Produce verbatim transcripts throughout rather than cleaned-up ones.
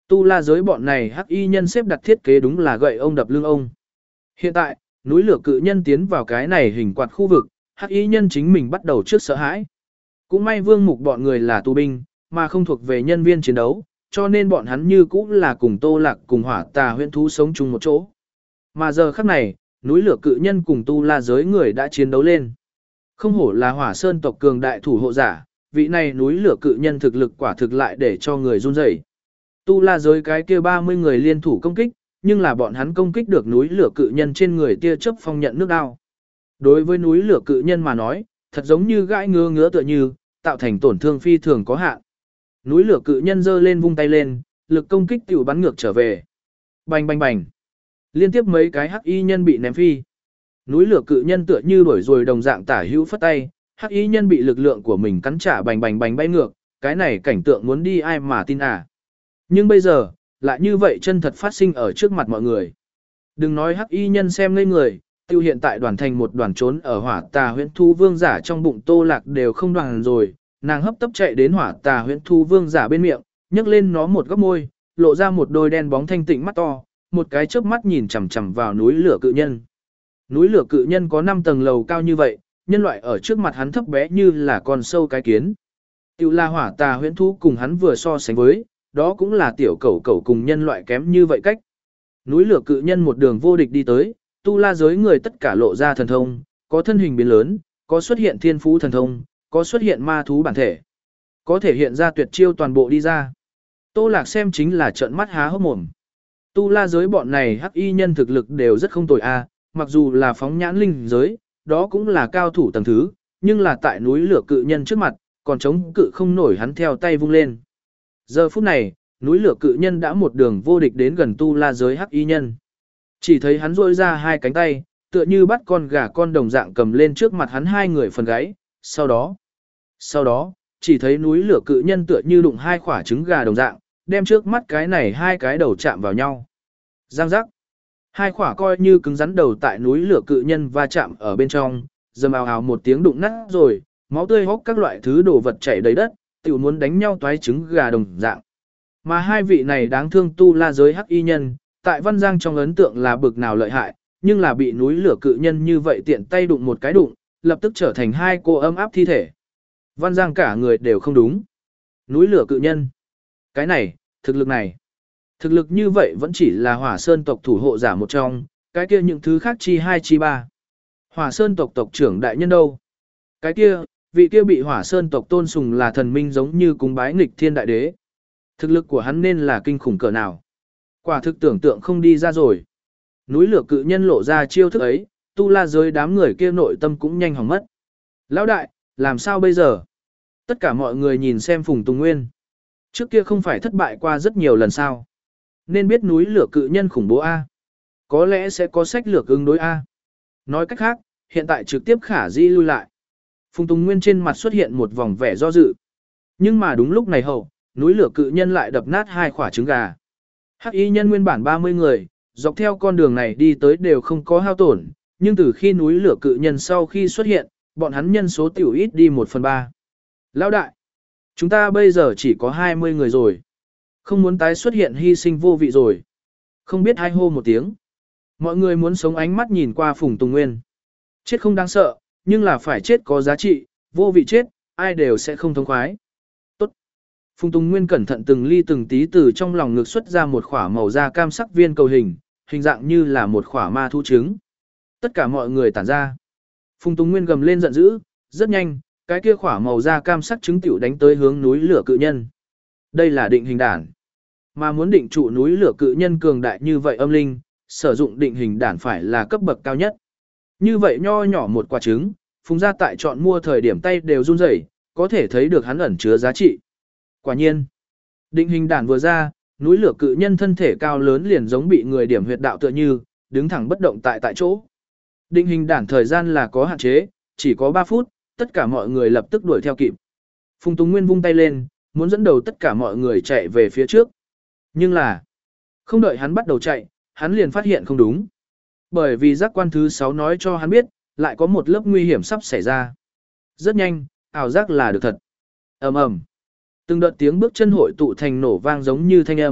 Tu La giới bọn này hắc y nhân xếp đặt thiết kế đúng là gậy ông đập lưng ông. Hiện tại, núi lửa cự nhân tiến vào cái này hình quạt khu vực, hắc y nhân chính mình bắt đầu trước sợ hãi. Cũng may Vương Mục bọn người là tù binh, mà không thuộc về nhân viên chiến đấu, cho nên bọn hắn như cũng là cùng Tô Lạc cùng Hỏa Tà huyễn thú sống chung một chỗ. Mà giờ khắc này, núi lửa cự nhân cùng Tu La giới người đã chiến đấu lên. Không hổ là Hỏa Sơn tộc cường đại thủ hộ giả, vị này núi lửa cự nhân thực lực quả thực lại để cho người run rẩy. Tu La giới cái kia ba mươi người liên thủ công kích, nhưng là bọn hắn công kích được núi lửa cự nhân trên người tia chớp phong nhận nước đao. Đối với núi lửa cự nhân mà nói, thật giống như gãi ngứa ngứa tựa như, tạo thành tổn thương phi thường có hạn. Núi lửa cự nhân giơ lên vung tay lên, lực công kích tiểu bắn ngược trở về. Bành bành bành. Liên tiếp mấy cái hắc y nhân bị ném phi. Núi lửa cự nhân tựa như đuổi rồi đồng dạng tả hữu phất tay, hắc y nhân bị lực lượng của mình cắn trả bành bành bành bay ngược, cái này cảnh tượng muốn đi ai mà tin à. Nhưng bây giờ, lại như vậy chân thật phát sinh ở trước mặt mọi người. Đừng nói hắc y nhân xem ngây người, tiêu hiện tại đoàn thành một đoàn trốn ở Hỏa Tà huyễn thú vương giả trong bụng Tô Lạc đều không đoàn rồi, nàng hấp tấp chạy đến Hỏa Tà huyễn thú vương giả bên miệng, nhấc lên nó một góc môi, lộ ra một đôi đen bóng thanh tịnh mắt to, một cái chớp mắt nhìn chằm chằm vào núi lửa cự nhân. Núi lửa cự nhân có năm tầng lầu cao như vậy, nhân loại ở trước mặt hắn thấp bé như là con sâu cái kiến. Tiểu là Hỏa Tà huyễn thú cùng hắn vừa so sánh với, đó cũng là tiểu cẩu cẩu cùng nhân loại kém như vậy cách. Núi lửa cự nhân một đường vô địch đi tới, Tu La giới người tất cả lộ ra thần thông, có thân hình biến lớn, có xuất hiện thiên phú thần thông, có xuất hiện ma thú bản thể, có thể hiện ra tuyệt chiêu toàn bộ đi ra. Tô Lạc xem chính là trợn mắt há hốc mồm. Tu La giới bọn này hắc y nhân thực lực đều rất không tồi a, mặc dù là phóng nhãn linh giới, đó cũng là cao thủ tầng thứ, nhưng là tại núi lửa cự nhân trước mặt, còn chống cự không nổi hắn theo tay vung lên. Giờ phút này, núi lửa cự nhân đã một đường vô địch đến gần Tu La giới hắc y nhân. Chỉ thấy hắn rôi ra hai cánh tay, tựa như bắt con gà con đồng dạng cầm lên trước mặt hắn hai người phần gáy, sau đó, sau đó, chỉ thấy núi lửa cự nhân tựa như đụng hai quả trứng gà đồng dạng, đem trước mắt cái này hai cái đầu chạm vào nhau. Giang giác. Hai quả coi như cứng rắn đầu tại núi lửa cự nhân va chạm ở bên trong, dầm ào ào một tiếng đụng nát rồi, máu tươi hốc các loại thứ đồ vật chảy đầy đất, tiểu muốn đánh nhau toái trứng gà đồng dạng. Mà hai vị này đáng thương Tu La giới hắc y nhân, tại Văn Giang trong ấn tượng là bực nào lợi hại, nhưng là bị núi lửa cự nhân như vậy tiện tay đụng một cái đụng, lập tức trở thành hai cô ấm áp thi thể. Văn Giang cả người đều không đúng. Núi lửa cự nhân. Cái này, thực lực này. Thực lực như vậy vẫn chỉ là Hỏa Sơn tộc thủ hộ giả một trong, cái kia những thứ khác chi hai chi ba. Hỏa Sơn tộc tộc trưởng đại nhân đâu? Cái kia, vị kia bị Hỏa Sơn tộc tôn sùng là thần minh giống như cúng bái nghịch thiên đại đế. Thực lực của hắn nên là kinh khủng cỡ nào? Quả thực tưởng tượng không đi ra rồi. Núi lửa cự nhân lộ ra chiêu thức ấy, Tu La giới đám người kia nội tâm cũng nhanh hỏng mất. Lão đại, làm sao bây giờ? Tất cả mọi người nhìn xem Phùng Tùng Nguyên. Trước kia không phải thất bại qua rất nhiều lần sao? Nên biết núi lửa cự nhân khủng bố A. Có lẽ sẽ có sách lược ứng đối A. Nói cách khác, hiện tại trực tiếp khả dĩ lui lại. Phùng Tùng Nguyên trên mặt xuất hiện một vòng vẻ do dự. Nhưng mà đúng lúc này hậu, núi lửa cự nhân lại đập nát hai quả trứng gà. Hắc y nhân nguyên bản ba mươi người, dọc theo con đường này đi tới đều không có hao tổn, nhưng từ khi núi lửa cự nhân sau khi xuất hiện, bọn hắn nhân số tiểu ít đi một phần ba. Lão đại, chúng ta bây giờ chỉ có hai mươi người rồi. Không muốn tái xuất hiện hy sinh vô vị rồi. Không biết ai hô một tiếng. Mọi người muốn sống ánh mắt nhìn qua Phùng Tùng Nguyên. Chết không đáng sợ, nhưng là phải chết có giá trị, vô vị chết, ai đều sẽ không thống khoái. Tốt. Phùng Tùng Nguyên cẩn thận từng ly từng tí từ trong lòng ngực xuất ra một khỏa màu da cam sắc viên cầu hình, hình dạng như là một khỏa ma thu trứng. Tất cả mọi người tản ra. Phùng Tùng Nguyên gầm lên giận dữ, rất nhanh, cái kia khỏa màu da cam sắc trứng tiểu đánh tới hướng núi lửa cự nhân. Đây là định hình đản. Mà muốn định trụ núi lửa cự nhân cường đại như vậy âm linh, sử dụng định hình đản phải là cấp bậc cao nhất. Như vậy nho nhỏ một quả trứng, Phùng gia tại chọn mua thời điểm tay đều run rẩy, có thể thấy được hắn ẩn chứa giá trị. Quả nhiên, định hình đản vừa ra, núi lửa cự nhân thân thể cao lớn liền giống bị người điểm huyệt đạo tựa như, đứng thẳng bất động tại tại chỗ. Định hình đản thời gian là có hạn chế, chỉ có ba phút, tất cả mọi người lập tức đuổi theo kịp. Phùng Tùng Nguyên vung tay lên, muốn dẫn đầu tất cả mọi người chạy về phía trước. Nhưng là, không đợi hắn bắt đầu chạy, hắn liền phát hiện không đúng. Bởi vì giác quan thứ sáu nói cho hắn biết, lại có một lớp nguy hiểm sắp xảy ra. Rất nhanh, ảo giác là được thật. Ầm ầm. Từng đợt tiếng bước chân hội tụ thành nổ vang giống như thanh âm,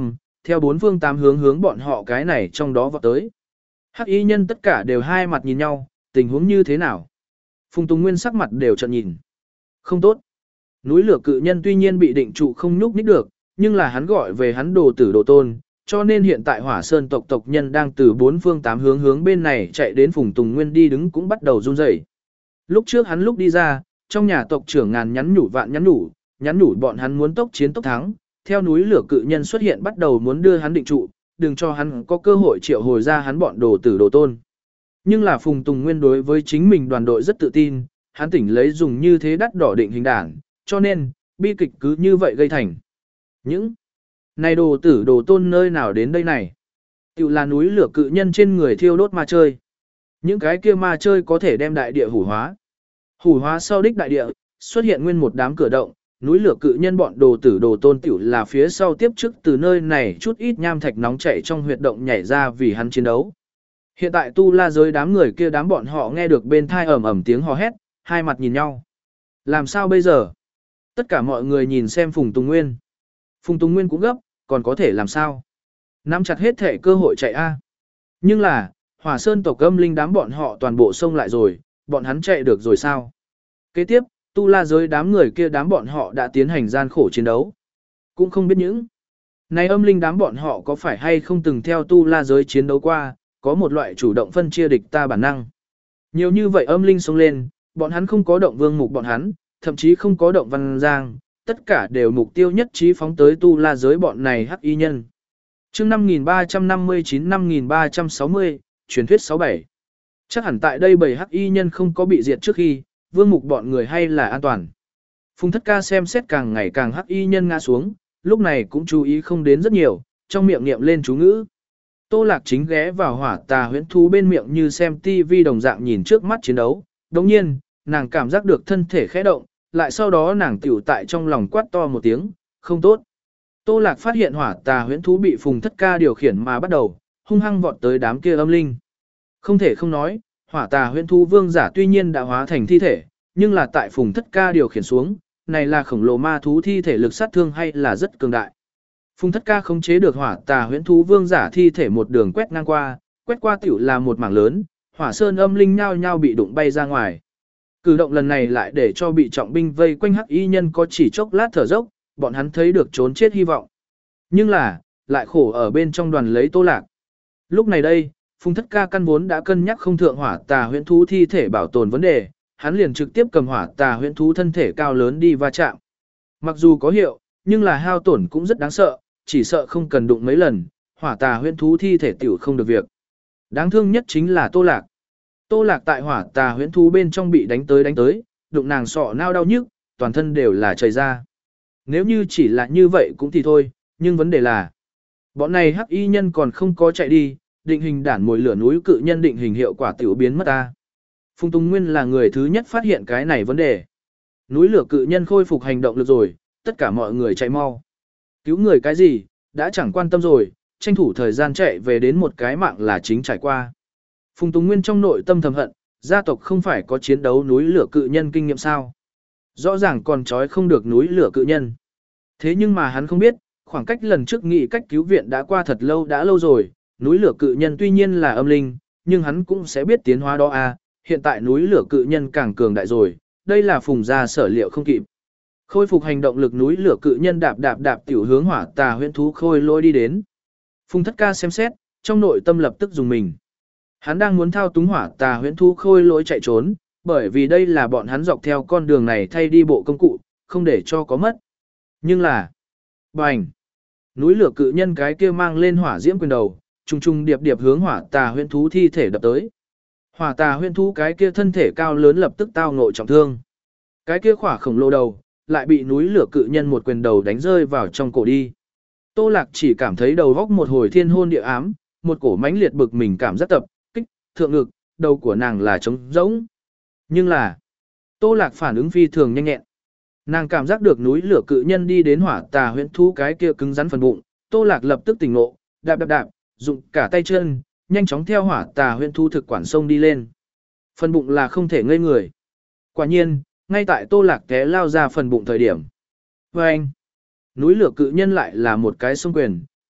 theo bốn phương tám hướng hướng bọn họ cái này trong đó vọt tới. Hắc y nhân tất cả đều hai mặt nhìn nhau, tình huống như thế nào? Phùng Tùng Nguyên sắc mặt đều trợn nhìn. Không tốt. Núi lửa cự nhân tuy nhiên bị định trụ không nhúc nhích được, nhưng là hắn gọi về hắn đồ tử đồ tôn, cho nên hiện tại Hỏa Sơn tộc tộc nhân đang từ bốn phương tám hướng hướng bên này chạy đến Phùng Tùng Nguyên đi đứng cũng bắt đầu run rẩy. Lúc trước hắn lúc đi ra, trong nhà tộc trưởng ngàn nhắn nhủ vạn nhắn nhủ, nhắn nhủ bọn hắn muốn tốc chiến tốc thắng, theo núi lửa cự nhân xuất hiện bắt đầu muốn đưa hắn định trụ, đừng cho hắn có cơ hội triệu hồi ra hắn bọn đồ tử đồ tôn. Nhưng là Phùng Tùng Nguyên đối với chính mình đoàn đội rất tự tin, hắn tỉnh lấy dùng như thế đắt đỏ định hình đảng, cho nên, bi kịch cứ như vậy gây thành. Những này đồ tử đồ tôn nơi nào đến đây này? Tiểu là núi lửa cự nhân trên người thiêu đốt ma chơi. Những cái kia ma chơi có thể đem đại địa hủ hóa. Hủ hóa sau đích đại địa, xuất hiện nguyên một đám cửa động, núi lửa cự nhân bọn đồ tử đồ tôn tiểu là phía sau tiếp trước từ nơi này chút ít nham thạch nóng chảy trong huyệt động nhảy ra vì hắn chiến đấu. Hiện tại tu la giới đám người kia đám bọn họ nghe được bên thai ầm ầm tiếng hò hét, hai mặt nhìn nhau. Làm sao bây giờ? Tất cả mọi người nhìn xem Phùng Tùng Nguyên. Phùng Tùng Nguyên cũng gấp, còn có thể làm sao? Nắm chặt hết thể cơ hội chạy a. Nhưng là, Hỏa Sơn tộc âm linh đám bọn họ toàn bộ xông lại rồi, bọn hắn chạy được rồi sao? Kế tiếp, tu la giới đám người kia đám bọn họ đã tiến hành gian khổ chiến đấu. Cũng không biết những này âm linh đám bọn họ có phải hay không từng theo tu la giới chiến đấu qua, có một loại chủ động phân chia địch ta bản năng. Nhiều như vậy âm linh xông lên, bọn hắn không có động Vương Mục bọn hắn, thậm chí không có động Văn Giang, tất cả đều mục tiêu nhất trí phóng tới tu la giới bọn này hắc y nhân. Chương năm nghìn ba trăm năm mươi chín năm nghìn ba trăm sáu mươi, truyền thuyết sáu bảy. Chắc hẳn tại đây bầy hắc y nhân không có bị diệt trước khi, Vương Mục bọn người hay là an toàn. Phùng Thất Ca xem xét càng ngày càng hắc y nhân ngã xuống, lúc này cũng chú ý không đến rất nhiều, trong miệng niệm lên chú ngữ. Tô Lạc chính ghé vào hỏa tà huyễn thú bên miệng như xem tivi đồng dạng nhìn trước mắt chiến đấu. Đồng nhiên, nàng cảm giác được thân thể khẽ động, lại sau đó nàng tiểu tại trong lòng quát to một tiếng, không tốt. Tô Lạc phát hiện hỏa tà huyễn thú bị Phùng Thất Ca điều khiển mà bắt đầu, hung hăng vọt tới đám kia âm linh. Không thể không nói, hỏa tà huyễn thú vương giả tuy nhiên đã hóa thành thi thể, nhưng là tại Phùng Thất Ca điều khiển xuống, này là khổng lồ ma thú thi thể lực sát thương hay là rất cường đại. Phùng Thất Ca khống chế được hỏa tà huyễn thú vương giả thi thể một đường quét ngang qua, quét qua tiểu là một mảng lớn, hỏa sơn âm linh nhao nhao bị đụng bay ra ngoài. Cử động lần này lại để cho bị trọng binh vây quanh hắc y nhân có chỉ chốc lát thở dốc, bọn hắn thấy được trốn chết hy vọng. Nhưng là, lại khổ ở bên trong đoàn lấy Tô Lạc. Lúc này đây, Phùng Thất Ca căn vốn đã cân nhắc không thượng hỏa tà huyễn thú thi thể bảo tồn vấn đề, hắn liền trực tiếp cầm hỏa tà huyễn thú thân thể cao lớn đi va chạm. Mặc dù có hiệu, nhưng là hao tổn cũng rất đáng sợ, chỉ sợ không cần đụng mấy lần, hỏa tà huyễn thú thi thể tiểu không được việc. Đáng thương nhất chính là Tô Lạc. Tô Lạc tại hỏa tà huyễn thú bên trong bị đánh tới đánh tới, đụng nàng sọ nao đau nhức, toàn thân đều là chảy ra. Nếu như chỉ là như vậy cũng thì thôi, nhưng vấn đề là bọn này hắc y nhân còn không có chạy đi, định hình đản mồi lửa núi cự nhân định hình hiệu quả tiểu biến mất ta. Phùng Tùng Nguyên là người thứ nhất phát hiện cái này vấn đề. Núi lửa cự nhân khôi phục hành động lực rồi, tất cả mọi người chạy mau. Cứu người cái gì, đã chẳng quan tâm rồi, tranh thủ thời gian chạy về đến một cái mạng là chính trải qua. Phùng Tùng Nguyên trong nội tâm thầm hận, gia tộc không phải có chiến đấu núi lửa cự nhân kinh nghiệm sao. Rõ ràng còn trói không được núi lửa cự nhân. Thế nhưng mà hắn không biết, khoảng cách lần trước nghị cách cứu viện đã qua thật lâu đã lâu rồi, núi lửa cự nhân tuy nhiên là âm linh, nhưng hắn cũng sẽ biết tiến hóa đó à, hiện tại núi lửa cự nhân càng cường đại rồi, đây là Phùng gia sở liệu không kịp. Khôi phục hành động lực núi lửa cự nhân đạp đạp đạp tiểu hướng hỏa tà huyễn thú khôi lôi đi đến. Phùng Thất Ca xem xét, trong nội tâm lập tức dùng mình. Hắn đang muốn thao túng hỏa tà huyễn thú khôi lỗi chạy trốn, bởi vì đây là bọn hắn dọc theo con đường này thay đi bộ công cụ, không để cho có mất. Nhưng là, bành, núi lửa cự nhân cái kia mang lên hỏa diễm quyền đầu, trùng trùng điệp điệp hướng hỏa tà huyễn thú thi thể đập tới. Hỏa tà huyễn thú cái kia thân thể cao lớn lập tức tao ngộ trọng thương. Cái kia khỏa khổng lồ đầu, lại bị núi lửa cự nhân một quyền đầu đánh rơi vào trong cổ đi. Tô Lạc chỉ cảm thấy đầu góc một hồi thiên hôn địa ám, một cổ mãnh liệt bực mình cảm giác tập, kích, thượng ngực, đầu của nàng là trống rỗng. Nhưng là, Tô Lạc phản ứng phi thường nhanh nhẹn. Nàng cảm giác được núi lửa cự nhân đi đến hỏa tà huyễn thú cái kia cứng rắn phần bụng, Tô Lạc lập tức tỉnh ngộ, đạp đạp đạp, dụng cả tay chân, nhanh chóng theo hỏa tà huyễn thú thực quản sông đi lên. Phần bụng là không thể ngây người. Quả nhiên, ngay tại Tô Lạc té lao ra phần bụng thời điểm. Và anh, núi lửa cự nhân lại là một cái sông quyền,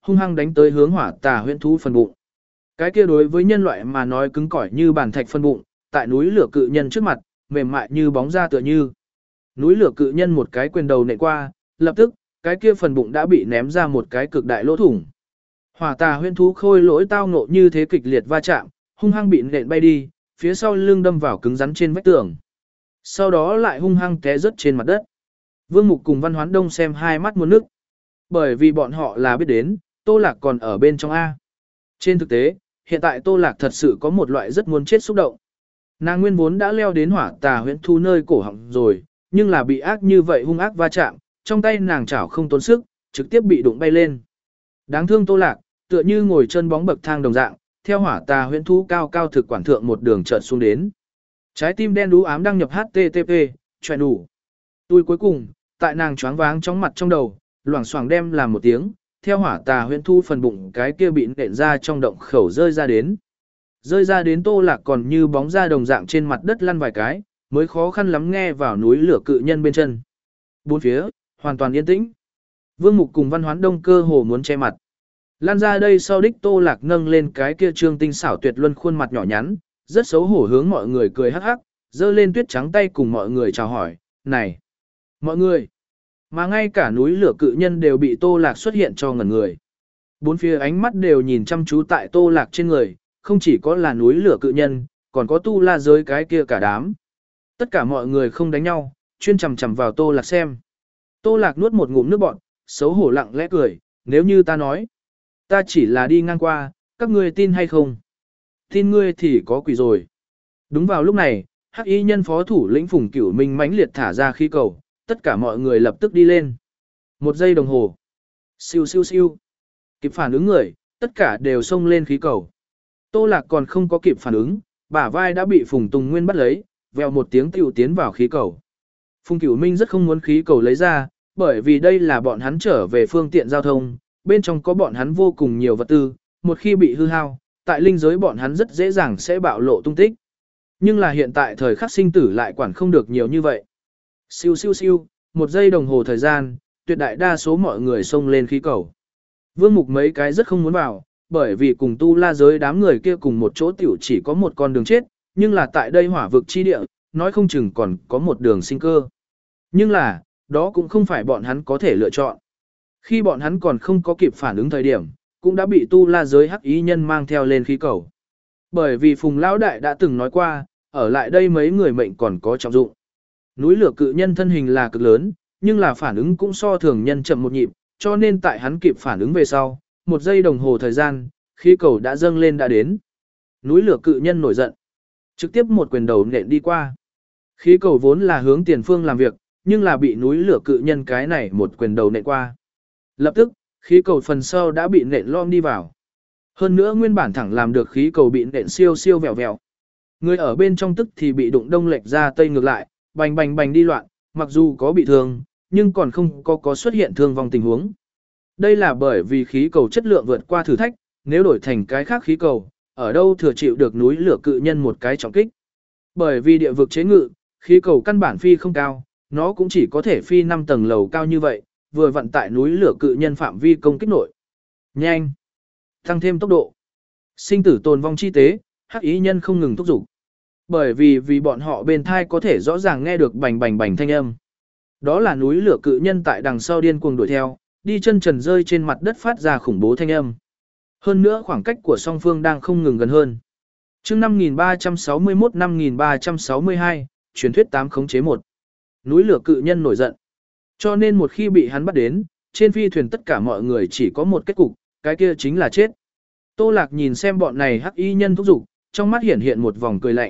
hung hăng đánh tới hướng hỏa tà huyễn thú phần bụng. Cái kia đối với nhân loại mà nói cứng cỏi như bàn thạch phân bụng, tại núi lửa cự nhân trước mặt, mềm mại như bóng da tựa như. Núi lửa cự nhân một cái quyền đầu nện qua, lập tức, cái kia phần bụng đã bị ném ra một cái cực đại lỗ thủng. Hỏa tà huyễn thú khôi lỗi tao ngộ như thế kịch liệt va chạm, hung hăng bị nện bay đi, phía sau lưng đâm vào cứng rắn trên vách tường. Sau đó lại hung hăng té rớt trên mặt đất. Vương Mục cùng Văn Hoán Đông xem hai mắt muôn nước. Bởi vì bọn họ là biết đến, Tô Lạc còn ở bên trong A. Trên thực tế, hiện tại Tô Lạc thật sự có một loại rất muốn chết xúc động. Nàng nguyên vốn đã leo đến hỏa tà huyễn thú nơi cổ họng rồi, nhưng là bị ác như vậy hung ác va chạm, trong tay nàng chảo không tốn sức, trực tiếp bị đụng bay lên. Đáng thương Tô Lạc, tựa như ngồi chân bóng bậc thang đồng dạng, theo hỏa tà huyễn thú cao cao thực quản thượng một đường chợt xuống đến. Trái tim đen đú ám đăng nhập hát tê tê pê, choẹ đủ. Tôi cuối cùng, tại nàng choáng váng trong mặt trong đầu, loảng xoảng đem làm một tiếng, theo hỏa tà huyễn thú phần bụng cái kia bị nện ra trong động khẩu rơi ra đến. Rơi ra đến Tô Lạc còn như bóng ra đồng dạng trên mặt đất lăn vài cái, mới khó khăn lắm nghe vào núi lửa cự nhân bên chân. Bốn phía, hoàn toàn yên tĩnh. Vương Mục cùng Văn Hoán Đông cơ hồ muốn che mặt. Lan ra đây sau đích Tô Lạc nâng lên cái kia trương tinh xảo tuyệt luân khuôn mặt nhỏ nhắn, rất xấu hổ hướng mọi người cười hắc hắc, giơ lên tuyết trắng tay cùng mọi người chào hỏi, này, mọi người. Mà ngay cả núi lửa cự nhân đều bị Tô Lạc xuất hiện cho ngẩn người. Bốn phía ánh mắt đều nhìn chăm chú tại Tô Lạc trên người, không chỉ có là núi lửa cự nhân, còn có tu la giới cái kia cả đám. Tất cả mọi người không đánh nhau, chuyên chằm chằm vào Tô Lạc xem. Tô Lạc nuốt một ngụm nước bọt, xấu hổ lặng lẽ cười, nếu như ta nói, ta chỉ là đi ngang qua, các ngươi tin hay không? Tin ngươi thì có quỷ rồi. Đúng vào lúc này, hắc y nhân phó thủ lĩnh Phùng Cửu Minh mãnh liệt thả ra khí cầu, tất cả mọi người lập tức đi lên. Một giây đồng hồ. Siêu siêu siêu. Kịp phản ứng người, tất cả đều xông lên khí cầu. Tô Lạc còn không có kịp phản ứng, bả vai đã bị Phùng Tùng Nguyên bắt lấy, vèo một tiếng tiểu tiến vào khí cầu. Phùng Cửu Minh rất không muốn khí cầu lấy ra, bởi vì đây là bọn hắn trở về phương tiện giao thông, bên trong có bọn hắn vô cùng nhiều vật tư, một khi bị hư hao, tại linh giới bọn hắn rất dễ dàng sẽ bạo lộ tung tích. Nhưng là hiện tại thời khắc sinh tử lại quản không được nhiều như vậy. Siêu siêu siêu, một giây đồng hồ thời gian, tuyệt đại đa số mọi người xông lên khí cầu. Vương Mục mấy cái rất không muốn vào, bởi vì cùng tu la giới đám người kia cùng một chỗ tiểu chỉ có một con đường chết, nhưng là tại đây hỏa vực chi địa, nói không chừng còn có một đường sinh cơ. Nhưng là, đó cũng không phải bọn hắn có thể lựa chọn. Khi bọn hắn còn không có kịp phản ứng thời điểm, cũng đã bị tu la giới hắc ý nhân mang theo lên khí cầu. Bởi vì Phùng Lão Đại đã từng nói qua, ở lại đây mấy người mệnh còn có trọng dụng. Núi lửa cự nhân thân hình là cực lớn, nhưng là phản ứng cũng so thường nhân chậm một nhịp, cho nên tại hắn kịp phản ứng về sau, một giây đồng hồ thời gian, khí cầu đã dâng lên đã đến. Núi lửa cự nhân nổi giận, trực tiếp một quyền đầu nện đi qua. Khí cầu vốn là hướng tiền phương làm việc, nhưng là bị núi lửa cự nhân cái này một quyền đầu nện qua. Lập tức, khí cầu phần sau đã bị nện lom đi vào. Hơn nữa nguyên bản thẳng làm được khí cầu bị nện siêu siêu vẹo vẹo. Người ở bên trong tức thì bị đụng đông lệch ra tây ngược lại, bành bành bành đi loạn, mặc dù có bị thương, nhưng còn không có có xuất hiện thương vong tình huống. Đây là bởi vì khí cầu chất lượng vượt qua thử thách, nếu đổi thành cái khác khí cầu, ở đâu thừa chịu được núi lửa cự nhân một cái trọng kích. Bởi vì địa vực chế ngự, khí cầu căn bản phi không cao, nó cũng chỉ có thể phi năm tầng lầu cao như vậy, vừa vận tại núi lửa cự nhân phạm vi công kích nội. Nhanh! Tăng thêm tốc độ. Sinh tử tồn vong chi tế, hắc ý nhân không ngừng thúc giục. Bởi vì vì bọn họ bên thai có thể rõ ràng nghe được bành bành bành thanh âm. Đó là núi lửa cự nhân tại đằng sau điên cuồng đuổi theo, đi chân trần rơi trên mặt đất phát ra khủng bố thanh âm. Hơn nữa khoảng cách của song phương đang không ngừng gần hơn. Chương năm nghìn ba trăm sáu mươi mốt năm nghìn ba trăm sáu mươi hai, truyền thuyết tám khống chế một. Núi lửa cự nhân nổi giận. Cho nên một khi bị hắn bắt đến, trên phi thuyền tất cả mọi người chỉ có một kết cục, cái kia chính là chết. Tô Lạc nhìn xem bọn này hắc y nhân thúc giục, trong mắt hiện hiện một vòng cười lạnh.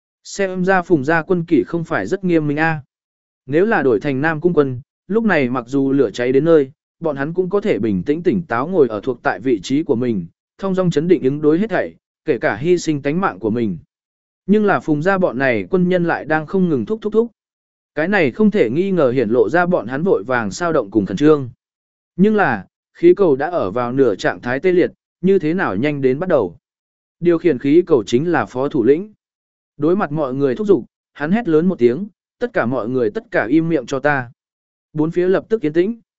Xem ra Phùng gia quân kỷ không phải rất nghiêm minh a. Nếu là đổi thành Nam Cung quân, lúc này mặc dù lửa cháy đến nơi, bọn hắn cũng có thể bình tĩnh tỉnh táo ngồi ở thuộc tại vị trí của mình, thông dong chấn định ứng đối hết thảy, kể cả hy sinh tánh mạng của mình. Nhưng là Phùng gia bọn này quân nhân lại đang không ngừng thúc thúc thúc. Cái này không thể nghi ngờ hiển lộ ra bọn hắn vội vàng sao động cùng khẩn trương. Nhưng là, khí cầu đã ở vào nửa trạng thái tê liệt, như thế nào nhanh đến bắt đầu. Điều khiển khí cầu chính là phó thủ lĩnh. Đối mặt mọi người thúc giục, hắn hét lớn một tiếng, tất cả mọi người tất cả im miệng cho ta. Bốn phía lập tức yên tĩnh.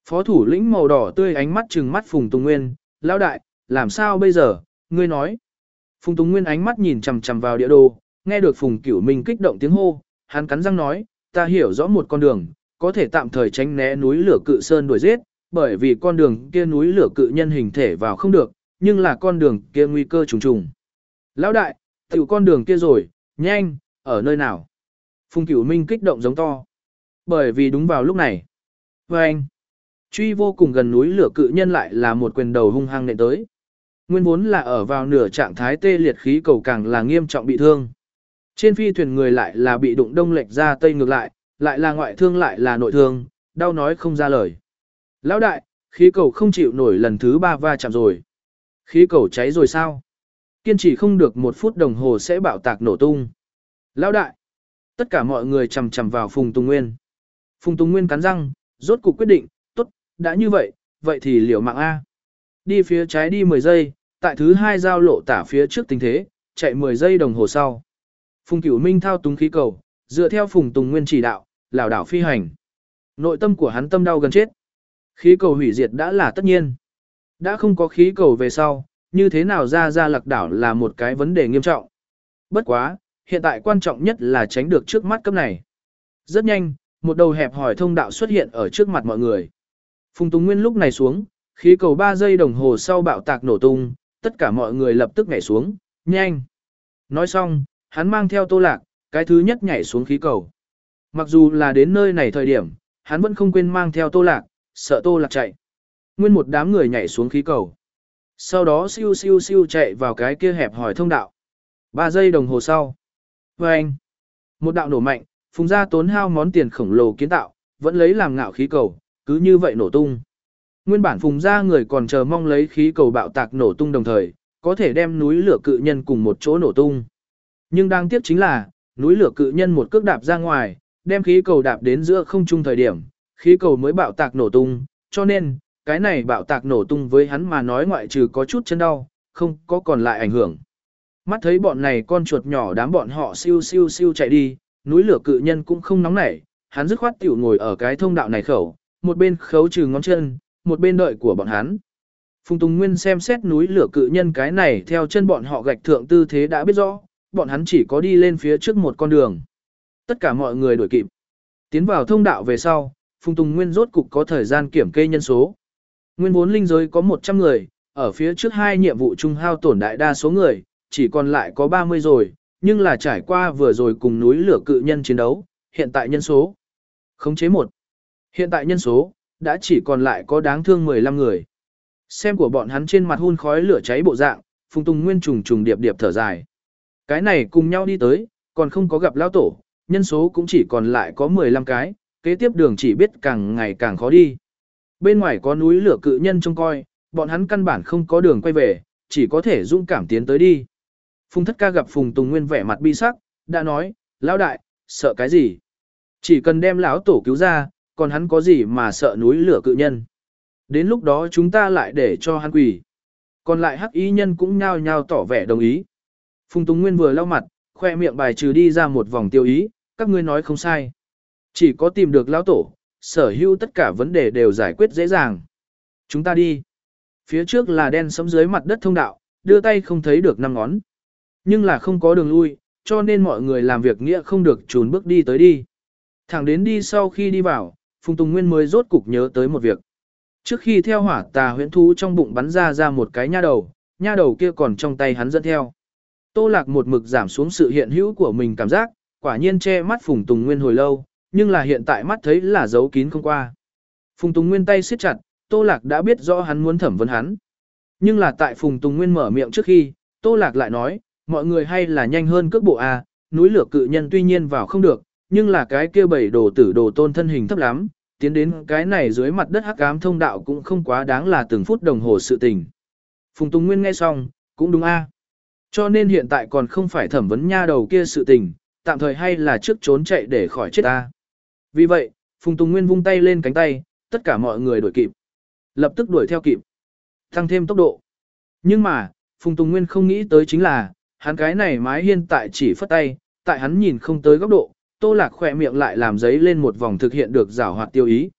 Phó thủ lĩnh màu đỏ tươi ánh mắt trừng mắt Phùng Tùng Nguyên, lão đại, làm sao bây giờ, ngươi nói. Phùng Tùng Nguyên ánh mắt nhìn chằm chằm vào địa đồ, nghe được Phùng Cửu Minh kích động tiếng hô, hắn cắn răng nói, ta hiểu rõ một con đường, có thể tạm thời tránh né núi lửa cự sơn đuổi giết, bởi vì con đường kia núi lửa cự nhân hình thể vào không được, nhưng là con đường kia nguy cơ trùng trùng. Lão đại, tiểu con đường kia rồi, nhanh, ở nơi nào? Phùng Cửu Minh kích động giống to. Bởi vì đúng vào lúc này. Và anh, truy vô cùng gần núi lửa cự nhân lại là một quyền đầu hung hăng nện tới. Nguyên vốn là ở vào nửa trạng thái tê liệt khí cầu càng là nghiêm trọng bị thương. Trên phi thuyền người lại là bị đụng đông lệch ra tây ngược lại, lại là ngoại thương lại là nội thương, đau nói không ra lời. Lão đại, khí cầu không chịu nổi lần thứ ba va chạm rồi. Khí cầu cháy rồi sao? Kiên trì không được một phút đồng hồ sẽ bạo tạc nổ tung. Lão đại, tất cả mọi người chầm chầm vào Phùng Tùng Nguyên. Phùng Tùng Nguyên cắn răng, rốt cuộc quyết định, tốt, đã như vậy, vậy thì liều mạng A. Đi phía trái đi mười giây, tại thứ hai giao lộ tả phía trước tình thế, chạy mười giây đồng hồ sau. Phùng Cửu Minh thao túng khí cầu, dựa theo Phùng Tùng Nguyên chỉ đạo, lảo đảo phi hành. Nội tâm của hắn tâm đau gần chết. Khí cầu hủy diệt đã là tất nhiên. Đã không có khí cầu về sau, như thế nào ra ra lạc đảo là một cái vấn đề nghiêm trọng. Bất quá, hiện tại quan trọng nhất là tránh được trước mắt cấp này. Rất nhanh, một đầu hẹp hỏi thông đạo xuất hiện ở trước mặt mọi người. Phùng Tùng Nguyên lúc này xuống, khí cầu ba giây đồng hồ sau bạo tạc nổ tung, tất cả mọi người lập tức nhảy xuống, nhanh. Nói xong, hắn mang theo Tô Lạc, cái thứ nhất nhảy xuống khí cầu. Mặc dù là đến nơi này thời điểm, hắn vẫn không quên mang theo Tô Lạc, sợ Tô Lạc chạy. Nguyên một đám người nhảy xuống khí cầu. Sau đó siêu siêu siêu chạy vào cái kia hẹp hỏi thông đạo. ba giây đồng hồ sau. Vâng! Một đạo nổ mạnh, Phùng gia tốn hao món tiền khổng lồ kiến tạo, vẫn lấy làm ngạo khí cầu, cứ như vậy nổ tung. Nguyên bản Phùng gia người còn chờ mong lấy khí cầu bạo tạc nổ tung đồng thời, có thể đem núi lửa cự nhân cùng một chỗ nổ tung. Nhưng đáng tiếc chính là, núi lửa cự nhân một cước đạp ra ngoài, đem khí cầu đạp đến giữa không trung thời điểm, khí cầu mới bạo tạc nổ tung, cho nên, cái này bạo tạc nổ tung với hắn mà nói ngoại trừ có chút chân đau, không có còn lại ảnh hưởng. Mắt thấy bọn này con chuột nhỏ đám bọn họ siêu siêu siêu chạy đi, núi lửa cự nhân cũng không nóng nảy, hắn dứt khoát tiểu ngồi ở cái thông đạo này khẩu, một bên khấu trừ ngón chân, một bên đợi của bọn hắn. Phùng Tùng Nguyên xem xét núi lửa cự nhân cái này theo chân bọn họ gạch thượng tư thế đã biết rõ, bọn hắn chỉ có đi lên phía trước một con đường. Tất cả mọi người đuổi kịp. Tiến vào thông đạo về sau, Phùng Tùng Nguyên rốt cục có thời gian kiểm kê nhân số. Nguyên vốn linh giới có một trăm người, ở phía trước hai nhiệm vụ trung hao tổn đại đa số người, chỉ còn lại có ba mươi rồi, nhưng là trải qua vừa rồi cùng núi lửa cự nhân chiến đấu, hiện tại nhân số. Khống chế một. Hiện tại nhân số, đã chỉ còn lại có đáng thương mười lăm người. Xem của bọn hắn trên mặt hun khói lửa cháy bộ dạng, Phùng Tùng Nguyên trùng trùng điệp điệp thở dài. Cái này cùng nhau đi tới, còn không có gặp lão tổ, nhân số cũng chỉ còn lại có mười lăm cái, kế tiếp đường chỉ biết càng ngày càng khó đi. Bên ngoài có núi lửa cự nhân trông coi, bọn hắn căn bản không có đường quay về, chỉ có thể dũng cảm tiến tới đi. Phùng Thất Ca gặp Phùng Tùng Nguyên vẻ mặt bi sắc, đã nói, lão đại, sợ cái gì? Chỉ cần đem lão tổ cứu ra, còn hắn có gì mà sợ núi lửa cự nhân? Đến lúc đó chúng ta lại để cho hắn quỳ. Còn lại hắc y nhân cũng nhao nhao tỏ vẻ đồng ý. Phùng Tùng Nguyên vừa lau mặt, khoe miệng bài trừ đi ra một vòng tiêu ý, các ngươi nói không sai. Chỉ có tìm được lão tổ, sở hữu tất cả vấn đề đều giải quyết dễ dàng. Chúng ta đi. Phía trước là đen sẫm dưới mặt đất thông đạo, đưa tay không thấy được năm ngón. Nhưng là không có đường lui, cho nên mọi người làm việc nghĩa không được trùn bước đi tới đi. Thẳng đến đi sau khi đi vào, Phùng Tùng Nguyên mới rốt cục nhớ tới một việc. Trước khi theo hỏa tà huyễn thú trong bụng bắn ra ra một cái nha đầu, nha đầu kia còn trong tay hắn dẫn theo. Tô Lạc một mực giảm xuống sự hiện hữu của mình cảm giác, quả nhiên che mắt Phùng Tùng Nguyên hồi lâu, nhưng là hiện tại mắt thấy là giấu kín không qua. Phùng Tùng Nguyên tay siết chặt, Tô Lạc đã biết rõ hắn muốn thẩm vấn hắn. Nhưng là tại Phùng Tùng Nguyên mở miệng trước khi, Tô Lạc lại nói, mọi người hay là nhanh hơn cước bộ A, núi lửa cự nhân tuy nhiên vào không được, nhưng là cái kia bảy đồ tử đồ tôn thân hình thấp lắm, tiến đến cái này dưới mặt đất hắc ám thông đạo cũng không quá đáng là từng phút đồng hồ sự tình. Phùng Tùng Nguyên nghe xong, cũng đúng A. Cho nên hiện tại còn không phải thẩm vấn nha đầu kia sự tình, tạm thời hay là trước trốn chạy để khỏi chết ta. Vì vậy, Phùng Tùng Nguyên vung tay lên cánh tay, tất cả mọi người đuổi kịp. Lập tức đuổi theo kịp. Tăng thêm tốc độ. Nhưng mà, Phùng Tùng Nguyên không nghĩ tới chính là, hắn cái này mái hiên tại chỉ phất tay, tại hắn nhìn không tới góc độ, Tô Lạc khỏe miệng lại làm giấy lên một vòng thực hiện được giảo hoạt tiêu ý.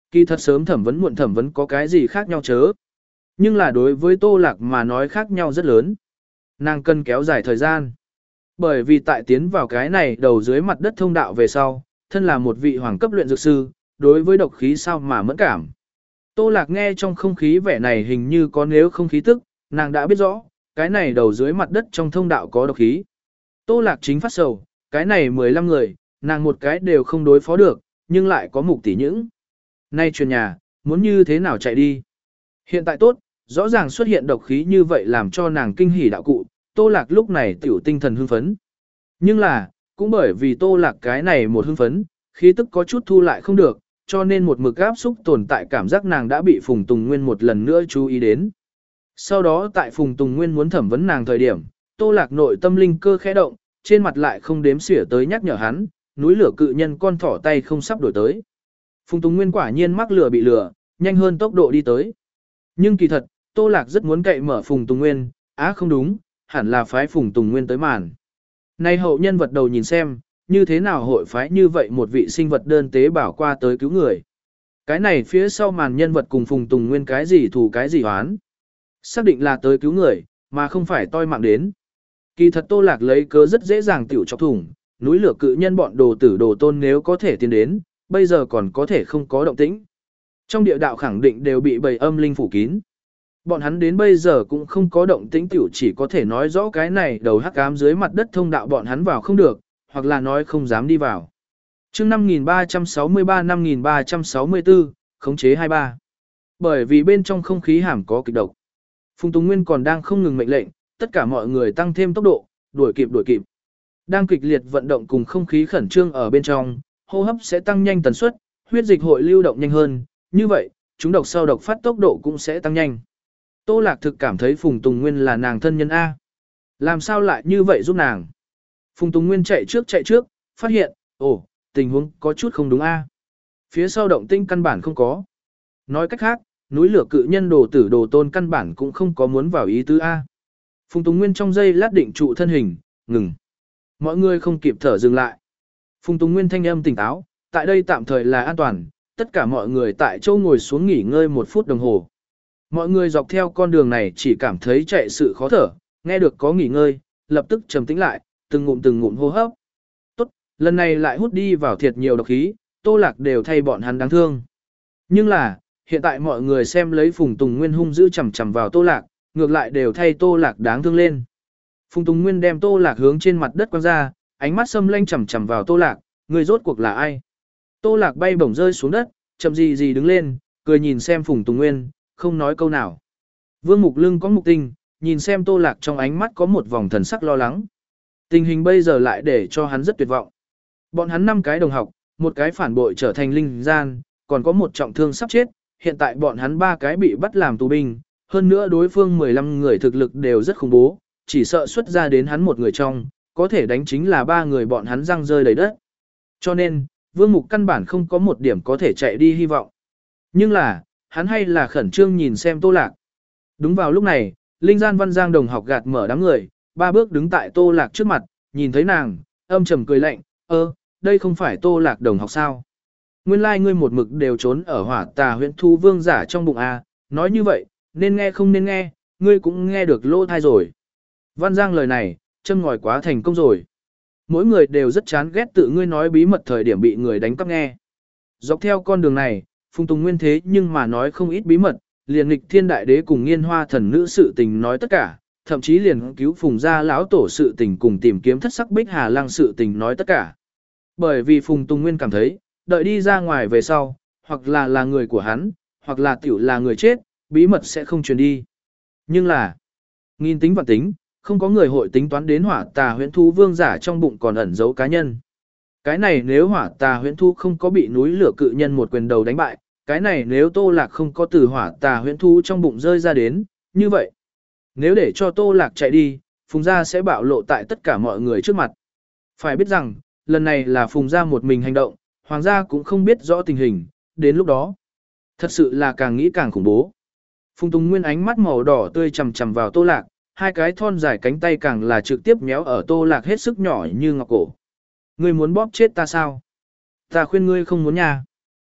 Kỳ thật sớm thẩm vấn muộn thẩm vấn có cái gì khác nhau chớ. Nhưng là đối với Tô Lạc mà nói khác nhau rất lớn. Nàng cần kéo dài thời gian. Bởi vì tại tiến vào cái này đầu dưới mặt đất thông đạo về sau, thân là một vị hoàng cấp luyện dược sư, đối với độc khí sao mà mẫn cảm. Tô Lạc nghe trong không khí vẻ này hình như có nếu không khí tức, nàng đã biết rõ, cái này đầu dưới mặt đất trong thông đạo có độc khí. Tô Lạc chính phát sầu, cái này mười lăm người, nàng một cái đều không đối phó được, nhưng lại có mục tỷ những. Nay truyền nhà, muốn như thế nào chạy đi. Hiện tại tốt, rõ ràng xuất hiện độc khí như vậy làm cho nàng kinh hỉ đạo cụ, Tô Lạc lúc này tiểu tinh thần hưng phấn. Nhưng là, cũng bởi vì Tô Lạc cái này một hưng phấn, khí tức có chút thu lại không được, cho nên một mực áp xúc tồn tại cảm giác nàng đã bị Phùng Tùng Nguyên một lần nữa chú ý đến. Sau đó tại Phùng Tùng Nguyên muốn thẩm vấn nàng thời điểm, Tô Lạc nội tâm linh cơ khẽ động, trên mặt lại không đếm xỉa tới nhắc nhở hắn, núi lửa cự nhân con thỏ tay không sắp đổi tới. Phùng Tùng Nguyên quả nhiên mắc lửa bị lửa, nhanh hơn tốc độ đi tới. Nhưng kỳ thật, Tô Lạc rất muốn cậy mở Phùng Tùng Nguyên, á không đúng, hẳn là phái Phùng Tùng Nguyên tới màn. Nay hậu nhân vật đầu nhìn xem, như thế nào hội phái như vậy một vị sinh vật đơn tế bảo qua tới cứu người. Cái này phía sau màn nhân vật cùng Phùng Tùng Nguyên cái gì thù cái gì hoán. Xác định là tới cứu người, mà không phải toi mạng đến. Kỳ thật Tô Lạc lấy cớ rất dễ dàng tiểu chọc thủng, núi lửa cự nhân bọn đồ tử đồ tôn nếu có thể tiến đến, bây giờ còn có thể không có động tĩnh. Trong địa đạo khẳng định đều bị bầy âm linh phủ kín. Bọn hắn đến bây giờ cũng không có động tĩnh tiểu chỉ có thể nói rõ cái này đầu hắc ám dưới mặt đất thông đạo bọn hắn vào không được, hoặc là nói không dám đi vào. Chương năm nghìn ba trăm sáu mươi ba năm nghìn ba trăm sáu mươi tư, khống chế hai mươi ba. Bởi vì bên trong không khí hàm có kịch độc. Phùng Tùng Nguyên còn đang không ngừng mệnh lệnh, tất cả mọi người tăng thêm tốc độ, đuổi kịp đuổi kịp. Đang kịch liệt vận động cùng không khí khẩn trương ở bên trong, hô hấp sẽ tăng nhanh tần suất, huyết dịch hội lưu động nhanh hơn, như vậy, chúng độc sau độc phát tốc độ cũng sẽ tăng nhanh. Tô Lạc thực cảm thấy Phùng Tùng Nguyên là nàng thân nhân A. Làm sao lại như vậy giúp nàng? Phùng Tùng Nguyên chạy trước chạy trước, phát hiện, ồ, tình huống có chút không đúng A. Phía sau động tinh căn bản không có. Nói cách khác, núi lửa cự nhân đồ tử đồ tôn căn bản cũng không có muốn vào ý tứ A. Phùng Tùng Nguyên trong giây lát định trụ thân hình, ngừng. Mọi người không kịp thở dừng lại. Phùng Tùng Nguyên thanh âm tỉnh táo, tại đây tạm thời là an toàn, tất cả mọi người tại chỗ ngồi xuống nghỉ ngơi một phút đồng hồ. Mọi người dọc theo con đường này chỉ cảm thấy chạy sự khó thở, nghe được có nghỉ ngơi, lập tức trầm tĩnh lại, từng ngụm từng ngụm hô hấp. Tốt, lần này lại hút đi vào thiệt nhiều độc khí, Tô Lạc đều thay bọn hắn đáng thương. Nhưng là, hiện tại mọi người xem lấy Phùng Tùng Nguyên hung dữ chằm chằm vào Tô Lạc, ngược lại đều thay Tô Lạc đáng thương lên. Phùng Tùng Nguyên đem Tô Lạc hướng trên mặt đất quăng ra, ánh mắt xâm lanh chằm chằm vào Tô Lạc, người rốt cuộc là ai? Tô Lạc bay bổng rơi xuống đất, chậm gì gì đứng lên, cười nhìn xem Phùng Tùng Nguyên, không nói câu nào. Vương Mục Lưng có mục tinh, nhìn xem Tô Lạc trong ánh mắt có một vòng thần sắc lo lắng. Tình hình bây giờ lại để cho hắn rất tuyệt vọng. Bọn hắn năm cái đồng học, một cái phản bội trở thành linh gian, còn có một trọng thương sắp chết, hiện tại bọn hắn ba cái bị bắt làm tù binh, hơn nữa đối phương mười lăm người thực lực đều rất khủng bố, chỉ sợ xuất ra đến hắn một người trong, có thể đánh chính là ba người bọn hắn răng rơi đầy đất. Cho nên, Vương Mục căn bản không có một điểm có thể chạy đi hy vọng. Nhưng là, hắn hay là khẩn trương nhìn xem Tô Lạc. Đúng vào lúc này, Linh Gian Văn Giang đồng học gạt mở đám người, ba bước đứng tại Tô Lạc trước mặt, nhìn thấy nàng, âm trầm cười lạnh, ơ, đây không phải Tô Lạc đồng học sao? Nguyên lai like ngươi một mực đều trốn ở hỏa tà huyện thu vương giả trong bụng A, nói như vậy, nên nghe không nên nghe, ngươi cũng nghe được lỗ thai rồi. Văn Giang lời này, châm ngòi quá thành công rồi. Mỗi người đều rất chán ghét tự ngươi nói bí mật thời điểm bị người đánh cắp nghe. Dọc theo con đường này, Phùng Tùng Nguyên thế nhưng mà nói không ít bí mật, liền nghịch thiên đại đế cùng nghiên hoa thần nữ sự tình nói tất cả, thậm chí liền cứu Phùng gia lão tổ sự tình cùng tìm kiếm thất sắc bích hà lăng sự tình nói tất cả. Bởi vì Phùng Tùng Nguyên cảm thấy, đợi đi ra ngoài về sau, hoặc là là người của hắn, hoặc là tiểu là người chết, bí mật sẽ không truyền đi. Nhưng là, nghìn tính và tính, không có người hội tính toán đến hỏa tà huyễn thú vương giả trong bụng còn ẩn giấu cá nhân. Cái này nếu hỏa tà huyễn thú không có bị núi lửa cự nhân một quyền đầu đánh bại, cái này nếu Tô Lạc không có từ hỏa tà huyễn thú trong bụng rơi ra đến, như vậy. Nếu để cho Tô Lạc chạy đi, Phùng gia sẽ bạo lộ tại tất cả mọi người trước mặt. Phải biết rằng, lần này là Phùng gia một mình hành động, Hoàng gia cũng không biết rõ tình hình, đến lúc đó. Thật sự là càng nghĩ càng khủng bố. Phùng Tùng Nguyên ánh mắt màu đỏ tươi chằm chằm vào Tô Lạc, hai cái thon dài cánh tay càng là trực tiếp méo ở Tô Lạc hết sức nhỏ như ngọc cổ. Ngươi muốn bóp chết ta sao? Ta khuyên ngươi không muốn nha.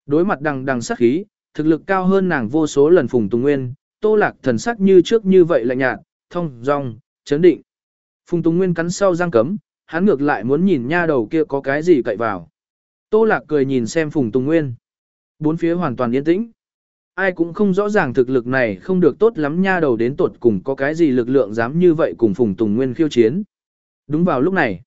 Đối mặt đằng đằng sát khí, thực lực cao hơn nàng vô số lần Phùng Tùng Nguyên, Tô Lạc thần sắc như trước như vậy lạnh nhạt, thông dong, chấn định. Phùng Tùng Nguyên cắn sau răng cấm, hắn ngược lại muốn nhìn nha đầu kia có cái gì cậy vào. Tô Lạc cười nhìn xem Phùng Tùng Nguyên. Bốn phía hoàn toàn yên tĩnh. Ai cũng không rõ ràng thực lực này không được tốt lắm nha đầu đến tột cùng có cái gì lực lượng dám như vậy cùng Phùng Tùng Nguyên khiêu chiến. Đúng vào lúc này.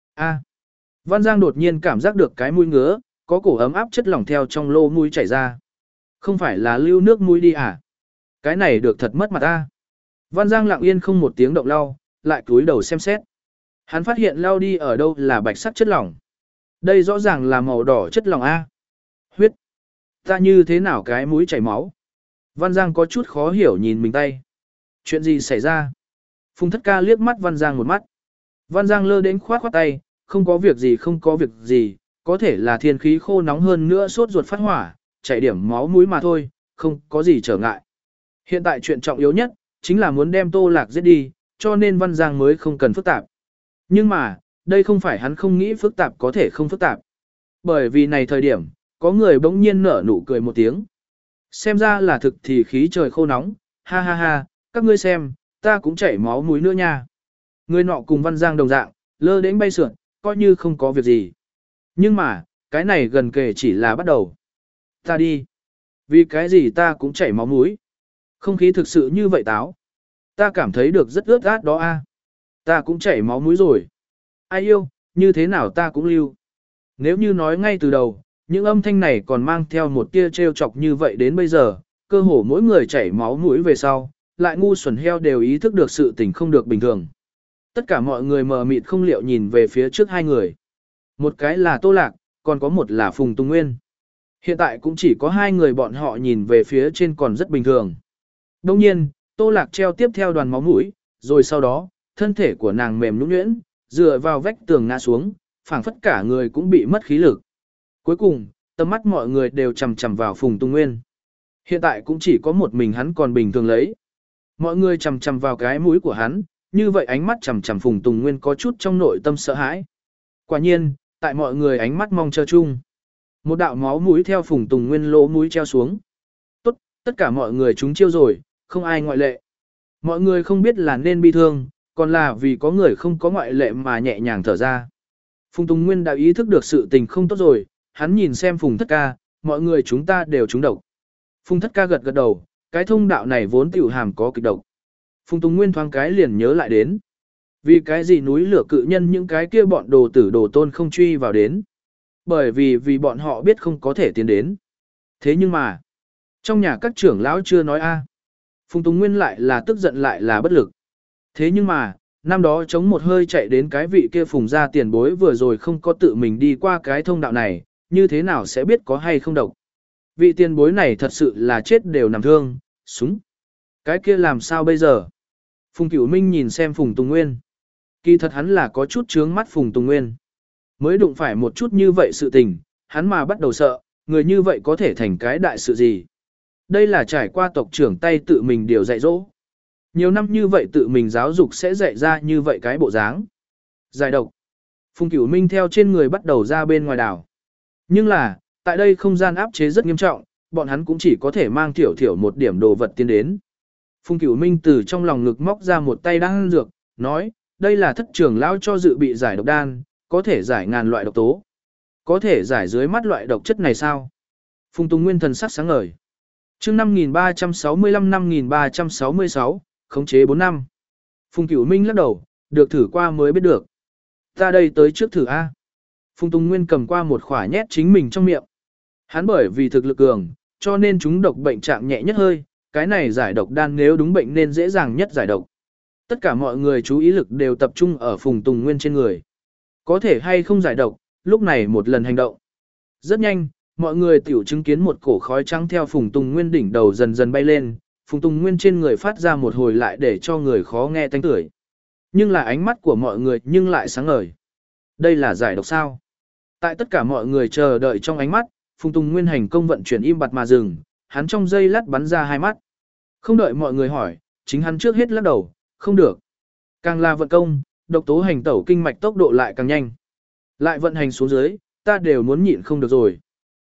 a Văn Giang đột nhiên cảm giác được cái mũi ngứa, có cổ ấm áp chất lỏng theo trong lô mũi chảy ra. Không phải là lưu nước mũi đi à? Cái này được thật mất mặt ta. Văn Giang lặng yên không một tiếng động lau, lại cúi đầu xem xét. Hắn phát hiện lau đi ở đâu là bạch sắc chất lỏng. Đây rõ ràng là màu đỏ chất lỏng A. Huyết. Ta như thế nào cái mũi chảy máu? Văn Giang có chút khó hiểu nhìn mình tay. Chuyện gì xảy ra? Phùng Thất Ca liếc mắt Văn Giang một mắt. Văn Giang lơ đến khoát khoát tay, không có việc gì không có việc gì, có thể là thiên khí khô nóng hơn nữa sốt ruột phát hỏa, chảy điểm máu mũi mà thôi, không có gì trở ngại. Hiện tại chuyện trọng yếu nhất, chính là muốn đem Tô Lạc giết đi, cho nên Văn Giang mới không cần phức tạp. Nhưng mà, đây không phải hắn không nghĩ phức tạp có thể không phức tạp. Bởi vì này thời điểm, có người bỗng nhiên nở nụ cười một tiếng. Xem ra là thực thì khí trời khô nóng, ha ha ha, các ngươi xem, ta cũng chảy máu mũi nữa nha. Người nọ cùng Văn Giang đồng dạng, lơ đến bay sượn, coi như không có việc gì. Nhưng mà, cái này gần kề chỉ là bắt đầu. Ta đi. Vì cái gì ta cũng chảy máu mũi. Không khí thực sự như vậy táo. Ta cảm thấy được rất ướt át đó a. Ta cũng chảy máu mũi rồi. Ai yêu, như thế nào ta cũng lưu. Nếu như nói ngay từ đầu, những âm thanh này còn mang theo một tia trêu chọc như vậy đến bây giờ, cơ hồ mỗi người chảy máu mũi về sau, lại ngu xuẩn heo đều ý thức được sự tình không được bình thường. Tất cả mọi người mờ mịt không liệu nhìn về phía trước hai người. Một cái là Tô Lạc, còn có một là Phùng Tùng Nguyên. Hiện tại cũng chỉ có hai người bọn họ nhìn về phía trên còn rất bình thường. Đông nhiên, Tô Lạc treo tiếp theo đoàn máu mũi, rồi sau đó, thân thể của nàng mềm nhũn nhuyễn, dựa vào vách tường ngã xuống, phảng phất cả người cũng bị mất khí lực. Cuối cùng, tầm mắt mọi người đều chằm chằm vào Phùng Tùng Nguyên. Hiện tại cũng chỉ có một mình hắn còn bình thường lấy. Mọi người chằm chằm vào cái mũi của hắn, như vậy ánh mắt chằm chằm Phùng Tùng Nguyên có chút trong nội tâm sợ hãi. Quả nhiên, tại mọi người ánh mắt mong chờ chung, một đạo máu mũi theo Phùng Tùng Nguyên lỗ mũi treo xuống. Tốt, tất cả mọi người trúng chiêu rồi, không ai ngoại lệ. Mọi người không biết là nên bi thương, còn là vì có người không có ngoại lệ mà nhẹ nhàng thở ra. Phùng Tùng Nguyên đã ý thức được sự tình không tốt rồi, hắn nhìn xem Phùng Thất Ca, mọi người chúng ta đều trúng độc. Phùng Thất Ca gật gật đầu, cái thông đạo này vốn tiểu hàm có kịch độc. Phùng Tùng Nguyên thoáng cái liền nhớ lại đến. Vì cái gì núi lửa cự nhân những cái kia bọn đồ tử đồ tôn không truy vào đến. Bởi vì vì bọn họ biết không có thể tiến đến. Thế nhưng mà, trong nhà các trưởng lão chưa nói a. Phùng Tùng Nguyên lại là tức giận lại là bất lực. Thế nhưng mà, năm đó chống một hơi chạy đến cái vị kia Phùng gia tiền bối vừa rồi không có tự mình đi qua cái thông đạo này, như thế nào sẽ biết có hay không độc. Vị tiền bối này thật sự là chết đều nằm thương, súng. Cái kia làm sao bây giờ? Phùng Cửu Minh nhìn xem Phùng Tùng Nguyên. Kỳ thật hắn là có chút chướng mắt Phùng Tùng Nguyên. Mới đụng phải một chút như vậy sự tình, hắn mà bắt đầu sợ, người như vậy có thể thành cái đại sự gì. Đây là trải qua tộc trưởng tay tự mình điều dạy dỗ. Nhiều năm như vậy tự mình giáo dục sẽ dạy ra như vậy cái bộ dáng. Giải độc. Phùng Cửu Minh theo trên người bắt đầu ra bên ngoài đảo. Nhưng là, tại đây không gian áp chế rất nghiêm trọng, bọn hắn cũng chỉ có thể mang thiểu thiểu một điểm đồ vật tiến đến. Phùng Cửu Minh từ trong lòng ngực móc ra một tay đan dược, nói, đây là thất trưởng lão cho dự bị giải độc đan, có thể giải ngàn loại độc tố. Có thể giải dưới mắt loại độc chất này sao? Phùng Tùng Nguyên thần sắc sáng ngời. Chương năm nghìn ba trăm sáu mươi lăm năm nghìn ba trăm sáu mươi sáu, khống chế bốn năm. Phùng Cửu Minh lắc đầu, được thử qua mới biết được. Ta đây tới trước thử A. Phùng Tùng Nguyên cầm qua một khỏa nhét chính mình trong miệng. Hắn bởi vì thực lực cường, cho nên chúng độc bệnh trạng nhẹ nhất hơi, cái này giải độc đan nếu đúng bệnh nên dễ dàng nhất giải độc. Tất cả mọi người chú ý lực đều tập trung ở Phùng Tùng Nguyên trên người. Có thể hay không giải độc, lúc này một lần hành động. Rất nhanh, mọi người tiểu chứng kiến một cổ khói trắng theo Phùng Tùng Nguyên đỉnh đầu dần dần bay lên, Phùng Tùng Nguyên trên người phát ra một hồi lại để cho người khó nghe tanh tưởi. Nhưng là ánh mắt của mọi người nhưng lại sáng ngời. Đây là giải độc sao? Tại tất cả mọi người chờ đợi trong ánh mắt, Phùng Tùng Nguyên hành công vận chuyển im bặt mà dừng, hắn trong giây lát bắn ra hai mắt. Không đợi mọi người hỏi, chính hắn trước hết lắc đầu, không được. Càng là vận công, độc tố hành tẩu kinh mạch tốc độ lại càng nhanh. Lại vận hành xuống dưới, ta đều muốn nhịn không được rồi.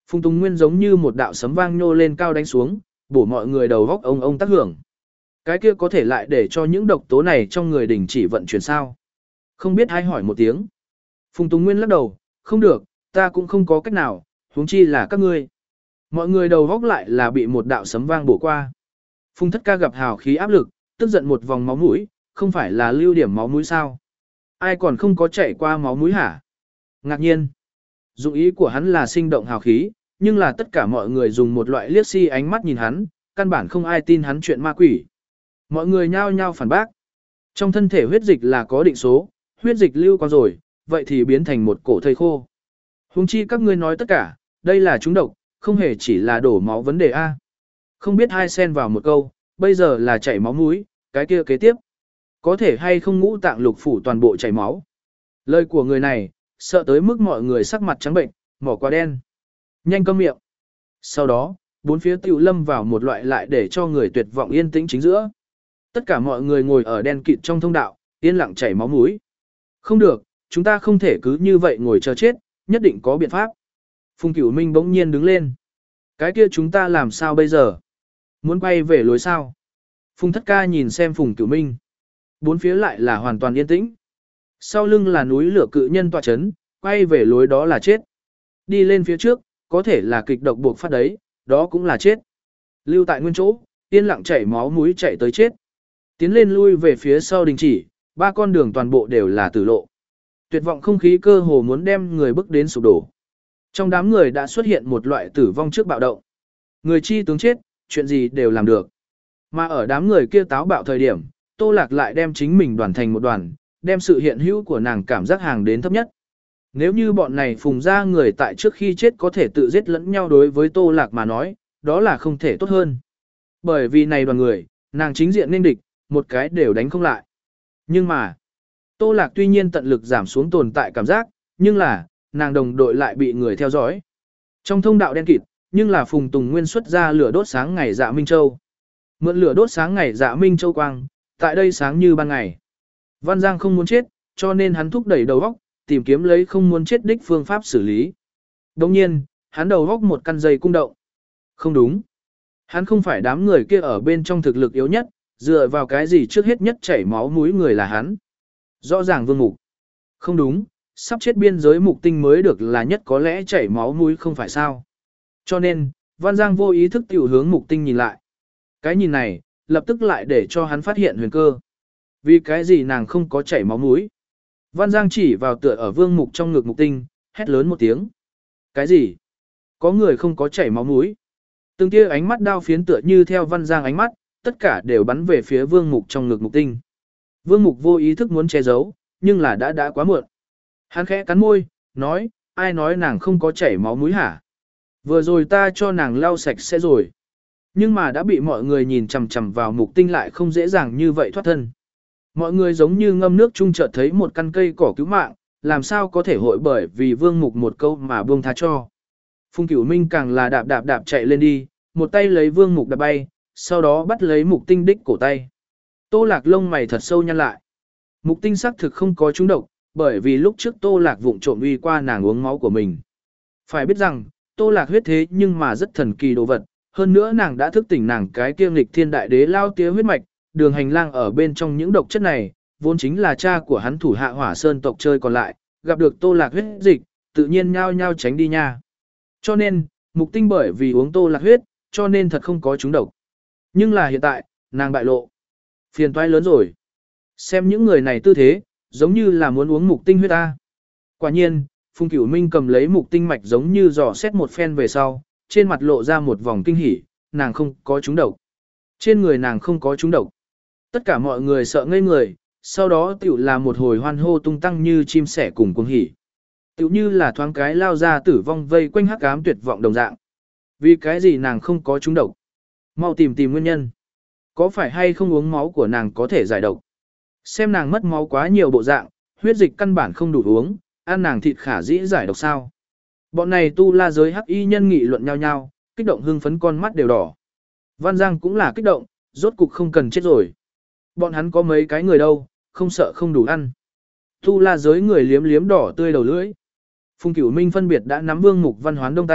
Phùng Tùng Nguyên giống như một đạo sấm vang nhô lên cao đánh xuống, bổ mọi người đầu góc ông ông tác hưởng. Cái kia có thể lại để cho những độc tố này trong người đình chỉ vận chuyển sao? Không biết ai hỏi một tiếng. Phùng Tùng Nguyên lắc đầu, không được, ta cũng không có cách nào, huống chi là các ngươi. Mọi người đầu góc lại là bị một đạo sấm vang bổ qua. Phùng Thất Ca gặp hào khí áp lực, tức giận một vòng máu mũi, không phải là lưu điểm máu mũi sao? Ai còn không có chảy qua máu mũi hả? Ngạc nhiên. Dụng ý của hắn là sinh động hào khí, nhưng là tất cả mọi người dùng một loại liếc si ánh mắt nhìn hắn, căn bản không ai tin hắn chuyện ma quỷ. Mọi người nhao nhao phản bác. Trong thân thể huyết dịch là có định số, huyết dịch lưu qua rồi, vậy thì biến thành một cổ thây khô. Huống chi các ngươi nói tất cả, đây là trúng độc, không hề chỉ là đổ máu vấn đề A. Không biết hai xen vào một câu, bây giờ là chảy máu mũi, cái kia kế tiếp. Có thể hay không ngũ tạng lục phủ toàn bộ chảy máu. Lời của người này, sợ tới mức mọi người sắc mặt trắng bệnh, mỏ quá đen. Nhanh câm miệng. Sau đó, bốn phía tiểu lâm vào một loại lại để cho người tuyệt vọng yên tĩnh chính giữa. Tất cả mọi người ngồi ở đen kịt trong thông đạo, yên lặng chảy máu mũi. Không được, chúng ta không thể cứ như vậy ngồi chờ chết, nhất định có biện pháp. Phùng Cửu Minh bỗng nhiên đứng lên. Cái kia chúng ta làm sao bây giờ? Muốn quay về lối sao? Phùng Thất Ca nhìn xem Phùng Cửu Minh. Bốn phía lại là hoàn toàn yên tĩnh. Sau lưng là núi lửa cự nhân tọa chấn, quay về lối đó là chết. Đi lên phía trước, có thể là kịch độc buộc phát đấy, đó cũng là chết. Lưu tại nguyên chỗ, yên lặng chảy máu mũi chạy tới chết. Tiến lên lui về phía sau đình chỉ, ba con đường toàn bộ đều là tử lộ. Tuyệt vọng không khí cơ hồ muốn đem người bước đến sụp đổ. Trong đám người đã xuất hiện một loại tử vong trước bạo động. Người chi tướng chết, chuyện gì đều làm được. Mà ở đám người kia táo bạo thời điểm, Tô Lạc lại đem chính mình đoàn thành một đoàn, đem sự hiện hữu của nàng cảm giác hàng đến thấp nhất. Nếu như bọn này phùng ra người tại trước khi chết có thể tự giết lẫn nhau đối với Tô Lạc mà nói, đó là không thể tốt hơn. Bởi vì này đoàn người, nàng chính diện nên địch, một cái đều đánh không lại. Nhưng mà, Tô Lạc tuy nhiên tận lực giảm xuống tồn tại cảm giác, nhưng là, nàng đồng đội lại bị người theo dõi. Trong thông đạo đen kịt, nhưng là Phùng Tùng Nguyên xuất ra lửa đốt sáng ngày Dạ Minh Châu. Mượn lửa đốt sáng ngày Dạ Minh Châu quang, tại đây sáng như ban ngày. Văn Giang không muốn chết, cho nên hắn thúc đẩy đầu óc, tìm kiếm lấy không muốn chết đích phương pháp xử lý. Đồng nhiên, hắn đầu óc một căn dây cung động. Không đúng. Hắn không phải đám người kia ở bên trong thực lực yếu nhất, dựa vào cái gì trước hết nhất chảy máu mũi người là hắn. Rõ ràng Vương Mục. Không đúng, sắp chết biên giới Mục Tinh mới được là nhất có lẽ chảy máu mũi không phải sao. Cho nên, Văn Giang vô ý thức tiểu hướng Mục Tinh nhìn lại. Cái nhìn này, lập tức lại để cho hắn phát hiện huyền cơ. Vì cái gì nàng không có chảy máu mũi? Văn Giang chỉ vào tựa ở Vương Mục trong ngực Mục Tinh, hét lớn một tiếng. Cái gì? Có người không có chảy máu mũi? Từng tia ánh mắt đao phiến tựa như theo Văn Giang ánh mắt, tất cả đều bắn về phía Vương Mục trong ngực Mục Tinh. Vương Mục vô ý thức muốn che giấu, nhưng là đã đã quá muộn. Hắn khẽ cắn môi, nói, ai nói nàng không có chảy máu mũi hả? Vừa rồi ta cho nàng lau sạch sẽ rồi. Nhưng mà đã bị mọi người nhìn chằm chằm vào Mục Tinh lại không dễ dàng như vậy thoát thân. Mọi người giống như ngâm nước chung chợt thấy một căn cây cỏ cứu mạng, làm sao có thể hội bởi vì Vương Mục một câu mà buông tha cho. Phùng Cửu Minh càng là đạp đạp đạp chạy lên đi, một tay lấy Vương Mục đạp bay, sau đó bắt lấy Mục Tinh đích cổ tay. Tô Lạc lông mày thật sâu nhăn lại. Mục Tinh xác thực không có trúng độc, bởi vì lúc trước Tô Lạc vụng trộm uy qua nàng uống máu của mình. Phải biết rằng, Tô Lạc huyết thế nhưng mà rất thần kỳ đồ vật, hơn nữa nàng đã thức tỉnh nàng cái kiêm lịch thiên đại đế lao tía huyết mạch, đường hành lang ở bên trong những độc chất này, vốn chính là cha của hắn thủ hạ Hỏa Sơn tộc chơi còn lại, gặp được Tô Lạc huyết dịch, tự nhiên nhao nhao tránh đi nha. Cho nên, Mục Tinh bởi vì uống Tô Lạc huyết, cho nên thật không có trúng độc. Nhưng là hiện tại, nàng bại lộ. Phiền toái lớn rồi. Xem những người này tư thế, giống như là muốn uống Mục Tinh huyết ta. Quả nhiên, Phùng Cửu Minh cầm lấy Mục Tinh mạch giống như dò xét một phen về sau, trên mặt lộ ra một vòng kinh hỉ, nàng không có trúng độc. Trên người nàng không có trúng độc. Tất cả mọi người sợ ngây người, sau đó tiểu là một hồi hoan hô tung tăng như chim sẻ cùng cuồng hỉ. Tiểu như là thoáng cái lao ra tử vong vây quanh hắc ám tuyệt vọng đồng dạng. Vì cái gì nàng không có trúng độc? Mau tìm tìm nguyên nhân. Có phải hay không uống máu của nàng có thể giải độc? Xem nàng mất máu quá nhiều bộ dạng, huyết dịch căn bản không đủ uống, ăn nàng thịt khả dĩ giải độc sao? Bọn này tu la giới hắc y nhân nghị luận nhau nhau, kích động hưng phấn con mắt đều đỏ. Văn Giang cũng là kích động, rốt cục không cần chết rồi. Bọn hắn có mấy cái người đâu, không sợ không đủ ăn. Tu la giới người liếm liếm đỏ tươi đầu lưỡi. Phùng Cửu Minh phân biệt đã nắm Vương Mục Văn Hoán Đông tay,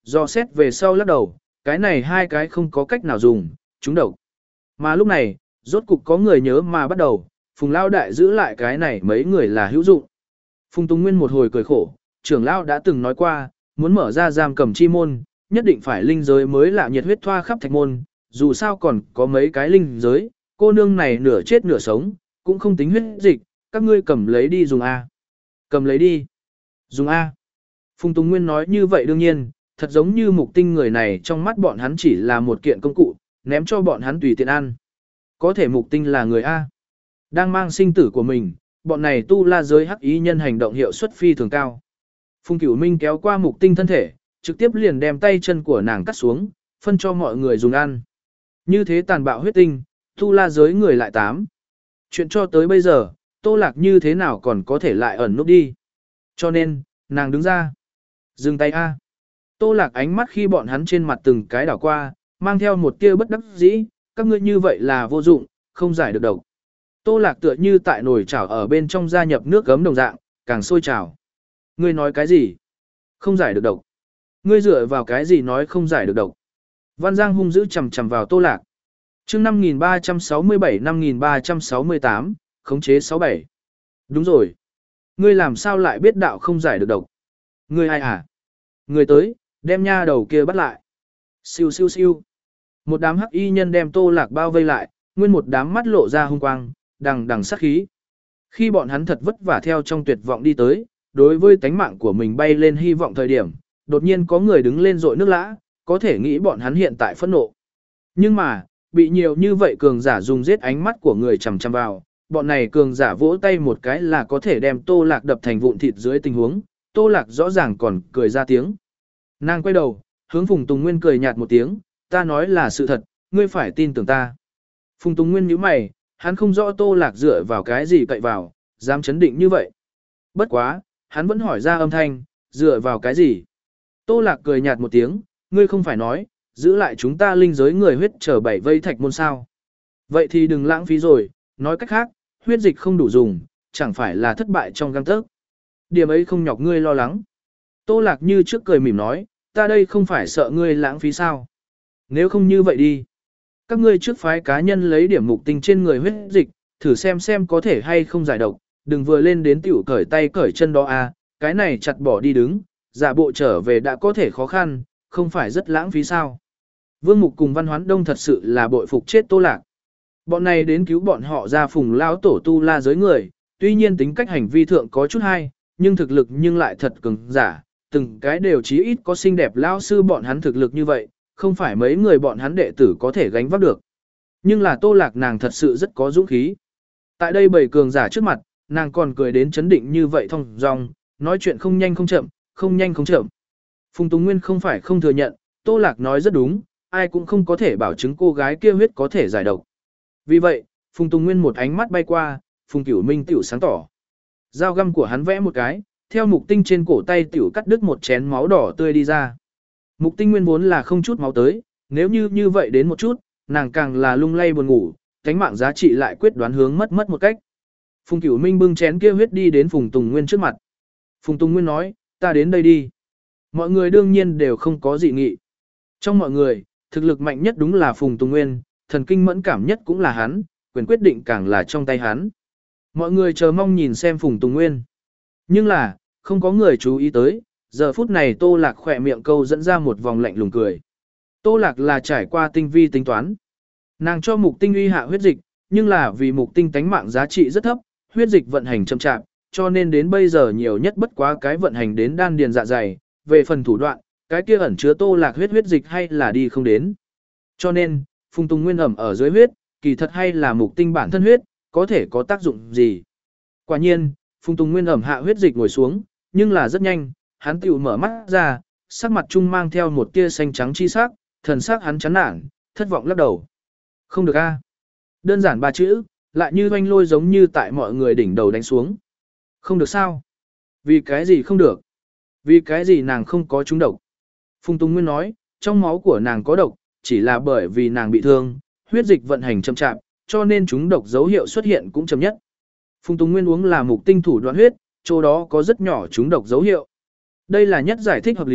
do xét về sau lắc đầu, cái này hai cái không có cách nào dùng, chúng độc. Mà lúc này, rốt cục có người nhớ mà bắt đầu, Phùng Lao Đại giữ lại cái này mấy người là hữu dụng. Phùng Tùng Nguyên một hồi cười khổ, trưởng Lao đã từng nói qua, muốn mở ra giam cầm chi môn, nhất định phải linh giới mới lạ nhiệt huyết thoa khắp thạch môn, dù sao còn có mấy cái linh giới, cô nương này nửa chết nửa sống, cũng không tính huyết dịch, các ngươi cầm lấy đi dùng A. Cầm lấy đi. Dùng A. Phùng Tùng Nguyên nói như vậy đương nhiên, thật giống như mục tinh người này trong mắt bọn hắn chỉ là một kiện công cụ, ném cho bọn hắn tùy tiện ăn. Có thể mục tinh là người A. Đang mang sinh tử của mình, bọn này tu la giới hắc ý nhân hành động hiệu suất phi thường cao. Phùng Cửu Minh kéo qua mục tinh thân thể, trực tiếp liền đem tay chân của nàng cắt xuống, phân cho mọi người dùng ăn. Như thế tàn bạo huyết tinh, tu la giới người lại tám. Chuyện cho tới bây giờ, Tô Lạc như thế nào còn có thể lại ẩn núp đi. Cho nên, nàng đứng ra. Dừng tay A. Tô Lạc ánh mắt khi bọn hắn trên mặt từng cái đảo qua, mang theo một tia bất đắc dĩ, các ngươi như vậy là vô dụng, không giải được độc. Tô Lạc tựa như tại nồi chảo ở bên trong gia nhập nước gấm đồng dạng, càng sôi trào. Ngươi nói cái gì? Không giải được độc. Ngươi dựa vào cái gì nói không giải được độc? Văn Giang hung dữ chầm chầm vào Tô Lạc. Chương năm nghìn ba trăm sáu mươi bảy năm nghìn ba trăm sáu mươi tám, khống chế sáu bảy. Đúng rồi. Ngươi làm sao lại biết đạo không giải được độc? Ngươi ai à? Ngươi tới, đem nha đầu kia bắt lại. Siêu siêu siêu. Một đám hắc y nhân đem Tô Lạc bao vây lại, nguyên một đám mắt lộ ra hung quang, đằng đằng sát khí. Khi bọn hắn thật vất vả theo trong tuyệt vọng đi tới, đối với tánh mạng của mình bay lên hy vọng thời điểm, đột nhiên có người đứng lên rội nước lã, có thể nghĩ bọn hắn hiện tại phẫn nộ. Nhưng mà, bị nhiều như vậy cường giả dùng giết ánh mắt của người chằm chằm vào, bọn này cường giả vỗ tay một cái là có thể đem Tô Lạc đập thành vụn thịt dưới tình huống, Tô Lạc rõ ràng còn cười ra tiếng. Nàng quay đầu, hướng Phùng Tùng Nguyên cười nhạt một tiếng, ta nói là sự thật, ngươi phải tin tưởng ta. Phùng Tùng Nguyên nhíu mày, hắn không rõ Tô Lạc dựa vào cái gì cậy vào, dám chấn định như vậy. Bất quá, hắn vẫn hỏi ra âm thanh, dựa vào cái gì? Tô Lạc cười nhạt một tiếng, ngươi không phải nói, giữ lại chúng ta linh giới người huyết trở bảy vây thạch môn sao. Vậy thì đừng lãng phí rồi, nói cách khác, huyết dịch không đủ dùng, chẳng phải là thất bại trong gang tấc. Điểm ấy không nhọc ngươi lo lắng. Tô Lạc như trước cười mỉm nói, ta đây không phải sợ ngươi lãng phí sao. Nếu không như vậy đi. Các ngươi trước phái cá nhân lấy điểm mục tinh trên người huyết dịch, thử xem xem có thể hay không giải độc, đừng vừa lên đến tiểu cởi tay cởi chân đó à, cái này chặt bỏ đi đứng, giả bộ trở về đã có thể khó khăn, không phải rất lãng phí sao. Vương Mục cùng Văn Hoán Đông thật sự là bội phục chết Tô Lạc. Bọn này đến cứu bọn họ ra Phùng lão tổ tu la giới người, tuy nhiên tính cách hành vi thượng có chút hay, nhưng thực lực nhưng lại thật cứng giả, từng cái đều chí ít có xinh đẹp lão sư bọn hắn thực lực như vậy, không phải mấy người bọn hắn đệ tử có thể gánh vác được. Nhưng là Tô Lạc nàng thật sự rất có dũng khí. Tại đây bảy cường giả trước mặt, nàng còn cười đến chấn định như vậy thông dong, nói chuyện không nhanh không chậm, không nhanh không chậm. Phùng Tùng Nguyên không phải không thừa nhận, Tô Lạc nói rất đúng, ai cũng không có thể bảo chứng cô gái kia huyết có thể giải độc. Vì vậy, Phùng Tùng Nguyên một ánh mắt bay qua, Phùng Cửu Minh tiểu sáng tỏ. Dao găm của hắn vẽ một cái, theo mục tinh trên cổ tay tiểu cắt đứt một chén máu đỏ tươi đi ra. Mục tinh nguyên vốn là không chút máu tới, nếu như như vậy đến một chút, nàng càng là lung lay buồn ngủ, cánh mạng giá trị lại quyết đoán hướng mất mất một cách. Phùng Cửu Minh bưng chén kia huyết đi đến Phùng Tùng Nguyên trước mặt. Phùng Tùng Nguyên nói, ta đến đây đi. Mọi người đương nhiên đều không có dị nghị. Trong mọi người, thực lực mạnh nhất đúng là Phùng Tùng Nguyên, thần kinh mẫn cảm nhất cũng là hắn, quyền quyết định càng là trong tay hắn. Mọi người chờ mong nhìn xem Phùng Tùng Nguyên. Nhưng là, không có người chú ý tới, giờ phút này Tô Lạc khỏe miệng câu dẫn ra một vòng lạnh lùng cười. Tô Lạc là trải qua tinh vi tính toán. Nàng cho mục tinh uy hạ huyết dịch, nhưng là vì mục tinh tánh mạng giá trị rất thấp, huyết dịch vận hành chậm chạp, cho nên đến bây giờ nhiều nhất bất quá cái vận hành đến đan điền dạ dày, về phần thủ đoạn, cái kia ẩn chứa Tô Lạc huyết huyết dịch hay là đi không đến. Cho nên, Phùng Tùng Nguyên ẩm ở dưới huyết, kỳ thật hay là mục tinh bản thân huyết, có thể có tác dụng gì. Quả nhiên, Phùng Tùng Nguyên ẩm hạ huyết dịch ngồi xuống, nhưng là rất nhanh, hắn tiểu mở mắt ra, sắc mặt trung mang theo một tia xanh trắng chi sắc, thần sắc hắn chán nản, thất vọng lắc đầu. Không được a. Đơn giản ba chữ, lại như oanh lôi giống như tại mọi người đỉnh đầu đánh xuống. Không được sao? Vì cái gì không được? Vì cái gì nàng không có trúng độc? Phùng Tùng Nguyên nói, trong máu của nàng có độc, chỉ là bởi vì nàng bị thương, huyết dịch vận hành chậm chạp, cho nên trúng độc dấu hiệu xuất hiện cũng chậm nhất. Phùng Tùng Nguyên uống là mục tinh thủ đoạn huyết, chỗ đó có rất nhỏ trúng độc dấu hiệu. Đây là nhất giải thích hợp lý,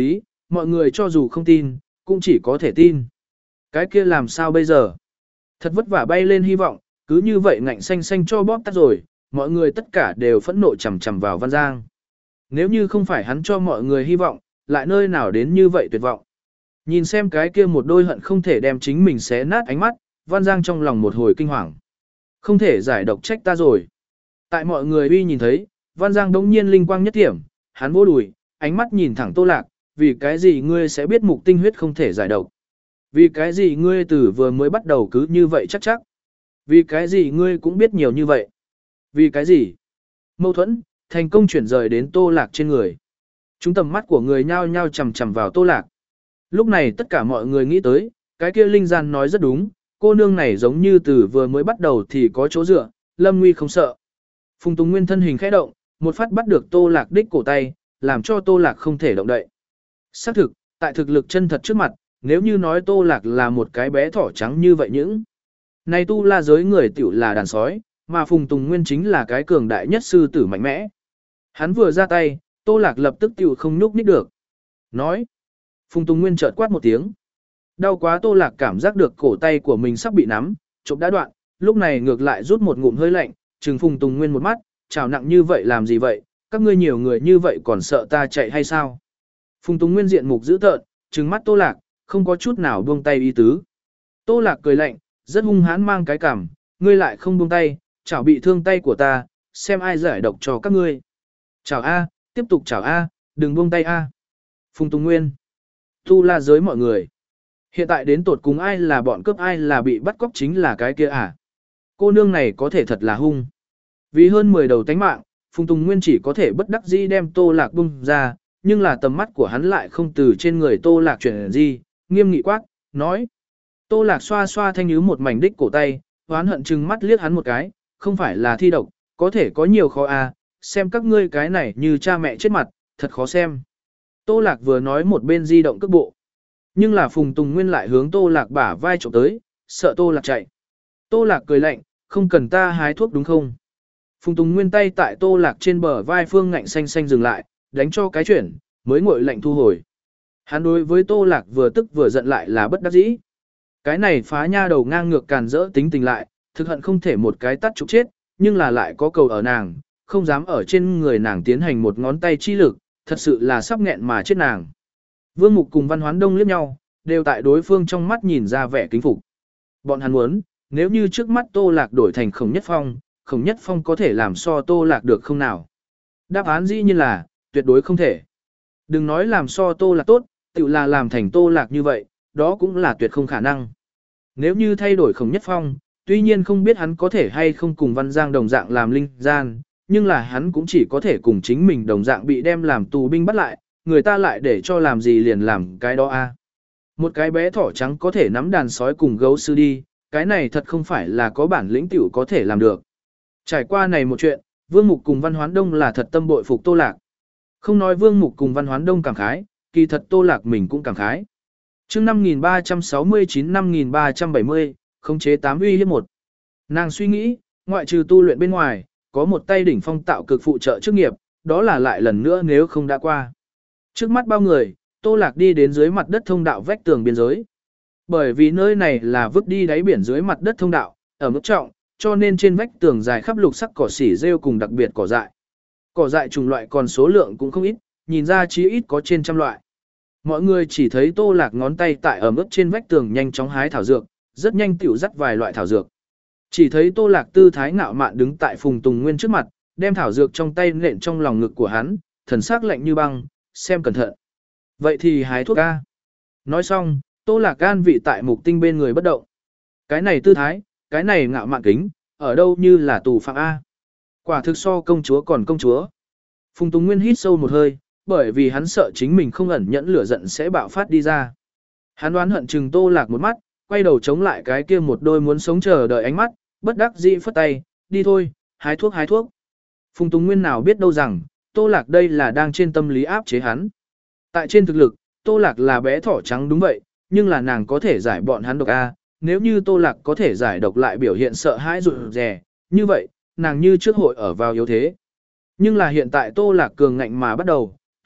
mọi người cho dù không tin, cũng chỉ có thể tin. Cái kia làm sao bây giờ? Thật vất vả bay lên hy vọng, cứ như vậy ngạnh xanh xanh cho bóp tắt rồi, mọi người tất cả đều phẫn nộ chầm chầm vào Văn Giang. Nếu như không phải hắn cho mọi người hy vọng, lại nơi nào đến như vậy tuyệt vọng. Nhìn xem cái kia một đôi hận không thể đem chính mình xé nát ánh mắt, Văn Giang trong lòng một hồi kinh hoàng. Không thể giải độc trách ta rồi. Tại mọi người uy nhìn thấy, Văn Giang đống nhiên linh quang nhất điểm, hắn vô đùi, ánh mắt nhìn thẳng Tô Lạc, vì cái gì ngươi sẽ biết mục tinh huyết không thể giải độc? Vì cái gì ngươi từ vừa mới bắt đầu cứ như vậy chắc chắc? Vì cái gì ngươi cũng biết nhiều như vậy? Vì cái gì? Mâu thuẫn, thành công chuyển rời đến Tô Lạc trên người. Chúng tầm mắt của người nhao nhao chằm chằm vào Tô Lạc. Lúc này tất cả mọi người nghĩ tới, cái kia linh gian nói rất đúng, cô nương này giống như từ vừa mới bắt đầu thì có chỗ dựa, lâm nguy không sợ. Phùng Tùng Nguyên thân hình khẽ động, một phát bắt được Tô Lạc đích cổ tay, làm cho Tô Lạc không thể động đậy. Xác thực, tại thực lực chân thật trước mặt, nếu như nói Tô Lạc là một cái bé thỏ trắng như vậy những. Này tu la giới người tiểu là đàn sói, mà Phùng Tùng Nguyên chính là cái cường đại nhất sư tử mạnh mẽ. Hắn vừa ra tay, Tô Lạc lập tức tiểu không nhúc nhích được. Nói. Phùng Tùng Nguyên chợt quát một tiếng. Đau quá Tô Lạc cảm giác được cổ tay của mình sắp bị nắm, chộp đã đoạn, lúc này ngược lại rút một ngụm hơi lạnh, trừng Phùng Tùng Nguyên một mắt, chào nặng như vậy làm gì vậy, các ngươi nhiều người như vậy còn sợ ta chạy hay sao? Phùng Tùng Nguyên diện mục dữ tợn, trừng mắt Tô Lạc, không có chút nào buông tay ý tứ. Tô Lạc cười lạnh, rất hung hãn mang cái cằm, ngươi lại không buông tay, chảo bị thương tay của ta, xem ai giải độc cho các ngươi. Chào A, tiếp tục chào A, đừng buông tay A. Phùng Tùng Nguyên. Tu la giới mọi người. Hiện tại đến tột cùng ai là bọn cướp ai là bị bắt cóc chính là cái kia à. Cô nương này có thể thật là hung. Vì hơn mười đầu tánh mạng, Phùng Tùng Nguyên chỉ có thể bất đắc dĩ đem Tô Lạc bung ra, nhưng là tầm mắt của hắn lại không từ trên người Tô Lạc chuyển gì, nghiêm nghị quát, nói. Tô Lạc xoa xoa thanh nhứ một mảnh đích cổ tay, hoán hận chừng mắt liếc hắn một cái, không phải là thi độc, có thể có nhiều khó à, xem các ngươi cái này như cha mẹ chết mặt, thật khó xem. Tô Lạc vừa nói một bên di động cước bộ. Nhưng là Phùng Tùng Nguyên lại hướng Tô Lạc bả vai trộm tới, sợ Tô Lạc chạy. Tô Lạc cười lạnh, không cần ta hái thuốc đúng không? Phùng Tùng Nguyên tay tại Tô Lạc trên bờ vai phương ngạnh xanh xanh dừng lại, đánh cho cái chuyển, mới ngội lạnh thu hồi. Hắn đối với Tô Lạc vừa tức vừa giận lại là bất đắc dĩ. Cái này phá nha đầu ngang ngược càn rỡ tính tình lại, thực hận không thể một cái tắt trục chết, nhưng là lại có cầu ở nàng, không dám ở trên người nàng tiến hành một ngón tay chi lực, thật sự là sắp nghẹn mà chết nàng. Vương Mục cùng Văn Hoán Đông liếc nhau, đều tại đối phương trong mắt nhìn ra vẻ kính phục. Bọn hắn muốn, nếu như trước mắt Tô Lạc đổi thành Khổng Nhất Phong, Khổng Nhất Phong có thể làm so Tô Lạc được không nào? Đáp án dĩ nhiên là, tuyệt đối không thể. Đừng nói làm so Tô Lạc tốt, tự là làm thành Tô Lạc như vậy, đó cũng là tuyệt không khả năng. Nếu như thay đổi Khổng Nhất Phong, tuy nhiên không biết hắn có thể hay không cùng Văn Giang đồng dạng làm linh gian, nhưng là hắn cũng chỉ có thể cùng chính mình đồng dạng bị đem làm tù binh bắt lại, người ta lại để cho làm gì liền làm cái đó a. Một cái bé thỏ trắng có thể nắm đàn sói cùng gấu sư đi, cái này thật không phải là có bản lĩnh tiểu có thể làm được. Trải qua này một chuyện, Vương Mục cùng Văn Hoán Đông là thật tâm bội phục Tô Lạc. Không nói Vương Mục cùng Văn Hoán Đông cảm khái, kỳ thật Tô Lạc mình cũng cảm khái. Chương năm nghìn ba trăm sáu mươi chín năm nghìn ba trăm bảy mươi, khống chế tám uy hiếp một. Nàng suy nghĩ, ngoại trừ tu luyện bên ngoài, có một tay đỉnh phong tạo cực phụ trợ chức nghiệp, đó là lại lần nữa nếu không đã qua. Trước mắt bao người, Tô Lạc đi đến dưới mặt đất thông đạo vách tường biên giới. Bởi vì nơi này là vứt đi đáy biển dưới mặt đất thông đạo, ở mức trọng, cho nên trên vách tường dài khắp lục sắc cỏ xỉ rêu cùng đặc biệt cỏ dại. Cỏ dại trùng loại còn số lượng cũng không ít, nhìn ra chí ít có trên trăm loại. Mọi người chỉ thấy Tô Lạc ngón tay tại ở mức trên vách tường nhanh chóng hái thảo dược, rất nhanh tiểu dắt vài loại thảo dược. Chỉ thấy Tô Lạc tư thái ngạo mạn đứng tại Phùng Tùng Nguyên trước mặt, đem thảo dược trong tay nện trong lòng ngực của hắn, thần sắc lạnh như băng, xem cẩn thận. Vậy thì hái thuốc A. Nói xong, Tô Lạc an vị tại mục tinh bên người bất động. Cái này tư thái, cái này ngạo mạn kính, ở đâu như là tù phạm A. Quả thực so công chúa còn công chúa. Phùng Tùng Nguyên hít sâu một hơi, bởi vì hắn sợ chính mình không ẩn nhẫn lửa giận sẽ bạo phát đi ra. Hắn đoán hận chừng Tô Lạc một mắt, quay đầu chống lại cái kia một đôi muốn sống chờ đợi ánh mắt, bất đắc dĩ phất tay, đi thôi, hái thuốc hái thuốc. Phùng Tùng Nguyên nào biết đâu rằng, Tô Lạc đây là đang trên tâm lý áp chế hắn. Tại trên thực lực, Tô Lạc là bé thỏ trắng đúng vậy, nhưng là nàng có thể giải bọn hắn độc A, nếu như Tô Lạc có thể giải độc lại biểu hiện sợ hãi rụt rè, như vậy, nàng như trước hội ở vào yếu thế. Nhưng là hiện tại Tô Lạc cường ngạnh mà bắt đầu,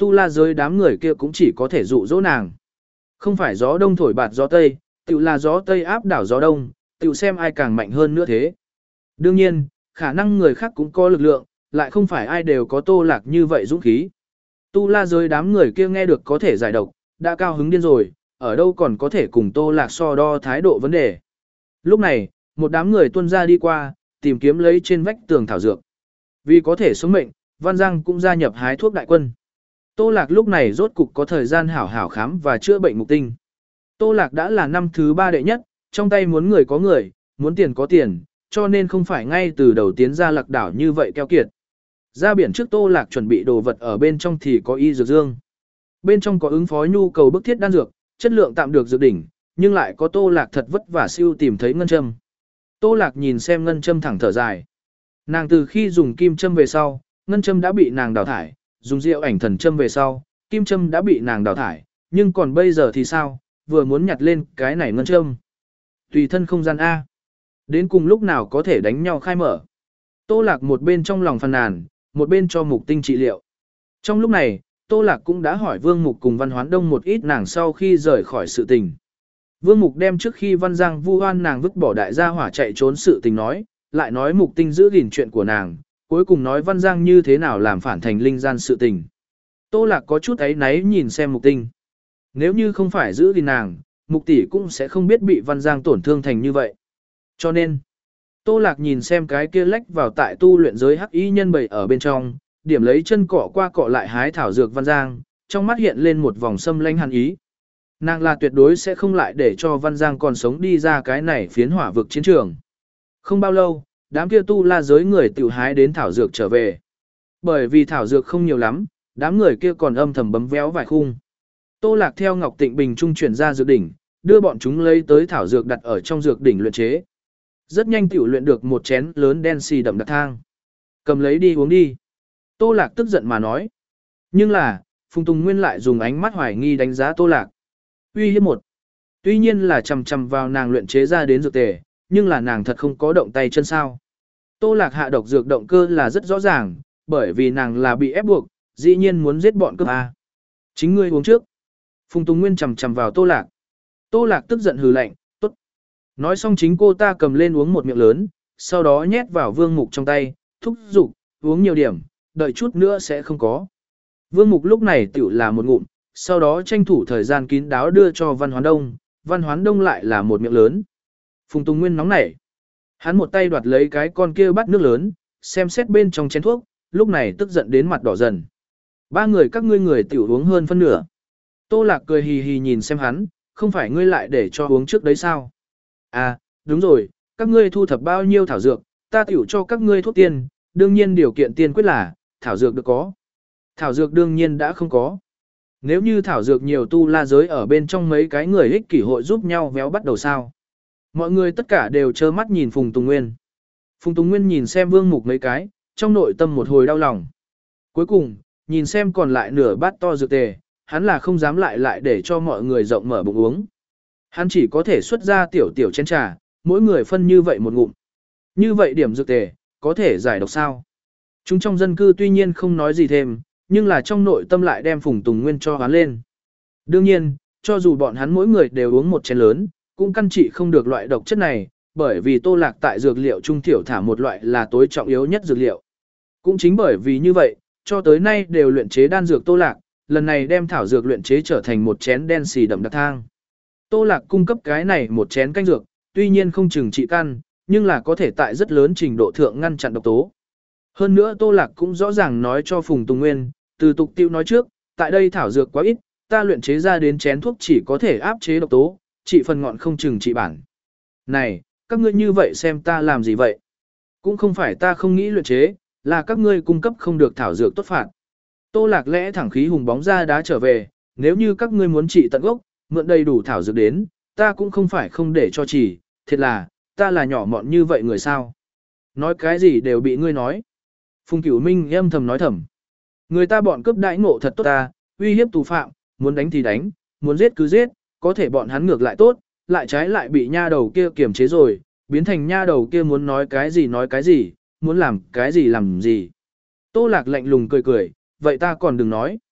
tu la giới đám người kia cũng chỉ có thể dụ dỗ nàng. Không phải gió đông thổi bạt gió tây, tự là gió tây áp đảo gió đông, tự xem ai càng mạnh hơn nữa thế. Đương nhiên, khả năng người khác cũng có lực lượng, lại không phải ai đều có Tô Lạc như vậy dũng khí. Tu la giới đám người kia nghe được có thể giải độc, đã cao hứng điên rồi, ở đâu còn có thể cùng Tô Lạc so đo thái độ vấn đề. Lúc này, một đám người tuân ra đi qua, tìm kiếm lấy trên vách tường thảo dược. Vì có thể sống mệnh, Văn Giang cũng gia nhập hái thuốc đại quân. Tô Lạc lúc này rốt cục có thời gian hảo hảo khám và chữa bệnh mục tinh. Tô Lạc đã là năm thứ ba đệ nhất, trong tay muốn người có người, muốn tiền có tiền, cho nên không phải ngay từ đầu tiến ra Lạc đảo như vậy keo kiệt. Ra biển trước Tô Lạc chuẩn bị đồ vật ở bên trong thì có y dược dương. Bên trong có ứng phó nhu cầu bức thiết đan dược, chất lượng tạm được dược đỉnh, nhưng lại có Tô Lạc thật vất vả siêu tìm thấy ngân châm. Tô Lạc nhìn xem ngân châm thẳng thở dài. Nàng từ khi dùng kim châm về sau, ngân châm đã bị nàng đào thải, dùng rượu ảnh thần châm về sau, kim châm đã bị nàng đào thải, nhưng còn bây giờ thì sao, vừa muốn nhặt lên cái này ngân châm. Tùy thân không gian A. Đến cùng lúc nào có thể đánh nhau khai mở. Tô Lạc một bên trong lòng phàn nàn, một bên cho Mục Tinh trị liệu. Trong lúc này, Tô Lạc cũng đã hỏi Vương Mục cùng Văn Hoán Đông một ít nàng sau khi rời khỏi sự tình. Vương Mục đem trước khi Văn Giang vu oan nàng vứt bỏ đại gia hỏa chạy trốn sự tình nói, lại nói Mục Tinh giữ gìn chuyện của nàng, cuối cùng nói Văn Giang như thế nào làm phản thành linh gian sự tình. Tô Lạc có chút ấy náy nhìn xem Mục Tinh. Nếu như không phải giữ gìn nàng, Mục tỷ cũng sẽ không biết bị Văn Giang tổn thương thành như vậy. Cho nên, Tô Lạc nhìn xem cái kia lách vào tại tu luyện giới hắc y nhân bầy ở bên trong, điểm lấy chân cọ qua cọ lại hái thảo dược Văn Giang, trong mắt hiện lên một vòng xâm lanh hàn ý. Nàng là tuyệt đối sẽ không lại để cho Văn Giang còn sống đi ra cái này phiến hỏa vực chiến trường. Không bao lâu, đám kia tu la giới người tự hái đến thảo dược trở về. Bởi vì thảo dược không nhiều lắm, đám người kia còn âm thầm bấm véo vài khung. Tô Lạc theo Ngọc Tịnh Bình trung chuyển ra dược đỉnh, đưa bọn chúng lấy tới thảo dược đặt ở trong dược đỉnh luyện chế. Rất nhanh tiểu luyện được một chén lớn đen xì đậm đặc thang. Cầm lấy đi uống đi. Tô Lạc tức giận mà nói. Nhưng là, Phùng Tùng Nguyên lại dùng ánh mắt hoài nghi đánh giá Tô Lạc. Uy hiếp một. Tuy nhiên là chầm chầm vào nàng luyện chế ra đến dược tề, nhưng là nàng thật không có động tay chân sao. Tô Lạc hạ độc dược động cơ là rất rõ ràng, bởi vì nàng là bị ép buộc, dĩ nhiên muốn giết bọn cướp A. Chính ngươi uống trước. Phùng Tùng Nguyên chầm chầm vào Tô Lạc. Tô Lạc tức giận hừ lạnh, tốt. Nói xong chính cô ta cầm lên uống một miệng lớn, sau đó nhét vào Vương Mục trong tay, thúc giục, uống nhiều điểm, đợi chút nữa sẽ không có. Vương Mục lúc này tiểu là một ngụm, sau đó tranh thủ thời gian kín đáo đưa cho Văn Hoán Đông, Văn Hoán Đông lại là một miệng lớn. Phùng Tùng Nguyên nóng nảy. Hắn một tay đoạt lấy cái con kia bắt nước lớn, xem xét bên trong chén thuốc, lúc này tức giận đến mặt đỏ dần. Ba người các ngươi người tiểu uống hơn phân nửa. Tô Lạc cười hì hì nhìn xem hắn, không phải ngươi lại để cho uống trước đấy sao? À, đúng rồi, các ngươi thu thập bao nhiêu thảo dược, ta tiểu cho các ngươi thuốc tiền, đương nhiên điều kiện tiên quyết là, thảo dược được có. Thảo dược đương nhiên đã không có. Nếu như thảo dược nhiều tu la giới ở bên trong mấy cái người ích kỷ hội giúp nhau véo bắt đầu sao. Mọi người tất cả đều trơ mắt nhìn Phùng Tùng Nguyên. Phùng Tùng Nguyên nhìn xem Vương Mục mấy cái, trong nội tâm một hồi đau lòng. Cuối cùng, nhìn xem còn lại nửa bát to dược tề, hắn là không dám lại lại để cho mọi người rộng mở bụng uống. Hắn chỉ có thể xuất ra tiểu tiểu chén trà, mỗi người phân như vậy một ngụm. Như vậy điểm dược tề, có thể giải độc sao? Chúng trong dân cư tuy nhiên không nói gì thêm, nhưng là trong nội tâm lại đem Phùng Tùng Nguyên cho hắn lên. Đương nhiên, cho dù bọn hắn mỗi người đều uống một chén lớn, cũng căn trị không được loại độc chất này, bởi vì Tô Lạc tại dược liệu trung tiểu thả một loại là tối trọng yếu nhất dược liệu. Cũng chính bởi vì như vậy, cho tới nay đều luyện chế đan dược Tô Lạc, lần này đem thảo dược luyện chế trở thành một chén đen xì đậm đặc thang. Tô Lạc cung cấp cái này một chén canh dược, tuy nhiên không chừng trị căn, nhưng là có thể tại rất lớn trình độ thượng ngăn chặn độc tố. Hơn nữa Tô Lạc cũng rõ ràng nói cho Phùng Tùng Nguyên, từ tục tiêu nói trước, tại đây thảo dược quá ít, ta luyện chế ra đến chén thuốc chỉ có thể áp chế độc tố, trị phần ngọn không chừng trị bản. Này, các ngươi như vậy xem ta làm gì vậy? Cũng không phải ta không nghĩ luyện chế, là các ngươi cung cấp không được thảo dược tốt phạt. Tô Lạc lẽ thẳng khí hùng bóng ra đá trở về, nếu như các ngươi muốn trị tận gốc, mượn đầy đủ thảo dược đến, ta cũng không phải không để cho chỉ, thiệt là, ta là nhỏ mọn như vậy người sao? Nói cái gì đều bị ngươi nói. Phùng Cửu Minh âm thầm nói thầm. Người ta bọn cướp đãi ngộ thật tốt ta, uy hiếp tù phạm, muốn đánh thì đánh, muốn giết cứ giết, có thể bọn hắn ngược lại tốt, lại trái lại bị nha đầu kia kiềm chế rồi, biến thành nha đầu kia muốn nói cái gì nói cái gì, muốn làm cái gì làm gì. Tô Lạc lạnh lùng cười cười, vậy ta còn đừng nói.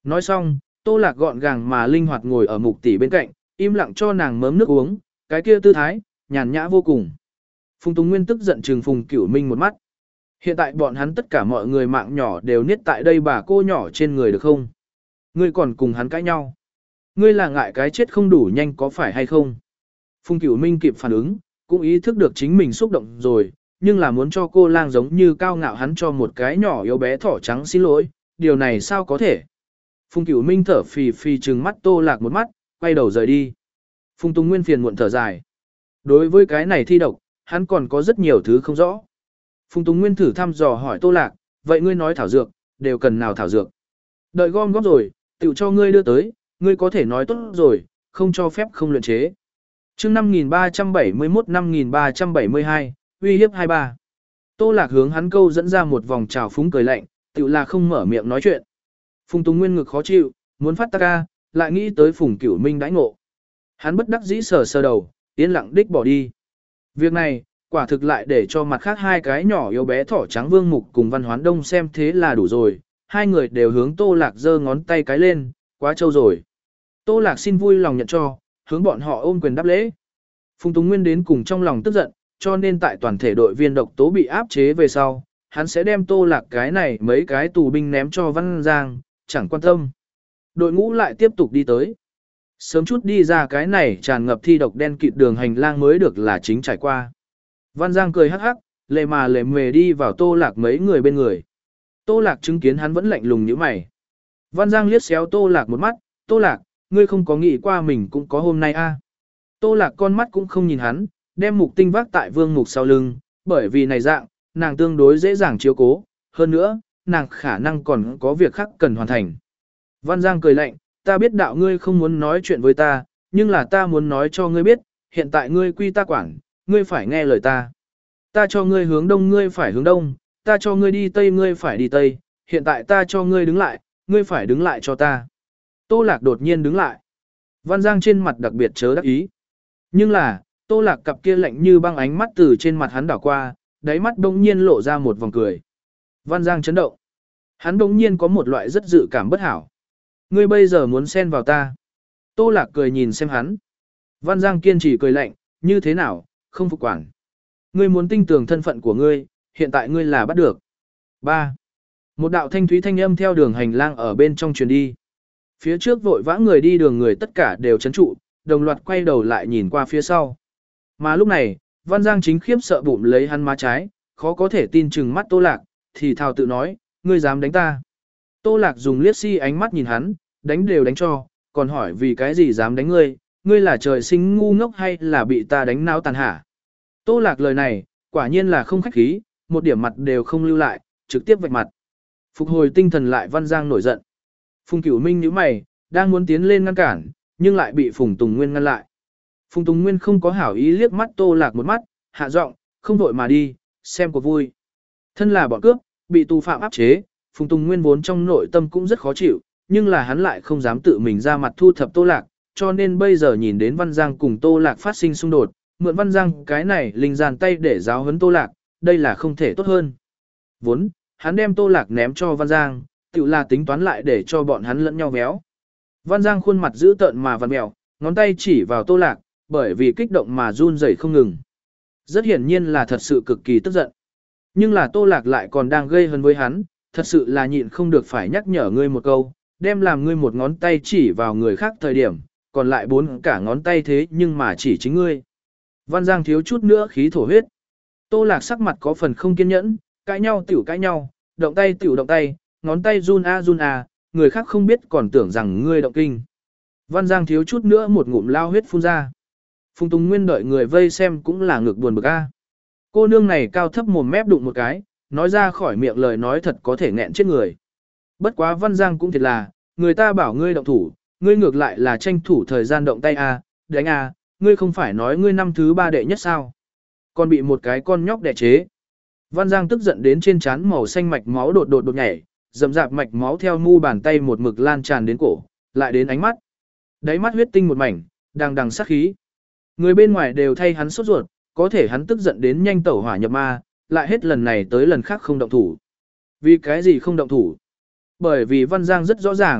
Nói xong, Tô Lạc gọn gàng mà linh hoạt ngồi ở Mục tỷ bên cạnh, im lặng cho nàng mớm nước uống, cái kia tư thái, nhàn nhã vô cùng. Phùng Tùng Nguyên tức giận trừng Phùng Cửu Minh một mắt. Hiện tại bọn hắn tất cả mọi người mạng nhỏ đều niết tại đây bà cô nhỏ trên người được không? Ngươi còn cùng hắn cãi nhau. Ngươi là ngại cái chết không đủ nhanh có phải hay không? Phùng Cửu Minh kịp phản ứng, cũng ý thức được chính mình xúc động rồi, nhưng là muốn cho cô lang giống như cao ngạo hắn cho một cái nhỏ yếu bé thỏ trắng xin lỗi, điều này sao có thể? Phùng Cửu Minh thở phì phì trừng mắt Tô Lạc một mắt, quay đầu rời đi. Phùng Tùng Nguyên phiền muộn thở dài. Đối với cái này thi độc, hắn còn có rất nhiều thứ không rõ. Phùng Tùng Nguyên thử thăm dò hỏi Tô Lạc, vậy ngươi nói thảo dược, đều cần nào thảo dược? Đợi gom góp rồi, tự cho ngươi đưa tới, ngươi có thể nói tốt rồi, không cho phép không luyện chế. chương năm nghìn ba trăm bảy mươi mốt năm nghìn ba trăm bảy mươi hai, uy hiếp hai ba. Tô Lạc hướng hắn câu dẫn ra một vòng trào phúng cười lạnh, tự là không mở miệng nói chuyện. Phùng Tùng Nguyên ngực khó chịu, muốn phát ta ca, lại nghĩ tới Phùng Cửu Minh đãi ngộ. Hắn bất đắc dĩ sờ sờ đầu, yên lặng đích bỏ đi. Việc này, quả thực lại để cho mặt khác hai cái nhỏ yếu bé thỏ trắng Vương Mục cùng Văn Hoán Đông xem thế là đủ rồi. Hai người đều hướng Tô Lạc giơ ngón tay cái lên, quá trâu rồi. Tô Lạc xin vui lòng nhận cho, hướng bọn họ ôm quyền đáp lễ. Phùng Tùng Nguyên đến cùng trong lòng tức giận, cho nên tại toàn thể đội viên độc tố bị áp chế về sau, hắn sẽ đem Tô Lạc cái này mấy cái tù binh ném cho Văn Giang, chẳng quan tâm. Đội ngũ lại tiếp tục đi tới. Sớm chút đi ra cái này tràn ngập thi độc đen kịt đường hành lang mới được là chính trải qua. Văn Giang cười hắc hắc, lệ mà lệ mề đi vào Tô Lạc mấy người bên người. Tô Lạc chứng kiến hắn vẫn lạnh lùng như mày. Văn Giang liếc xéo Tô Lạc một mắt, Tô Lạc, ngươi không có nghĩ qua mình cũng có hôm nay a? À? Tô Lạc con mắt cũng không nhìn hắn, đem Mục Tinh vác tại Vương Mục sau lưng, bởi vì này dạng, nàng tương đối dễ dàng chiếu cố, hơn nữa, nàng khả năng còn có việc khác cần hoàn thành. Văn Giang cười lạnh, ta biết đạo ngươi không muốn nói chuyện với ta, nhưng là ta muốn nói cho ngươi biết, hiện tại ngươi quy ta quản, ngươi phải nghe lời ta. Ta cho ngươi hướng đông ngươi phải hướng đông, ta cho ngươi đi tây ngươi phải đi tây, hiện tại ta cho ngươi đứng lại, ngươi phải đứng lại cho ta. Tô Lạc đột nhiên đứng lại. Văn Giang trên mặt đặc biệt chớ đắc ý. Nhưng là, Tô Lạc cặp kia lạnh như băng ánh mắt từ trên mặt hắn đảo qua, đáy mắt đông nhiên lộ ra một vòng cười. Văn Giang chấn động. Hắn đông nhiên có một loại rất dự cảm bất hảo. Ngươi bây giờ muốn xen vào ta. Tô Lạc cười nhìn xem hắn. Văn Giang kiên trì cười lạnh, như thế nào, không phục quản. Ngươi muốn tinh tường thân phận của ngươi, hiện tại ngươi là bắt được. ba. Một đạo thanh thúy thanh âm theo đường hành lang ở bên trong truyền đi. Phía trước vội vã người đi đường người tất cả đều chấn trụ, đồng loạt quay đầu lại nhìn qua phía sau. Mà lúc này, Văn Giang chính khiếp sợ bụng lấy hắn má trái, khó có thể tin chừng mắt Tô Lạc, thì thào tự nói, ngươi dám đánh ta. Tô Lạc dùng liếc si ánh mắt nhìn hắn, đánh đều đánh cho, còn hỏi vì cái gì dám đánh ngươi, ngươi là trời sinh ngu ngốc hay là bị ta đánh não tàn hả. Tô Lạc lời này, quả nhiên là không khách khí, một điểm mặt đều không lưu lại, trực tiếp vạch mặt. Phục hồi tinh thần lại Văn Giang nổi giận. Phùng Cửu Minh nhíu mày, đang muốn tiến lên ngăn cản, nhưng lại bị Phùng Tùng Nguyên ngăn lại. Phùng Tùng Nguyên không có hảo ý liếc mắt Tô Lạc một mắt, hạ giọng, không vội mà đi, xem cuộc vui. Thân là bọn cướp, bị tù phạm áp chế, Phùng Tùng Nguyên vốn trong nội tâm cũng rất khó chịu, nhưng là hắn lại không dám tự mình ra mặt thu thập Tô Lạc, cho nên bây giờ nhìn đến Văn Giang cùng Tô Lạc phát sinh xung đột, mượn Văn Giang cái này linh giàn tay để giáo huấn Tô Lạc, đây là không thể tốt hơn. Vốn, hắn đem Tô Lạc ném cho Văn Giang, tự là tính toán lại để cho bọn hắn lẫn nhau véo. Văn Giang khuôn mặt dữ tợn mà vặn mèo, ngón tay chỉ vào Tô Lạc, bởi vì kích động mà run rẩy không ngừng. Rất hiển nhiên là thật sự cực kỳ tức giận. Nhưng là Tô Lạc lại còn đang gây hấn với hắn, thật sự là nhịn không được phải nhắc nhở ngươi một câu, đem làm ngươi một ngón tay chỉ vào người khác thời điểm, còn lại bốn cả ngón tay thế nhưng mà chỉ chính ngươi. Văn Giang thiếu chút nữa khí thổ huyết. Tô Lạc sắc mặt có phần không kiên nhẫn, cãi nhau tiểu cãi nhau, động tay tiểu động tay, ngón tay run a run a, người khác không biết còn tưởng rằng ngươi động kinh. Văn Giang thiếu chút nữa một ngụm lao huyết phun ra. Phùng Tùng Nguyên đợi người vây xem cũng là ngực buồn bực a. Cô nương này cao thấp mồm mép đụng một cái, nói ra khỏi miệng lời nói thật có thể nghẹn chết người. Bất quá Văn Giang cũng thiệt là, người ta bảo ngươi động thủ, ngươi ngược lại là tranh thủ thời gian động tay a, đánh a, ngươi không phải nói ngươi năm thứ ba đệ nhất sao? Còn bị một cái con nhóc đè chế. Văn Giang tức giận đến trên trán màu xanh mạch máu đột đột đột nhảy, rậm rạp mạch máu theo mu bàn tay một mực lan tràn đến cổ, lại đến ánh mắt. Đáy mắt huyết tinh một mảnh, đằng đằng sát khí. Người bên ngoài đều thay hắn sốt ruột, có thể hắn tức giận đến nhanh tẩu hỏa nhập ma, lại hết lần này tới lần khác không động thủ. Vì cái gì không động thủ? Bởi vì Văn Giang rất rõ ràng,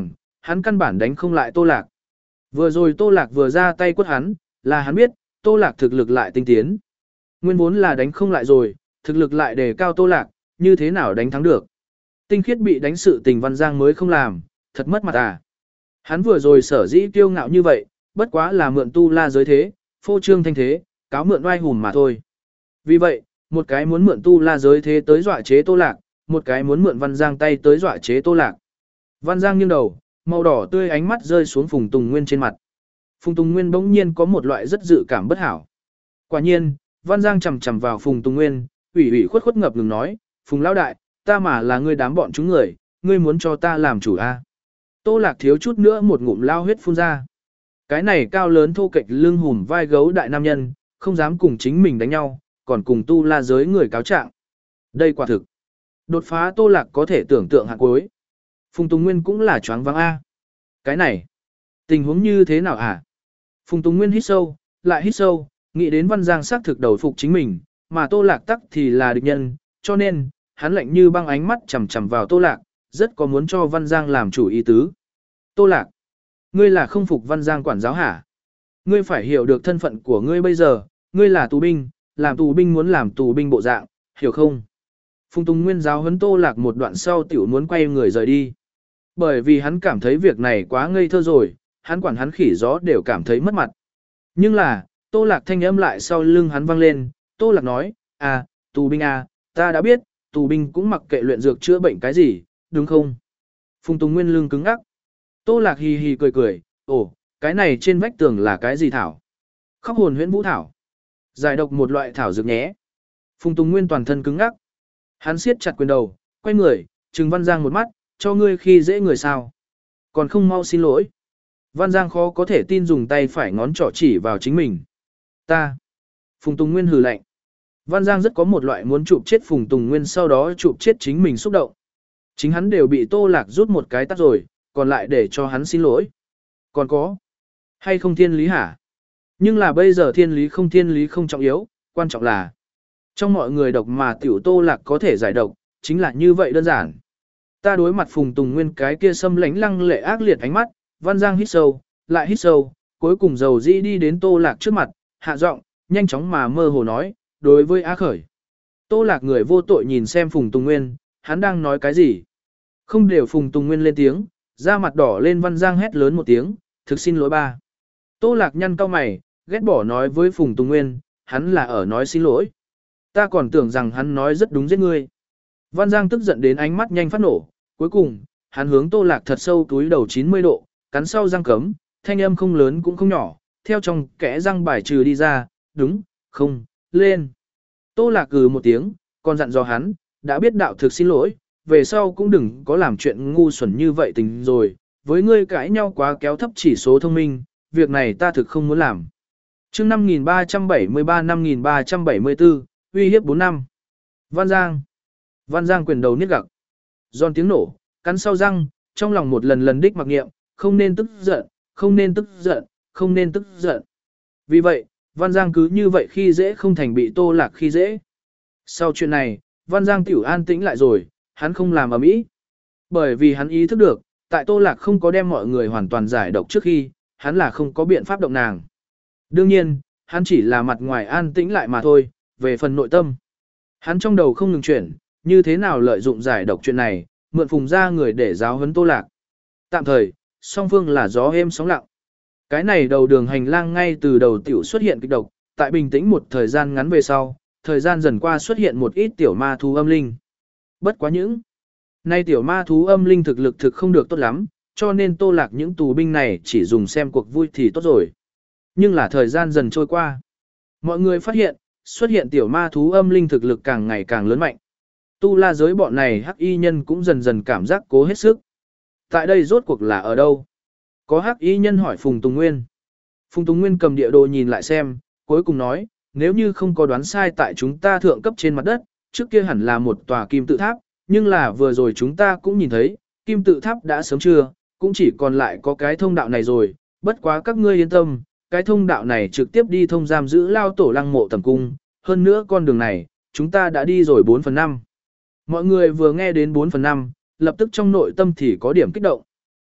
hắn căn bản đánh không lại Tô Lạc. Vừa rồi Tô Lạc vừa ra tay quất hắn, là hắn biết, Tô Lạc thực lực lại tinh tiến. Nguyên vốn là đánh không lại rồi, thực lực lại đề cao Tô Lạc, như thế nào đánh thắng được. Tinh khiết bị đánh sự tình Văn Giang mới không làm, thật mất mặt à. Hắn vừa rồi sở dĩ kiêu ngạo như vậy, bất quá là mượn tu la giới thế, phô trương thanh thế, cáo mượn oai hùng mà thôi. Vì vậy, một cái muốn mượn tu la giới thế tới dọa chế Tô Lạc, một cái muốn mượn Văn Giang tay tới dọa chế Tô Lạc. Văn Giang nghiêng đầu, màu đỏ tươi ánh mắt rơi xuống Phùng Tùng Nguyên trên mặt. Phùng Tùng Nguyên bỗng nhiên có một loại rất dự cảm bất hảo. Quả nhiên, Văn Giang chầm chầm vào Phùng Tùng Nguyên, ủy ủy khuất khuất ngập ngừng nói, Phùng lão đại, ta mà là ngươi đám bọn chúng người, ngươi muốn cho ta làm chủ a? À? Tô Lạc thiếu chút nữa một ngụm lao huyết phun ra. Cái này cao lớn thô kệch lưng hùm vai gấu đại nam nhân, không dám cùng chính mình đánh nhau, còn cùng tu la giới người cáo trạng. Đây quả thực. Đột phá Tô Lạc có thể tưởng tượng hạng cuối. Phùng Tùng Nguyên cũng là choáng váng A. Cái này, tình huống như thế nào hả? Phùng Tùng Nguyên hít sâu, lại hít sâu, nghĩ đến Văn Giang xác thực đầu phục chính mình, mà Tô Lạc tắc thì là địch nhân, cho nên, hắn lạnh như băng ánh mắt chằm chằm vào Tô Lạc, rất có muốn cho Văn Giang làm chủ ý tứ. Tô Lạc, ngươi là không phục Văn Giang quản giáo hả? Ngươi phải hiểu được thân phận của ngươi bây giờ, ngươi là tù binh, làm tù binh muốn làm tù binh bộ dạng, hiểu không? Phùng Tùng Nguyên giáo huấn Tô Lạc một đoạn sau tiểu muốn quay người rời đi. Bởi vì hắn cảm thấy việc này quá ngây thơ rồi, hắn quản hắn khỉ gió đều cảm thấy mất mặt. Nhưng là, Tô Lạc thanh âm lại sau lưng hắn vang lên, Tô Lạc nói, à, tù binh à, ta đã biết, tù binh cũng mặc kệ luyện dược chữa bệnh cái gì, đúng không? Phùng Tùng Nguyên lưng cứng ngắc. Tô Lạc hì hì cười cười, ồ, cái này trên vách tường là cái gì thảo? Khóc hồn huyễn vũ thảo. Giải độc một loại thảo dược nhé. Phùng Tùng Nguyên toàn thân cứng ngắc. Hắn siết chặt quyền đầu, quay người, trừng Văn Giang một mắt, cho ngươi khi dễ người sao. Còn không mau xin lỗi. Văn Giang khó có thể tin dùng tay phải ngón trỏ chỉ vào chính mình. Ta. Phùng Tùng Nguyên hừ lạnh. Văn Giang rất có một loại muốn chụp chết Phùng Tùng Nguyên sau đó chụp chết chính mình xúc động. Chính hắn đều bị Tô Lạc rút một cái tắt rồi, còn lại để cho hắn xin lỗi. Còn có. Hay không thiên lý hả? Nhưng là bây giờ thiên lý không thiên lý không trọng yếu, quan trọng là trong mọi người độc mà tiểu Tô Lạc có thể giải độc, chính là như vậy đơn giản. Ta đối mặt Phùng Tùng Nguyên cái kia xâm lánh lăng lệ ác liệt ánh mắt, Văn Giang hít sâu, lại hít sâu, cuối cùng dầu dĩ đi đến Tô Lạc trước mặt, hạ giọng, nhanh chóng mà mơ hồ nói, đối với Á Khởi. Tô Lạc người vô tội nhìn xem Phùng Tùng Nguyên, hắn đang nói cái gì? Không đều Phùng Tùng Nguyên lên tiếng, da mặt đỏ lên Văn Giang hét lớn một tiếng, thực xin lỗi ba. Tô Lạc nhăn cau mày, ghét bỏ nói với Phùng Tùng Nguyên, hắn là ở nói xin lỗi. Ta còn tưởng rằng hắn nói rất đúng giết ngươi. Văn Giang tức giận đến ánh mắt nhanh phát nổ, cuối cùng, hắn hướng Tô Lạc thật sâu túi đầu chín mươi độ, cắn sau răng cấm, thanh âm không lớn cũng không nhỏ, theo trong kẽ răng bài trừ đi ra, đúng, không, lên. Tô Lạc cừ một tiếng, còn dặn dò hắn, đã biết đạo thực xin lỗi, về sau cũng đừng có làm chuyện ngu xuẩn như vậy tình rồi, với ngươi cãi nhau quá kéo thấp chỉ số thông minh, việc này ta thực không muốn làm. Chương năm nghìn ba trăm bảy mươi ba năm nghìn ba trăm bảy mươi tư, uy hiếp bốn năm. Văn Giang. Văn Giang quyền đầu niết gặc. Giòn tiếng nổ, cắn sau răng, trong lòng một lần lần đích mặc nghiệm, không nên tức giận, không nên tức giận, không nên tức giận. Vì vậy, Văn Giang cứ như vậy khi dễ không thành bị Tô Lạc khi dễ. Sau chuyện này, Văn Giang tiểu an tĩnh lại rồi, hắn không làm ầm ĩ. Bởi vì hắn ý thức được, tại Tô Lạc không có đem mọi người hoàn toàn giải độc trước khi, hắn là không có biện pháp động nàng. Đương nhiên, hắn chỉ là mặt ngoài an tĩnh lại mà thôi, về phần nội tâm. Hắn trong đầu không ngừng chuyển, như thế nào lợi dụng giải độc chuyện này, mượn Phùng ra người để giáo huấn Tô Lạc. Tạm thời, song phương là gió êm sóng lặng. Cái này đầu đường hành lang ngay từ đầu tiểu xuất hiện kịch độc, tại bình tĩnh một thời gian ngắn về sau, thời gian dần qua xuất hiện một ít tiểu ma thú âm linh. Bất quá những nay tiểu ma thú âm linh thực lực thực không được tốt lắm, cho nên Tô Lạc những tù binh này chỉ dùng xem cuộc vui thì tốt rồi. Nhưng là thời gian dần trôi qua. Mọi người phát hiện, xuất hiện tiểu ma thú âm linh thực lực càng ngày càng lớn mạnh. Tu la giới bọn này hắc y nhân cũng dần dần cảm giác cố hết sức. Tại đây rốt cuộc là ở đâu? Có hắc y nhân hỏi Phùng Tùng Nguyên. Phùng Tùng Nguyên cầm địa đồ nhìn lại xem, cuối cùng nói, nếu như không có đoán sai tại chúng ta thượng cấp trên mặt đất, trước kia hẳn là một tòa kim tự tháp, nhưng là vừa rồi chúng ta cũng nhìn thấy, kim tự tháp đã sớm chưa, cũng chỉ còn lại có cái thông đạo này rồi, bất quá các ngươi yên tâm, cái thông đạo này trực tiếp đi thông giam giữ lao tổ lăng mộ tầm cung, hơn nữa con đường này, chúng ta đã đi rồi bốn phần năm. Mọi người vừa nghe đến bốn phần năm, lập tức trong nội tâm thì có điểm kích động.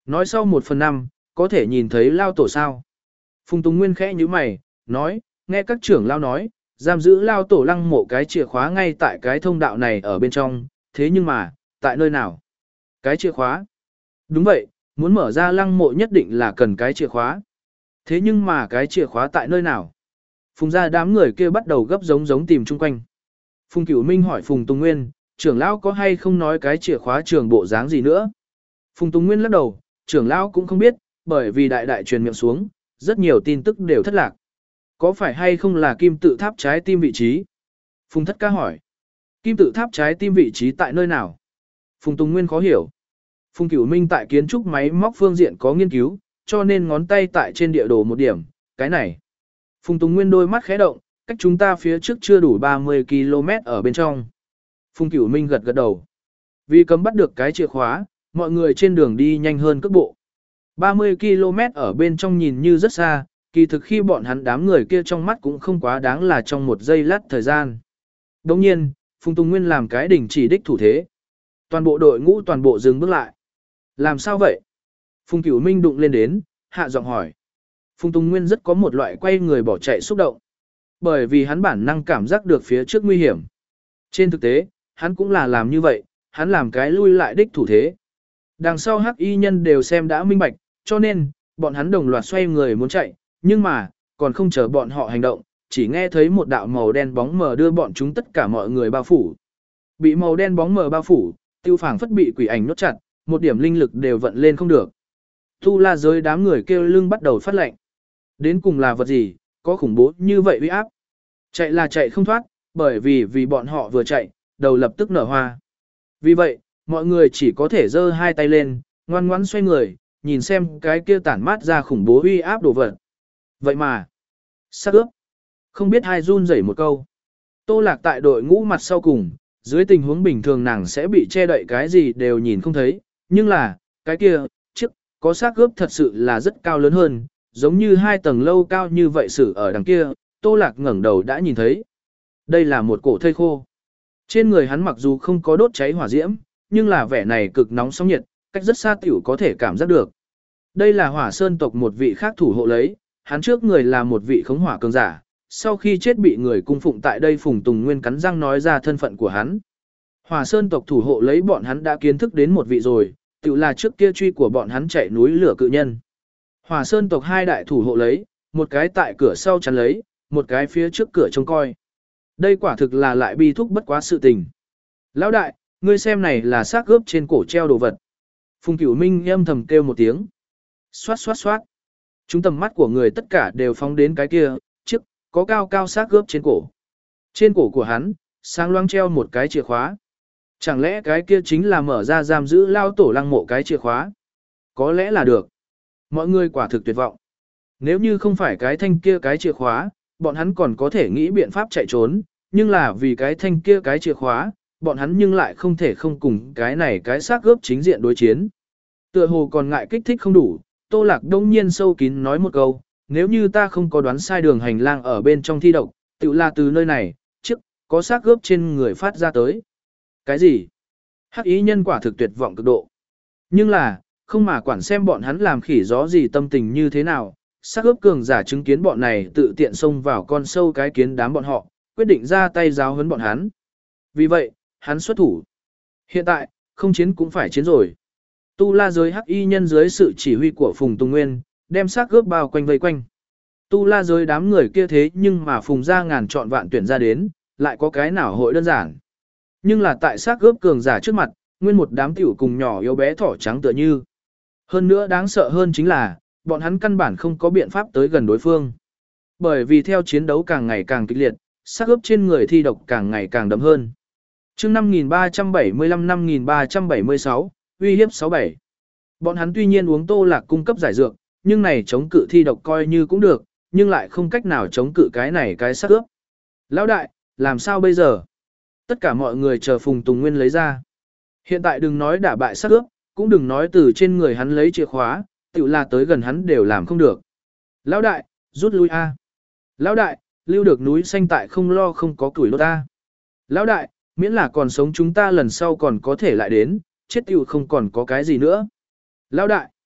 Nói sau một phần năm, có thể nhìn thấy lao tổ sao. Phùng Tùng Nguyên khẽ như mày, nói, nghe các trưởng lao nói, giam giữ lao tổ lăng mộ cái chìa khóa ngay tại cái thông đạo này ở bên trong, thế nhưng mà, tại nơi nào? Cái chìa khóa? Đúng vậy, muốn mở ra lăng mộ nhất định là cần cái chìa khóa. Thế nhưng mà cái chìa khóa tại nơi nào? Phùng ra đám người kia bắt đầu gấp giống giống tìm chung quanh. Phùng Cửu Minh hỏi Phùng Tùng Nguyên, trưởng lão có hay không nói cái chìa khóa trường bộ dáng gì nữa? Phùng Tùng Nguyên lắc đầu, trưởng lão cũng không biết, bởi vì đại đại truyền miệng xuống, rất nhiều tin tức đều thất lạc. Có phải hay không là kim tự tháp trái tim vị trí? Phùng Thất Ca hỏi. Kim tự tháp trái tim vị trí tại nơi nào? Phùng Tùng Nguyên khó hiểu. Phùng Cửu Minh tại kiến trúc máy móc phương diện có nghiên cứu, cho nên ngón tay tại trên địa đồ một điểm, cái này. Phùng Tùng Nguyên đôi mắt khẽ động, cách chúng ta phía trước chưa đủ ba mươi ki lô mét ở bên trong. Phùng Cửu Minh gật gật đầu. Vì cấm bắt được cái chìa khóa, mọi người trên đường đi nhanh hơn cước bộ. ba mươi ki lô mét ở bên trong nhìn như rất xa, kỳ thực khi bọn hắn đám người kia trong mắt cũng không quá đáng là trong một giây lát thời gian. Đồng nhiên, Phùng Tùng Nguyên làm cái đỉnh chỉ đích thủ thế. Toàn bộ đội ngũ toàn bộ dừng bước lại. Làm sao vậy? Phùng Cửu Minh đụng lên đến, hạ giọng hỏi. Phùng Tùng Nguyên rất có một loại quay người bỏ chạy xúc động. Bởi vì hắn bản năng cảm giác được phía trước nguy hiểm. Trên thực tế, hắn cũng là làm như vậy, hắn làm cái lui lại đích thủ thế. Đằng sau hắc y nhân đều xem đã minh bạch, cho nên, bọn hắn đồng loạt xoay người muốn chạy, nhưng mà, còn không chờ bọn họ hành động, chỉ nghe thấy một đạo màu đen bóng mờ đưa bọn chúng tất cả mọi người bao phủ. Bị màu đen bóng mờ bao phủ, tiêu phảng phất bị quỷ ảnh nốt chặt, một điểm linh lực đều vận lên không được. Tu La giới đám người kêu lưng bắt đầu phát lạnh. Đến cùng là vật gì, có khủng bố như vậy uy áp. Chạy là chạy không thoát, bởi vì vì bọn họ vừa chạy, đầu lập tức nở hoa. Vì vậy, mọi người chỉ có thể giơ hai tay lên, ngoan ngoãn xoay người, nhìn xem cái kia tản mát ra khủng bố uy áp đồ vật. Vậy mà, sắc ướp. Không biết hai run rẩy một câu. Tô Lạc tại đội ngũ mặt sau cùng, dưới tình huống bình thường nàng sẽ bị che đậy cái gì đều nhìn không thấy, nhưng là, cái kia, chiếc, có xác ướp thật sự là rất cao lớn hơn, giống như hai tầng lâu cao như vậy xử ở đằng kia, Tô Lạc ngẩng đầu đã nhìn thấy. Đây là một cổ thây khô. Trên người hắn mặc dù không có đốt cháy hỏa diễm, nhưng là vẻ này cực nóng sóng nhiệt, cách rất xa tiểu có thể cảm giác được. Đây là Hỏa Sơn tộc một vị khác thủ hộ lấy, hắn trước người là một vị khống hỏa cường giả, sau khi chết bị người cung phụng tại đây. Phùng Tùng Nguyên cắn răng nói ra thân phận của hắn. Hỏa Sơn tộc thủ hộ lấy bọn hắn đã kiến thức đến một vị rồi, tự là trước kia truy của bọn hắn chạy núi lửa cự nhân. Hỏa Sơn tộc hai đại thủ hộ lấy, một cái tại cửa sau chắn lấy, một cái phía trước cửa trông coi. Đây quả thực là lại bi thúc bất quá sự tình. Lão đại, ngươi xem này là xác gớp trên cổ treo đồ vật. Phùng Cửu Minh âm thầm kêu một tiếng. Xoát xoát xoát. Chúng tầm mắt của người tất cả đều phóng đến cái kia, chiếc, có cao cao xác gớp trên cổ. Trên cổ của hắn, sáng loáng treo một cái chìa khóa. Chẳng lẽ cái kia chính là mở ra giam giữ lao tổ lăng mộ cái chìa khóa? Có lẽ là được. Mọi người quả thực tuyệt vọng. Nếu như không phải cái thanh kia cái chìa khóa, bọn hắn còn có thể nghĩ biện pháp chạy trốn, nhưng là vì cái thanh kia cái chìa khóa, bọn hắn nhưng lại không thể không cùng cái này cái xác gớp chính diện đối chiến. Tựa hồ còn ngại kích thích không đủ, Tô Lạc đông nhiên sâu kín nói một câu, nếu như ta không có đoán sai đường hành lang ở bên trong thi độc, tự là từ nơi này, trước, có xác gớp trên người phát ra tới. Cái gì? Hắc ý nhân quả thực tuyệt vọng cực độ. Nhưng là, không mà quản xem bọn hắn làm khỉ gió gì tâm tình như thế nào, xác ướp cường giả chứng kiến bọn này tự tiện xông vào con sâu cái kiến đám bọn họ, quyết định ra tay giáo huấn bọn hắn. Vì vậy, hắn xuất thủ. Hiện tại, không chiến cũng phải chiến rồi. Tu La giới hắc y nhân dưới sự chỉ huy của Phùng Tùng Nguyên, đem xác ướp bao quanh vây quanh. Tu La giới đám người kia thế nhưng mà Phùng ra ngàn chọn vạn tuyển ra đến, lại có cái nào hội đơn giản. Nhưng là tại xác ướp cường giả trước mặt, nguyên một đám tiểu cùng nhỏ yếu bé thỏ trắng tựa như. Hơn nữa đáng sợ hơn chính là, bọn hắn căn bản không có biện pháp tới gần đối phương. Bởi vì theo chiến đấu càng ngày càng kịch liệt, xác ướp trên người thi độc càng ngày càng đậm hơn. Chương năm nghìn ba trăm bảy mươi lăm năm nghìn ba trăm bảy mươi sáu, uy hiếp sáu bảy. Bọn hắn tuy nhiên uống Tô Lạc cung cấp giải dược, nhưng này chống cự thi độc coi như cũng được, nhưng lại không cách nào chống cự cái này cái xác ướp. Lão đại, làm sao bây giờ? Tất cả mọi người chờ Phùng Tùng Nguyên lấy ra. Hiện tại đừng nói đả bại xác ướp, cũng đừng nói từ trên người hắn lấy chìa khóa, tự là tới gần hắn đều làm không được. Lão đại, rút lui a. Lão đại, lưu được núi xanh tại không lo không có củi lốt ta. Lão đại, miễn là còn sống chúng ta lần sau còn có thể lại đến, chết tiểu không còn có cái gì nữa. Lão đại,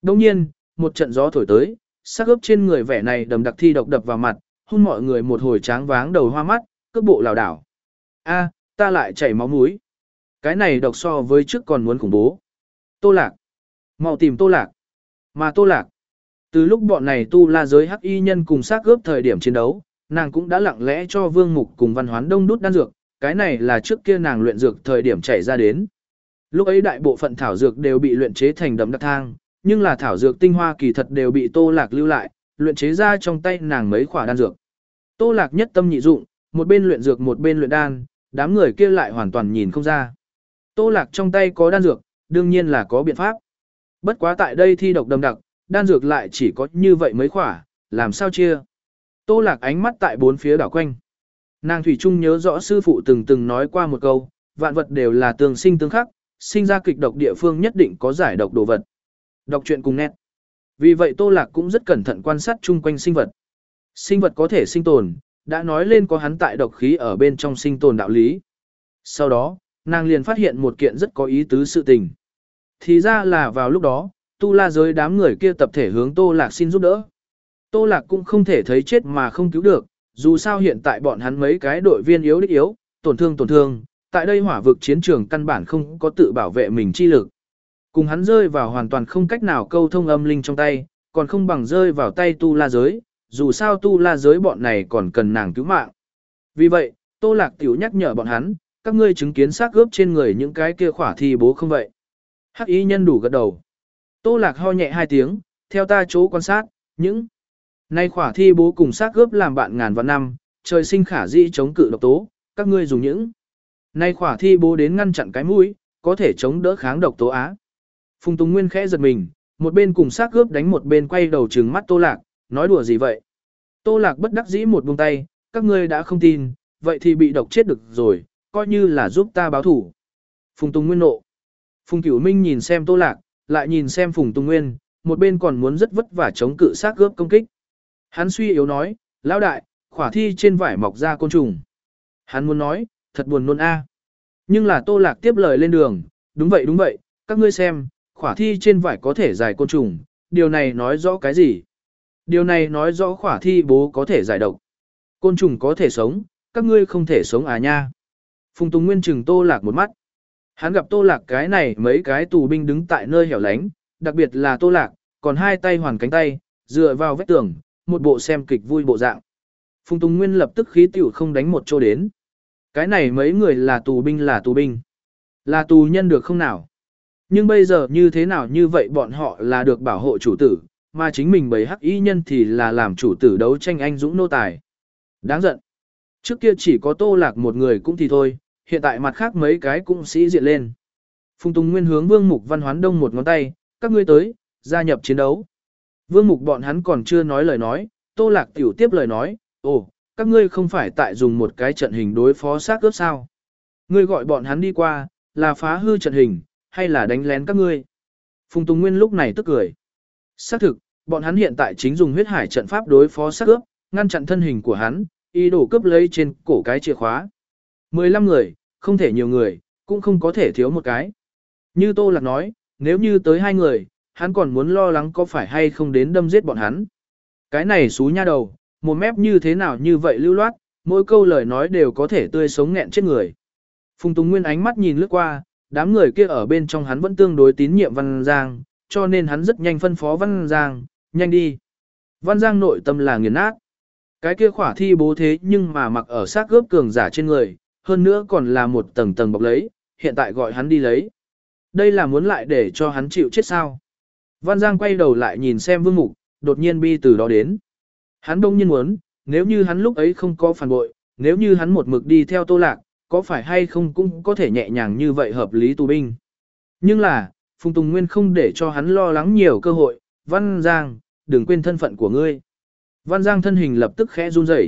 Đồng nhiên, một trận gió thổi tới, xác ướp trên người vẻ này đầm đặc thi độc đập vào mặt, hun mọi người một hồi tráng váng đầu hoa mắt, cước bộ lảo đảo. A, ta lại chảy máu mũi. Cái này độc so với trước còn muốn khủng bố. Tô Lạc. Mau tìm Tô Lạc. Mà Tô Lạc. Từ lúc bọn này tu la giới hắc y nhân cùng xác ướp thời điểm chiến đấu, nàng cũng đã lặng lẽ cho Vương Mục cùng Văn Hoán Đông đút đan dược, cái này là trước kia nàng luyện dược thời điểm chảy ra đến. Lúc ấy đại bộ phận thảo dược đều bị luyện chế thành đậm đặc thang, nhưng là thảo dược tinh hoa kỳ thật đều bị Tô Lạc lưu lại, luyện chế ra trong tay nàng mấy khỏa đan dược. Tô Lạc nhất tâm nhị dụng, một bên luyện dược một bên luyện đan, đám người kia lại hoàn toàn nhìn không ra. Tô Lạc trong tay có đan dược, đương nhiên là có biện pháp. Bất quá tại đây thi độc đậm đặc, đan dược lại chỉ có như vậy mấy khỏa, làm sao chia? Tô Lạc ánh mắt tại bốn phía đảo quanh. Nàng thủy chung nhớ rõ sư phụ từng từng nói qua một câu, vạn vật đều là tương sinh tương khắc, sinh ra kịch độc địa phương nhất định có giải độc đồ vật. Đọc truyện cùng nét. Vì vậy Tô Lạc cũng rất cẩn thận quan sát chung quanh sinh vật. Sinh vật có thể sinh tồn, đã nói lên có hắn tại độc khí ở bên trong sinh tồn đạo lý. Sau đó, nàng liền phát hiện một kiện rất có ý tứ sự tình. Thì ra là vào lúc đó, tu la giới đám người kia tập thể hướng Tô Lạc xin giúp đỡ. Tô Lạc cũng không thể thấy chết mà không cứu được, dù sao hiện tại bọn hắn mấy cái đội viên yếu đích yếu, tổn thương tổn thương, tại đây hỏa vực chiến trường căn bản không có tự bảo vệ mình chi lực. Cùng hắn rơi vào hoàn toàn không cách nào câu thông âm linh trong tay, còn không bằng rơi vào tay tu la giới, dù sao tu la giới bọn này còn cần nàng cứu mạng. Vì vậy, Tô Lạc tiểu nhắc nhở bọn hắn, các ngươi chứng kiến xác ướp trên người những cái kia khỏa thi bố không vậy. Hắc y nhân đủ gật đầu. Tô Lạc ho nhẹ hai tiếng, theo ta chỗ quan sát, những nay khỏa thi bố cùng xác ướp làm bạn ngàn vạn năm, trời sinh khả dĩ chống cự độc tố, các ngươi dùng những nay khỏa thi bố đến ngăn chặn cái mũi, có thể chống đỡ kháng độc tố á. Phùng Tùng Nguyên khẽ giật mình, một bên cùng xác ướp đánh một bên quay đầu trừng mắt Tô Lạc, nói đùa gì vậy? Tô Lạc bất đắc dĩ một buông tay, các ngươi đã không tin, vậy thì bị độc chết được rồi, coi như là giúp ta báo thủ. Phùng Tùng Nguyên nộ. Phùng Cửu Minh nhìn xem Tô Lạc, lại nhìn xem Phùng Tùng Nguyên, một bên còn muốn rất vất vả chống cự xác ướp công kích. Hắn suy yếu nói, lão đại, khỏa thi trên vải mọc ra côn trùng. Hắn muốn nói, thật buồn nôn a. Nhưng là Tô Lạc tiếp lời lên đường, đúng vậy đúng vậy, các ngươi xem, khỏa thi trên vải có thể giải côn trùng, điều này nói rõ cái gì? Điều này nói rõ khỏa thi bố có thể giải độc. Côn trùng có thể sống, các ngươi không thể sống à nha. Phùng Tùng Nguyên chừng Tô Lạc một mắt. Hắn gặp Tô Lạc cái này mấy cái tù binh đứng tại nơi hẻo lánh, đặc biệt là Tô Lạc, còn hai tay hoàn cánh tay, dựa vào vách tường, một bộ xem kịch vui bộ dạng. Phùng Tùng Nguyên lập tức khí tiểu không đánh một chỗ đến. Cái này mấy người là tù binh là tù binh. Là tù nhân được không nào? Nhưng bây giờ như thế nào như vậy bọn họ là được bảo hộ chủ tử, mà chính mình bầy hắc y nhân thì là làm chủ tử đấu tranh anh dũng nô tài. Đáng giận. Trước kia chỉ có Tô Lạc một người cũng thì thôi, hiện tại mặt khác mấy cái cũng sĩ diện lên. Phùng Tùng Nguyên hướng Vương Mục Văn Hoán Đông một ngón tay, các ngươi tới, gia nhập chiến đấu. Vương Mục bọn hắn còn chưa nói lời nói, Tô Lạc tiểu tiếp lời nói, ồ, các ngươi không phải tại dùng một cái trận hình đối phó xác ướp sao. Ngươi gọi bọn hắn đi qua, là phá hư trận hình, hay là đánh lén các ngươi. Phùng Tùng Nguyên lúc này tức cười. Xác thực, bọn hắn hiện tại chính dùng huyết hải trận pháp đối phó xác ướp, ngăn chặn thân hình của hắn, ý đồ cướp lấy trên cổ cái chìa khóa. mười lăm người, không thể nhiều người, cũng không có thể thiếu một cái. Như Tô Lạc nói, nếu như tới hai người, hắn còn muốn lo lắng có phải hay không đến đâm giết bọn hắn. Cái này xú nha đầu, một mép như thế nào như vậy lưu loát, mỗi câu lời nói đều có thể tươi sống nghẹn chết người. Phùng Tùng Nguyên ánh mắt nhìn lướt qua, đám người kia ở bên trong hắn vẫn tương đối tín nhiệm Văn Giang, cho nên hắn rất nhanh phân phó Văn Giang, nhanh đi. Văn Giang nội tâm là nghiền nát. Cái kia khỏa thi bố thế nhưng mà mặc ở xác gớp cường giả trên người, hơn nữa còn là một tầng tầng bọc lấy, hiện tại gọi hắn đi lấy. Đây là muốn lại để cho hắn chịu chết sao. Văn Giang quay đầu lại nhìn xem Vương Mục, đột nhiên bi từ đó đến. Hắn đông nhiên muốn, nếu như hắn lúc ấy không có phản bội, nếu như hắn một mực đi theo Tô Lạc, có phải hay không cũng có thể nhẹ nhàng như vậy hợp lý tù binh. Nhưng là, Phùng Tùng Nguyên không để cho hắn lo lắng nhiều cơ hội, Văn Giang, đừng quên thân phận của ngươi. Văn Giang thân hình lập tức khẽ run rẩy.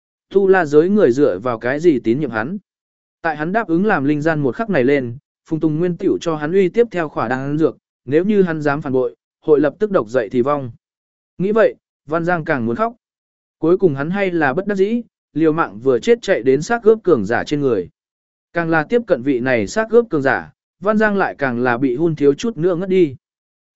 Tu la giới người dựa vào cái gì tín nhiệm hắn. Tại hắn đáp ứng làm linh gian một khắc này lên, Phùng Tùng Nguyên tiểu cho hắn uy tiếp theo khỏa đan dược, nếu như hắn dám phản bội, hội lập tức độc dậy thì vong. Nghĩ vậy, Văn Giang càng muốn khóc. Cuối cùng hắn hay là bất đắc dĩ, liều mạng vừa chết chạy đến xác gớp cường giả trên người. Càng là tiếp cận vị này xác gớp cường giả, Văn Giang lại càng là bị hun thiếu chút nữa ngất đi.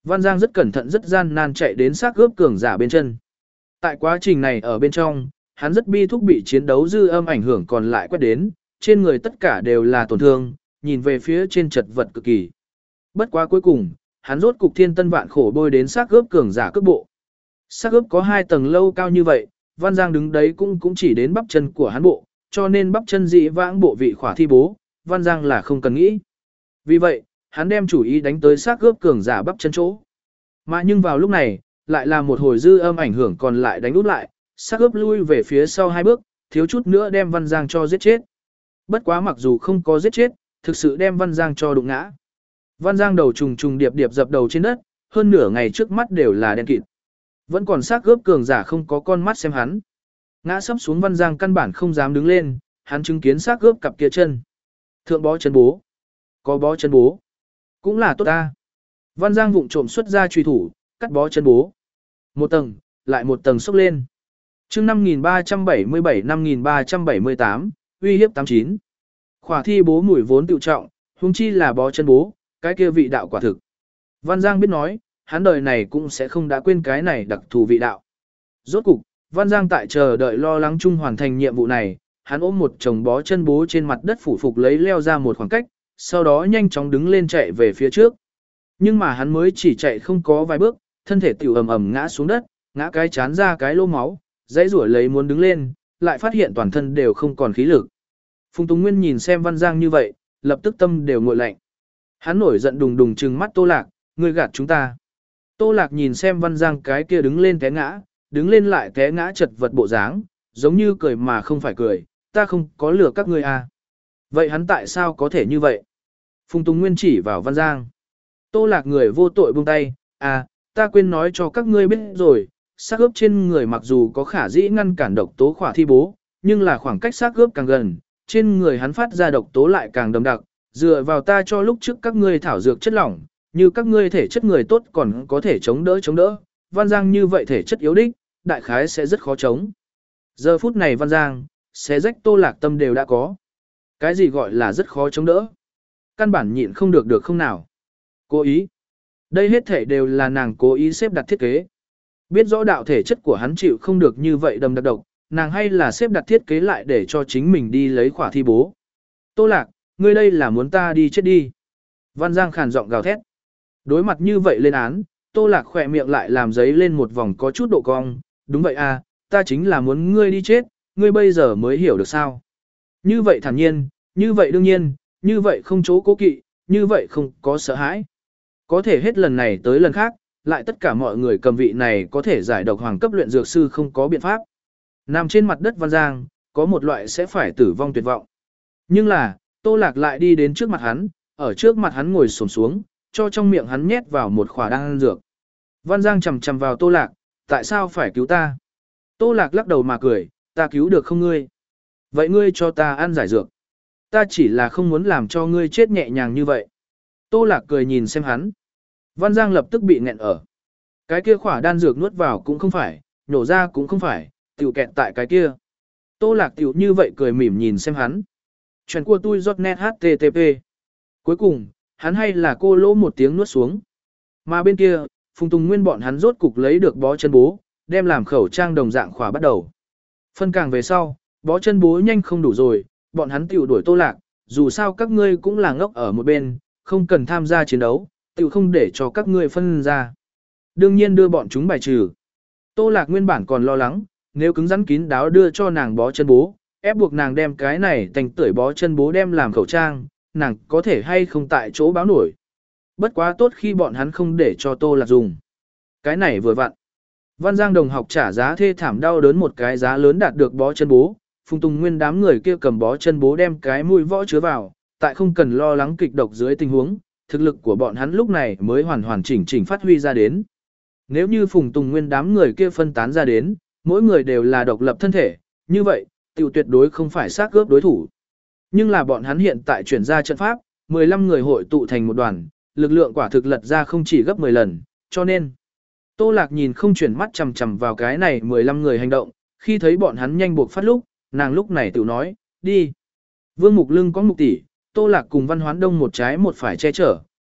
Văn Giang rất cẩn thận rất gian nan chạy đến xác ướp cường giả bên chân. Tại quá trình này ở bên trong, hắn rất bi thúc bị chiến đấu dư âm ảnh hưởng còn lại quét đến, trên người tất cả đều là tổn thương, nhìn về phía trên chật vật cực kỳ. Bất quá cuối cùng, hắn rốt cục thiên tân vạn khổ bôi đến xác ướp cường giả cước bộ. Xác ướp có hai tầng lâu cao như vậy, Văn Giang đứng đấy cũng cũng chỉ đến bắp chân của hắn bộ, cho nên bắp chân dị vãng bộ vị khỏa thi bố, Văn Giang là không cần nghĩ. Vì vậy, hắn đem chủ ý đánh tới xác ướp cường giả bắp chân chỗ. Mà nhưng vào lúc này, lại là một hồi dư âm ảnh hưởng còn lại đánh út lại, xác ướp lui về phía sau hai bước, thiếu chút nữa đem Văn Giang cho giết chết. Bất quá mặc dù không có giết chết, thực sự đem Văn Giang cho đụng ngã. Văn Giang đầu trùng trùng điệp điệp dập đầu trên đất, hơn nửa ngày trước mắt đều là đen kịt. Vẫn còn xác ướp cường giả không có con mắt xem hắn. Ngã sấp xuống Văn Giang căn bản không dám đứng lên, hắn chứng kiến xác ướp cặp kia chân. Thượng bó chân bố. Có bó chân bố. Cũng là tốt ta. Văn Giang vụng trộm xuất ra truy thủ, cắt bó chân bố. Một tầng, lại một tầng xốc lên. chương năm nghìn ba trăm bảy mươi bảy năm nghìn ba trăm bảy mươi tám, uy hiếp tám chín. Khỏa thi bố mùi vốn tự trọng, huống chi là bó chân bố, cái kia vị đạo quả thực. Văn Giang biết nói, hắn đời này cũng sẽ không đã quên cái này đặc thù vị đạo. Rốt cục, Văn Giang tại chờ đợi lo lắng chung hoàn thành nhiệm vụ này, hắn ôm một chồng bó chân bố trên mặt đất phủ phục lấy leo ra một khoảng cách, sau đó nhanh chóng đứng lên chạy về phía trước. Nhưng mà hắn mới chỉ chạy không có vài bước, thân thể tiểu ầm ầm ngã xuống đất, ngã cái chán ra cái lỗ máu, dãy rủa lấy muốn đứng lên, lại phát hiện toàn thân đều không còn khí lực. Phùng Tùng Nguyên nhìn xem Văn Giang như vậy, lập tức tâm đều nguội lạnh. Hắn nổi giận đùng đùng trừng mắt Tô Lạc, ngươi gạt chúng ta. Tô Lạc nhìn xem Văn Giang cái kia đứng lên té ngã, đứng lên lại té ngã chật vật bộ dáng, giống như cười mà không phải cười, ta không có lừa các ngươi à. Vậy hắn tại sao có thể như vậy? Phùng Tùng Nguyên chỉ vào Văn Giang. Tô Lạc người vô tội buông tay, à, ta quên nói cho các ngươi biết rồi, xác ướp trên người mặc dù có khả dĩ ngăn cản độc tố khỏa thi bố, nhưng là khoảng cách xác ướp càng gần, trên người hắn phát ra độc tố lại càng đậm đặc, dựa vào ta cho lúc trước các ngươi thảo dược chất lỏng, như các ngươi thể chất người tốt còn có thể chống đỡ chống đỡ, Văn Giang như vậy thể chất yếu đích, đại khái sẽ rất khó chống. Giờ phút này Văn Giang, xé rách Tô Lạc tâm đều đã có. Cái gì gọi là rất khó chống đỡ? Căn bản nhịn không được được không nào? Cố ý. Đây hết thể đều là nàng cố ý xếp đặt thiết kế. Biết rõ đạo thể chất của hắn chịu không được như vậy đầm đặc độc, nàng hay là xếp đặt thiết kế lại để cho chính mình đi lấy khỏa thi bố. Tô Lạc, ngươi đây là muốn ta đi chết đi. Văn Giang khàn giọng gào thét. Đối mặt như vậy lên án, Tô Lạc khỏe miệng lại làm giấy lên một vòng có chút độ cong. Đúng vậy à, ta chính là muốn ngươi đi chết, ngươi bây giờ mới hiểu được sao. Như vậy thản nhiên, như vậy đương nhiên, như vậy không chỗ cố kỵ, như vậy không có sợ hãi. Có thể hết lần này tới lần khác, lại tất cả mọi người cầm vị này có thể giải độc hoàng cấp luyện dược sư không có biện pháp. Nằm trên mặt đất Văn Giang, có một loại sẽ phải tử vong tuyệt vọng. Nhưng là, Tô Lạc lại đi đến trước mặt hắn, ở trước mặt hắn ngồi xổm xuống, cho trong miệng hắn nhét vào một khỏa đan dược. Văn Giang chầm chầm vào Tô Lạc, tại sao phải cứu ta? Tô Lạc lắc đầu mà cười, ta cứu được không ngươi? Vậy ngươi cho ta ăn giải dược. Ta chỉ là không muốn làm cho ngươi chết nhẹ nhàng như vậy. Tô Lạc cười nhìn xem hắn. Văn Giang lập tức bị nghẹn ở. Cái kia khỏa đan dược nuốt vào cũng không phải, nhổ ra cũng không phải, tiểu kẹt tại cái kia. Tô Lạc tiểu như vậy cười mỉm nhìn xem hắn. Chuyện của tôi giọt net hát tê tê pê. Cuối cùng, hắn hay là cô lỗ một tiếng nuốt xuống. Mà bên kia, Phùng Tùng Nguyên bọn hắn rốt cục lấy được bó chân bố, đem làm khẩu trang đồng dạng khỏa bắt đầu. Phân càng về sau, bó chân bố nhanh không đủ rồi, bọn hắn tiểu đuổi Tô Lạc, dù sao các ngươi cũng là ngốc ở một bên, không cần tham gia chiến đấu, tiểu không để cho các ngươi phân ra. Đương nhiên đưa bọn chúng bài trừ. Tô Lạc nguyên bản còn lo lắng, nếu cứng rắn kín đáo đưa cho nàng bó chân bố, ép buộc nàng đem cái này thành tưởi bó chân bố đem làm khẩu trang, nàng có thể hay không tại chỗ báo nổi. Bất quá tốt khi bọn hắn không để cho Tô Lạc dùng. Cái này vừa vặn. Văn Giang đồng học trả giá thê thảm đau đớn một cái giá lớn đạt được bó chân bố, Phùng Tùng Nguyên đám người kia cầm bó chân bố đem cái mũi võ chứa vào, tại không cần lo lắng kịch độc dưới tình huống, thực lực của bọn hắn lúc này mới hoàn hoàn chỉnh chỉnh phát huy ra đến. Nếu như Phùng Tùng Nguyên đám người kia phân tán ra đến, mỗi người đều là độc lập thân thể, như vậy, tiểu tuyệt đối không phải xác gớp đối thủ. Nhưng là bọn hắn hiện tại chuyển ra trận pháp, mười lăm người hội tụ thành một đoàn, lực lượng quả thực lật ra không chỉ gấp mười lần, cho nên Tô Lạc nhìn không chuyển mắt chằm chằm vào cái này mười lăm người hành động, khi thấy bọn hắn nhanh buộc phát lúc, nàng lúc này tự nói, đi. Vương Mục Lưng có Mục tỷ, Tô Lạc cùng Văn Hoán Đông một trái một phải che chở,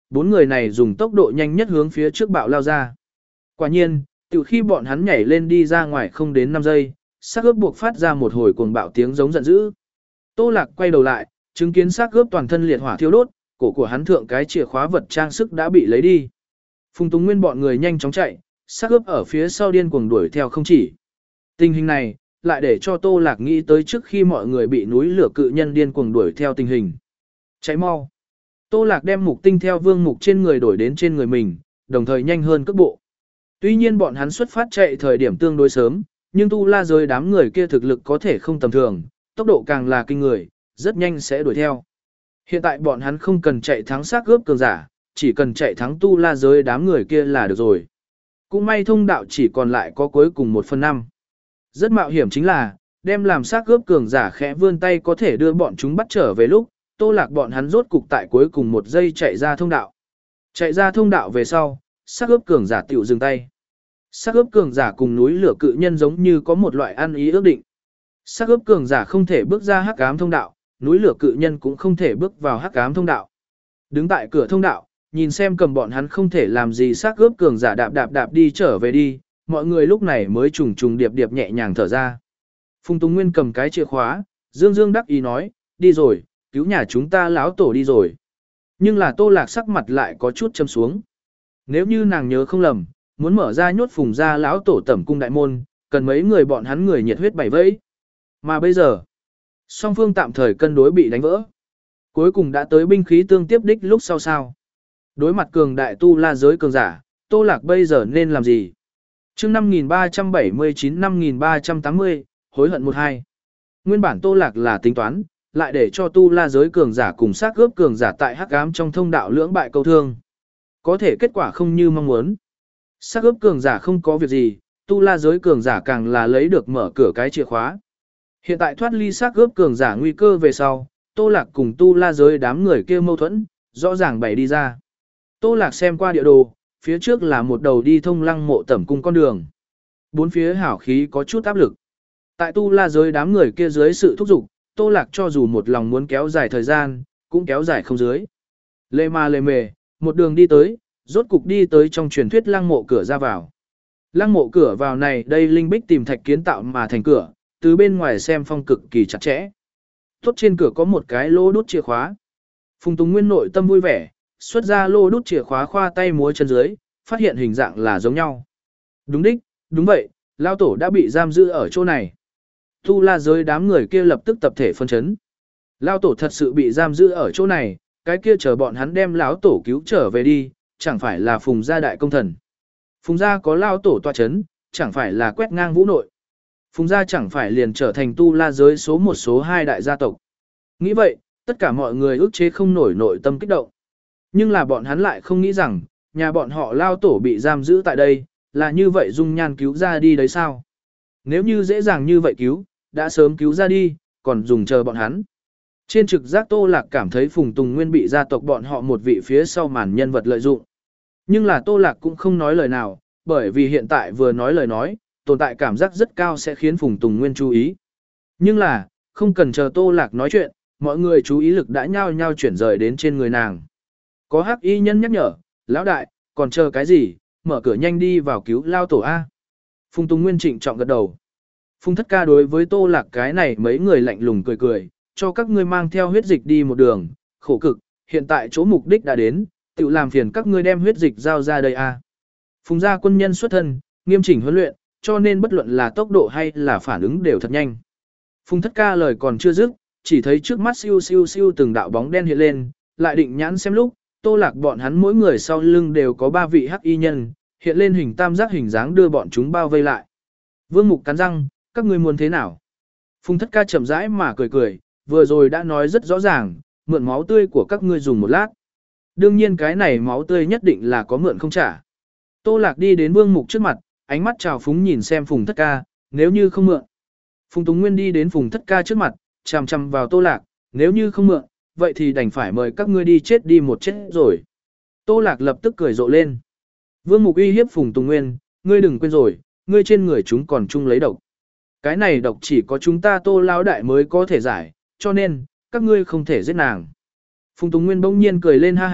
bốn người này dùng tốc độ nhanh nhất hướng phía trước bạo lao ra. Quả nhiên, từ khi bọn hắn nhảy lên đi ra ngoài không đến năm giây, xác ướp buộc phát ra một hồi cuồng bạo tiếng giống giận dữ. Tô Lạc quay đầu lại, chứng kiến xác ướp toàn thân liệt hỏa thiêu đốt, cổ của hắn thượng cái chìa khóa vật trang sức đã bị lấy đi. Phùng Tùng Nguyên bọn người nhanh chóng chạy, xác ướp ở phía sau điên cuồng đuổi theo không chỉ. Tình hình này, lại để cho Tô Lạc nghĩ tới trước khi mọi người bị núi lửa cự nhân điên cuồng đuổi theo tình hình. Cháy mau. Tô Lạc đem mục tinh theo vương mục trên người đổi đến trên người mình, đồng thời nhanh hơn cước bộ. Tuy nhiên bọn hắn xuất phát chạy thời điểm tương đối sớm, nhưng tu la giới đám người kia thực lực có thể không tầm thường, tốc độ càng là kinh người, rất nhanh sẽ đuổi theo. Hiện tại bọn hắn không cần chạy thắng xác cướp cường giả, chỉ cần chạy thắng tu la giới đám người kia là được rồi. Cũng may thông đạo chỉ còn lại có cuối cùng một phần năm. Rất mạo hiểm chính là, đem làm xác cướp cường giả khẽ vươn tay có thể đưa bọn chúng bắt trở về lúc, Tô Lạc bọn hắn rốt cục tại cuối cùng một giây chạy ra thông đạo. Chạy ra thông đạo về sau, xác ướp cường giả tiểu dừng tay. Xác ướp cường giả cùng núi lửa cự nhân giống như có một loại ăn ý ước định. Xác ướp cường giả không thể bước ra hắc ám thông đạo, núi lửa cự nhân cũng không thể bước vào hắc ám thông đạo. Đứng tại cửa thông đạo, nhìn xem cầm bọn hắn không thể làm gì xác ướp cường giả đạp đạp đạp đi trở về đi, mọi người lúc này mới trùng trùng điệp điệp nhẹ nhàng thở ra. Phùng Tùng Nguyên cầm cái chìa khóa, dương dương đắc ý nói, đi rồi, cứu nhà chúng ta lão tổ đi rồi. Nhưng là Tô Lạc sắc mặt lại có chút châm xuống. Nếu như nàng nhớ không lầm, muốn mở ra nhốt Phùng gia lão tổ tẩm cung đại môn, cần mấy người bọn hắn người nhiệt huyết bảy vẫy. Mà bây giờ, song phương tạm thời cân đối bị đánh vỡ. Cuối cùng đã tới binh khí tương tiếp đích lúc sau sao. Đối mặt cường đại tu la giới cường giả, Tô Lạc bây giờ nên làm gì? Chương năm nghìn ba trăm bảy mươi chín năm nghìn ba trăm tám mươi, hối hận một hai. Nguyên bản Tô Lạc là tính toán, lại để cho tu la giới cường giả cùng sát cướp cường giả tại hắc ám trong thông đạo lưỡng bại câu thương. Có thể kết quả không như mong muốn. Sát cướp cường giả không có việc gì, tu la giới cường giả càng là lấy được mở cửa cái chìa khóa. Hiện tại thoát ly sát cướp cường giả nguy cơ về sau, Tô Lạc cùng tu la giới đám người kia mâu thuẫn, rõ ràng bày đi ra. Tô Lạc xem qua địa đồ, phía trước là một đầu đi thông lăng mộ tẩm cung con đường. Bốn phía hảo khí có chút áp lực. Tại tu la giới đám người kia dưới sự thúc giục, Tô Lạc cho dù một lòng muốn kéo dài thời gian, cũng kéo dài không dưới. Lê ma lê mề, một đường đi tới, rốt cục đi tới trong truyền thuyết lăng mộ cửa ra vào. Lăng mộ cửa vào này đây linh bích tìm thạch kiến tạo mà thành cửa, từ bên ngoài xem phong cực kỳ chặt chẽ. Tốt trên cửa có một cái lô đút chìa khóa. Phùng Tùng Nguyên nội tâm vui vẻ, xuất ra lô đút chìa khóa khoa tay múa chân dưới, phát hiện hình dạng là giống nhau. Đúng đích, đúng vậy, Lao Tổ đã bị giam giữ ở chỗ này. Tu la giới đám người kia lập tức tập thể phân chấn. Lao Tổ thật sự bị giam giữ ở chỗ này, cái kia chờ bọn hắn đem Lão Tổ cứu trở về đi, chẳng phải là Phùng gia đại công thần. Phùng gia có Lao Tổ tọa chấn, chẳng phải là quét ngang vũ nội. Phùng gia chẳng phải liền trở thành tu la giới số một số hai đại gia tộc. Nghĩ vậy, tất cả mọi người ức chế không nổi nội tâm kích động. Nhưng là bọn hắn lại không nghĩ rằng, nhà bọn họ Lao Tổ bị giam giữ tại đây, là như vậy dung nhan cứu ra đi đấy sao? Nếu như dễ dàng như vậy cứu, đã sớm cứu ra đi, còn dùng chờ bọn hắn. Trên trực giác Tô Lạc cảm thấy Phùng Tùng Nguyên bị gia tộc bọn họ một vị phía sau màn nhân vật lợi dụng. Nhưng là Tô Lạc cũng không nói lời nào, bởi vì hiện tại vừa nói lời nói, tồn tại cảm giác rất cao sẽ khiến Phùng Tùng Nguyên chú ý. Nhưng là, không cần chờ Tô Lạc nói chuyện, mọi người chú ý lực đã nhao nhao chuyển rời đến trên người nàng. Có hắc y nhân nhắc nhở, lão đại, còn chờ cái gì, mở cửa nhanh đi vào cứu Lao Tổ A. Phùng Tùng Nguyên trịnh trọng gật đầu. Phùng Thất Ca đối với Tô Lạc cái này mấy người lạnh lùng cười cười, cho các ngươi mang theo huyết dịch đi một đường, khổ cực, hiện tại chỗ mục đích đã đến, tự làm phiền các ngươi đem huyết dịch giao ra đây A. Phùng gia quân nhân xuất thân, nghiêm chỉnh huấn luyện, cho nên bất luận là tốc độ hay là phản ứng đều thật nhanh. Phùng Thất Ca lời còn chưa dứt, chỉ thấy trước mắt siêu siêu siêu từng đạo bóng đen hiện lên, lại định nhãn xem lúc, Tô Lạc bọn hắn mỗi người sau lưng đều có ba vị hắc y nhân, hiện lên hình tam giác hình dáng đưa bọn chúng bao vây lại. Vương Mục cắn răng, các ngươi muốn thế nào? Phùng Thất Ca chậm rãi mà cười cười, vừa rồi đã nói rất rõ ràng, mượn máu tươi của các ngươi dùng một lát. Đương nhiên cái này máu tươi nhất định là có mượn không trả. Tô Lạc đi đến Vương Mục trước mặt, ánh mắt trào phúng nhìn xem Phùng Thất Ca, nếu như không mượn. Phùng Túng Nguyên đi đến Phùng Thất Ca trước mặt, chằm chằm vào Tô Lạc, nếu như không mượn, vậy thì đành phải mời các ngươi đi chết đi một chết rồi. Tô Lạc lập tức cười rộ lên. Vương Mục uy hiếp Phùng Tùng Nguyên, ngươi đừng quên rồi, ngươi trên người chúng còn chung lấy độc. Cái này độc chỉ có chúng ta Tô lão đại mới có thể giải, cho nên, các ngươi không thể giết nàng. Phùng Tùng Nguyên bỗng nhiên cười lên ha hả,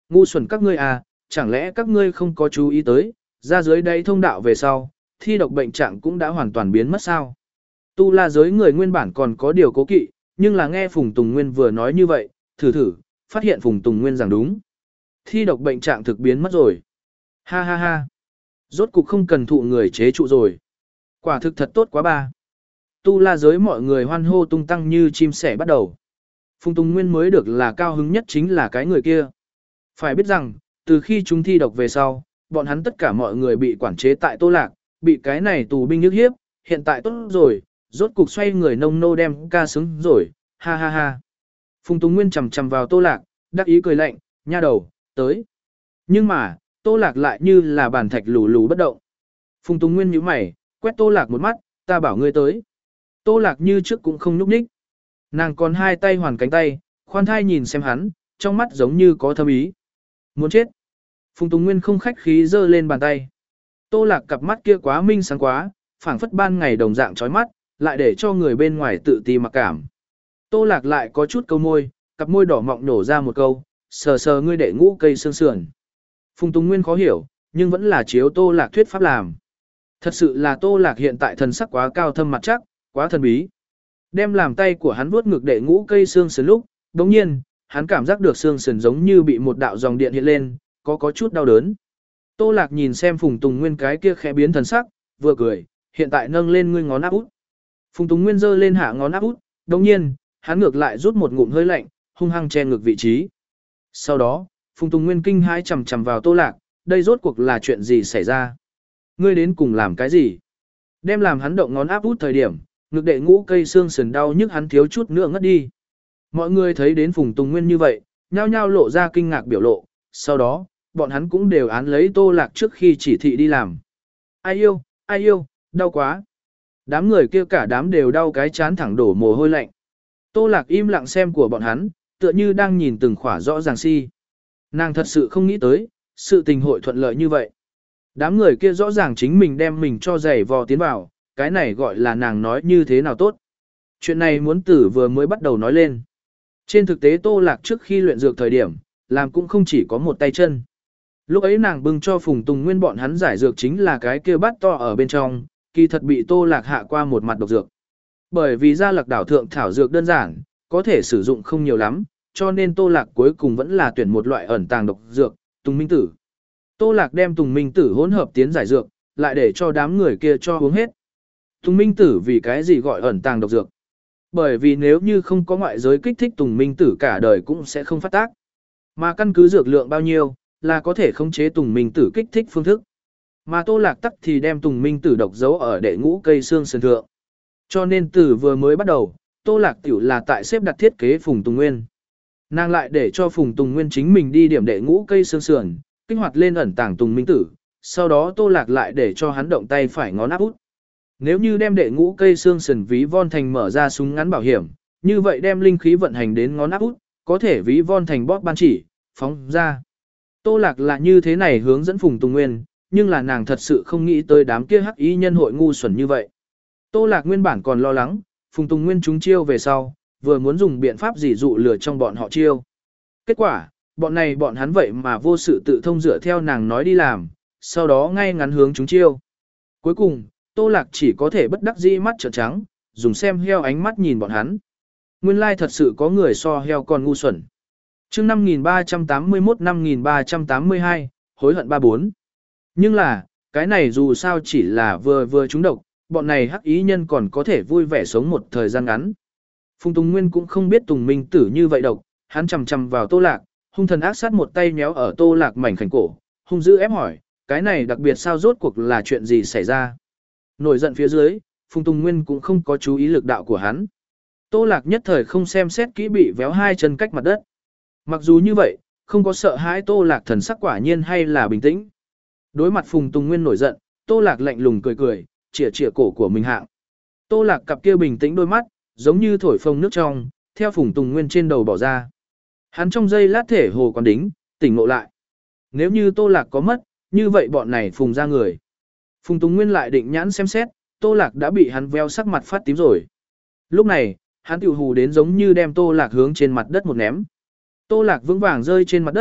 Ngu xuẩn các ngươi à, chẳng lẽ các ngươi không có chú ý tới, ra dưới đây thông đạo về sau, thi độc bệnh trạng cũng đã hoàn toàn biến mất sao? Tu La giới người nguyên bản còn có điều cố kỵ, nhưng là nghe Phùng Tùng Nguyên vừa nói như vậy, thử thử, phát hiện Phùng Tùng Nguyên rằng đúng. Thi độc bệnh trạng thực biến mất rồi. Ha ha ha. Rốt cục không cần thụ người chế trụ rồi. Quả thực thật tốt quá ba. Tu La giới mọi người hoan hô tung tăng như chim sẻ bắt đầu. Phùng Tùng Nguyên mới được là cao hứng nhất chính là cái người kia. Phải biết rằng, từ khi chúng thi độc về sau, bọn hắn tất cả mọi người bị quản chế tại Tô Lạc, bị cái này tù binh nhức hiếp, hiện tại tốt rồi, rốt cục xoay người nông nô đem ca sướng rồi, ha ha ha. Phùng Tùng Nguyên chầm chầm vào Tô Lạc, đắc ý cười lạnh, nha đầu, tới. Nhưng mà, Tô Lạc lại như là bàn thạch lù lù bất động. Phùng Tùng Nguyên nhíu mày, quét Tô Lạc một mắt, ta bảo ngươi tới. Tô Lạc như trước cũng không nhúc nhích. Nàng còn hai tay hoàn cánh tay, khoan thai nhìn xem hắn, trong mắt giống như có thâm ý. Muốn chết. Phùng Tùng Nguyên không khách khí giơ lên bàn tay. Tô Lạc cặp mắt kia quá minh sáng quá, phảng phất ban ngày đồng dạng chói mắt, lại để cho người bên ngoài tự ti mặc cảm. Tô Lạc lại có chút câu môi, cặp môi đỏ mọng nổ ra một câu, sờ sờ ngươi đệ ngũ cây xương sườn. Phùng Tùng Nguyên khó hiểu, nhưng vẫn là chiếu Tô Lạc thuyết pháp làm. Thật sự là Tô Lạc hiện tại thần sắc quá cao thâm mặt chắc, quá thần bí. Đem làm tay của hắn vuốt ngực đệ ngũ cây xương sườn lúc, đồng nhiên, hắn cảm giác được xương sườn giống như bị một đạo dòng điện hiện lên, có có chút đau đớn. Tô Lạc nhìn xem Phùng Tùng Nguyên cái kia khẽ biến thần sắc, vừa cười, hiện tại nâng lên ngươi ngón áp út. Phùng Tùng Nguyên giơ lên hạ ngón áp út, đồng nhiên, hắn ngược lại rút một ngụm hơi lạnh, hung hăng che ngược vị trí. Sau đó, Phùng Tùng Nguyên kinh hãi chầm chầm vào Tô Lạc, đây rốt cuộc là chuyện gì xảy ra? Ngươi đến cùng làm cái gì? Đem làm hắn động ngón áp út thời điểm, ngực đệ ngũ cây xương sườn đau nhức hắn thiếu chút nữa ngất đi. Mọi người thấy đến Phùng Tùng Nguyên như vậy, nhao nhao lộ ra kinh ngạc biểu lộ, sau đó, bọn hắn cũng đều án lấy Tô Lạc trước khi chỉ thị đi làm. Ai yêu, ai yêu, đau quá. Đám người kia cả đám đều đau cái chán thẳng đổ mồ hôi lạnh. Tô Lạc im lặng xem của bọn hắn, tựa như đang nhìn từng khỏa rõ ràng si. Nàng thật sự không nghĩ tới, sự tình hội thuận lợi như vậy. Đám người kia rõ ràng chính mình đem mình cho giày vò tiến vào, cái này gọi là nàng nói như thế nào tốt. Chuyện này muốn tử vừa mới bắt đầu nói lên. Trên thực tế Tô Lạc trước khi luyện dược thời điểm, làm cũng không chỉ có một tay chân. Lúc ấy nàng bưng cho Phùng Tùng Nguyên bọn hắn giải dược chính là cái kia bát to ở bên trong, kỳ thật bị Tô Lạc hạ qua một mặt độc dược. Bởi vì gia lạc đảo thượng thảo dược đơn giản, có thể sử dụng không nhiều lắm, cho nên Tô Lạc cuối cùng vẫn là tuyển một loại ẩn tàng độc dược, Tùng Minh Tử. Tô Lạc đem Tùng Minh Tử hỗn hợp tiến giải dược, lại để cho đám người kia cho uống hết. Tùng Minh Tử vì cái gì gọi ẩn tàng độc dược? Bởi vì nếu như không có ngoại giới kích thích Tùng Minh Tử cả đời cũng sẽ không phát tác. Mà căn cứ dược lượng bao nhiêu, là có thể khống chế Tùng Minh Tử kích thích phương thức. Mà Tô Lạc tắc thì đem Tùng Minh Tử độc giấu ở đệ ngũ cây xương sườn thượng. Cho nên từ vừa mới bắt đầu, Tô Lạc tiểu là tại xếp đặt thiết kế Phùng Tùng Nguyên. Nàng lại để cho Phùng Tùng Nguyên chính mình đi điểm đệ ngũ cây xương sườn, kích hoạt lên ẩn tàng Tùng Minh Tử, sau đó Tô Lạc lại để cho hắn động tay phải ngón áp út. Nếu như đem đệ ngũ cây xương sườn ví von thành mở ra súng ngắn bảo hiểm, như vậy đem linh khí vận hành đến ngón áp út, có thể ví von thành bóp ban chỉ, phóng ra. Tô Lạc là như thế này hướng dẫn Phùng Tùng Nguyên, nhưng là nàng thật sự không nghĩ tới đám kia hắc y nhân hội ngu xuẩn như vậy. Tô Lạc nguyên bản còn lo lắng, Phùng Tùng Nguyên chúng chiêu về sau, vừa muốn dùng biện pháp gì dụ lừa trong bọn họ chiêu. Kết quả, bọn này bọn hắn vậy mà vô sự tự thông dựa theo nàng nói đi làm, sau đó ngay ngắn hướng chúng chiêu. Cuối cùng, Tô Lạc chỉ có thể bất đắc dĩ mắt trợn trắng, dùng xem heo ánh mắt nhìn bọn hắn. Nguyên lai thật sự có người so heo còn ngu xuẩn. Chương năm nghìn ba trăm tám mươi mốt năm nghìn ba trăm tám mươi hai, hối hận ba bốn. Nhưng là, cái này dù sao chỉ là vừa vừa trúng độc, bọn này hắc ý nhân còn có thể vui vẻ sống một thời gian ngắn. Phùng Tùng Nguyên cũng không biết Tùng Minh Tử như vậy độc, hắn chầm chầm vào Tô Lạc, hung thần ác sát một tay nhéo ở Tô Lạc mảnh khảnh cổ, hung dữ ép hỏi, cái này đặc biệt sao rốt cuộc là chuyện gì xảy ra. Nổi giận phía dưới, Phùng Tùng Nguyên cũng không có chú ý lực đạo của hắn. Tô Lạc nhất thời không xem xét kỹ bị véo hai chân cách mặt đất. Mặc dù như vậy, không có sợ hãi Tô Lạc thần sắc quả nhiên hay là bình tĩnh. Đối mặt Phùng Tùng Nguyên nổi giận, Tô Lạc lạnh lùng cười cười, chỉa chỉa cổ của mình hạng. Tô Lạc cặp kia bình tĩnh đôi mắt, giống như thổi phồng nước trong, theo Phùng Tùng Nguyên trên đầu bỏ ra. Hắn trong giây lát thể hồ quán đính, tỉnh ngộ lại. Nếu như Tô Lạc có mất, như vậy bọn này Phùng ra người. Phùng Tùng Nguyên lại định nhãn xem xét, Tô Lạc đã bị hắn veo sắc mặt phát tím rồi. Lúc này, hắn tiểu hù đến giống như đem Tô Lạc hướng trên mặt đất một ném. Tô Lạc vững vàng rơi trên mặt đất,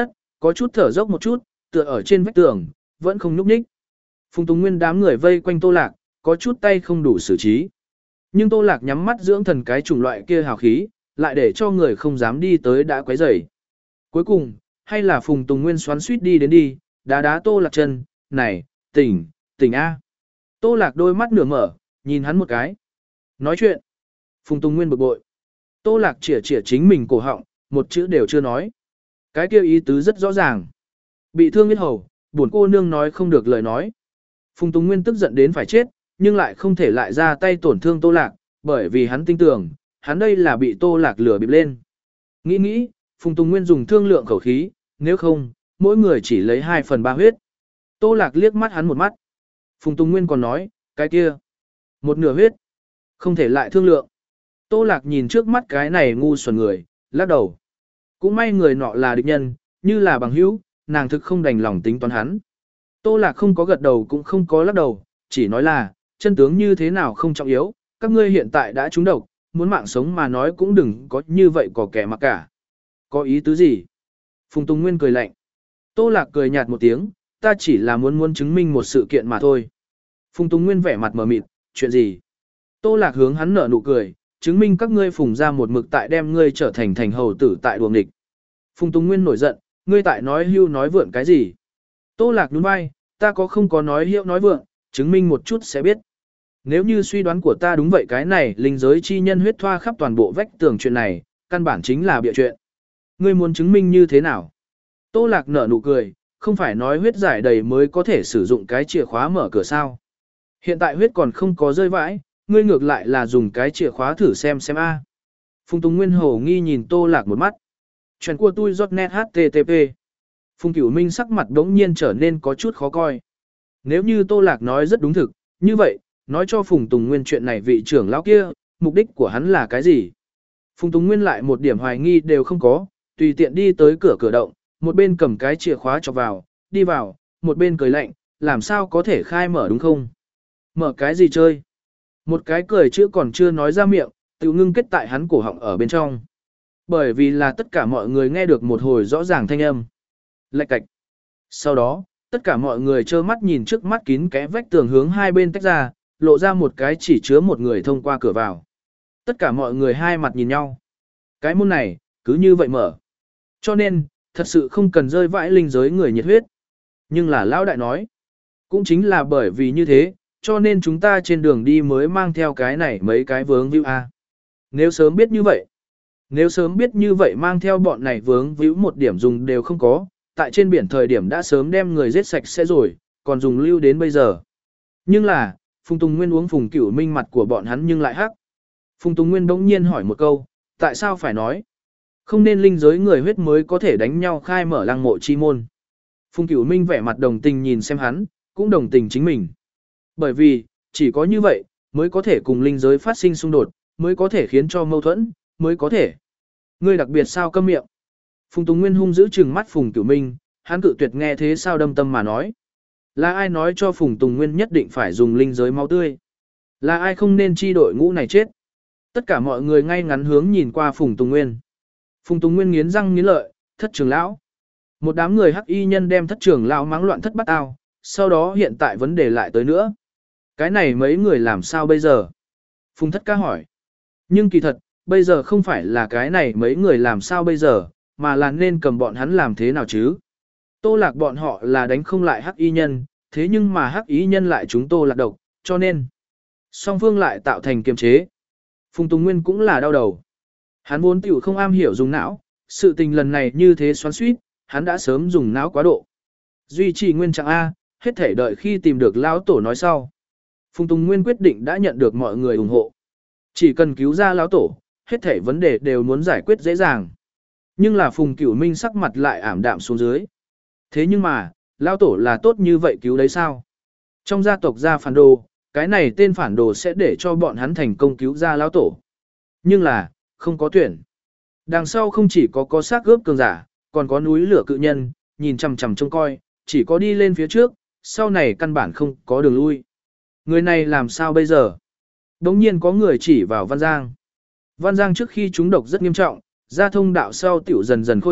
Có chút thở dốc một chút, tựa ở trên vách tường, vẫn không nhúc nhích. Phùng Tùng Nguyên đám người vây quanh Tô Lạc, có chút tay không đủ xử trí. Nhưng Tô Lạc nhắm mắt dưỡng thần cái chủng loại kia hào khí, lại để cho người không dám đi tới đã quấy rầy. Cuối cùng, hay là Phùng Tùng Nguyên xoắn suýt đi đến đi, đá đá Tô Lạc chân, này, tỉnh, tỉnh A. Tô Lạc đôi mắt nửa mở, nhìn hắn một cái. Nói chuyện. Phùng Tùng Nguyên bực bội. Tô Lạc chỉa chỉa chính mình cổ họng, một chữ đều chưa nói. Cái kia ý tứ rất rõ ràng. Bị thương biết hầu, buồn cô nương nói không được lời nói. Phùng Tùng Nguyên tức giận đến phải chết, nhưng lại không thể lại ra tay tổn thương Tô Lạc, bởi vì hắn tin tưởng, hắn đây là bị Tô Lạc lửa bịp lên. Nghĩ nghĩ, Phùng Tùng Nguyên dùng thương lượng khẩu khí, nếu không, mỗi người chỉ lấy hai phần ba huyết. Tô Lạc liếc mắt hắn một mắt. Phùng Tùng Nguyên còn nói, cái kia, một nửa huyết, không thể lại thương lượng. Tô Lạc nhìn trước mắt cái này ngu xuẩn người, lắc đầu. Cũng may người nọ là địch nhân, như là bằng hữu, nàng thực không đành lòng tính toán hắn. Tô Lạc không có gật đầu cũng không có lắc đầu, chỉ nói là, chân tướng như thế nào không trọng yếu, các ngươi hiện tại đã trúng độc, muốn mạng sống mà nói cũng đừng có như vậy có kẻ mặc cả. Có ý tứ gì? Phùng Tùng Nguyên cười lạnh. Tô Lạc cười nhạt một tiếng, ta chỉ là muốn muốn chứng minh một sự kiện mà thôi. Phùng Tùng Nguyên vẻ mặt mờ mịt, chuyện gì? Tô Lạc hướng hắn nở nụ cười, chứng minh các ngươi Phùng ra một mực tại đem ngươi trở thành thành hầu tử tại đuồng địch. Phùng Tùng Nguyên nổi giận, ngươi tại nói hưu nói vượn cái gì? Tô Lạc nhún vai, ta có không có nói hiệu nói vượn, chứng minh một chút sẽ biết. Nếu như suy đoán của ta đúng vậy cái này, linh giới chi nhân huyết thoa khắp toàn bộ vách tường chuyện này, căn bản chính là bịa chuyện. Ngươi muốn chứng minh như thế nào? Tô Lạc nở nụ cười, không phải nói huyết giải đầy mới có thể sử dụng cái chìa khóa mở cửa sao? Hiện tại huyết còn không có rơi vãi, ngươi ngược lại là dùng cái chìa khóa thử xem xem a. Phùng Tùng Nguyên hồ nghi nhìn Tô Lạc một mắt. Chuyện của tôi giọt net http. Phùng Cửu Minh sắc mặt đống nhiên trở nên có chút khó coi. Nếu như Tô Lạc nói rất đúng thực, như vậy, nói cho Phùng Tùng Nguyên chuyện này vị trưởng lão kia, mục đích của hắn là cái gì? Phùng Tùng Nguyên lại một điểm hoài nghi đều không có, tùy tiện đi tới cửa cửa động, một bên cầm cái chìa khóa cho vào, đi vào, một bên cười lạnh, làm sao có thể khai mở đúng không? Mở cái gì chơi? Một cái cười chữ còn chưa nói ra miệng, tự ngưng kết tại hắn cổ họng ở bên trong. Bởi vì là tất cả mọi người nghe được một hồi rõ ràng thanh âm. Lạch cạch. Sau đó, tất cả mọi người trơ mắt nhìn trước mắt kín kẽ vách tường hướng hai bên tách ra, lộ ra một cái chỉ chứa một người thông qua cửa vào. Tất cả mọi người hai mặt nhìn nhau. Cái môn này, cứ như vậy mở. Cho nên, thật sự không cần rơi vãi linh giới người nhiệt huyết. Nhưng là lão đại nói, cũng chính là bởi vì như thế, cho nên chúng ta trên đường đi mới mang theo cái này mấy cái vướng víu a. Nếu sớm biết như vậy, nếu sớm biết như vậy mang theo bọn này vướng víu một điểm dùng đều không có, tại trên biển thời điểm đã sớm đem người giết sạch sẽ rồi, còn dùng lưu đến bây giờ. Nhưng là, Phùng Tùng Nguyên uống Phùng Cửu Minh mặt của bọn hắn nhưng lại hắc. Phùng Tùng Nguyên bỗng nhiên hỏi một câu, tại sao phải nói? Không nên linh giới người huyết mới có thể đánh nhau khai mở lăng mộ chi môn. Phùng Cửu Minh vẻ mặt đồng tình nhìn xem hắn, cũng đồng tình chính mình. Bởi vì, chỉ có như vậy, mới có thể cùng linh giới phát sinh xung đột, mới có thể khiến cho mâu thuẫn, mới có thể. Ngươi đặc biệt sao câm miệng? Phùng Tùng Nguyên hung giữ trừng mắt Phùng Cửu Minh, hắn cự tuyệt nghe thế sao đâm tâm mà nói. Là ai nói cho Phùng Tùng Nguyên nhất định phải dùng linh giới máu tươi? Là ai không nên chi đội ngũ này chết? Tất cả mọi người ngay ngắn hướng nhìn qua Phùng Tùng Nguyên. Phùng Tùng Nguyên nghiến răng nghiến lợi, thất trưởng lão. Một đám người hắc y nhân đem thất trưởng lão mắng loạn thất bắt ao, sau đó hiện tại vấn đề lại tới nữa. Cái này mấy người làm sao bây giờ? Phùng thất ca hỏi. Nhưng kỳ thật, bây giờ không phải là cái này mấy người làm sao bây giờ, mà là nên cầm bọn hắn làm thế nào chứ? Tô Lạc bọn họ là đánh không lại hắc y nhân, thế nhưng mà hắc y nhân lại chúng Tô Lạc độc, cho nên song phương lại tạo thành kiềm chế. Phùng Tùng Nguyên cũng là đau đầu. Hắn vốn tiểu không am hiểu dùng não, sự tình lần này như thế xoắn xuýt, hắn đã sớm dùng não quá độ. Duy trì nguyên trạng A, hết thể đợi khi tìm được lão tổ nói sau. Phùng Tùng Nguyên quyết định đã nhận được mọi người ủng hộ. Chỉ cần cứu ra lão tổ, hết thể vấn đề đều muốn giải quyết dễ dàng. Nhưng là Phùng Cửu Minh sắc mặt lại ảm đạm xuống dưới. Thế nhưng mà, lão tổ là tốt như vậy cứu đấy sao? Trong gia tộc gia phản đồ, cái này tên phản đồ sẽ để cho bọn hắn thành công cứu ra lão tổ. Nhưng là, không có tuyển. Đằng sau không chỉ có có xác gớp cường giả, còn có núi lửa cự nhân, nhìn chằm chằm trông coi, chỉ có đi lên phía trước, sau này căn bản không có đường lui. Người này làm sao bây giờ? Đống nhiên có người chỉ vào Văn Giang. Văn Giang trước khi trúng độc rất nghiêm trọng, ra thông đạo sau tiểu dần dần khôi phục,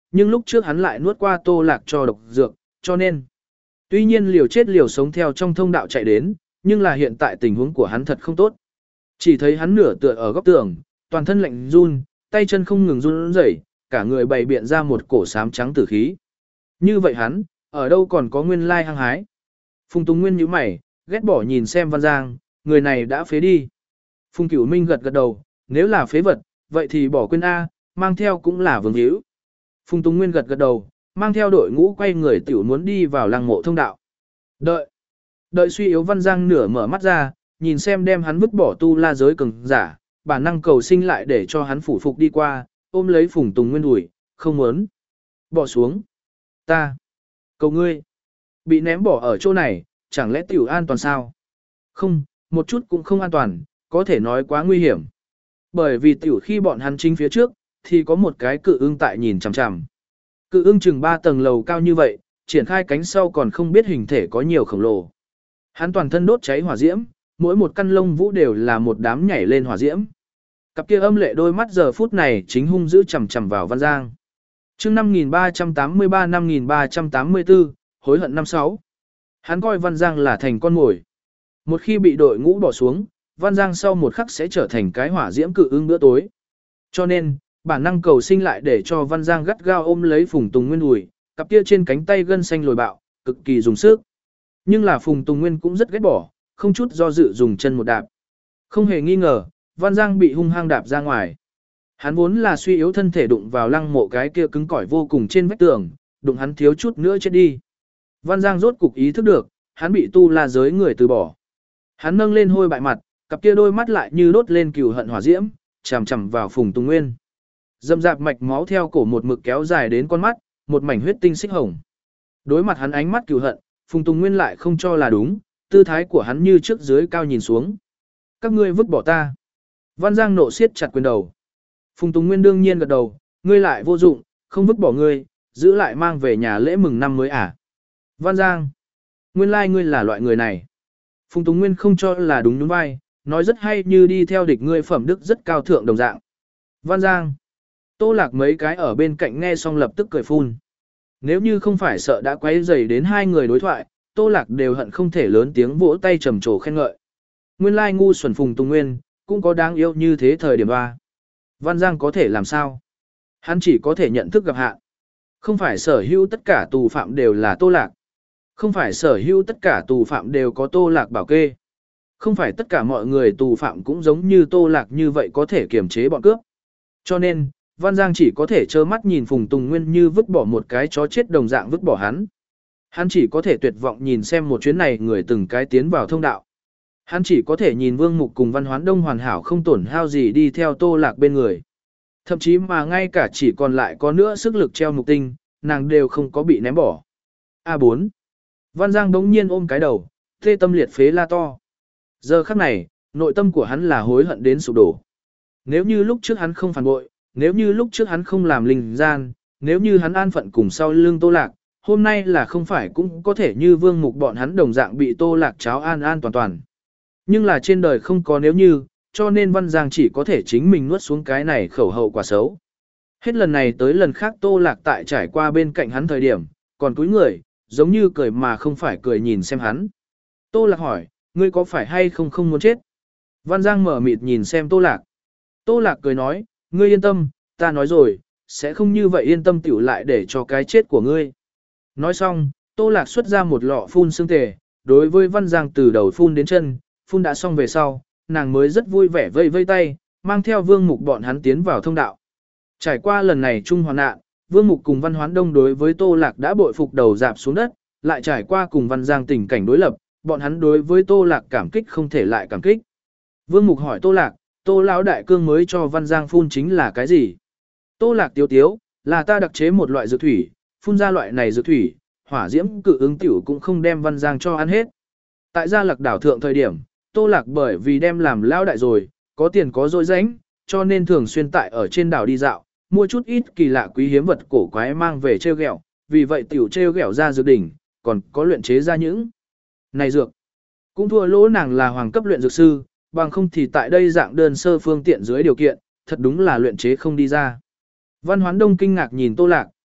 nhưng lúc trước hắn lại nuốt qua Tô Lạc cho độc dược, cho nên tuy nhiên liều chết liều sống theo trong thông đạo chạy đến, nhưng là hiện tại tình huống của hắn thật không tốt. Chỉ thấy hắn nửa tựa ở góc tường, toàn thân lạnh run, tay chân không ngừng run rẩy, cả người bày biện ra một cổ xám trắng tử khí. Như vậy hắn, ở đâu còn có nguyên lai hăng hái. Phùng Tùng Nguyên nhíu mày, ghét bỏ nhìn xem Văn Giang, người này đã phế đi. Phùng Cửu Minh gật gật đầu, nếu là phế vật, vậy thì bỏ quên A, mang theo cũng là vương hữu. Phùng Tùng Nguyên gật gật đầu, mang theo đội ngũ quay người tiểu muốn đi vào lăng mộ thông đạo. Đợi, đợi suy yếu Văn Giang nửa mở mắt ra, nhìn xem đem hắn vứt bỏ tu la giới cường giả, bản năng cầu sinh lại để cho hắn phủ phục đi qua, ôm lấy Phùng Tùng Nguyên đùi, không muốn. Bỏ xuống. Ta. Cầu ngươi. Bị ném bỏ ở chỗ này, chẳng lẽ tiểu an toàn sao? Không, một chút cũng không an toàn, có thể nói quá nguy hiểm. Bởi vì tiểu khi bọn hắn chính phía trước, thì có một cái cự ưng tại nhìn chằm chằm. Cự ưng chừng ba tầng lầu cao như vậy, triển khai cánh sau còn không biết hình thể có nhiều khổng lồ. Hắn toàn thân đốt cháy hỏa diễm, mỗi một căn lông vũ đều là một đám nhảy lên hỏa diễm. Cặp kia âm lệ đôi mắt giờ phút này chính hung dữ chằm chằm vào Văn Giang. Chương năm nghìn ba trăm tám mươi ba năm nghìn ba trăm tám mươi tư, hối hận năm sáu. Hắn coi Văn Giang là thành con mồi. Một khi bị đội ngũ bỏ xuống, Văn Giang sau một khắc sẽ trở thành cái hỏa diễm cự ưng bữa tối. Cho nên, bản năng cầu sinh lại để cho Văn Giang gắt gao ôm lấy Phùng Tùng Nguyên đùi, cặp kia trên cánh tay gân xanh lồi bạo, cực kỳ dùng sức. Nhưng là Phùng Tùng Nguyên cũng rất ghét bỏ, không chút do dự dùng chân một đạp. Không hề nghi ngờ, Văn Giang bị hung hăng đạp ra ngoài. Hắn vốn là suy yếu thân thể đụng vào lăng mộ cái kia cứng cỏi vô cùng trên vách tường, đụng hắn thiếu chút nữa chết đi. Văn Giang rốt cục ý thức được, hắn bị tu la giới người từ bỏ. Hắn nâng lên hôi bại mặt, cặp kia đôi mắt lại như đốt lên cừu hận hỏa diễm, chằm chằm vào Phùng Tùng Nguyên. Dâm dạp mạch máu theo cổ một mực kéo dài đến con mắt, một mảnh huyết tinh xích hồng. Đối mặt hắn ánh mắt cừu hận, Phùng Tùng Nguyên lại không cho là đúng, tư thái của hắn như trước dưới cao nhìn xuống. Các ngươi vứt bỏ ta. Văn Giang nộ siết chặt quyền đầu. Phùng Tùng Nguyên đương nhiên gật đầu, ngươi lại vô dụng, không vứt bỏ ngươi, giữ lại mang về nhà lễ mừng năm mới à. Văn Giang, nguyên lai like ngươi là loại người này. Phùng Tùng Nguyên không cho là đúng đúng vai, nói rất hay như đi theo địch ngươi phẩm đức rất cao thượng đồng dạng. Văn Giang, Tô Lạc mấy cái ở bên cạnh nghe xong lập tức cười phun. Nếu như không phải sợ đã quấy rầy đến hai người đối thoại, Tô Lạc đều hận không thể lớn tiếng vỗ tay trầm trồ khen ngợi. Nguyên lai ngu xuẩn Phùng Tùng Nguyên, cũng có đáng yêu như thế thời điểm ba. Văn Giang có thể làm sao? Hắn chỉ có thể nhận thức gặp hạn. Không phải sở hữu tất cả tù phạm đều là Tô Lạc. Không phải sở hữu tất cả tù phạm đều có Tô Lạc bảo kê. Không phải tất cả mọi người tù phạm cũng giống như Tô Lạc như vậy có thể kiềm chế bọn cướp. Cho nên, Văn Giang chỉ có thể trơ mắt nhìn Phùng Tùng Nguyên như vứt bỏ một cái chó chết đồng dạng vứt bỏ hắn. Hắn chỉ có thể tuyệt vọng nhìn xem một chuyến này người từng cái tiến vào thông đạo. Hắn chỉ có thể nhìn Vương Mục cùng Văn Hoán Đông hoàn hảo không tổn hao gì đi theo Tô Lạc bên người. Thậm chí mà ngay cả chỉ còn lại có nữa sức lực treo mục tinh, nàng đều không có bị ném bỏ. A bốn. Văn Giang đống nhiên ôm cái đầu, thê tâm liệt phế la to. Giờ khắc này, nội tâm của hắn là hối hận đến sụp đổ. Nếu như lúc trước hắn không phản bội, nếu như lúc trước hắn không làm linh gian, nếu như hắn an phận cùng sau lưng Tô Lạc, hôm nay là không phải cũng có thể như Vương Mục bọn hắn đồng dạng bị Tô Lạc cháo an an toàn toàn. Nhưng là trên đời không có nếu như, cho nên Văn Giang chỉ có thể chính mình nuốt xuống cái này khẩu hậu quả xấu. Hết lần này tới lần khác Tô Lạc tại trải qua bên cạnh hắn thời điểm, còn cúi người, giống như cười mà không phải cười nhìn xem hắn. Tô Lạc hỏi, ngươi có phải hay không không muốn chết? Văn Giang mở mịt nhìn xem Tô Lạc. Tô Lạc cười nói, ngươi yên tâm, ta nói rồi, sẽ không như vậy yên tâm tiểu lại để cho cái chết của ngươi. Nói xong, Tô Lạc xuất ra một lọ phun xương tề, đối với Văn Giang từ đầu phun đến chân, phun đã xong về sau, nàng mới rất vui vẻ vây vây tay, mang theo Vương Mục bọn hắn tiến vào thông đạo. Trải qua lần này chung hoàn nạn, Vương Mục cùng Văn Hoán Đông đối với Tô Lạc đã bội phục đầu dạp xuống đất, lại trải qua cùng Văn Giang tình cảnh đối lập, bọn hắn đối với Tô Lạc cảm kích không thể lại cảm kích. Vương Mục hỏi Tô Lạc, Tô lão đại cương mới cho Văn Giang phun chính là cái gì? Tô Lạc tiếu tiếu, là ta đặc chế một loại dược thủy, phun ra loại này dược thủy, hỏa diễm cự ứng tiểu cũng không đem Văn Giang cho ăn hết. Tại Gia Lạc đảo thượng thời điểm, Tô Lạc bởi vì đem làm lão đại rồi, có tiền có dỗi rãnh, cho nên thường xuyên tại ở trên đảo đi dạo, mua chút ít kỳ lạ quý hiếm vật cổ quái mang về treo gẹo, vì vậy tiểu treo gẹo ra dược đỉnh, còn có luyện chế ra những này dược. Cũng thua lỗ nàng là hoàng cấp luyện dược sư, bằng không thì tại đây dạng đơn sơ phương tiện dưới điều kiện, thật đúng là luyện chế không đi ra. Văn Hoán Đông kinh ngạc nhìn Tô Lạc,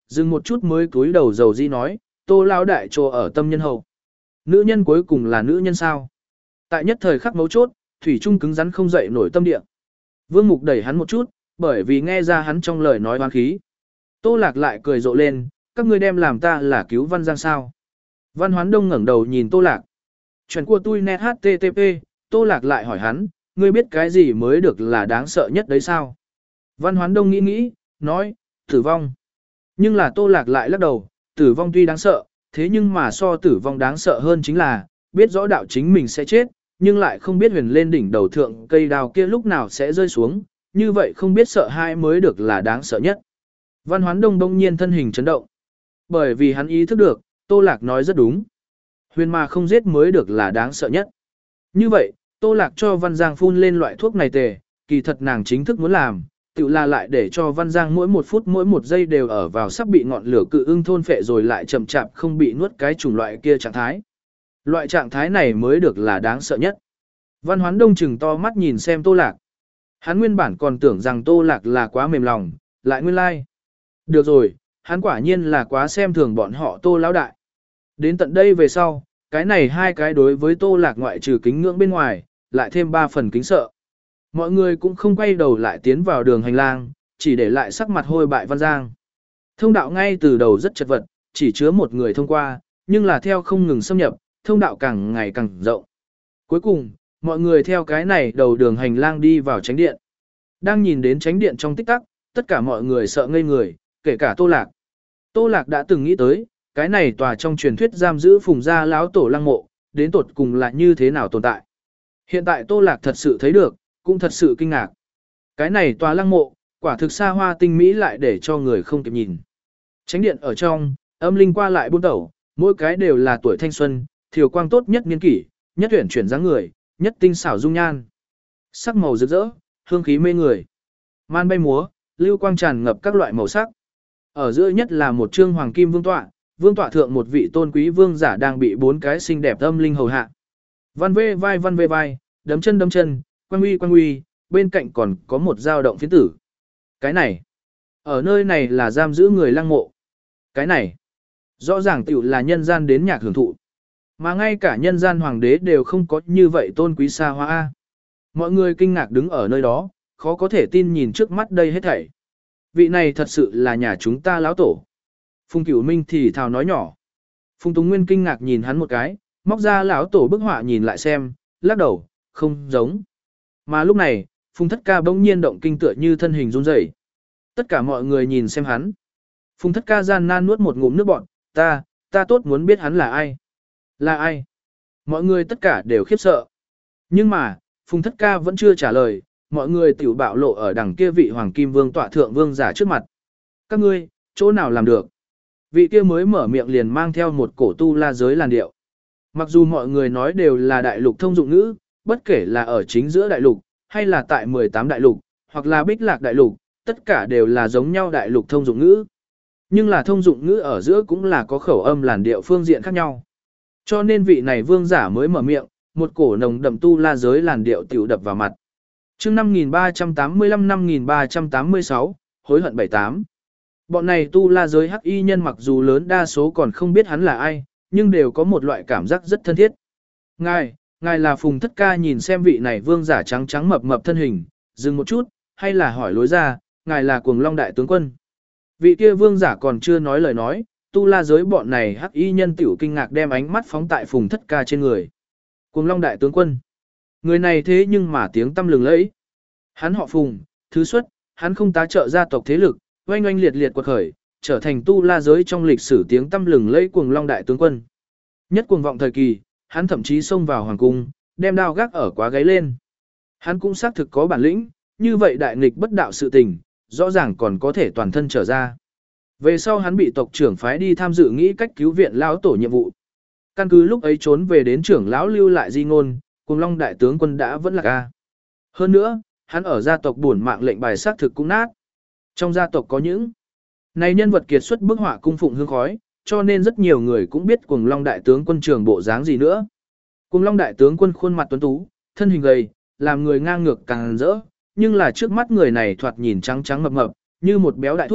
dừng một chút mới cúi đầu dầu di nói, Tô lão đại trồ ở tâm nhân hậu. Nữ nhân cuối cùng là nữ nhân sao? Tại nhất thời khắc mấu chốt, thủy trung cứng rắn không dậy nổi tâm địa. Vương Mục đẩy hắn một chút, bởi vì nghe ra hắn trong lời nói oán khí. Tô Lạc lại cười rộ lên, các ngươi đem làm ta là cứu Văn Giang sao? Văn Hoán Đông ngẩng đầu nhìn Tô Lạc. Chuyện của tôi net http, Tô Lạc lại hỏi hắn, ngươi biết cái gì mới được là đáng sợ nhất đấy sao? Văn Hoán Đông nghĩ nghĩ, nói, tử vong. Nhưng là Tô Lạc lại lắc đầu, tử vong tuy đáng sợ, thế nhưng mà so tử vong đáng sợ hơn chính là, biết rõ đạo chính mình sẽ chết, nhưng lại không biết huyền lên đỉnh đầu thượng cây đào kia lúc nào sẽ rơi xuống, như vậy không biết sợ hãi mới được là đáng sợ nhất. Văn Hoán Đông bỗng nhiên thân hình chấn động. Bởi vì hắn ý thức được, Tô Lạc nói rất đúng. Huyền mà không giết mới được là đáng sợ nhất. Như vậy, Tô Lạc cho Văn Giang phun lên loại thuốc này tề, kỳ thật nàng chính thức muốn làm, tự là lại để cho Văn Giang mỗi một phút mỗi một giây đều ở vào sắp bị ngọn lửa cự ưng thôn phệ rồi lại chậm chạp không bị nuốt cái chủng loại kia trạng thái. Loại trạng thái này mới được là đáng sợ nhất. Văn Hoán Đông chừng to mắt nhìn xem Tô Lạc. Hắn nguyên bản còn tưởng rằng Tô Lạc là quá mềm lòng, lại nguyên lai. Được rồi, hắn quả nhiên là quá xem thường bọn họ Tô lão đại. Đến tận đây về sau, cái này hai cái đối với Tô Lạc ngoại trừ kính ngưỡng bên ngoài, lại thêm ba phần kính sợ. Mọi người cũng không quay đầu lại tiến vào đường hành lang, chỉ để lại sắc mặt hôi bại Văn Giang. Thông đạo ngay từ đầu rất chật vật, chỉ chứa một người thông qua, nhưng là theo không ngừng xâm nhập, thông đạo càng ngày càng rộng. Cuối cùng, mọi người theo cái này đầu đường hành lang đi vào chánh điện. Đang nhìn đến chánh điện trong tích tắc, tất cả mọi người sợ ngây người, kể cả Tô Lạc. Tô Lạc đã từng nghĩ tới, cái này tòa trong truyền thuyết giam giữ Phùng gia lão tổ lăng mộ, đến tột cùng là như thế nào tồn tại. Hiện tại Tô Lạc thật sự thấy được, cũng thật sự kinh ngạc. Cái này tòa lăng mộ, quả thực xa hoa tinh mỹ lại để cho người không kịp nhìn. Chánh điện ở trong, âm linh qua lại buôn tẩu, mỗi cái đều là tuổi thanh xuân, thiều quang tốt nhất niên kỷ, nhất tuyển chuyển dáng người, nhất tinh xảo dung nhan. Sắc màu rực rỡ, hương khí mê người. Man bay múa, lưu quang tràn ngập các loại màu sắc. Ở giữa nhất là một trương hoàng kim vương tọa, vương tọa thượng một vị tôn quý vương giả đang bị bốn cái xinh đẹp âm linh hầu hạ. Văn vê vai văn vê vai, đấm chân đấm chân, quang uy quang uy, bên cạnh còn có một dao động phiến tử. Cái này, ở nơi này là giam giữ người lăng mộ. Cái này, rõ ràng tiểu là nhân gian đến nhạc hưởng thụ. Mà ngay cả nhân gian hoàng đế đều không có như vậy tôn quý xa hoa. Mọi người kinh ngạc đứng ở nơi đó, khó có thể tin nhìn trước mắt đây hết thảy. Vị này thật sự là nhà chúng ta lão tổ. Phùng Cửu Minh thì thào nói nhỏ. Phùng Túng Nguyên kinh ngạc nhìn hắn một cái, móc ra lão tổ bức họa nhìn lại xem, lắc đầu, không giống. Mà lúc này, Phùng Thất Ca bỗng nhiên động kinh tựa như thân hình run rẩy. Tất cả mọi người nhìn xem hắn. Phùng Thất Ca gian nan nuốt một ngụm nước bọt, ta, ta tốt muốn biết hắn là ai. Là ai? Mọi người tất cả đều khiếp sợ. Nhưng mà, Phùng Thất Ca vẫn chưa trả lời, mọi người tiểu bạo lộ ở đằng kia vị Hoàng Kim Vương tọa thượng vương giả trước mặt. Các ngươi, chỗ nào làm được? Vị kia mới mở miệng liền mang theo một cổ tu la giới làn điệu. Mặc dù mọi người nói đều là đại lục thông dụng ngữ, bất kể là ở chính giữa đại lục, hay là tại mười tám đại lục, hoặc là bích lạc đại lục, tất cả đều là giống nhau đại lục thông dụng ngữ. Nhưng là thông dụng ngữ ở giữa cũng là có khẩu âm làn điệu phương diện khác nhau. Cho nên vị này vương giả mới mở miệng, một cổ nồng đậm tu la giới làn điệu tiểu đập vào mặt. Chương năm nghìn ba trăm tám mươi lăm năm nghìn ba trăm tám mươi sáu, hối hận bảy tám. Bọn này tu la giới hắc y nhân mặc dù lớn đa số còn không biết hắn là ai, nhưng đều có một loại cảm giác rất thân thiết. Ngài, ngài là Phùng Thất Ca nhìn xem vị này vương giả trắng trắng mập mập thân hình, dừng một chút, hay là hỏi lối ra, ngài là Cuồng Long đại tướng quân. Vị kia vương giả còn chưa nói lời nói, tu la giới bọn này hắc y nhân tiểu kinh ngạc đem ánh mắt phóng tại Phùng Thất Ca trên người. Cuồng Long đại tướng quân. Người này thế nhưng mà tiếng tâm lừng lẫy. Hắn họ Phùng, thứ xuất, hắn không tá trợ gia tộc thế lực, oanh oanh liệt liệt quật khởi, trở thành tu la giới trong lịch sử tiếng tâm lừng lẫy Cuồng Long đại tướng quân. Nhất cuồng vọng thời kỳ, hắn thậm chí xông vào hoàng cung, đem đao gác ở quá gáy lên. Hắn cũng xác thực có bản lĩnh, như vậy đại nghịch bất đạo sự tình, rõ ràng còn có thể toàn thân trở ra. Về sau hắn bị tộc trưởng phái đi tham dự nghĩ cách cứu viện lão tổ nhiệm vụ. Căn cứ lúc ấy trốn về đến trưởng lão lưu lại di ngôn, Cuồng Long đại tướng quân đã vẫn là ca. Hơn nữa, hắn ở gia tộc buồn mạng lệnh bài xác thực cũng nát. Trong gia tộc có những này nhân vật kiệt xuất bức họa cung phụng hương khói, cho nên rất nhiều người cũng biết Cuồng Long đại tướng quân trường bộ dáng gì nữa. Cuồng Long đại tướng quân khuôn mặt tuấn tú, thân hình gầy, làm người ngang ngược càng rỡ, nhưng là trước mắt người này thoạt nhìn trắng trắng mập mập, như một béo đại thúc,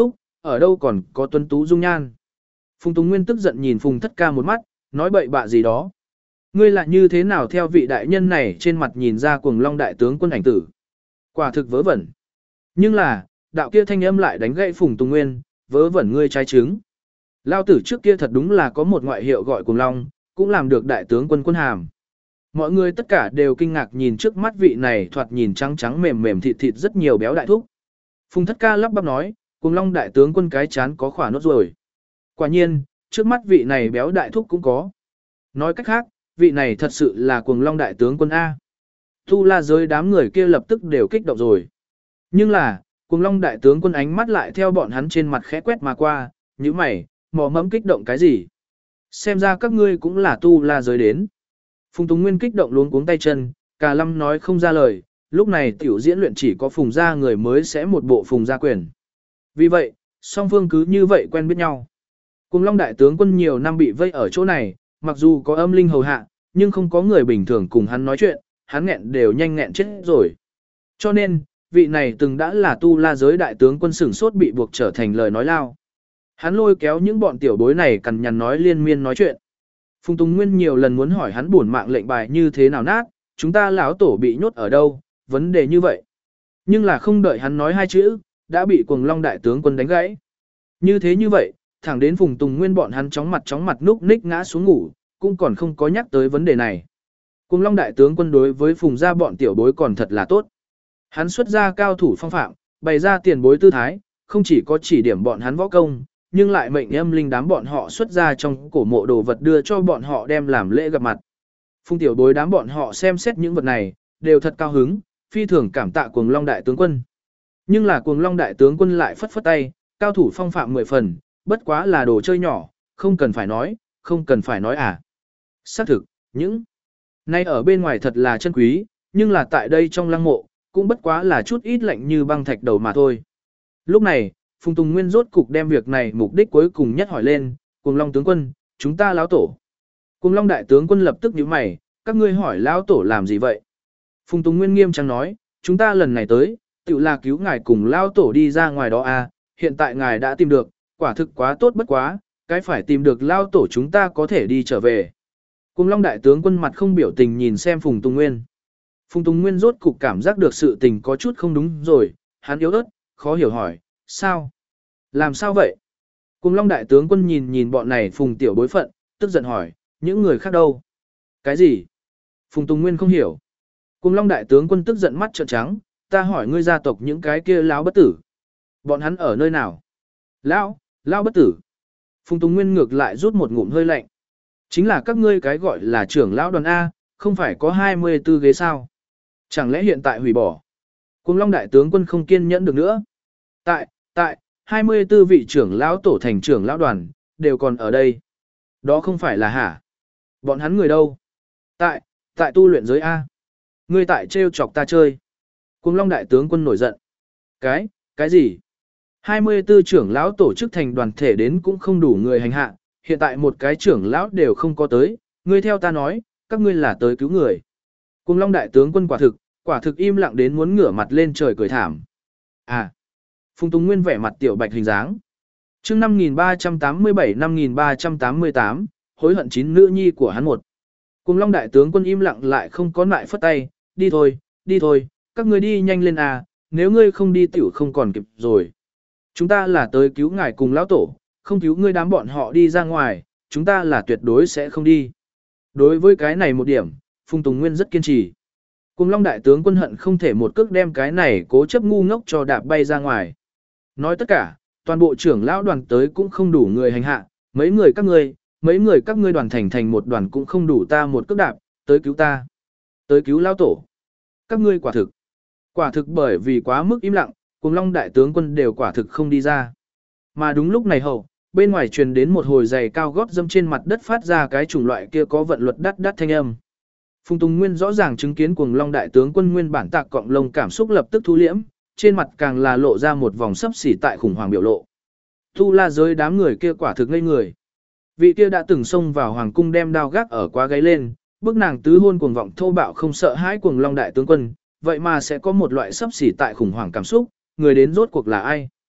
ở đâu còn có tuấn tú dung nhan. Phùng Tùng Nguyên tức giận nhìn Phùng Thất Ca một mắt, nói bậy bạ gì đó. Ngươi lại như thế nào theo vị đại nhân này trên mặt nhìn ra cuồng long đại tướng quân ảnh tử. Quả thực vớ vẩn. Nhưng là, đạo kia thanh âm lại đánh gãy Phùng Tùng Nguyên, vớ vẩn ngươi trái trứng. Lao tử trước kia thật đúng là có một ngoại hiệu gọi cuồng long, cũng làm được đại tướng quân quân hàm. Mọi người tất cả đều kinh ngạc nhìn trước mắt vị này thoạt nhìn trắng trắng mềm mềm thịt thịt rất nhiều béo đại thúc. Phùng Thất Ca lắp bắp nói, cuồng long đại tướng quân cái chán có khỏa nốt rồi. Quả nhiên, trước mắt vị này béo đại thúc cũng có. Nói cách khác, vị này thật sự là cuồng long đại tướng quân A. Tu La giới đám người kia lập tức đều kích động rồi. Nhưng là, cuồng long đại tướng quân ánh mắt lại theo bọn hắn trên mặt khẽ quét mà qua, như mày, mò mẫm kích động cái gì. Xem ra các ngươi cũng là Tu La giới đến. Phùng Tùng Nguyên kích động luống cuống tay chân, Cà Lâm nói không ra lời, lúc này tiểu diễn luyện chỉ có Phùng gia người mới sẽ một bộ Phùng gia quyền. Vì vậy, song phương cứ như vậy quen biết nhau. Cuồng long đại tướng quân nhiều năm bị vây ở chỗ này, mặc dù có âm linh hầu hạ, nhưng không có người bình thường cùng hắn nói chuyện, hắn nghẹn đều nhanh nghẹn chết rồi. Cho nên, vị này từng đã là Tu La giới đại tướng quân sửng sốt bị buộc trở thành lời nói lao. Hắn lôi kéo những bọn tiểu bối này cằn nhằn nói liên miên nói chuyện. Phùng Tùng Nguyên nhiều lần muốn hỏi hắn buồn mạng lệnh bài như thế nào nát, chúng ta lão tổ bị nhốt ở đâu, vấn đề như vậy. Nhưng là không đợi hắn nói hai chữ, đã bị cuồng long đại tướng quân đánh gãy. Như thế như vậy, thẳng đến Phùng Tùng Nguyên bọn hắn chóng mặt chóng mặt núp ních ngã xuống ngủ, cũng còn không có nhắc tới vấn đề này. Cuồng long đại tướng quân đối với Phùng gia bọn tiểu bối còn thật là tốt. Hắn xuất ra cao thủ phong phạm, bày ra tiền bối tư thái, không chỉ có chỉ điểm bọn hắn võ công, nhưng lại mệnh âm linh đám bọn họ xuất ra trong cổ mộ đồ vật đưa cho bọn họ đem làm lễ gặp mặt. Phùng tiểu bối đám bọn họ xem xét những vật này, đều thật cao hứng, phi thường cảm tạ cuồng long đại tướng quân. Nhưng là cuồng long đại tướng quân lại phất phất tay, cao thủ phong phạm mười phần, bất quá là đồ chơi nhỏ, không cần phải nói, không cần phải nói à. Xác thực, những nay ở bên ngoài thật là chân quý, nhưng là tại đây trong lăng mộ, cũng bất quá là chút ít lạnh như băng thạch đầu mà thôi. Lúc này, Phùng Tùng Nguyên rốt cục đem việc này mục đích cuối cùng nhất hỏi lên, Cuồng Long tướng quân, chúng ta lão tổ. Cuồng Long đại tướng quân lập tức nhíu mày, các ngươi hỏi lão tổ làm gì vậy? Phùng Tùng Nguyên nghiêm trang nói, chúng ta lần này tới, tự là cứu ngài cùng lão tổ đi ra ngoài đó à, hiện tại ngài đã tìm được, quả thực quá tốt bất quá, cái phải tìm được lão tổ chúng ta có thể đi trở về. Cuồng Long đại tướng quân mặt không biểu tình nhìn xem Phùng Tùng Nguyên. Phùng Tùng Nguyên rốt cục cảm giác được sự tình có chút không đúng rồi, hắn yếu ớt, khó hiểu hỏi, sao? Làm sao vậy? Cuồng Long đại tướng quân nhìn nhìn bọn này Phùng tiểu bối phận, tức giận hỏi, những người khác đâu? Cái gì? Phùng Tùng Nguyên không hiểu. Cuồng Long đại tướng quân tức giận mắt trợn trắng, ta hỏi ngươi gia tộc những cái kia lão bất tử. Bọn hắn ở nơi nào? Lão, lão bất tử. Phùng Tùng Nguyên ngược lại rút một ngụm hơi lạnh. Chính là các ngươi cái gọi là trưởng lão đoàn A, không phải có hai mươi tư ghế sao? Chẳng lẽ hiện tại hủy bỏ? Cuồng Long đại tướng quân không kiên nhẫn được nữa. Tại, tại, hai mươi tư vị trưởng lão tổ thành trưởng lão đoàn, đều còn ở đây. Đó không phải là hả? Bọn hắn người đâu? Tại, tại tu luyện giới A. Ngươi tại trêu chọc ta chơi. Cuồng Long đại tướng quân nổi giận. Cái, cái gì? hai mươi tư trưởng lão tổ chức thành đoàn thể đến cũng không đủ người hành hạ, hiện tại một cái trưởng lão đều không có tới, ngươi theo ta nói, các ngươi là tới cứu người. Cuồng Long đại tướng quân quả thực, quả thực im lặng đến muốn ngửa mặt lên trời cười thảm. À, Phùng Tùng Nguyên vẻ mặt tiểu bạch hình dáng. Chương năm nghìn ba trăm tám mươi bảy năm nghìn ba trăm tám mươi tám, hối hận chín nữ nhi của hắn một. Cuồng Long đại tướng quân im lặng lại không có lại phất tay, đi thôi, đi thôi, các ngươi đi nhanh lên à, nếu ngươi không đi tiểu không còn kịp rồi. Chúng ta là tới cứu ngài cùng lão tổ, không cứu ngươi đám bọn họ đi ra ngoài, chúng ta là tuyệt đối sẽ không đi. Đối với cái này một điểm, Phùng Tùng Nguyên rất kiên trì. Cuồng Long đại tướng quân hận không thể một cước đem cái này cố chấp ngu ngốc cho đạp bay ra ngoài. Nói tất cả, toàn bộ trưởng lão đoàn tới cũng không đủ người hành hạ, mấy người các ngươi, mấy người các ngươi đoàn thành thành một đoàn cũng không đủ ta một cước đạp, tới cứu ta, tới cứu lão tổ. Các ngươi quả thực, quả thực bởi vì quá mức im lặng, Cuồng Long đại tướng quân đều quả thực không đi ra. Mà đúng lúc này hậu, bên ngoài truyền đến một hồi giày cao gót dâm trên mặt đất phát ra cái chủng loại kia có vận luật đắt đắt thanh âm. Phùng Tùng Nguyên rõ ràng chứng kiến Cuồng Long đại tướng quân nguyên bản tạc cọng lông cảm xúc lập tức thu liễm, trên mặt càng là lộ ra một vòng sấp xỉ tại khủng hoảng biểu lộ. Tu La giới đám người kia quả thực ngây người. Vị kia đã từng xông vào hoàng cung đem đao gác ở quá gáy lên, bức nàng tứ hôn cuồng vọng thô bạo không sợ hãi Cuồng Long đại tướng quân, vậy mà sẽ có một loại sấp xỉ tại khủng hoảng cảm xúc, người đến rốt cuộc là ai?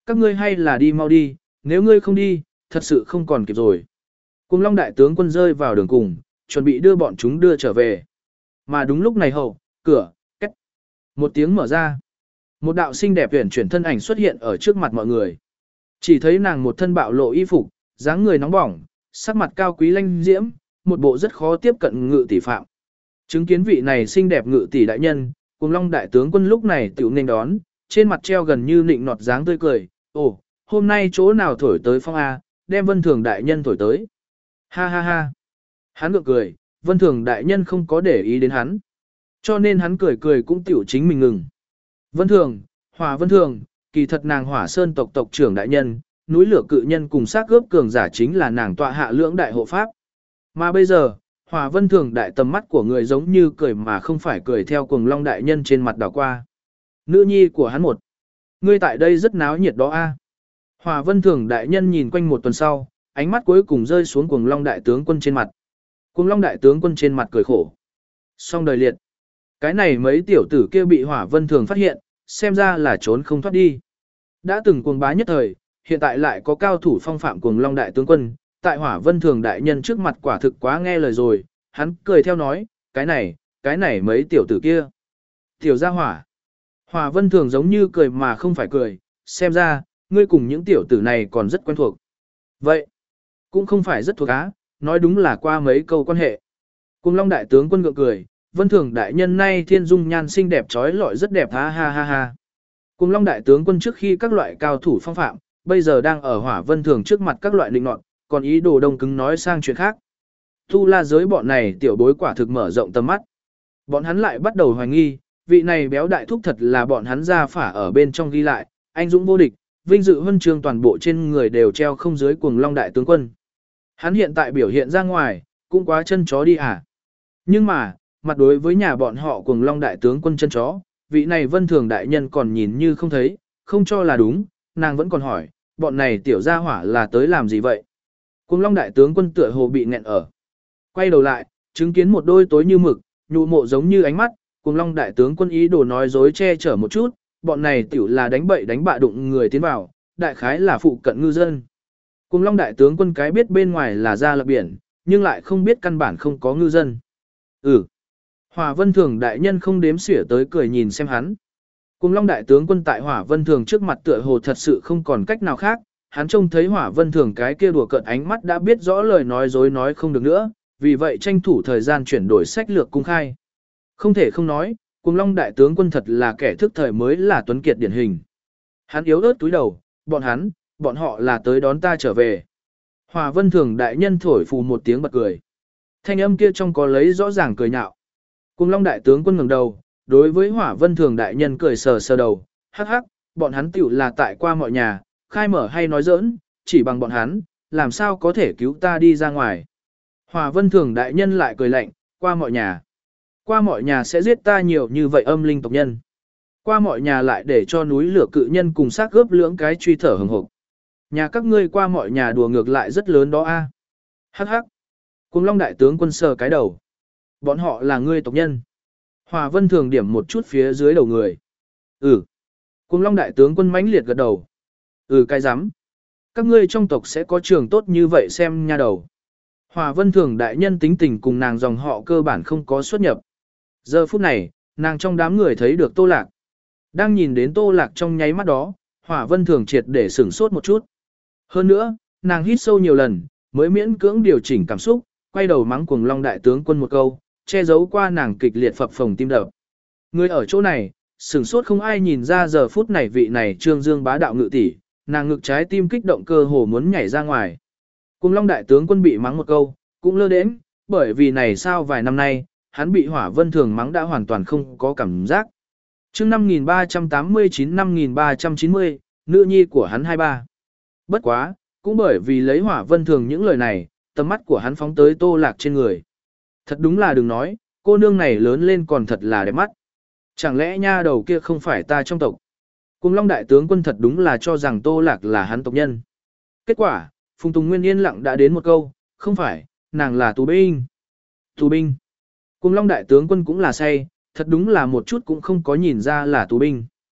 các ngươi hay là đi mau đi, nếu ngươi không đi, thật sự không còn kịp rồi. Cùng Long đại tướng quân rơi vào đường cùng, chuẩn bị đưa bọn chúng đưa trở về. Mà đúng lúc này hậu, cửa, cách. Một tiếng mở ra. Một đạo xinh đẹp tuyển chuyển thân ảnh xuất hiện ở trước mặt mọi người. Chỉ thấy nàng một thân bạo lộ y phục, dáng người nóng bỏng, sắc mặt cao quý lanh diễm, một bộ rất khó tiếp cận ngự tỷ phạm. Chứng kiến vị này xinh đẹp ngự tỷ đại nhân, Cùng Long đại tướng quân lúc này tiểu nên đón, trên mặt treo gần như nịnh nọt dáng tươi cười, ồ, hôm nay chỗ nào thổi tới phong A, đem Vân Thường đại nhân thổi tới. Ha ha ha. Hắn ngượng cười, Vân Thường đại nhân không có để ý đến hắn. Cho nên hắn cười cười cũng tiểu chính mình ngừng. Vân Thường, Hỏa Vân Thường, kỳ thật nàng Hỏa Sơn tộc tộc trưởng đại nhân, núi lửa cự nhân cùng xác gớp cường giả chính là nàng tọa hạ lưỡng đại hộ pháp. Mà bây giờ, Hỏa Vân Thường đại tầm mắt của người giống như cười mà không phải cười theo Cuồng Long đại nhân trên mặt đảo qua. Nữ nhi của hắn một. Ngươi tại đây rất náo nhiệt đó a. Hỏa Vân Thường đại nhân nhìn quanh một tuần sau, ánh mắt cuối cùng rơi xuống Cuồng Long đại tướng quân trên mặt. Cuồng Long đại tướng quân trên mặt cười khổ. Xong đời liệt. Cái này mấy tiểu tử kia bị Hỏa Vân Thường phát hiện, xem ra là trốn không thoát đi. Đã từng cuồng bá nhất thời, hiện tại lại có cao thủ phong phạm Cuồng Long đại tướng quân, tại Hỏa Vân Thường đại nhân trước mặt quả thực quá nghe lời rồi, hắn cười theo nói, cái này, cái này mấy tiểu tử kia. Tiểu gia hỏa. Hỏa Vân Thường giống như cười mà không phải cười, xem ra, ngươi cùng những tiểu tử này còn rất quen thuộc. Vậy, cũng không phải rất thuộc á, nói đúng là qua mấy câu quan hệ. Cuồng Long đại tướng quân gượng cười, Vân Thường đại nhân nay thiên dung nhan xinh đẹp trói lọi rất đẹp ha ha ha ha. Cuồng Long đại tướng quân trước khi các loại cao thủ phong phạm, bây giờ đang ở Hỏa Vân Thường trước mặt các loại định nọt, còn ý đồ đông cứng nói sang chuyện khác. Tu La giới bọn này tiểu bối quả thực mở rộng tầm mắt. Bọn hắn lại bắt đầu hoài nghi, vị này béo đại thúc thật là bọn hắn ra phả ở bên trong ghi lại, anh dũng vô địch, vinh dự huân chương toàn bộ trên người đều treo không dưới Cuồng Long đại tướng quân. Hắn hiện tại biểu hiện ra ngoài, cũng quá chân chó đi à. Nhưng mà, mặt đối với nhà bọn họ Cuồng Long đại tướng quân chân chó, vị này Vân Thường đại nhân còn nhìn như không thấy, không cho là đúng, nàng vẫn còn hỏi, bọn này tiểu gia hỏa là tới làm gì vậy? Cuồng Long đại tướng quân tựa hồ bị nghẹn ở. Quay đầu lại, chứng kiến một đôi tối như mực, nụ mộ giống như ánh mắt, Cuồng Long đại tướng quân ý đồ nói dối che chở một chút, bọn này tiểu là đánh bậy đánh bạ đụng người tiến vào, đại khái là phụ cận ngư dân. Cuồng Long đại tướng quân cái biết bên ngoài là ra lạc biển, nhưng lại không biết căn bản không có ngư dân. Ừ. Hỏa Vân Thường đại nhân không đếm xỉa tới cười nhìn xem hắn. Cuồng Long đại tướng quân tại Hỏa Vân Thường trước mặt tựa hồ thật sự không còn cách nào khác, hắn trông thấy Hỏa Vân Thường cái kia đùa cợt ánh mắt đã biết rõ lời nói dối nói không được nữa, vì vậy tranh thủ thời gian chuyển đổi sách lược cung khai. Không thể không nói, Cuồng Long đại tướng quân thật là kẻ thức thời mới là tuấn kiệt điển hình. Hắn yếu ớt túi đầu, bọn hắn, bọn họ là tới đón ta trở về. Hỏa Vân Thường đại nhân thổi phù một tiếng bật cười. Thanh âm kia trong có lấy rõ ràng cười nhạo. Cuồng Long đại tướng quân ngẩng đầu, đối với Hỏa Vân Thường đại nhân cười sờ sờ đầu, hắc hắc, bọn hắn tiểu là tại qua mọi nhà, khai mở hay nói giỡn, chỉ bằng bọn hắn, làm sao có thể cứu ta đi ra ngoài. Hỏa Vân Thường đại nhân lại cười lạnh, qua mọi nhà. Qua mọi nhà sẽ giết ta nhiều như vậy âm linh tộc nhân. Qua mọi nhà lại để cho núi lửa cự nhân cùng xác gớp lưỡng cái truy thở hừng hực. Nhà các ngươi qua mọi nhà đùa ngược lại rất lớn đó a. Hắc hắc. Cuồng Long đại tướng quân sờ cái đầu. Bọn họ là ngươi tộc nhân. Hỏa Vân Thường điểm một chút phía dưới đầu người. Ừ. Cuồng Long đại tướng quân mãnh liệt gật đầu. Ừ cái rắm. Các ngươi trong tộc sẽ có trường tốt như vậy xem nha đầu. Hỏa Vân Thường đại nhân tính tình cùng nàng dòng họ cơ bản không có xuất nhập. Giờ phút này, nàng trong đám người thấy được Tô Lạc. Đang nhìn đến Tô Lạc trong nháy mắt đó, Hỏa Vân Thường triệt để sửng sốt một chút. Hơn nữa, nàng hít sâu nhiều lần, mới miễn cưỡng điều chỉnh cảm xúc, quay đầu mắng Cuồng Long đại tướng quân một câu, che giấu qua nàng kịch liệt phập phồng tim đập. Người ở chỗ này, sửng sốt không ai nhìn ra giờ phút này vị này Trương Dương bá đạo ngự tỷ, nàng ngực trái tim kích động cơ hồ muốn nhảy ra ngoài. Cuồng Long đại tướng quân bị mắng một câu, cũng lơ đễnh, bởi vì này sao vài năm nay, hắn bị Hỏa Vân Thường mắng đã hoàn toàn không có cảm giác. Chương năm nghìn ba trăm tám mươi chín năm nghìn ba trăm chín mươi, nữ nhi của hắn hai ba. Bất quá, cũng bởi vì lấy Hỏa Vân Thường những lời này, tầm mắt của hắn phóng tới Tô Lạc trên người. Thật đúng là đừng nói, cô nương này lớn lên còn thật là đẹp mắt. Chẳng lẽ nha đầu kia không phải ta trong tộc? Cuồng Long đại tướng quân thật đúng là cho rằng Tô Lạc là hắn tộc nhân. Kết quả, Phùng Tùng Nguyên yên lặng đã đến một câu, không phải, nàng là tù binh. Tù binh. Cuồng Long đại tướng quân cũng là say, thật đúng là một chút cũng không có nhìn ra là tù binh.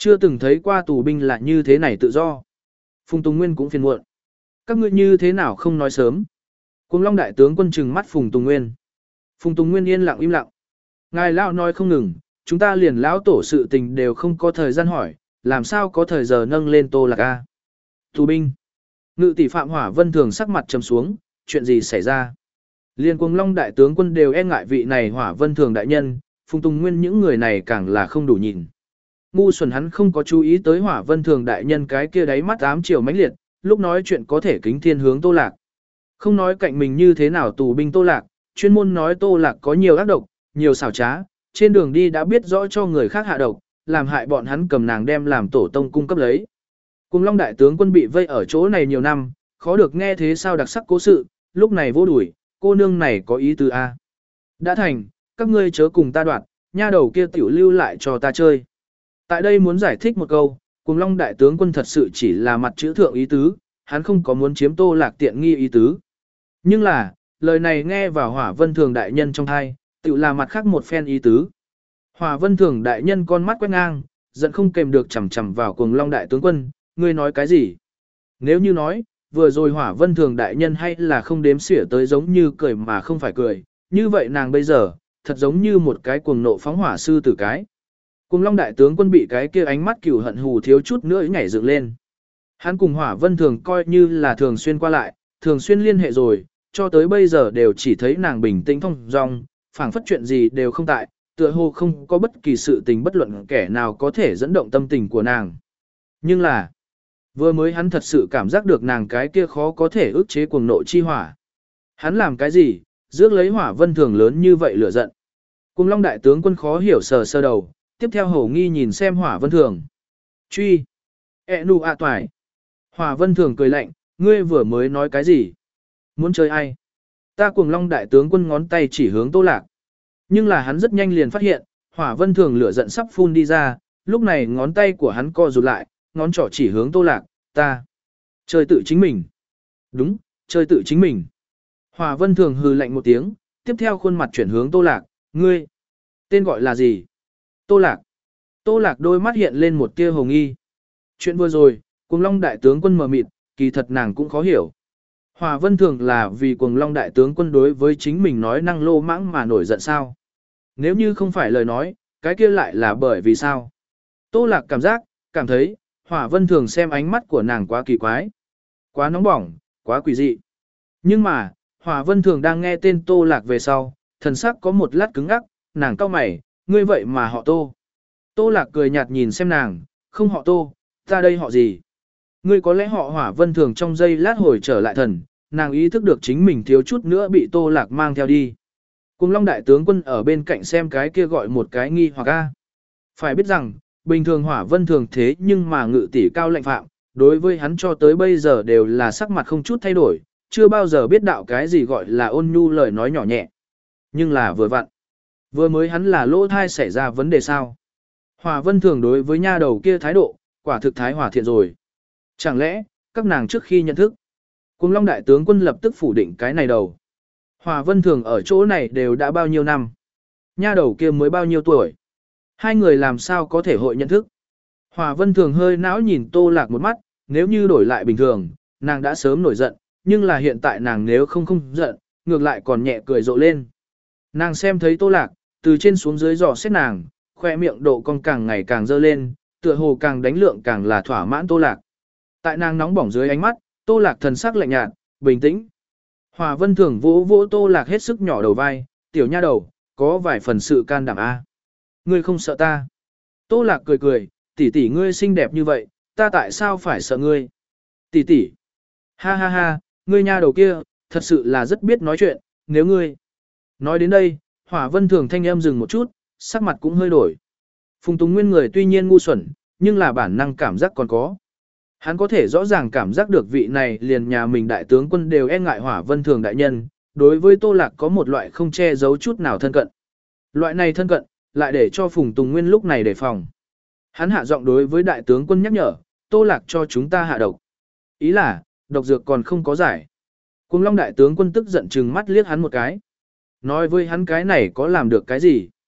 Chưa từng thấy qua tù binh là như thế này tự do. Phùng Tùng Nguyên cũng phiền muộn. Các ngươi như thế nào không nói sớm. Cuồng Long đại tướng quân trừng mắt Phùng Tùng Nguyên. Phùng Tùng Nguyên yên lặng im lặng. Ngài lão nói không ngừng, chúng ta liền lão tổ sự tình đều không có thời gian hỏi, làm sao có thời giờ nâng lên Tô Lạc a? Tù binh. Ngự tỷ Phạm Hỏa Vân Thường sắc mặt trầm xuống, chuyện gì xảy ra? Liên Cuồng Long đại tướng quân đều e ngại vị này Hỏa Vân Thường đại nhân, Phùng Tùng Nguyên những người này càng là không đủ nhìn. Ngu xuẩn hắn không có chú ý tới Hỏa Vân Thường đại nhân cái kia đáy mắt ám chiều mãnh liệt, lúc nói chuyện có thể kính thiên hướng Tô Lạc. Không nói cạnh mình như thế nào tù binh Tô Lạc, chuyên môn nói Tô Lạc có nhiều ác độc, nhiều xảo trá, trên đường đi đã biết rõ cho người khác hạ độc, làm hại bọn hắn cầm nàng đem làm tổ tông cung cấp lấy. Cuồng Long đại tướng quân bị vây ở chỗ này nhiều năm, khó được nghe thế sao đặc sắc cố sự, lúc này vô đuổi, cô nương này có ý tứ a. Đã thành, các ngươi chớ cùng ta đoạt, nha đầu kia tiểu lưu lại cho ta chơi. Tại đây muốn giải thích một câu, Cuồng Long đại tướng quân thật sự chỉ là mặt chữ thượng ý tứ, hắn không có muốn chiếm Tô Lạc tiện nghi ý tứ. Nhưng là, lời này nghe vào Hỏa Vân Thường đại nhân trong thai, tự là mặt khác một phen ý tứ. Hỏa Vân Thường đại nhân con mắt quét ngang, giận không kềm được chằm chằm vào Cuồng Long đại tướng quân, ngươi nói cái gì? Nếu như nói, vừa rồi Hỏa Vân Thường đại nhân hay là không đếm xỉa tới giống như cười mà không phải cười, như vậy nàng bây giờ, thật giống như một cái cuồng nộ phóng hỏa sư tử cái. Cuồng Long đại tướng quân bị cái kia ánh mắt cừu hận hù thiếu chút nữa nhảy dựng lên. Hắn cùng Hỏa Vân Thường coi như là thường xuyên qua lại, thường xuyên liên hệ rồi, cho tới bây giờ đều chỉ thấy nàng bình tĩnh thong dong, phảng phất chuyện gì đều không tại, tựa hồ không có bất kỳ sự tình bất luận kẻ nào có thể dẫn động tâm tình của nàng. Nhưng là, vừa mới hắn thật sự cảm giác được nàng cái kia khó có thể ức chế cuồng nộ chi hỏa. Hắn làm cái gì, rước lấy Hỏa Vân Thường lớn như vậy lửa giận. Cuồng Long đại tướng quân khó hiểu sờ sơ đầu, tiếp theo hổ nghi nhìn xem Hỏa Vân Thường. Truy. E nu a toài. Hỏa Vân Thường cười lạnh, ngươi vừa mới nói cái gì? Muốn chơi ai? Ta Cuồng Long đại tướng quân ngón tay chỉ hướng Tô Lạc. Nhưng là hắn rất nhanh liền phát hiện, Hỏa Vân Thường lửa giận sắp phun đi ra, lúc này ngón tay của hắn co rụt lại, ngón trỏ chỉ hướng Tô Lạc, ta. Chơi tự chính mình. Đúng, chơi tự chính mình. Hỏa Vân Thường hừ lạnh một tiếng, tiếp theo khuôn mặt chuyển hướng Tô Lạc, ngươi. Tên gọi là gì? Tô Lạc. Tô Lạc đôi mắt hiện lên một tia hồng nghi. Chuyện vừa rồi, Cuồng Long đại tướng quân mờ mịt, kỳ thật nàng cũng khó hiểu. Hỏa Vân Thường là vì Cuồng Long đại tướng quân đối với chính mình nói năng lô mãng mà nổi giận sao? Nếu như không phải lời nói, cái kia lại là bởi vì sao? Tô Lạc cảm giác, cảm thấy, Hỏa Vân Thường xem ánh mắt của nàng quá kỳ quái, quá nóng bỏng, quá quỷ dị. Nhưng mà, Hỏa Vân Thường đang nghe tên Tô Lạc về sau, thần sắc có một lát cứng ngắc, nàng cau mày, ngươi vậy mà họ Tô. Tô Lạc cười nhạt nhìn xem nàng, không họ Tô, ta đây họ gì? Ngươi có lẽ họ Hỏa Vân Thường trong giây lát hồi trở lại thần, nàng ý thức được chính mình thiếu chút nữa bị Tô Lạc mang theo đi. Cuồng Long đại tướng quân ở bên cạnh xem cái kia gọi một cái nghi hoặc a. Phải biết rằng, bình thường Hỏa Vân Thường thế nhưng mà ngự tỷ cao lệnh phạm, đối với hắn cho tới bây giờ đều là sắc mặt không chút thay đổi, chưa bao giờ biết đạo cái gì gọi là ôn nhu lời nói nhỏ nhẹ. Nhưng là vừa vặn, vừa mới hắn là lỗ thai xảy ra vấn đề sao? Hỏa Vân Thường đối với nha đầu kia thái độ, quả thực thái hòa thiện rồi. Chẳng lẽ, các nàng trước khi nhận thức, Cuồng Long đại tướng quân lập tức phủ định cái này đầu. Hỏa Vân Thường ở chỗ này đều đã bao nhiêu năm? Nha đầu kia mới bao nhiêu tuổi? Hai người làm sao có thể hội nhận thức? Hỏa Vân Thường hơi não nhìn Tô Lạc một mắt, nếu như đổi lại bình thường, nàng đã sớm nổi giận, nhưng là hiện tại nàng nếu không không giận, ngược lại còn nhẹ cười rộ lên. Nàng xem thấy Tô Lạc, từ trên xuống dưới dò xét nàng, khoe miệng độ cong càng ngày càng dơ lên, tựa hồ càng đánh lượng càng là thỏa mãn Tô Lạc. Tại nàng nóng bỏng dưới ánh mắt, Tô Lạc thần sắc lạnh nhạt, bình tĩnh. Hỏa Vân Thường vỗ vỗ Tô Lạc hết sức nhỏ đầu vai, tiểu nha đầu, có vài phần sự can đảm a. Ngươi không sợ ta? Tô Lạc cười cười, tỷ tỷ ngươi xinh đẹp như vậy, ta tại sao phải sợ ngươi? Tỷ tỷ. Ha ha ha, ngươi nha đầu kia, thật sự là rất biết nói chuyện, nếu ngươi. Nói đến đây, Hỏa Vân Thường thanh âm dừng một chút, sắc mặt cũng hơi đổi. Phùng Tùng Nguyên người tuy nhiên ngu xuẩn, nhưng là bản năng cảm giác còn có. Hắn có thể rõ ràng cảm giác được vị này liền nhà mình đại tướng quân đều e ngại Hỏa Vân Thường đại nhân, đối với Tô Lạc có một loại không che giấu chút nào thân cận. Loại này thân cận, lại để cho Phùng Tùng Nguyên lúc này đề phòng. Hắn hạ giọng đối với đại tướng quân nhắc nhở, Tô Lạc cho chúng ta hạ độc. Ý là, độc dược còn không có giải. Cuồng Long đại tướng quân tức giận trừng mắt liếc hắn một cái. Nói với hắn cái này có làm được cái gì?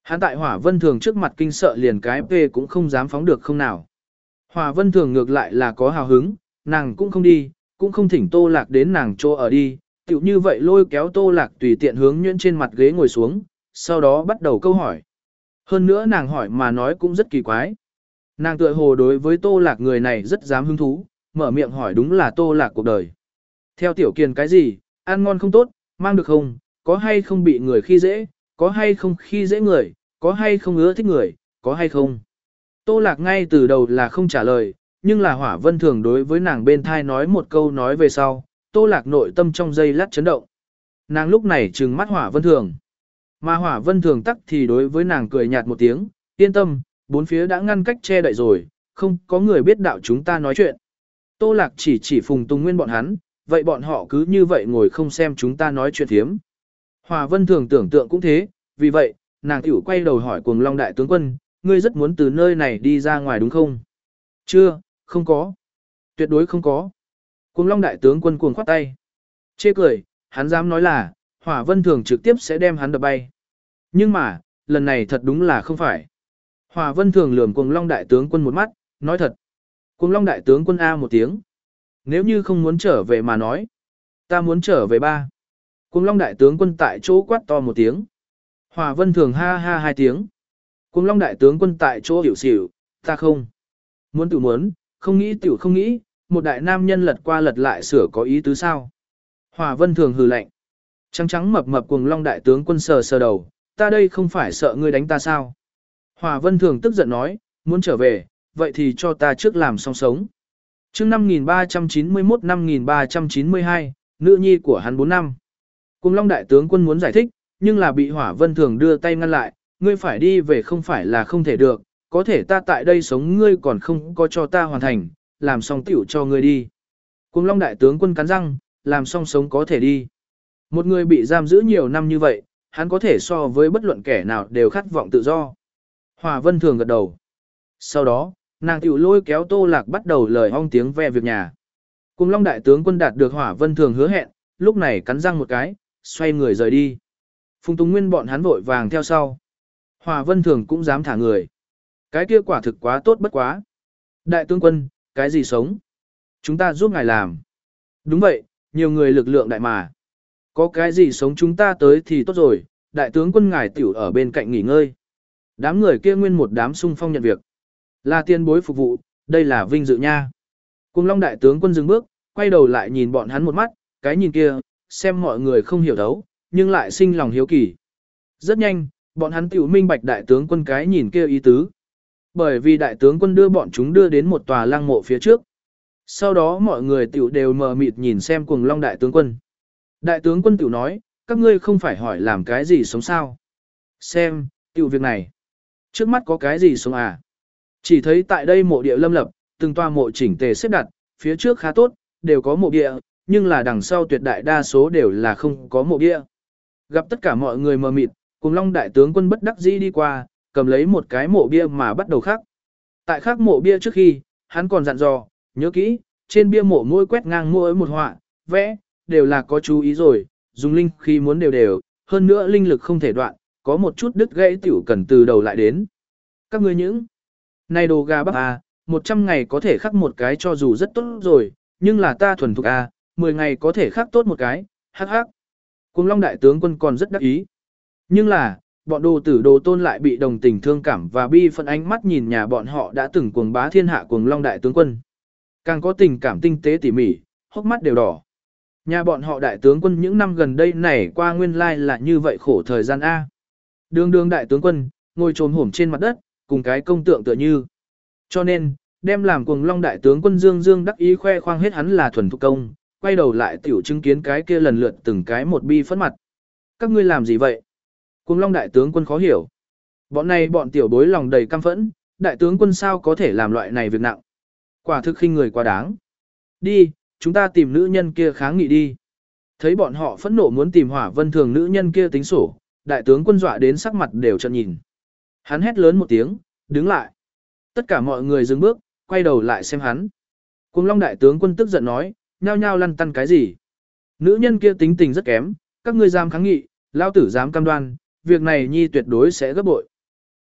Hắn tại Hỏa Vân Thường trước mặt kinh sợ liền cái P cũng không dám phóng được không nào. Hỏa Vân Thường ngược lại là có hào hứng, nàng cũng không đi, cũng không thỉnh Tô Lạc đến nàng chỗ ở đi, tựu như vậy lôi kéo Tô Lạc tùy tiện hướng nhuyễn trên mặt ghế ngồi xuống, sau đó bắt đầu câu hỏi. Hơn nữa nàng hỏi mà nói cũng rất kỳ quái. Nàng tựa hồ đối với Tô Lạc người này rất dám hứng thú, mở miệng hỏi đúng là Tô Lạc cuộc đời. Theo Tiểu Kiền cái gì, ăn ngon không tốt, mang được không, có hay không bị người khi dễ, có hay không khi dễ người, có hay không ưa thích người, có hay không. Tô Lạc ngay từ đầu là không trả lời, nhưng là Hỏa Vân Thường đối với nàng bên thai nói một câu nói về sau, Tô Lạc nội tâm trong giây lát chấn động. Nàng lúc này trừng mắt Hỏa Vân Thường. Mà Hỏa Vân Thường tắc thì đối với nàng cười nhạt một tiếng, yên tâm, bốn phía đã ngăn cách che đậy rồi, không có người biết đạo chúng ta nói chuyện. Tô Lạc chỉ chỉ Phùng Tùng Nguyên bọn hắn, vậy bọn họ cứ như vậy ngồi không xem chúng ta nói chuyện thiếm. Hỏa Vân Thường tưởng tượng cũng thế, vì vậy, nàng tiểu quay đầu hỏi Cuồng Long đại tướng quân, ngươi rất muốn từ nơi này đi ra ngoài đúng không? Chưa, không có. Tuyệt đối không có. Cuồng Long đại tướng quân cuồng khoát tay. Chê cười, hắn dám nói là, Hỏa Vân Thường trực tiếp sẽ đem hắn đập bay. Nhưng mà, lần này thật đúng là không phải. Hỏa Vân Thường lườm Cuồng Long đại tướng quân một mắt, nói thật. Cuồng Long đại tướng quân A một tiếng. Nếu như không muốn trở về mà nói, ta muốn trở về ba. Cuồng Long đại tướng quân tại chỗ quát to một tiếng. Hỏa Vân Thường ha ha hai tiếng. Cuồng Long đại tướng quân tại chỗ hiểu xỉu, ta không. Muốn tự muốn, không nghĩ tiểu không nghĩ, một đại nam nhân lật qua lật lại sửa có ý tứ sao. Hỏa Vân Thường hừ lạnh. Trắng trắng mập mập Cuồng Long đại tướng quân sờ sờ đầu, ta đây không phải sợ ngươi đánh ta sao. Hỏa Vân Thường tức giận nói, muốn trở về, vậy thì cho ta trước làm xong sống. Chương năm nghìn ba trăm chín mươi mốt năm nghìn ba trăm chín mươi hai, nữ nhi của hắn bốn năm. Cuồng Long đại tướng quân muốn giải thích, nhưng là bị Hỏa Vân Thường đưa tay ngăn lại, ngươi phải đi về không phải là không thể được, có thể ta tại đây sống ngươi còn không có cho ta hoàn thành, làm xong tiểu cho ngươi đi. Cuồng Long đại tướng quân cắn răng, làm xong sống có thể đi. Một người bị giam giữ nhiều năm như vậy, hắn có thể so với bất luận kẻ nào đều khát vọng tự do. Hỏa Vân Thường gật đầu. Sau đó, nàng tiểu lôi kéo Tô Lạc bắt đầu lời ong tiếng ve việc nhà. Cuồng Long đại tướng quân đạt được Hỏa Vân Thường hứa hẹn, lúc này cắn răng một cái, xoay người rời đi. Phùng Tùng Nguyên bọn hắn vội vàng theo sau. Hỏa Vân Thường cũng dám thả người. Cái kia quả thực quá tốt bất quá. Đại tướng quân, cái gì sống? Chúng ta giúp ngài làm. Đúng vậy, nhiều người lực lượng đại mà. Có cái gì sống chúng ta tới thì tốt rồi, đại tướng quân ngài tiểu ở bên cạnh nghỉ ngơi. Đám người kia nguyên một đám sung phong nhận việc. Là tiền bối phục vụ, đây là vinh dự nha. Cuồng Long đại tướng quân dừng bước, quay đầu lại nhìn bọn hắn một mắt, cái nhìn kia, xem mọi người không hiểu thấu, nhưng lại sinh lòng hiếu kỳ. Rất nhanh, bọn hắn tiểu minh bạch đại tướng quân cái nhìn kia ý tứ. Bởi vì đại tướng quân đưa bọn chúng đưa đến một tòa lăng mộ phía trước. Sau đó mọi người tiểu đều mờ mịt nhìn xem Cuồng Long đại tướng quân. Đại tướng quân tiểu nói, các ngươi không phải hỏi làm cái gì sống sao. Xem, tiểu việc này. Trước mắt có cái gì sống à? Chỉ thấy tại đây mộ địa lâm lập, từng tòa mộ chỉnh tề xếp đặt, phía trước khá tốt, đều có mộ địa, nhưng là đằng sau tuyệt đại đa số đều là không có mộ địa. Gặp tất cả mọi người mờ mịt, Cuồng Long đại tướng quân bất đắc dĩ đi qua, cầm lấy một cái mộ bia mà bắt đầu khắc. Tại khắc mộ bia trước khi, hắn còn dặn dò, nhớ kỹ, trên bia mộ mỗi quét ngang mỗi một họa, vẽ, đều là có chú ý rồi, dùng linh khi muốn đều đều, hơn nữa linh lực không thể đoạn, có một chút đứt gãy tiểu cần từ đầu lại đến. Các ngươi những này đồ gà bắp à, một trăm ngày có thể khắc một cái cho dù rất tốt rồi, nhưng là ta thuần thục à, mười ngày có thể khắc tốt một cái, hắc hắc. Cuồng Long đại tướng quân còn rất đắc ý. Nhưng là, bọn đồ tử đồ tôn lại bị đồng tình thương cảm và bi phận ánh mắt nhìn nhà bọn họ đã từng cuồng bá thiên hạ Cuồng Long đại tướng quân. Càng có tình cảm tinh tế tỉ mỉ, hốc mắt đều đỏ. Nhà bọn họ đại tướng quân những năm gần đây này qua nguyên lai là như vậy khổ thời gian A. Đường đường đại tướng quân, ngồi trồm hổm trên mặt đất, cùng cái công tượng tựa như. Cho nên, đem làm Cuồng Long đại tướng quân dương dương đắc ý khoe khoang hết hắn là thuần thục công, quay đầu lại tiểu chứng kiến cái kia lần lượt từng cái một bi phẫn mặt. Các ngươi làm gì vậy? Cuồng Long đại tướng quân khó hiểu. Bọn này bọn tiểu bối lòng đầy căm phẫn, đại tướng quân sao có thể làm loại này việc nặng. Quả thực khinh người quá đáng. Đi, chúng ta tìm nữ nhân kia kháng nghị đi. Thấy bọn họ phẫn nộ muốn tìm Hỏa Vân Thường nữ nhân kia tính sổ, đại tướng quân dọa đến sắc mặt đều trợn nhìn. Hắn hét lớn một tiếng, đứng lại. Tất cả mọi người dừng bước, quay đầu lại xem hắn. Cuồng Long đại tướng quân tức giận nói, nhao nhao lăn tăn cái gì. Nữ nhân kia tính tình rất kém, các ngươi dám kháng nghị, lao tử dám cam đoan, việc này nhi tuyệt đối sẽ gấp bội.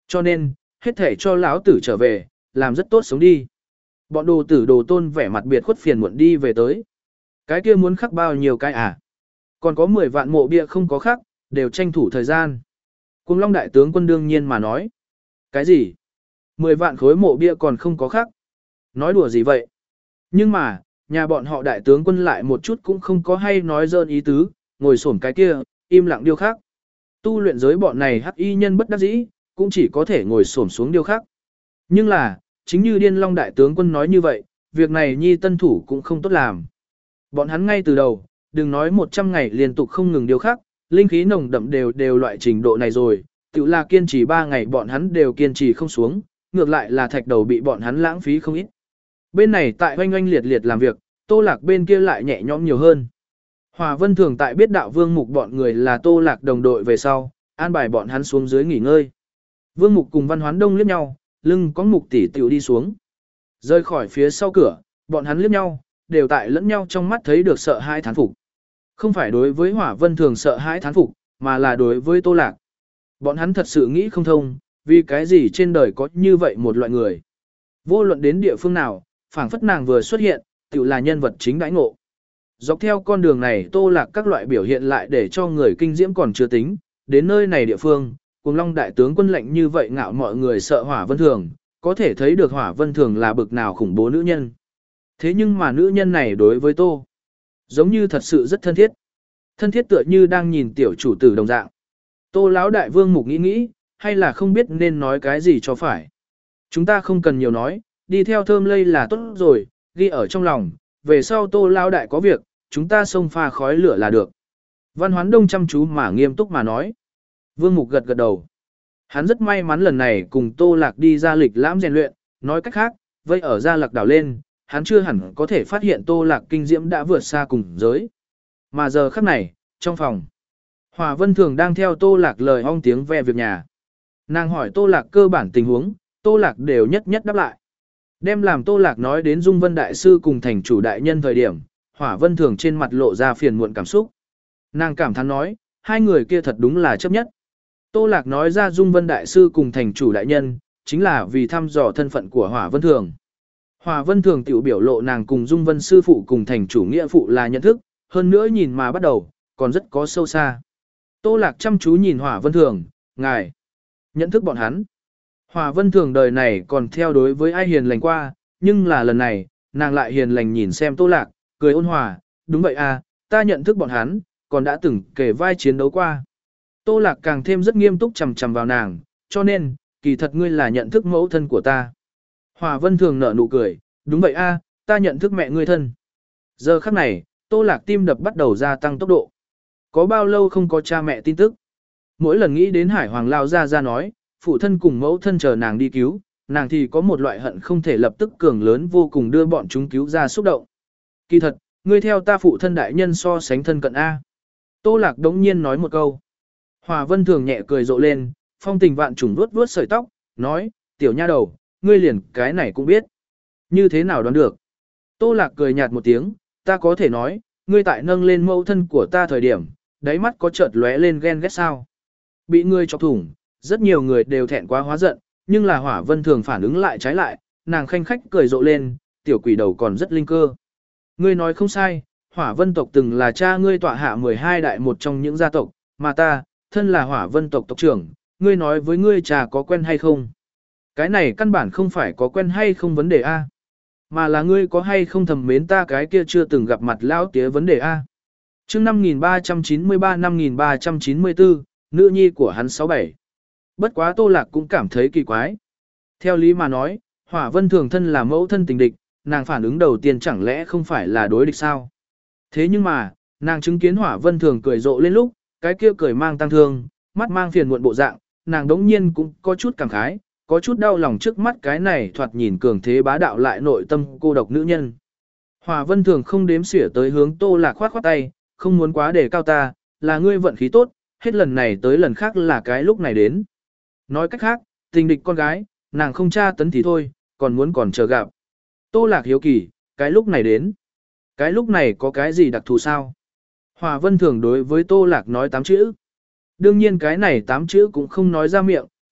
Cho nên, hết thể cho lão tử trở về, làm rất tốt sống đi. Bọn đồ tử đồ tôn vẻ mặt biệt khuất phiền muộn đi về tới. Cái kia muốn khắc bao nhiêu cái à? Còn có mười vạn mộ bia không có khắc, đều tranh thủ thời gian. Cuồng Long đại tướng quân đương nhiên mà nói. Cái gì? Mười vạn khối mộ bia còn không có khắc. Nói đùa gì vậy? Nhưng mà, nhà bọn họ đại tướng quân lại một chút cũng không có hay nói dơn ý tứ, ngồi xổm cái kia, im lặng điêu khắc. Tu luyện giới bọn này hắc y nhân bất đắc dĩ, cũng chỉ có thể ngồi xổm xuống điêu khắc. Nhưng là, chính như Điên Long đại tướng quân nói như vậy, việc này nhi tân thủ cũng không tốt làm. Bọn hắn ngay từ đầu, đừng nói một trăm ngày liên tục không ngừng điêu khắc, linh khí nồng đậm đều đều loại trình độ này rồi, tự là kiên trì ba ngày bọn hắn đều kiên trì không xuống, ngược lại là thạch đầu bị bọn hắn lãng phí không ít. Bên này tại oanh oanh liệt liệt làm việc, Tô Lạc bên kia lại nhẹ nhõm nhiều hơn. Hòa Vân Thường tại biết đạo Vương Mục bọn người là Tô Lạc đồng đội về sau, an bài bọn hắn xuống dưới nghỉ ngơi. Vương Mục cùng Văn Hoán Đông liếc nhau, lưng có Mục tỷ tiểu đi xuống. Rơi khỏi phía sau cửa, bọn hắn liếc nhau, đều tại lẫn nhau trong mắt thấy được sợ hãi thán phục. Không phải đối với Hỏa Vân Thường sợ hãi thán phục, mà là đối với Tô Lạc. Bọn hắn thật sự nghĩ không thông, vì cái gì trên đời có như vậy một loại người. Vô luận đến địa phương nào, phảng phất nàng vừa xuất hiện, tự là nhân vật chính đãi ngộ. Dọc theo con đường này Tô Lạc các loại biểu hiện lại để cho người kinh diễm còn chưa tính, đến nơi này địa phương, Cuồng Long đại tướng quân lệnh như vậy ngạo mọi người sợ Hỏa Vân Thường, có thể thấy được Hỏa Vân Thường là bực nào khủng bố nữ nhân. Thế nhưng mà nữ nhân này đối với Tô, giống như thật sự rất thân thiết. Thân thiết tựa như đang nhìn tiểu chủ tử đồng dạng. Tô lão đại vương mục nghĩ nghĩ, hay là không biết nên nói cái gì cho phải. Chúng ta không cần nhiều nói, đi theo thơm lây là tốt rồi, ghi ở trong lòng, về sau Tô lão đại có việc, chúng ta xông pha khói lửa là được. Văn Hoán Đông chăm chú mà nghiêm túc mà nói. Vương mục gật gật đầu. Hắn rất may mắn lần này cùng Tô Lạc đi ra lịch lãm rèn luyện, nói cách khác, vây ở Gia Lạc đảo lên, hắn chưa hẳn có thể phát hiện Tô Lạc kinh diễm đã vượt xa cùng giới. Mà giờ khắc này, trong phòng, Hòa Vân Thường đang theo Tô Lạc lời ong tiếng ve việc nhà. Nàng hỏi Tô Lạc cơ bản tình huống, Tô Lạc đều nhất nhất đáp lại. Đem làm Tô Lạc nói đến Dung Vân Đại Sư cùng thành chủ đại nhân thời điểm, Hỏa Vân Thường trên mặt lộ ra phiền muộn cảm xúc. Nàng cảm thán nói, hai người kia thật đúng là chấp nhất. Tô Lạc nói ra Dung Vân Đại Sư cùng thành chủ đại nhân, chính là vì thăm dò thân phận của Hỏa Vân Thường. Hỏa Vân Thường tiểu biểu lộ nàng cùng Dung Vân Sư phụ cùng thành chủ nghĩa phụ là nhận thức, hơn nữa nhìn mà bắt đầu, còn rất có sâu xa. Tô Lạc chăm chú nhìn Hỏa Vân Thường, ngài, nhận thức bọn hắn. Hỏa Vân Thường đời này còn theo đối với ai hiền lành qua, nhưng là lần này, nàng lại hiền lành nhìn xem Tô Lạc, cười ôn hòa, đúng vậy à, ta nhận thức bọn hắn, còn đã từng kể vai chiến đấu qua. Tô Lạc càng thêm rất nghiêm túc chằm chằm vào nàng, cho nên, kỳ thật ngươi là nhận thức mẫu thân của ta. Hỏa Vân Thường nở nụ cười, đúng vậy a, ta nhận thức mẹ ngươi thân. Giờ khắc này, Tô Lạc tim đập bắt đầu gia tăng tốc độ. Có bao lâu không có cha mẹ tin tức. Mỗi lần nghĩ đến Hải Hoàng lao ra ra nói, phụ thân cùng mẫu thân chờ nàng đi cứu, nàng thì có một loại hận không thể lập tức cường lớn vô cùng đưa bọn chúng cứu ra xúc động. Kỳ thật, ngươi theo ta phụ thân đại nhân so sánh thân cận A. Tô Lạc đống nhiên nói một câu. Hòa Vân Thường nhẹ cười rộ lên, phong tình vạn trùng vuốt vuốt sợi tóc, nói, tiểu nha đầu, ngươi liền cái này cũng biết. Như thế nào đoán được? Tô Lạc cười nhạt một tiếng, ta có thể nói, ngươi tại nâng lên mẫu thân của ta thời điểm, đáy mắt có chợt lóe lên ghen ghét sao. Bị ngươi chọc thủng, rất nhiều người đều thẹn quá hóa giận, nhưng là Hỏa Vân Thường phản ứng lại trái lại, nàng khanh khách cười rộ lên, tiểu quỷ đầu còn rất linh cơ. Ngươi nói không sai, Hỏa Vân tộc từng là cha ngươi tọa hạ mười hai đại một trong những gia tộc, mà ta, thân là Hỏa Vân tộc tộc trưởng, ngươi nói với ngươi cha có quen hay không? Cái này căn bản không phải có quen hay không vấn đề A. Mà là ngươi có hay không thầm mến ta cái kia chưa từng gặp mặt lão tía vấn đề A. chương năm nghìn ba trăm chín mươi ba năm nghìn ba trăm chín mươi bốn, nữ nhi của hắn sáu bảy. Bất quá Tô Lạc cũng cảm thấy kỳ quái. Theo lý mà nói, Hỏa Vân Thường thân là mẫu thân tình địch, nàng phản ứng đầu tiên chẳng lẽ không phải là đối địch sao? Thế nhưng mà, nàng chứng kiến Hỏa Vân Thường cười rộ lên lúc, cái kia cười mang tăng thương, mắt mang phiền muộn bộ dạng, nàng đống nhiên cũng có chút cảm khái, có chút đau lòng trước mắt cái này thoạt nhìn cường thế bá đạo lại nội tâm cô độc nữ nhân. Hỏa Vân Thường không đếm xỉa tới hướng Tô Lạc khoát khoát tay, không muốn quá để cao ta, là ngươi vận khí tốt, hết lần này tới lần khác là cái lúc này đến. Nói cách khác, tình địch con gái, nàng không tra tấn thì thôi, còn muốn còn chờ gặp. Tô Lạc hiếu kỳ, cái lúc này đến. Cái lúc này có cái gì đặc thù sao? Hỏa Vân Thường đối với Tô Lạc nói tám chữ. Đương nhiên cái này tám chữ cũng không nói ra miệng,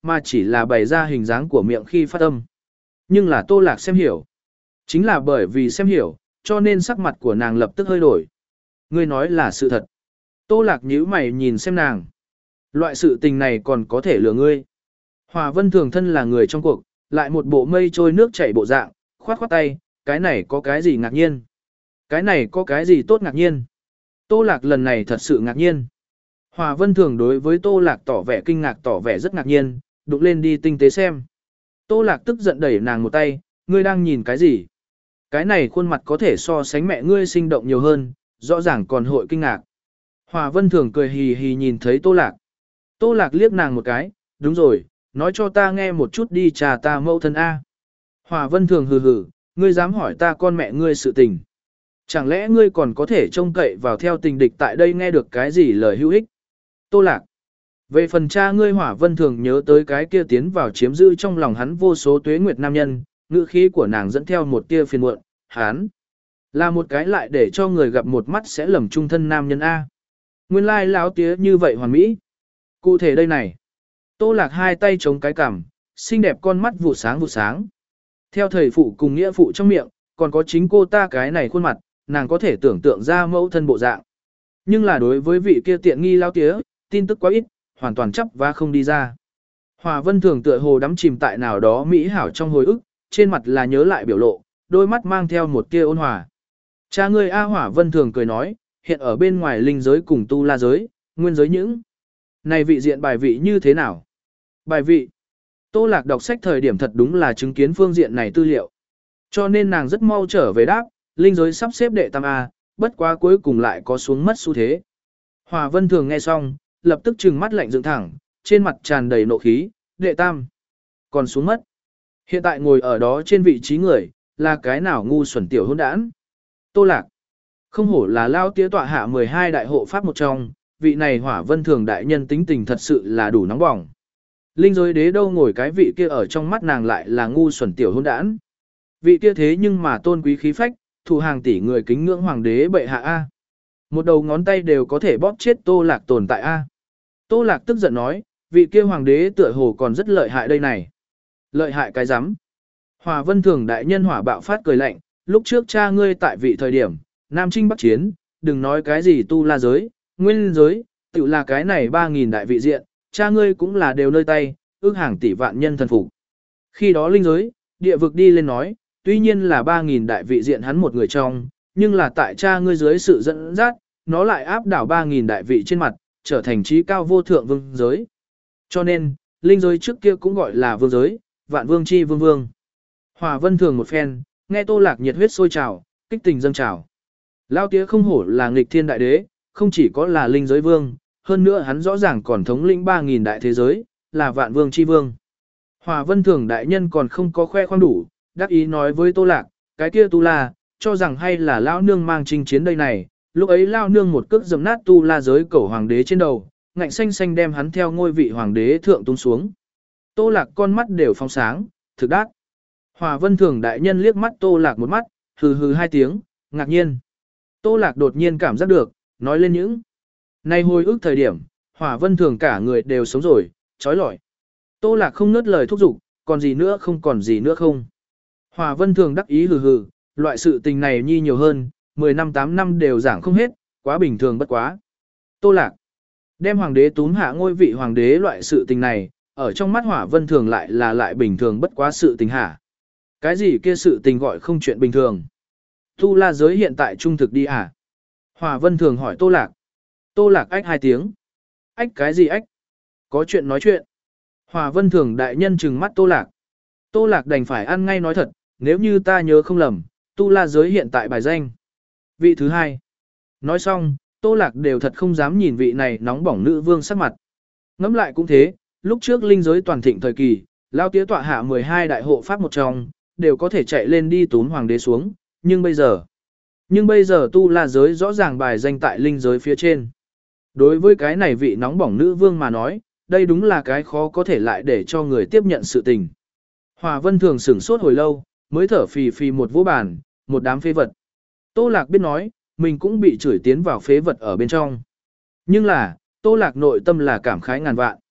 mà chỉ là bày ra hình dáng của miệng khi phát âm. Nhưng là Tô Lạc xem hiểu. Chính là bởi vì xem hiểu, cho nên sắc mặt của nàng lập tức hơi đổi. Ngươi nói là sự thật. Tô Lạc nhíu mày nhìn xem nàng. Loại sự tình này còn có thể lừa ngươi. Hòa Vân Thường thân là người trong cuộc, lại một bộ mây trôi nước chảy bộ dạng, khoát khoát tay, cái này có cái gì ngạc nhiên? Cái này có cái gì tốt ngạc nhiên? Tô Lạc lần này thật sự ngạc nhiên. Hòa Vân Thường đối với Tô Lạc tỏ vẻ kinh ngạc tỏ vẻ rất ngạc nhiên, đụng lên đi tinh tế xem. Tô Lạc tức giận đẩy nàng một tay, ngươi đang nhìn cái gì? Cái này khuôn mặt có thể so sánh mẹ ngươi sinh động nhiều hơn, rõ ràng còn hội kinh ngạc. Hòa Vân Thường cười hì hì nhìn thấy Tô Lạc. Tô Lạc liếc nàng một cái, đúng rồi, nói cho ta nghe một chút đi trà ta mẫu thân A. Hòa Vân Thường hừ hừ, ngươi dám hỏi ta con mẹ ngươi sự tình. Chẳng lẽ ngươi còn có thể trông cậy vào theo tình địch tại đây nghe được cái gì lời hữu ích? Tô Lạc. Về phần cha ngươi Hỏa Vân Thường nhớ tới cái kia tiến vào chiếm giữ trong lòng hắn vô số tuế nguyệt nam nhân, ngữ khí của nàng dẫn theo một tia phiền muộn, hắn là một cái lại để cho người gặp một mắt sẽ lầm trung thân nam nhân A. Nguyên lai láo tía như vậy hoàn mỹ. Cụ thể đây này. Tô Lạc hai tay chống cái cằm, xinh đẹp con mắt vụ sáng vụ sáng. Theo thầy phụ cùng nghĩa phụ trong miệng, còn có chính cô ta cái này khuôn mặt, nàng có thể tưởng tượng ra mẫu thân bộ dạng. Nhưng là đối với vị kia tiện nghi lao tía, tin tức quá ít, hoàn toàn chấp và không đi ra. Hòa Vân Thường tựa hồ đắm chìm tại nào đó mỹ hảo trong hồi ức, trên mặt là nhớ lại biểu lộ, đôi mắt mang theo một tia ôn hòa. Cha ngươi A Hỏa Vân Thường cười nói, hiện ở bên ngoài linh giới cùng tu la giới, nguyên giới những. Này vị diện bài vị như thế nào? Bài vị. Tô Lạc đọc sách thời điểm thật đúng là chứng kiến phương diện này tư liệu. Cho nên nàng rất mau trở về đáp, linh giới sắp xếp đệ tam A, bất quá cuối cùng lại có xuống mất xu thế. Hòa Vân Thường nghe xong, lập tức trừng mắt lạnh dựng thẳng, trên mặt tràn đầy nộ khí, đệ tam. Còn xuống mất. Hiện tại ngồi ở đó trên vị trí người, là cái nào ngu xuẩn tiểu hôn đản. Tô Lạc. Không hổ là lao tía tọa hạ mười hai đại hộ pháp một trong, vị này Hỏa Vân Thường đại nhân tính tình thật sự là đủ nóng bỏng. Linh giới đế đâu ngồi cái vị kia ở trong mắt nàng lại là ngu xuẩn tiểu hôn đản. Vị kia thế nhưng mà tôn quý khí phách, thủ hàng tỷ người kính ngưỡng hoàng đế bệ hạ A. Một đầu ngón tay đều có thể bóp chết Tô Lạc tồn tại A. Tô Lạc tức giận nói, vị kia hoàng đế tựa hồ còn rất lợi hại đây này. Lợi hại cái rắm. Hòa Vân Thường đại nhân hỏa bạo phát cười lạnh, lúc trước cha ngươi tại vị thời điểm, Nam Trinh Bắc Chiến, đừng nói cái gì tu la giới, nguyên giới, tự là cái này ba nghìn đại vị diện, cha ngươi cũng là đều nơi tay, ước hàng tỷ vạn nhân thần phục. Khi đó linh giới, địa vực đi lên nói, tuy nhiên là ba nghìn đại vị diện hắn một người trong, nhưng là tại cha ngươi dưới sự dẫn dắt, nó lại áp đảo ba nghìn đại vị trên mặt, trở thành trí cao vô thượng vương giới. Cho nên, linh giới trước kia cũng gọi là vương giới, vạn vương chi vương vương. Hòa Vân Thường một phen, nghe Tô Lạc nhiệt huyết sôi trào, kích tình dâng trào. Lao tía không hổ là nghịch thiên đại đế, không chỉ có là linh giới vương, hơn nữa hắn rõ ràng còn thống lĩnh ba nghìn đại thế giới, là vạn vương chi vương. Hòa Vân Thường đại nhân còn không có khoe khoang đủ, đắc ý nói với Tô Lạc, cái kia tu la, cho rằng hay là Lao nương mang chinh chiến đây này, lúc ấy Lao nương một cước dầm nát tu la giới cẩu hoàng đế trên đầu, ngạnh xanh xanh đem hắn theo ngôi vị hoàng đế thượng tung xuống. Tô Lạc con mắt đều phóng sáng, thực đắc. Hòa Vân Thường đại nhân liếc mắt Tô Lạc một mắt, hừ hừ hai tiếng, ngạc nhiên. Tô Lạc đột nhiên cảm giác được, nói lên những. Nay hồi ức thời điểm, Hòa Vân Thường cả người đều sống rồi, trói lọi. Tô Lạc không ngớt lời thúc giục, còn gì nữa không còn gì nữa không. Hòa Vân Thường đắc ý hừ hừ, loại sự tình này nhi nhiều hơn, mười năm tám năm đều giảng không hết, quá bình thường bất quá. Tô Lạc đem hoàng đế túm hạ ngôi vị hoàng đế loại sự tình này, ở trong mắt Hỏa Vân Thường lại là lại bình thường bất quá sự tình hả. Cái gì kia sự tình gọi không chuyện bình thường. Tu la giới hiện tại trung thực đi à? Hỏa Vân Thường hỏi Tô Lạc. Tô Lạc ách hai tiếng. Ách cái gì ách? Có chuyện nói chuyện. Hỏa Vân Thường đại nhân trừng mắt Tô Lạc. Tô Lạc đành phải ăn ngay nói thật, nếu như ta nhớ không lầm, tu la giới hiện tại bài danh. Vị thứ hai. Nói xong, Tô Lạc đều thật không dám nhìn vị này nóng bỏng nữ vương sắc mặt. Ngẫm lại cũng thế, lúc trước linh giới toàn thịnh thời kỳ, Lao tía tọa hạ mười hai đại hộ pháp một trong, đều có thể chạy lên đi túm hoàng đế xuống, nhưng bây giờ, nhưng bây giờ tu la giới rõ ràng bài danh tại linh giới phía trên. Đối với cái này vị nóng bỏng nữ vương mà nói, đây đúng là cái khó có thể lại để cho người tiếp nhận sự tình. Hòa Vân Thường sửng sốt hồi lâu, mới thở phì phì một vũ bàn, một đám phế vật. Tô Lạc biết nói, mình cũng bị chửi tiến vào phế vật ở bên trong. Nhưng là, Tô Lạc nội tâm là cảm khái ngàn vạn.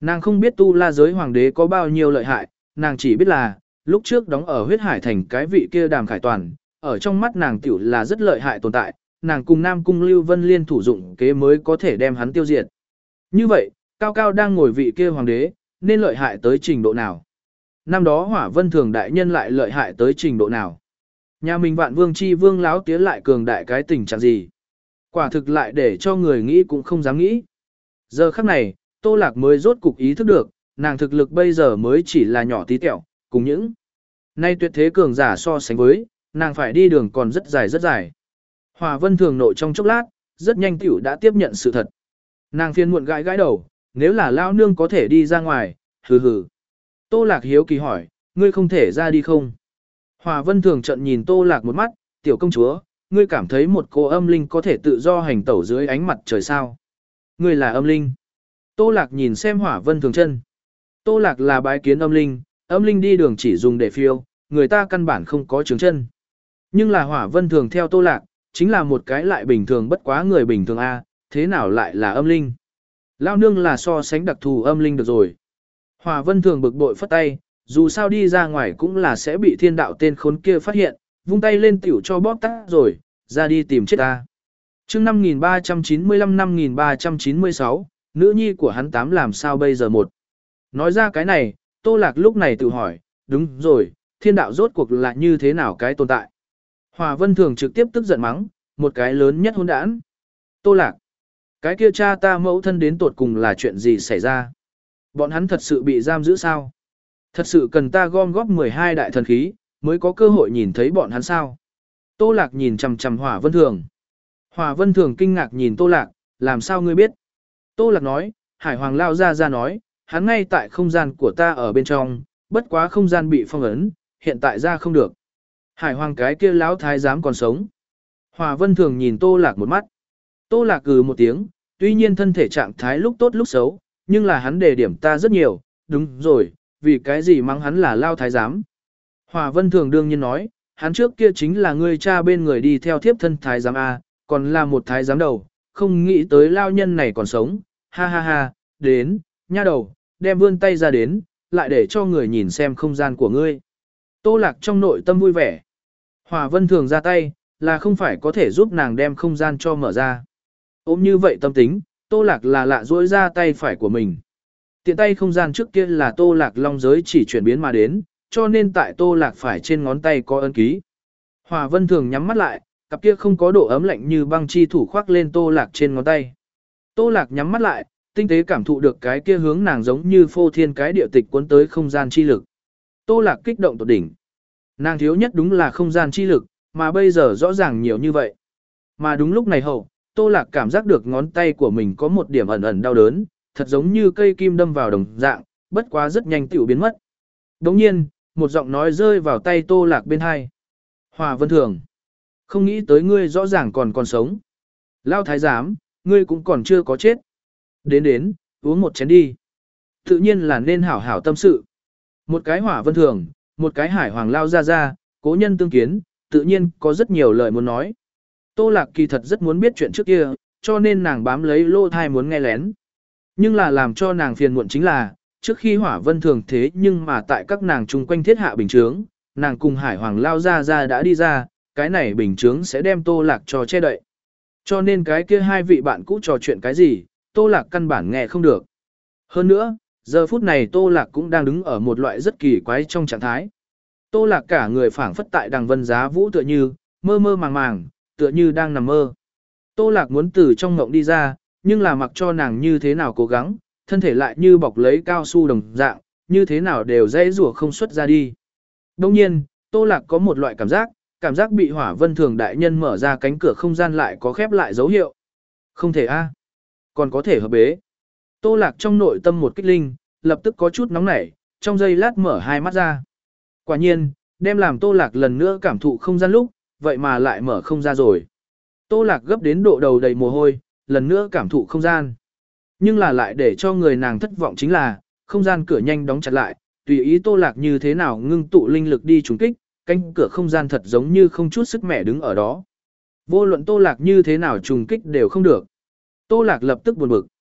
Nàng không biết tu la giới hoàng đế có bao nhiêu lợi hại, nàng chỉ biết là, lúc trước đóng ở huyết hải thành cái vị kia Đàm Khải Toàn, ở trong mắt nàng tiểu là rất lợi hại tồn tại, nàng cùng Nam Cung Lưu Vân liên thủ dụng kế mới có thể đem hắn tiêu diệt. Như vậy, Cao Cao đang ngồi vị kia hoàng đế, nên lợi hại tới trình độ nào? Năm đó Hỏa Vân Thường đại nhân lại lợi hại tới trình độ nào? Nhà mình Vạn Vương chi vương láo tía lại cường đại cái tình trạng gì? Quả thực lại để cho người nghĩ cũng không dám nghĩ. Giờ khắc này, Tô Lạc mới rốt cục ý thức được, nàng thực lực bây giờ mới chỉ là nhỏ tí tẹo, cùng những nay tuyệt thế cường giả so sánh với, nàng phải đi đường còn rất dài rất dài. Hỏa Vân Thường nội trong chốc lát, rất nhanh tiểu đã tiếp nhận sự thật. Nàng phiền muộn gãi gãi đầu, nếu là lao nương có thể đi ra ngoài, hừ hừ. Tô Lạc hiếu kỳ hỏi, ngươi không thể ra đi không? Hỏa Vân Thường trận nhìn Tô Lạc một mắt, tiểu công chúa, ngươi cảm thấy một cô âm linh có thể tự do hành tẩu dưới ánh mặt trời sao? Ngươi là âm linh. Tô Lạc nhìn xem Hỏa Vân Thường chân. Tô Lạc là bái kiến âm linh, âm linh đi đường chỉ dùng để phiêu, người ta căn bản không có trường chân. Nhưng là Hỏa Vân Thường theo Tô Lạc, chính là một cái lại bình thường bất quá người bình thường A, thế nào lại là âm linh? Lao nương là so sánh đặc thù âm linh được rồi. Hỏa Vân Thường bực bội phất tay, dù sao đi ra ngoài cũng là sẽ bị thiên đạo tên khốn kia phát hiện, vung tay lên tiểu cho bóp tắt rồi, ra đi tìm chết ta. chương năm nghìn ba trăm chín mươi lăm năm nghìn ba trăm chín mươi sáu, nữ nhi của hắn tám làm sao bây giờ một. Nói ra cái này, Tô Lạc lúc này tự hỏi, đúng rồi, thiên đạo rốt cuộc là như thế nào cái tồn tại. Hỏa Vân Thường trực tiếp tức giận mắng, một cái lớn nhất hỗn đản. Tô Lạc, cái kia cha ta mẫu thân đến tột cùng là chuyện gì xảy ra? Bọn hắn thật sự bị giam giữ sao? Thật sự cần ta gom góp mười hai đại thần khí, mới có cơ hội nhìn thấy bọn hắn sao? Tô Lạc nhìn chằm chằm Hỏa Vân Thường. Hỏa Vân Thường kinh ngạc nhìn Tô Lạc, làm sao ngươi biết? Tô Lạc nói, Hải Hoàng lao ra ra nói, hắn ngay tại không gian của ta ở bên trong, bất quá không gian bị phong ấn, hiện tại ra không được. Hải Hoàng cái kia lão thái giám còn sống. Hỏa Vân Thường nhìn Tô Lạc một mắt. Tô Lạc cừ một tiếng, tuy nhiên thân thể trạng thái lúc tốt lúc xấu, nhưng là hắn đề điểm ta rất nhiều, đúng rồi, vì cái gì mắng hắn là lao thái giám. Hỏa Vân Thường đương nhiên nói, hắn trước kia chính là người cha bên người đi theo thiếp thân thái giám A, còn là một thái giám đầu, không nghĩ tới lao nhân này còn sống, ha ha ha, đến, nha đầu, đem vươn tay ra đến, lại để cho người nhìn xem không gian của ngươi. Tô Lạc trong nội tâm vui vẻ. Hỏa Vân Thường ra tay, là không phải có thể giúp nàng đem không gian cho mở ra. Ôm như vậy tâm tính, Tô Lạc là lạ duỗi ra tay phải của mình. Tiện tay không gian trước kia là Tô Lạc long giới chỉ chuyển biến mà đến, cho nên tại Tô Lạc phải trên ngón tay có ấn ký. Hỏa Vân Thường nhắm mắt lại, cặp kia không có độ ấm lạnh như băng chi thủ khoác lên Tô Lạc trên ngón tay. Tô Lạc nhắm mắt lại, tinh tế cảm thụ được cái kia hướng nàng giống như phô thiên cái địa tịch cuốn tới không gian chi lực. Tô Lạc kích động tột đỉnh. Nàng thiếu nhất đúng là không gian chi lực, mà bây giờ rõ ràng nhiều như vậy. Mà đúng lúc này hậu, Tô Lạc cảm giác được ngón tay của mình có một điểm ẩn ẩn đau đớn, thật giống như cây kim đâm vào đồng dạng, bất quá rất nhanh tiểu biến mất. Đồng nhiên, một giọng nói rơi vào tay Tô Lạc bên hai. Hỏa Vân Thường, không nghĩ tới ngươi rõ ràng còn còn sống. Lao thái giám, ngươi cũng còn chưa có chết. Đến đến, uống một chén đi. Tự nhiên là nên hảo hảo tâm sự. Một cái Hỏa Vân Thường, một cái Hải Hoàng lao ra ra, cố nhân tương kiến, tự nhiên có rất nhiều lời muốn nói. Tô Lạc kỳ thật rất muốn biết chuyện trước kia, cho nên nàng bám lấy lô thai muốn nghe lén. Nhưng là làm cho nàng phiền muộn chính là, trước khi Hỏa Vân Thường thế nhưng mà tại các nàng chung quanh thiết hạ bình chướng, nàng cùng Hải Hoàng lao ra ra đã đi ra, cái này bình chướng sẽ đem Tô Lạc cho che đậy. Cho nên cái kia hai vị bạn cũ trò chuyện cái gì, Tô Lạc căn bản nghe không được. Hơn nữa, giờ phút này Tô Lạc cũng đang đứng ở một loại rất kỳ quái trong trạng thái. Tô Lạc cả người phảng phất tại đằng vân giá vũ tựa như, mơ mơ màng màng, tựa như đang nằm mơ. Tô Lạc muốn từ trong ngộng đi ra, nhưng là mặc cho nàng như thế nào cố gắng, thân thể lại như bọc lấy cao su đồng dạng, như thế nào đều dễ rủa không xuất ra đi. Đồng nhiên, Tô Lạc có một loại cảm giác, cảm giác bị Hỏa Vân Thường đại nhân mở ra cánh cửa không gian lại có khép lại dấu hiệu. Không thể a, còn có thể hợp bế. Tô Lạc trong nội tâm một kích linh, lập tức có chút nóng nảy, trong giây lát mở hai mắt ra. Quả nhiên, đem làm Tô Lạc lần nữa cảm thụ không gian lúc, vậy mà lại mở không ra rồi. Tô Lạc gấp đến độ đầu đầy mồ hôi, lần nữa cảm thụ không gian. Nhưng là lại để cho người nàng thất vọng chính là, không gian cửa nhanh đóng chặt lại, tùy ý Tô Lạc như thế nào ngưng tụ linh lực đi trùng kích, cánh cửa không gian thật giống như không chút sức mẻ đứng ở đó. Vô luận Tô Lạc như thế nào trùng kích đều không được. Tô Lạc lập tức buồn bực.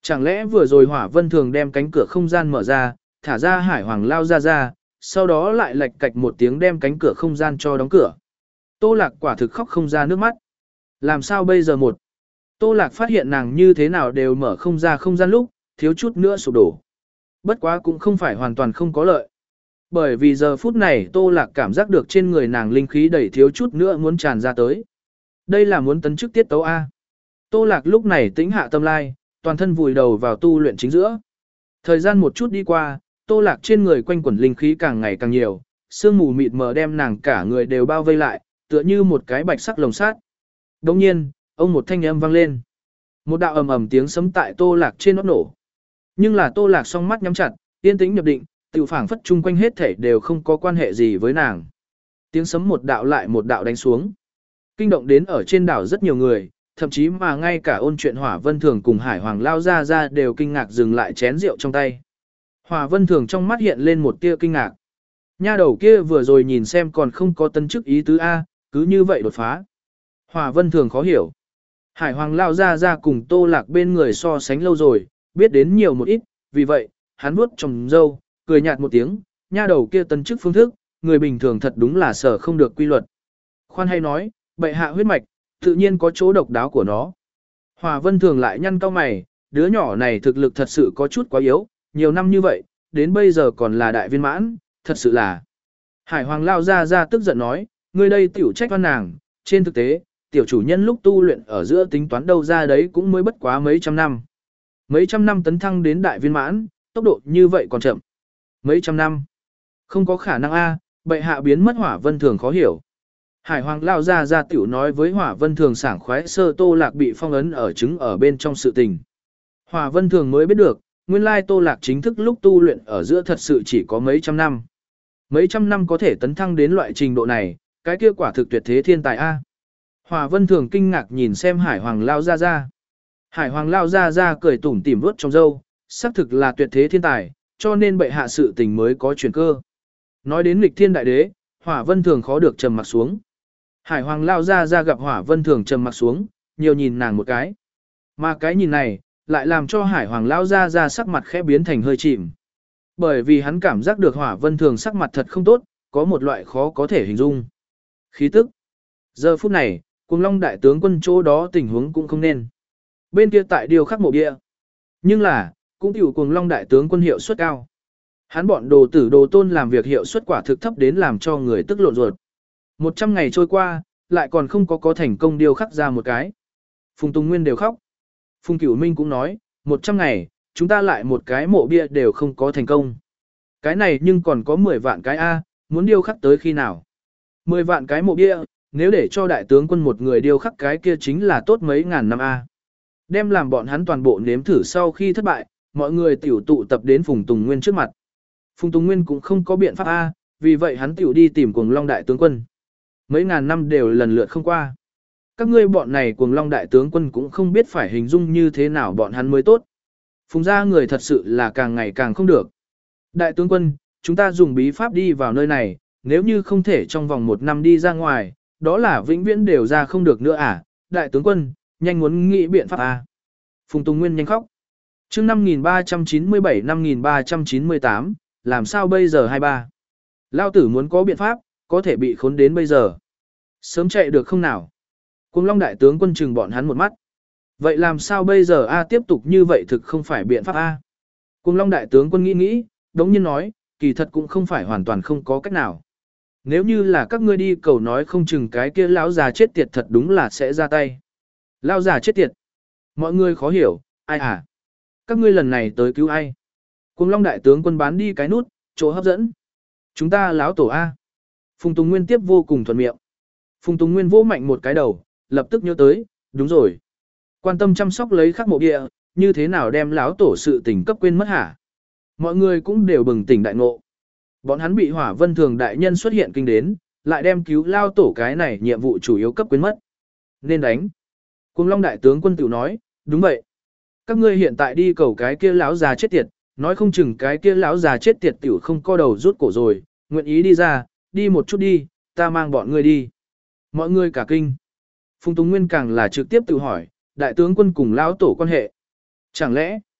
Chẳng lẽ vừa rồi Hỏa Vân Thường đem cánh cửa không gian mở ra, thả ra Hải Hoàng lao ra ra, sau đó lại lạch cạch một tiếng đem cánh cửa không gian cho đóng cửa. Tô Lạc quả thực khóc không ra nước mắt. Làm sao bây giờ một? Tô Lạc phát hiện nàng như thế nào đều mở không ra không gian lúc, thiếu chút nữa sụp đổ. Bất quá cũng không phải hoàn toàn không có lợi. Bởi vì giờ phút này Tô Lạc cảm giác được trên người nàng linh khí đẩy thiếu chút nữa muốn tràn ra tới. Đây là muốn tấn chức tiết tấu A. Tô Lạc lúc này tĩnh hạ tâm lai, toàn thân vùi đầu vào tu luyện chính giữa. Thời gian một chút đi qua, Tô Lạc trên người quanh quẩn linh khí càng ngày càng nhiều, sương mù mịt mờ đem nàng cả người đều bao vây lại, tựa như một cái bạch sắc lồng sát. Đồng nhiên, ông một thanh âm vang lên. Một đạo ầm ầm tiếng sấm tại Tô Lạc trên nót nổ. Nhưng là Tô Lạc song mắt nhắm chặt, yên tĩnh nhập định, tự phảng phất chung quanh hết thể đều không có quan hệ gì với nàng. Tiếng sấm một đạo lại một đạo đánh xuống. Kinh động đến ở trên đảo rất nhiều người, thậm chí mà ngay cả Ôn Chuyện Hỏa Vân Thường cùng Hải Hoàng lao ra ra đều kinh ngạc dừng lại chén rượu trong tay. Hỏa Vân Thường trong mắt hiện lên một tia kinh ngạc. Nha đầu kia vừa rồi nhìn xem còn không có tân chức ý tứ A, cứ như vậy đột phá. Hỏa Vân Thường khó hiểu. Hải Hoàng lao ra ra cùng Tô Lạc bên người so sánh lâu rồi, biết đến nhiều một ít, vì vậy, hắn vuốt trồng dâu, cười nhạt một tiếng, nha đầu kia tân chức phương thức, người bình thường thật đúng là sở không được quy luật. Khoan hay nói, bệ hạ huyết mạch, tự nhiên có chỗ độc đáo của nó. Hỏa Vân Thường lại nhăn cau mày, đứa nhỏ này thực lực thật sự có chút quá yếu, nhiều năm như vậy, đến bây giờ còn là đại viên mãn, thật sự là. Hải Hoàng lao ra ra tức giận nói, ngươi đây tiểu trách oan nàng, trên thực tế, tiểu chủ nhân lúc tu luyện ở giữa tính toán đâu ra đấy cũng mới bất quá mấy trăm năm. Mấy trăm năm tấn thăng đến đại viên mãn, tốc độ như vậy còn chậm. Mấy trăm năm. Không có khả năng a, bệ hạ biến mất. Hỏa Vân Thường khó hiểu. Hải Hoàng lao ra ra tiểu nói với Hỏa Vân Thường sảng khoái sơ Tô Lạc bị phong ấn ở trứng ở bên trong sự tình. Hỏa Vân Thường mới biết được, nguyên lai Tô Lạc chính thức lúc tu luyện ở giữa thật sự chỉ có mấy trăm năm. Mấy trăm năm có thể tấn thăng đến loại trình độ này, cái kia quả thực tuyệt thế thiên tài a. Hỏa Vân Thường kinh ngạc nhìn xem Hải Hoàng lao ra ra. Hải Hoàng lao ra ra cười tủm tỉm vuốt trong râu, xác thực là tuyệt thế thiên tài, cho nên bệ hạ sự tình mới có chuyển cơ. Nói đến nghịch thiên đại đế, Hỏa Vân Thường khó được trầm mặt xuống. Hải Hoàng lao ra ra gặp Hỏa Vân Thường trầm mặt xuống, nhiều nhìn nàng một cái. Mà cái nhìn này, lại làm cho Hải Hoàng lao ra ra sắc mặt khẽ biến thành hơi chìm. Bởi vì hắn cảm giác được Hỏa Vân Thường sắc mặt thật không tốt, có một loại khó có thể hình dung. Khí tức. Giờ phút này, Cuồng Long đại tướng quân chỗ đó tình huống cũng không nên. Bên kia tại điều khắc mộ địa. Nhưng là, cũng tiểu Cuồng Long đại tướng quân hiệu suất cao. Hắn bọn đồ tử đồ tôn làm việc hiệu suất quả thực thấp đến làm cho người tức lộn ruột. Một trăm ngày trôi qua, lại còn không có có thành công điều khắc ra một cái. Phùng Tùng Nguyên đều khóc. Phùng Cửu Minh cũng nói, một trăm ngày, chúng ta lại một cái mộ bia đều không có thành công. Cái này nhưng còn có mười vạn cái A, muốn điêu khắc tới khi nào? mười vạn cái mộ bia, nếu để cho đại tướng quân một người điêu khắc cái kia chính là tốt mấy ngàn năm A. Đem làm bọn hắn toàn bộ nếm thử sau khi thất bại, mọi người tiểu tụ tập đến Phùng Tùng Nguyên trước mặt. Phùng Tùng Nguyên cũng không có biện pháp A, vì vậy hắn tiểu đi tìm Cuồng Long đại tướng quân. Mấy ngàn năm đều lần lượt không qua. Các ngươi bọn này Cuồng Long đại tướng quân cũng không biết phải hình dung như thế nào bọn hắn mới tốt. Phùng gia người thật sự là càng ngày càng không được. Đại tướng quân, chúng ta dùng bí pháp đi vào nơi này, nếu như không thể trong vòng một năm đi ra ngoài, đó là vĩnh viễn đều ra không được nữa à, đại tướng quân, nhanh muốn nghĩ biện pháp à. Phùng Tùng Nguyên nhanh khóc. chương năm nghìn ba trăm chín mươi bảy năm nghìn ba trăm chín mươi tám, làm sao bây giờ hai ba? Lao tử muốn có biện pháp, có thể bị khốn đến bây giờ. Sớm chạy được không nào? Cuồng Long đại tướng quân chừng bọn hắn một mắt. Vậy làm sao bây giờ a tiếp tục như vậy thực không phải biện pháp a? Cuồng Long đại tướng quân nghĩ nghĩ, đống nhiên nói, kỳ thật cũng không phải hoàn toàn không có cách nào. Nếu như là các ngươi đi cầu nói không chừng cái kia lão già chết tiệt thật đúng là sẽ ra tay. Lão già chết tiệt. Mọi người khó hiểu, ai à? Các ngươi lần này tới cứu ai? Cuồng Long đại tướng quân bán đi cái nút, chỗ hấp dẫn. Chúng ta lão tổ A. Phùng Tùng Nguyên tiếp vô cùng thuận miệng. Phùng Tùng Nguyên vỗ mạnh một cái đầu, lập tức nhớ tới, đúng rồi. Quan tâm chăm sóc lấy khắc mộ địa, như thế nào đem lão tổ sự tình cấp quên mất hả? Mọi người cũng đều bừng tỉnh đại ngộ. Bọn hắn bị Hỏa Vân Thường đại nhân xuất hiện kinh đến, lại đem cứu lao tổ cái này nhiệm vụ chủ yếu cấp quên mất. Nên đánh. Cuồng Long đại tướng quân tiểu nói, đúng vậy. Các ngươi hiện tại đi cầu cái kia lão già chết tiệt, nói không chừng cái kia lão già chết tiệt tiểu không co đầu rút cổ rồi, nguyện ý đi ra, đi một chút đi, ta mang bọn ngươi đi. Mọi người cả kinh. Phùng Tùng Nguyên càng là trực tiếp tự hỏi, đại tướng quân cùng lão tổ quan hệ. Chẳng lẽ,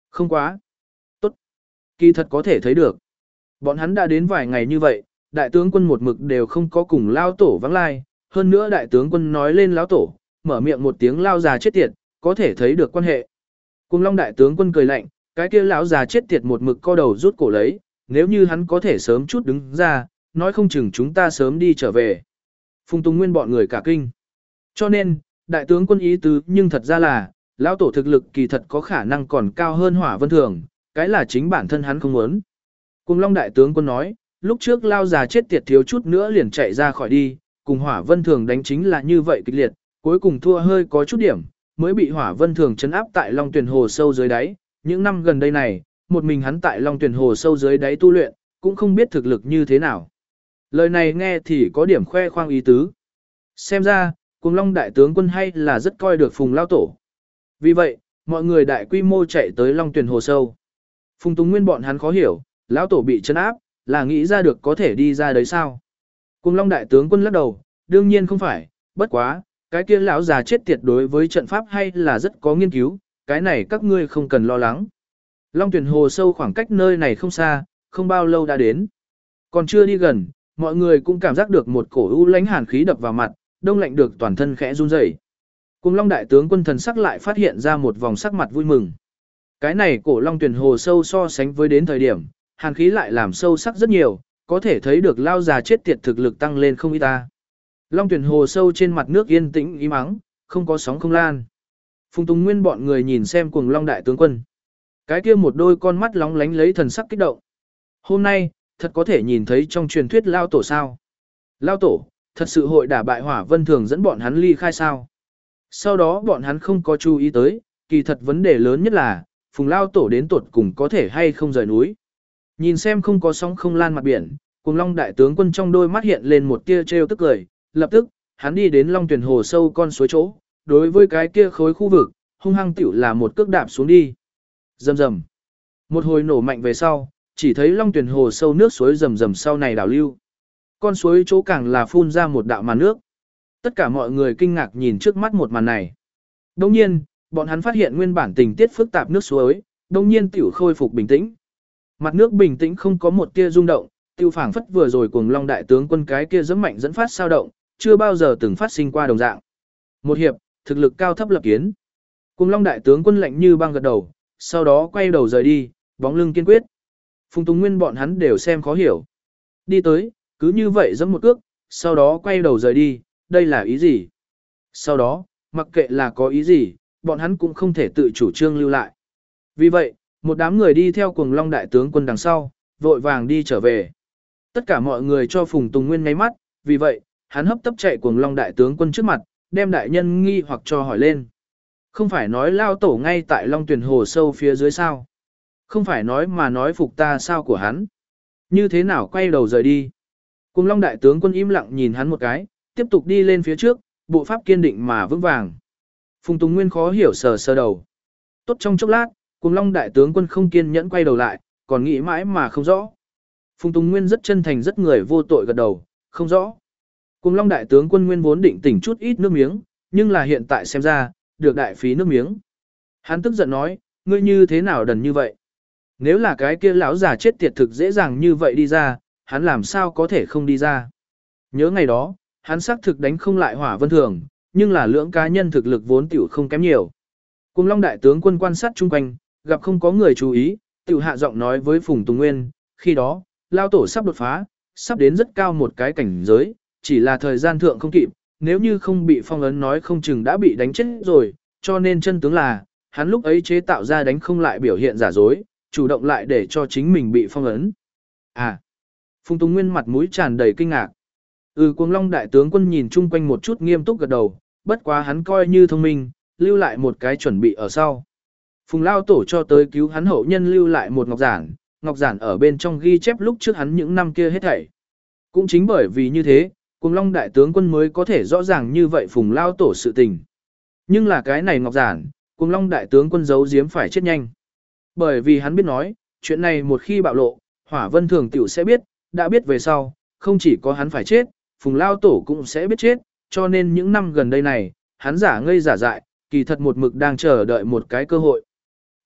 Không quá. Tốt. Kỳ thật có thể thấy được. Bọn hắn đã đến vài ngày như vậy, đại tướng quân một mực đều không có cùng lao tổ vắng lai, hơn nữa đại tướng quân nói lên lão tổ, mở miệng một tiếng lao già chết tiệt, có thể thấy được quan hệ. Cùng Long đại tướng quân cười lạnh, cái kia lão già chết tiệt một mực co đầu rút cổ lấy, nếu như hắn có thể sớm chút đứng ra, nói không chừng chúng ta sớm đi trở về. Phùng Tùng Nguyên bọn người cả kinh. Cho nên, đại tướng quân ý tứ nhưng thật ra là, lão tổ thực lực kỳ thật có khả năng còn cao hơn Hỏa Vân Thường, cái là chính bản thân hắn không muốn. Cùng Long đại tướng quân nói, lúc trước lao già chết tiệt thiếu chút nữa liền chạy ra khỏi đi, cùng Hỏa Vân Thường đánh chính là như vậy kịch liệt, cuối cùng thua hơi có chút điểm, mới bị Hỏa Vân Thường trấn áp tại Long Tuyển Hồ sâu dưới đáy. Những năm gần đây này, một mình hắn tại Long Tuyển Hồ sâu dưới đáy tu luyện, cũng không biết thực lực như thế nào. Lời này nghe thì có điểm khoe khoang ý tứ. Xem ra, Cùng Long đại tướng quân hay là rất coi được Phùng lao tổ. Vì vậy, mọi người đại quy mô chạy tới Long Tuyển Hồ sâu. Phùng Tùng Nguyên bọn hắn khó hiểu, lão tổ bị trấn áp, là nghĩ ra được có thể đi ra đấy sao? Cùng Long đại tướng quân lắc đầu, đương nhiên không phải, bất quá, cái kia lão già chết tiệt đối với trận pháp hay là rất có nghiên cứu, cái này các ngươi không cần lo lắng. Long Tuyển Hồ sâu khoảng cách nơi này không xa, không bao lâu đã đến. Còn chưa đi gần, mọi người cũng cảm giác được một cổ u lãnh hàn khí đập vào mặt, đông lạnh được toàn thân khẽ run rẩy. Cùng Long đại tướng quân thần sắc lại phát hiện ra một vòng sắc mặt vui mừng. Cái này cổ Long Tuyển Hồ sâu so sánh với đến thời điểm, hàn khí lại làm sâu sắc rất nhiều, có thể thấy được lao già chết tiệt thực lực tăng lên không ít ta. Long Tuyển Hồ sâu trên mặt nước yên tĩnh im ắng, không có sóng không lan. Phùng Tùng Nguyên bọn người nhìn xem Cuồng Long đại tướng quân. Cái kia một đôi con mắt lóng lánh lấy thần sắc kích động. Hôm nay, thật có thể nhìn thấy trong truyền thuyết lao tổ sao? Lao tổ, thật sự hội đả bại Hỏa Vân Thường dẫn bọn hắn ly khai sao? Sau đó bọn hắn không có chú ý tới, kỳ thật vấn đề lớn nhất là, Phùng lao tổ đến tuột cùng có thể hay không rời núi. Nhìn xem không có sóng không lan mặt biển, Cuồng Long đại tướng quân trong đôi mắt hiện lên một tia trêu tức cười, lập tức, hắn đi đến Long Tuyển Hồ sâu con suối chỗ, đối với cái kia khối khu vực, hung hăng tiểu là một cước đạp xuống đi. Rầm rầm. Một hồi nổ mạnh về sau, chỉ thấy Long Tuyển Hồ sâu nước suối rầm rầm sau này đảo lưu. Con suối chỗ càng là phun ra một đạo màn nước. Tất cả mọi người kinh ngạc nhìn trước mắt một màn này. Đồng nhiên, bọn hắn phát hiện nguyên bản tình tiết phức tạp nước suối, đồng nhiên tiểu khôi phục bình tĩnh. Mặt nước bình tĩnh không có một tia rung động, tiêu phảng phất vừa rồi Cuồng Long đại tướng quân cái kia giẫm mạnh dẫn phát sao động, chưa bao giờ từng phát sinh qua đồng dạng. Một hiệp, thực lực cao thấp lập kiến. Cuồng Long đại tướng quân lạnh như băng gật đầu, sau đó quay đầu rời đi, bóng lưng kiên quyết. Phùng Tùng Nguyên bọn hắn đều xem khó hiểu. Đi tới, cứ như vậy giẫm một cước, sau đó quay đầu rời đi, đây là ý gì? Sau đó, mặc kệ là có ý gì, bọn hắn cũng không thể tự chủ trương lưu lại. Vì vậy, một đám người đi theo Cuồng Long đại tướng quân đằng sau, vội vàng đi trở về. Tất cả mọi người cho Phùng Tùng Nguyên nháy mắt, vì vậy, hắn hấp tấp chạy Cuồng Long đại tướng quân trước mặt, đem đại nhân nghi hoặc cho hỏi lên. Không phải nói lao tổ ngay tại Long Tuyển Hồ sâu phía dưới sao? Không phải nói mà nói phục ta sao của hắn? Như thế nào quay đầu rời đi? Cuồng Long đại tướng quân im lặng nhìn hắn một cái, tiếp tục đi lên phía trước, bộ pháp kiên định mà vững vàng. Phùng Tùng Nguyên khó hiểu sờ sờ đầu. Tốt trong chốc lát, Cuồng Long đại tướng quân không kiên nhẫn quay đầu lại, còn nghĩ mãi mà không rõ. Phùng Tùng Nguyên rất chân thành rất người vô tội gật đầu, không rõ. Cuồng Long đại tướng quân nguyên vốn định tỉnh chút ít nước miếng, nhưng là hiện tại xem ra, được đại phí nước miếng. Hắn tức giận nói, ngươi như thế nào đần như vậy? Nếu là cái kia lão già chết tiệt thực dễ dàng như vậy đi ra, hắn làm sao có thể không đi ra? Nhớ ngày đó, hắn xác thực đánh không lại Hỏa Vân Thường, nhưng là lưỡng cá nhân thực lực vốn tiểu không kém nhiều. Cuồng Long đại tướng quân quan sát chung quanh, gặp không có người chú ý, tiểu hạ giọng nói với Phùng Tùng Nguyên, khi đó, lao tổ sắp đột phá, sắp đến rất cao một cái cảnh giới, chỉ là thời gian thượng không kịp, nếu như không bị phong ấn nói không chừng đã bị đánh chết rồi, cho nên chân tướng là, hắn lúc ấy chế tạo ra đánh không lại biểu hiện giả dối, chủ động lại để cho chính mình bị phong ấn. À, Phùng Tùng Nguyên mặt mũi tràn đầy kinh ngạc. Ừ, Cuồng Long đại tướng quân nhìn chung quanh một chút nghiêm túc gật đầu, bất quá hắn coi như thông minh, lưu lại một cái chuẩn bị ở sau. Phùng lao tổ cho tới cứu hắn hậu nhân lưu lại một ngọc giản, ngọc giản ở bên trong ghi chép lúc trước hắn những năm kia hết thảy. Cũng chính bởi vì như thế, Cuồng Long đại tướng quân mới có thể rõ ràng như vậy Phùng lao tổ sự tình. Nhưng là cái này ngọc giản, Cuồng Long đại tướng quân giấu giếm phải chết nhanh. Bởi vì hắn biết nói, chuyện này một khi bạo lộ, Hỏa Vân Thường tiểu sẽ biết, đã biết về sau, không chỉ có hắn phải chết, Phùng lao tổ cũng sẽ biết chết, cho nên những năm gần đây này, hắn giả ngây giả dại, kỳ thật một mực đang chờ đợi một cái cơ hội.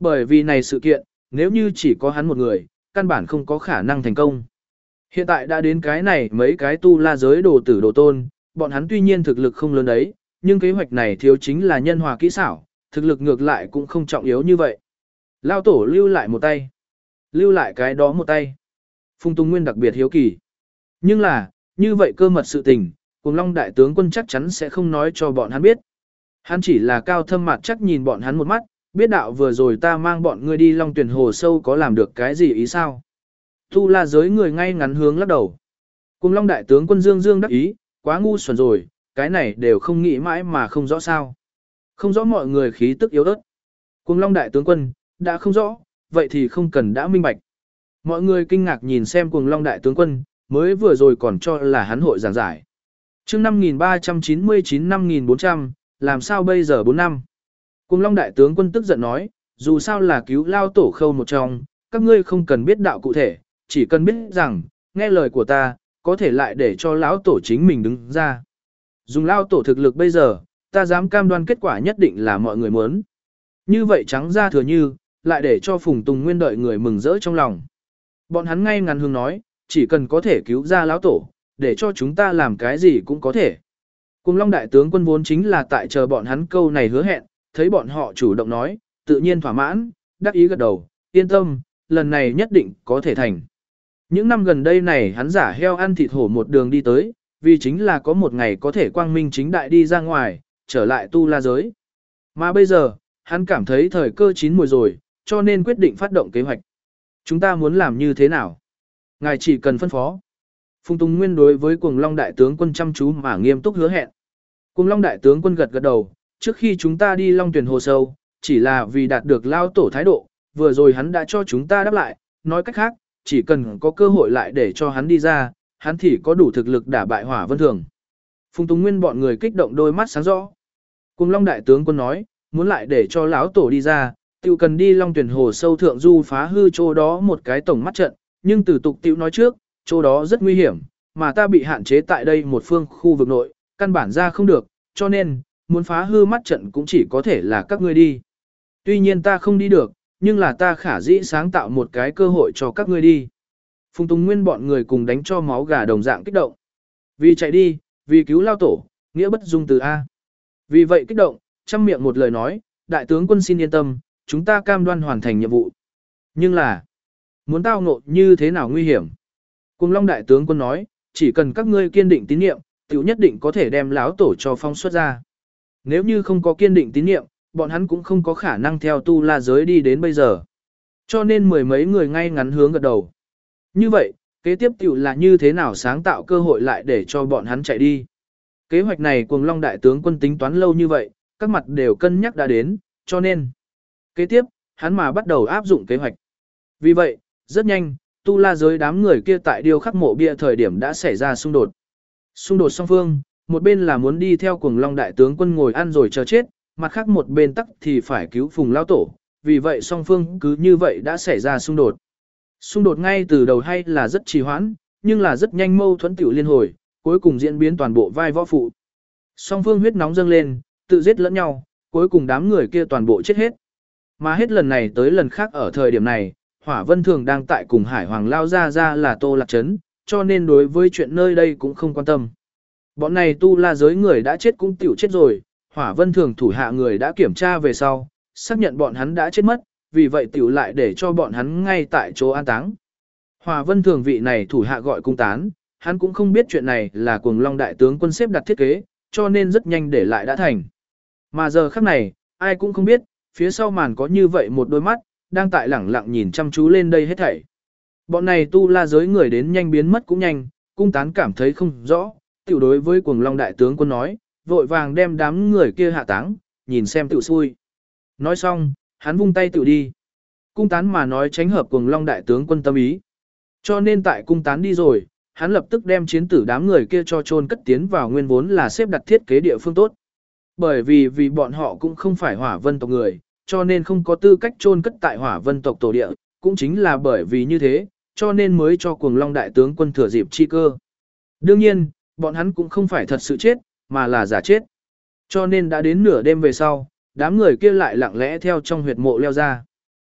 Bởi vì này sự kiện, nếu như chỉ có hắn một người, căn bản không có khả năng thành công. Hiện tại đã đến cái này mấy cái tu la giới đồ tử đồ tôn, bọn hắn tuy nhiên thực lực không lớn đấy, nhưng kế hoạch này thiếu chính là nhân hòa kỹ xảo, thực lực ngược lại cũng không trọng yếu như vậy. Lao tổ lưu lại một tay. Lưu lại cái đó một tay. Phùng Tùng Nguyên đặc biệt hiếu kỳ. Nhưng là, như vậy cơ mật sự tình, Cuồng Long đại tướng quân chắc chắn sẽ không nói cho bọn hắn biết. Hắn chỉ là cao thâm mặt chắc nhìn bọn hắn một mắt, biết đạo vừa rồi ta mang bọn ngươi đi Long Tuyển hồ sâu có làm được cái gì ý sao. Tu la giới người ngay ngắn hướng lắc đầu. Cuồng Long đại tướng quân dương dương đắc ý, quá ngu xuẩn rồi, cái này đều không nghĩ mãi mà không rõ sao. Không rõ mọi người khí tức yếu ớt. Cuồng Long đại tướng quân, đã không rõ, vậy thì không cần đã minh bạch. Mọi người kinh ngạc nhìn xem Cuồng Long đại tướng quân, mới vừa rồi còn cho là hắn hội giảng giải. Chương năm nghìn ba trăm chín mươi chín năm nghìn bốn trăm, làm sao bây giờ bốn năm. Cuồng Long đại tướng quân tức giận nói, dù sao là cứu lao tổ khâu một trong, các ngươi không cần biết đạo cụ thể, chỉ cần biết rằng, nghe lời của ta, có thể lại để cho lão tổ chính mình đứng ra. Dùng lao tổ thực lực bây giờ, ta dám cam đoan kết quả nhất định là mọi người muốn. Như vậy trắng ra thừa như, lại để cho Phùng Tùng Nguyên đợi người mừng rỡ trong lòng. Bọn hắn ngay ngắn hướng nói, chỉ cần có thể cứu ra lão tổ, để cho chúng ta làm cái gì cũng có thể. Cuồng Long đại tướng quân vốn chính là tại chờ bọn hắn câu này hứa hẹn, thấy bọn họ chủ động nói, tự nhiên thỏa mãn, đắc ý gật đầu, yên tâm, lần này nhất định có thể thành. Những năm gần đây này hắn giả heo ăn thịt hổ một đường đi tới, vì chính là có một ngày có thể quang minh chính đại đi ra ngoài, trở lại tu la giới. Mà bây giờ, hắn cảm thấy thời cơ chín mùi rồi, cho nên quyết định phát động kế hoạch. Chúng ta muốn làm như thế nào? Ngài chỉ cần phân phó. Phùng Tùng Nguyên đối với Cuồng Long đại tướng quân chăm chú mà nghiêm túc hứa hẹn. Cuồng Long đại tướng quân gật gật đầu, trước khi chúng ta đi Long Tuyển hồ sâu, chỉ là vì đạt được lao tổ thái độ, vừa rồi hắn đã cho chúng ta đáp lại, nói cách khác, chỉ cần có cơ hội lại để cho hắn đi ra, hắn thì có đủ thực lực đả bại Hỏa Vân Thường. Phùng Tùng Nguyên bọn người kích động đôi mắt sáng rõ. Cuồng Long đại tướng quân nói, muốn lại để cho lão tổ đi ra, tiểu cần đi Long Tuyển hồ sâu thượng du phá hư chỗ đó một cái tổng mắt trận, nhưng từ tục tiểu nói trước, chỗ đó rất nguy hiểm, mà ta bị hạn chế tại đây một phương khu vực nội, căn bản ra không được, cho nên, muốn phá hư mắt trận cũng chỉ có thể là các ngươi đi. Tuy nhiên ta không đi được, nhưng là ta khả dĩ sáng tạo một cái cơ hội cho các ngươi đi. Phùng Tùng Nguyên bọn người cùng đánh cho máu gà đồng dạng kích động. Vì chạy đi, vì cứu lao tổ, nghĩa bất dung từ A. Vì vậy kích động, trăm miệng một lời nói, đại tướng quân xin yên tâm, chúng ta cam đoan hoàn thành nhiệm vụ. Nhưng là, muốn tao ngộ như thế nào nguy hiểm? Cuồng Long đại tướng quân nói, chỉ cần các ngươi kiên định tín nhiệm, tiểu nhất định có thể đem lão tổ cho phong xuất ra. Nếu như không có kiên định tín nhiệm, bọn hắn cũng không có khả năng theo tu la giới đi đến bây giờ. Cho nên mười mấy người ngay ngắn hướng gật đầu. Như vậy, kế tiếp tiểu là như thế nào sáng tạo cơ hội lại để cho bọn hắn chạy đi. Kế hoạch này Cuồng Long đại tướng quân tính toán lâu như vậy, các mặt đều cân nhắc đã đến, cho nên kế tiếp, hắn mà bắt đầu áp dụng kế hoạch. Vì vậy, rất nhanh, tu la giới đám người kia tại điêu khắc mộ bia thời điểm đã xảy ra xung đột. Xung đột song phương, một bên là muốn đi theo Cuồng Long đại tướng quân ngồi ăn rồi chờ chết, mặt khác một bên tắc thì phải cứu Phùng lão tổ, vì vậy song phương cứ như vậy đã xảy ra xung đột. Xung đột ngay từ đầu hay là rất trì hoãn, nhưng là rất nhanh mâu thuẫn tiểu liên hồi, cuối cùng diễn biến toàn bộ vai võ phụ. Song phương huyết nóng dâng lên, tự giết lẫn nhau, cuối cùng đám người kia toàn bộ chết hết. Mà hết lần này tới lần khác ở thời điểm này, Hỏa Vân Thường đang tại cùng Hải Hoàng lao ra ra là Tô Lạc Trấn, cho nên đối với chuyện nơi đây cũng không quan tâm. Bọn này tu la giới người đã chết cũng tiểu chết rồi, Hỏa Vân Thường thủ hạ người đã kiểm tra về sau, xác nhận bọn hắn đã chết mất, vì vậy tiểu lại để cho bọn hắn ngay tại chỗ an táng. Hỏa Vân Thường vị này thủ hạ gọi cung tán, hắn cũng không biết chuyện này là Cuồng Long đại tướng quân xếp đặt thiết kế, cho nên rất nhanh để lại đã thành. Mà giờ khắc này, ai cũng không biết, phía sau màn có như vậy một đôi mắt, đang tại lẳng lặng nhìn chăm chú lên đây hết thảy. Bọn này tu la giới người đến nhanh biến mất cũng nhanh, cung tán cảm thấy không rõ, tiểu đối với Cuồng Long đại tướng quân nói, vội vàng đem đám người kia hạ táng, nhìn xem tiểu xui. Nói xong, hắn vung tay tiểu đi. Cung tán mà nói tránh hợp Cuồng Long đại tướng quân tâm ý. Cho nên tại cung tán đi rồi, hắn lập tức đem chiến tử đám người kia cho chôn cất tiến vào nguyên vốn là xếp đặt thiết kế địa phương tốt. Bởi vì vì bọn họ cũng không phải Hỏa Vân tộc người, cho nên không có tư cách chôn cất tại Hỏa Vân tộc tổ địa, cũng chính là bởi vì như thế, cho nên mới cho Cuồng Long đại tướng quân thừa dịp chi cơ. Đương nhiên, bọn hắn cũng không phải thật sự chết, mà là giả chết. Cho nên đã đến nửa đêm về sau, đám người kia lại lặng lẽ theo trong huyệt mộ leo ra.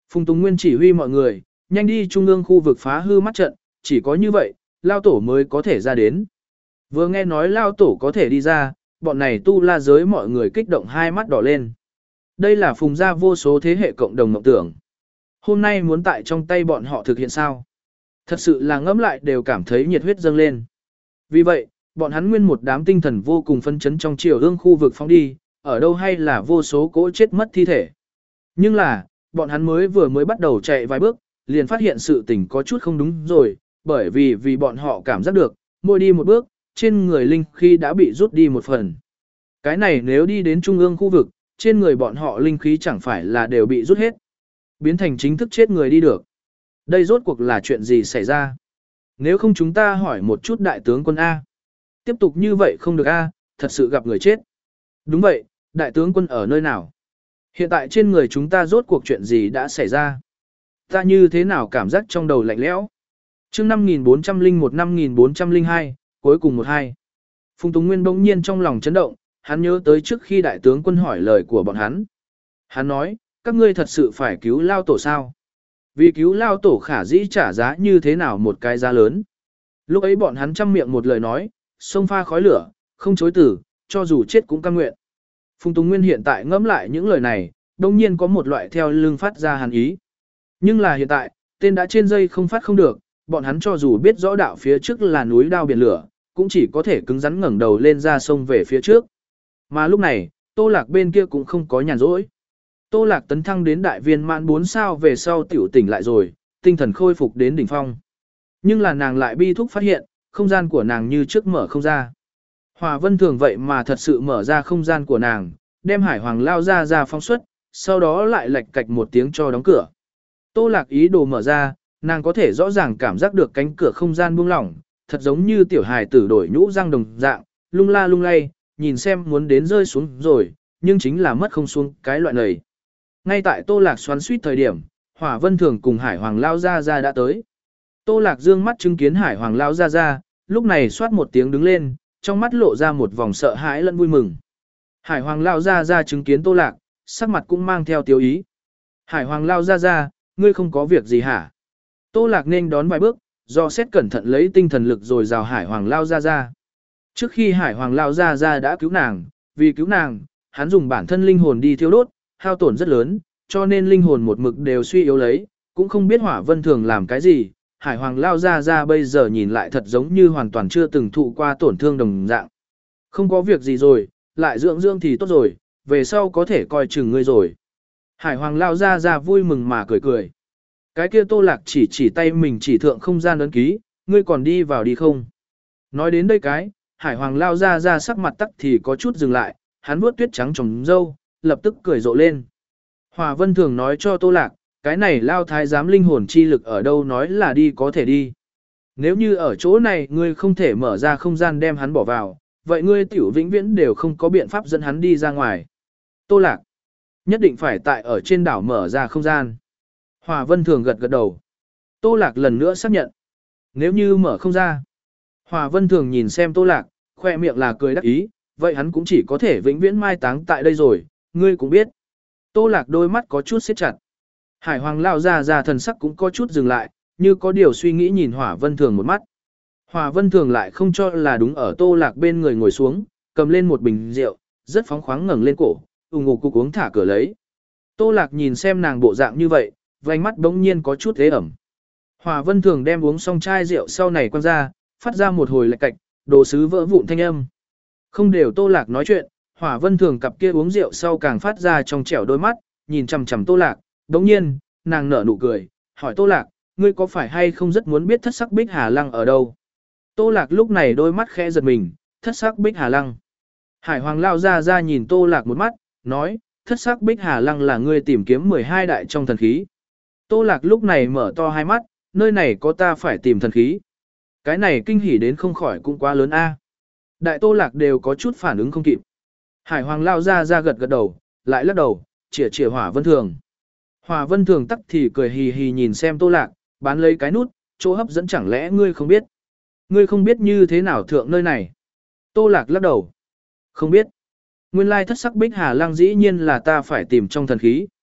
Phùng Tùng Nguyên chỉ huy mọi người, nhanh đi trung ương khu vực phá hư mắt trận, chỉ có như vậy, Lao Tổ mới có thể ra đến. Vừa nghe nói Lao Tổ có thể đi ra, bọn này tu la giới mọi người kích động hai mắt đỏ lên. Đây là Phùng gia vô số thế hệ cộng đồng mộng tưởng. Hôm nay muốn tại trong tay bọn họ thực hiện sao? Thật sự là ngẫm lại đều cảm thấy nhiệt huyết dâng lên. Vì vậy, bọn hắn nguyên một đám tinh thần vô cùng phân chấn trong chiều ương khu vực phóng đi, ở đâu hay là vô số cỗ chết mất thi thể. Nhưng là, bọn hắn mới vừa mới bắt đầu chạy vài bước, liền phát hiện sự tình có chút không đúng rồi, bởi vì vì bọn họ cảm giác được, mỗi đi một bước, trên người linh khí đã bị rút đi một phần. Cái này nếu đi đến trung ương khu vực, trên người bọn họ linh khí chẳng phải là đều bị rút hết, biến thành chính thức chết người đi được. Đây rốt cuộc là chuyện gì xảy ra? Nếu không chúng ta hỏi một chút đại tướng quân A. Tiếp tục như vậy không được A, thật sự gặp người chết. Đúng vậy, đại tướng quân ở nơi nào? Hiện tại trên người chúng ta rốt cuộc chuyện gì đã xảy ra? Ta như thế nào cảm giác trong đầu lạnh lẽo? Chương năm nghìn bốn trăm lẻ một năm nghìn bốn trăm lẻ hai, cuối cùng một hai. Phùng Tùng Nguyên bỗng nhiên trong lòng chấn động, hắn nhớ tới trước khi đại tướng quân hỏi lời của bọn hắn. Hắn nói, các ngươi thật sự phải cứu Lao Tổ sao? Vì cứu Lao Tổ khả dĩ trả giá như thế nào một cái giá lớn. Lúc ấy bọn hắn chăm miệng một lời nói, sông pha khói lửa, không chối từ, cho dù chết cũng cam nguyện. Phùng Tùng Nguyên hiện tại ngẫm lại những lời này, đồng nhiên có một loại theo lưng phát ra hàn ý. Nhưng là hiện tại, tên đã trên dây không phát không được, bọn hắn cho dù biết rõ đạo phía trước là núi đao biển lửa, cũng chỉ có thể cứng rắn ngẩng đầu lên ra sông về phía trước. Mà lúc này, Tô Lạc bên kia cũng không có nhàn rỗi. Tô Lạc tấn thăng đến đại viên mãn bốn sao về sau tiểu tỉnh lại rồi, tinh thần khôi phục đến đỉnh phong. Nhưng là nàng lại bi thúc phát hiện, không gian của nàng như trước mở không ra. Hòa Vân Thường vậy mà thật sự mở ra không gian của nàng, đem Hải Hoàng lao ra ra phóng xuất, sau đó lại lạch cạch một tiếng cho đóng cửa. Tô Lạc ý đồ mở ra, nàng có thể rõ ràng cảm giác được cánh cửa không gian buông lỏng, thật giống như tiểu hài tử đổi nhũ răng đồng dạng, lung la lung lay, nhìn xem muốn đến rơi xuống rồi, nhưng chính là mất không xuống cái loại này. Ngay tại Tô Lạc xoắn suýt thời điểm, Hỏa Vân Thường cùng Hải Hoàng lao ra ra đã tới. Tô Lạc dương mắt chứng kiến Hải Hoàng lao ra ra, lúc này xoát một tiếng đứng lên, trong mắt lộ ra một vòng sợ hãi lẫn vui mừng. Hải Hoàng lao ra ra chứng kiến Tô Lạc, sắc mặt cũng mang theo tiêu ý. Hải Hoàng lao ra ra, ngươi không có việc gì hả? Tô Lạc nên đón vài bước, do xét cẩn thận lấy tinh thần lực rồi rào Hải Hoàng lao ra ra. Trước khi Hải Hoàng lao ra ra đã cứu nàng, vì cứu nàng, hắn dùng bản thân linh hồn đi thiêu đốt, hao tổn rất lớn, cho nên linh hồn một mực đều suy yếu lấy, cũng không biết Hỏa Vân Thường làm cái gì. Hải Hoàng lao ra ra bây giờ nhìn lại thật giống như hoàn toàn chưa từng thụ qua tổn thương đồng dạng. Không có việc gì rồi, lại dưỡng dưỡng thì tốt rồi, về sau có thể coi chừng ngươi rồi. Hải Hoàng lao ra ra vui mừng mà cười cười. Cái kia Tô Lạc chỉ chỉ tay mình chỉ thượng không gian ấn ký, ngươi còn đi vào đi không? Nói đến đây cái, Hải Hoàng lao ra ra sắc mặt tắc thì có chút dừng lại, hắn vuốt tuyết trắng trồng dâu, lập tức cười rộ lên. Hòa Vân Thường nói cho Tô Lạc, cái này lao thái giám linh hồn chi lực ở đâu nói là đi có thể đi. Nếu như ở chỗ này ngươi không thể mở ra không gian đem hắn bỏ vào, vậy ngươi tiểu vĩnh viễn đều không có biện pháp dẫn hắn đi ra ngoài. Tô Lạc, nhất định phải tại ở trên đảo mở ra không gian. Hòa Vân Thường gật gật đầu. Tô Lạc lần nữa xác nhận. Nếu như mở không ra. Hòa Vân Thường nhìn xem Tô Lạc, khoe miệng là cười đắc ý, vậy hắn cũng chỉ có thể vĩnh viễn mai táng tại đây rồi, ngươi cũng biết. Tô Lạc đôi mắt có chút siết chặt. Hải Hoàng lao ra ra thần sắc cũng có chút dừng lại, như có điều suy nghĩ nhìn Hỏa Vân Thường một mắt. Hỏa Vân Thường lại không cho là đúng ở Tô Lạc bên người ngồi xuống, cầm lên một bình rượu, rất phóng khoáng ngẩng lên cổ, ủng ngủ cục uống thả cửa lấy. Tô Lạc nhìn xem nàng bộ dạng như vậy, vành mắt bỗng nhiên có chút ế ẩm. Hỏa Vân Thường đem uống xong chai rượu sau này quăng ra, phát ra một hồi lạch cạch, đồ sứ vỡ vụn thanh âm. Không đều Tô Lạc nói chuyện, Hỏa Vân Thường cặp kia uống rượu sau càng phát ra trong trẻo đôi mắt, nhìn chằm chằm Tô Lạc, đống nhiên, nàng nở nụ cười, hỏi Tô Lạc, ngươi có phải hay không rất muốn biết thất sắc Bích Hà Lăng ở đâu? Tô Lạc lúc này đôi mắt khẽ giật mình, thất sắc Bích Hà Lăng. Hải Hoàng lao ra ra nhìn Tô Lạc một mắt, nói, thất sắc Bích Hà Lăng là ngươi tìm kiếm mười hai đại trong thần khí. Tô Lạc lúc này mở to hai mắt, nơi này có ta phải tìm thần khí. Cái này kinh hỉ đến không khỏi cũng quá lớn a. Đại Tô Lạc đều có chút phản ứng không kịp. Hải Hoàng lao ra ra gật gật đầu, lại lắc đầu, chỉa chỉa Hỏa Vân Thường. Hỏa Vân Thường tắc thì cười hì hì nhìn xem Tô Lạc, bán lấy cái nút, chỗ hấp dẫn chẳng lẽ ngươi không biết. Ngươi không biết như thế nào thượng nơi này. Tô Lạc lắc đầu. Không biết. Nguyên lai thất sắc Bích Hà Lăng dĩ nhiên là ta phải tìm trong thần khí.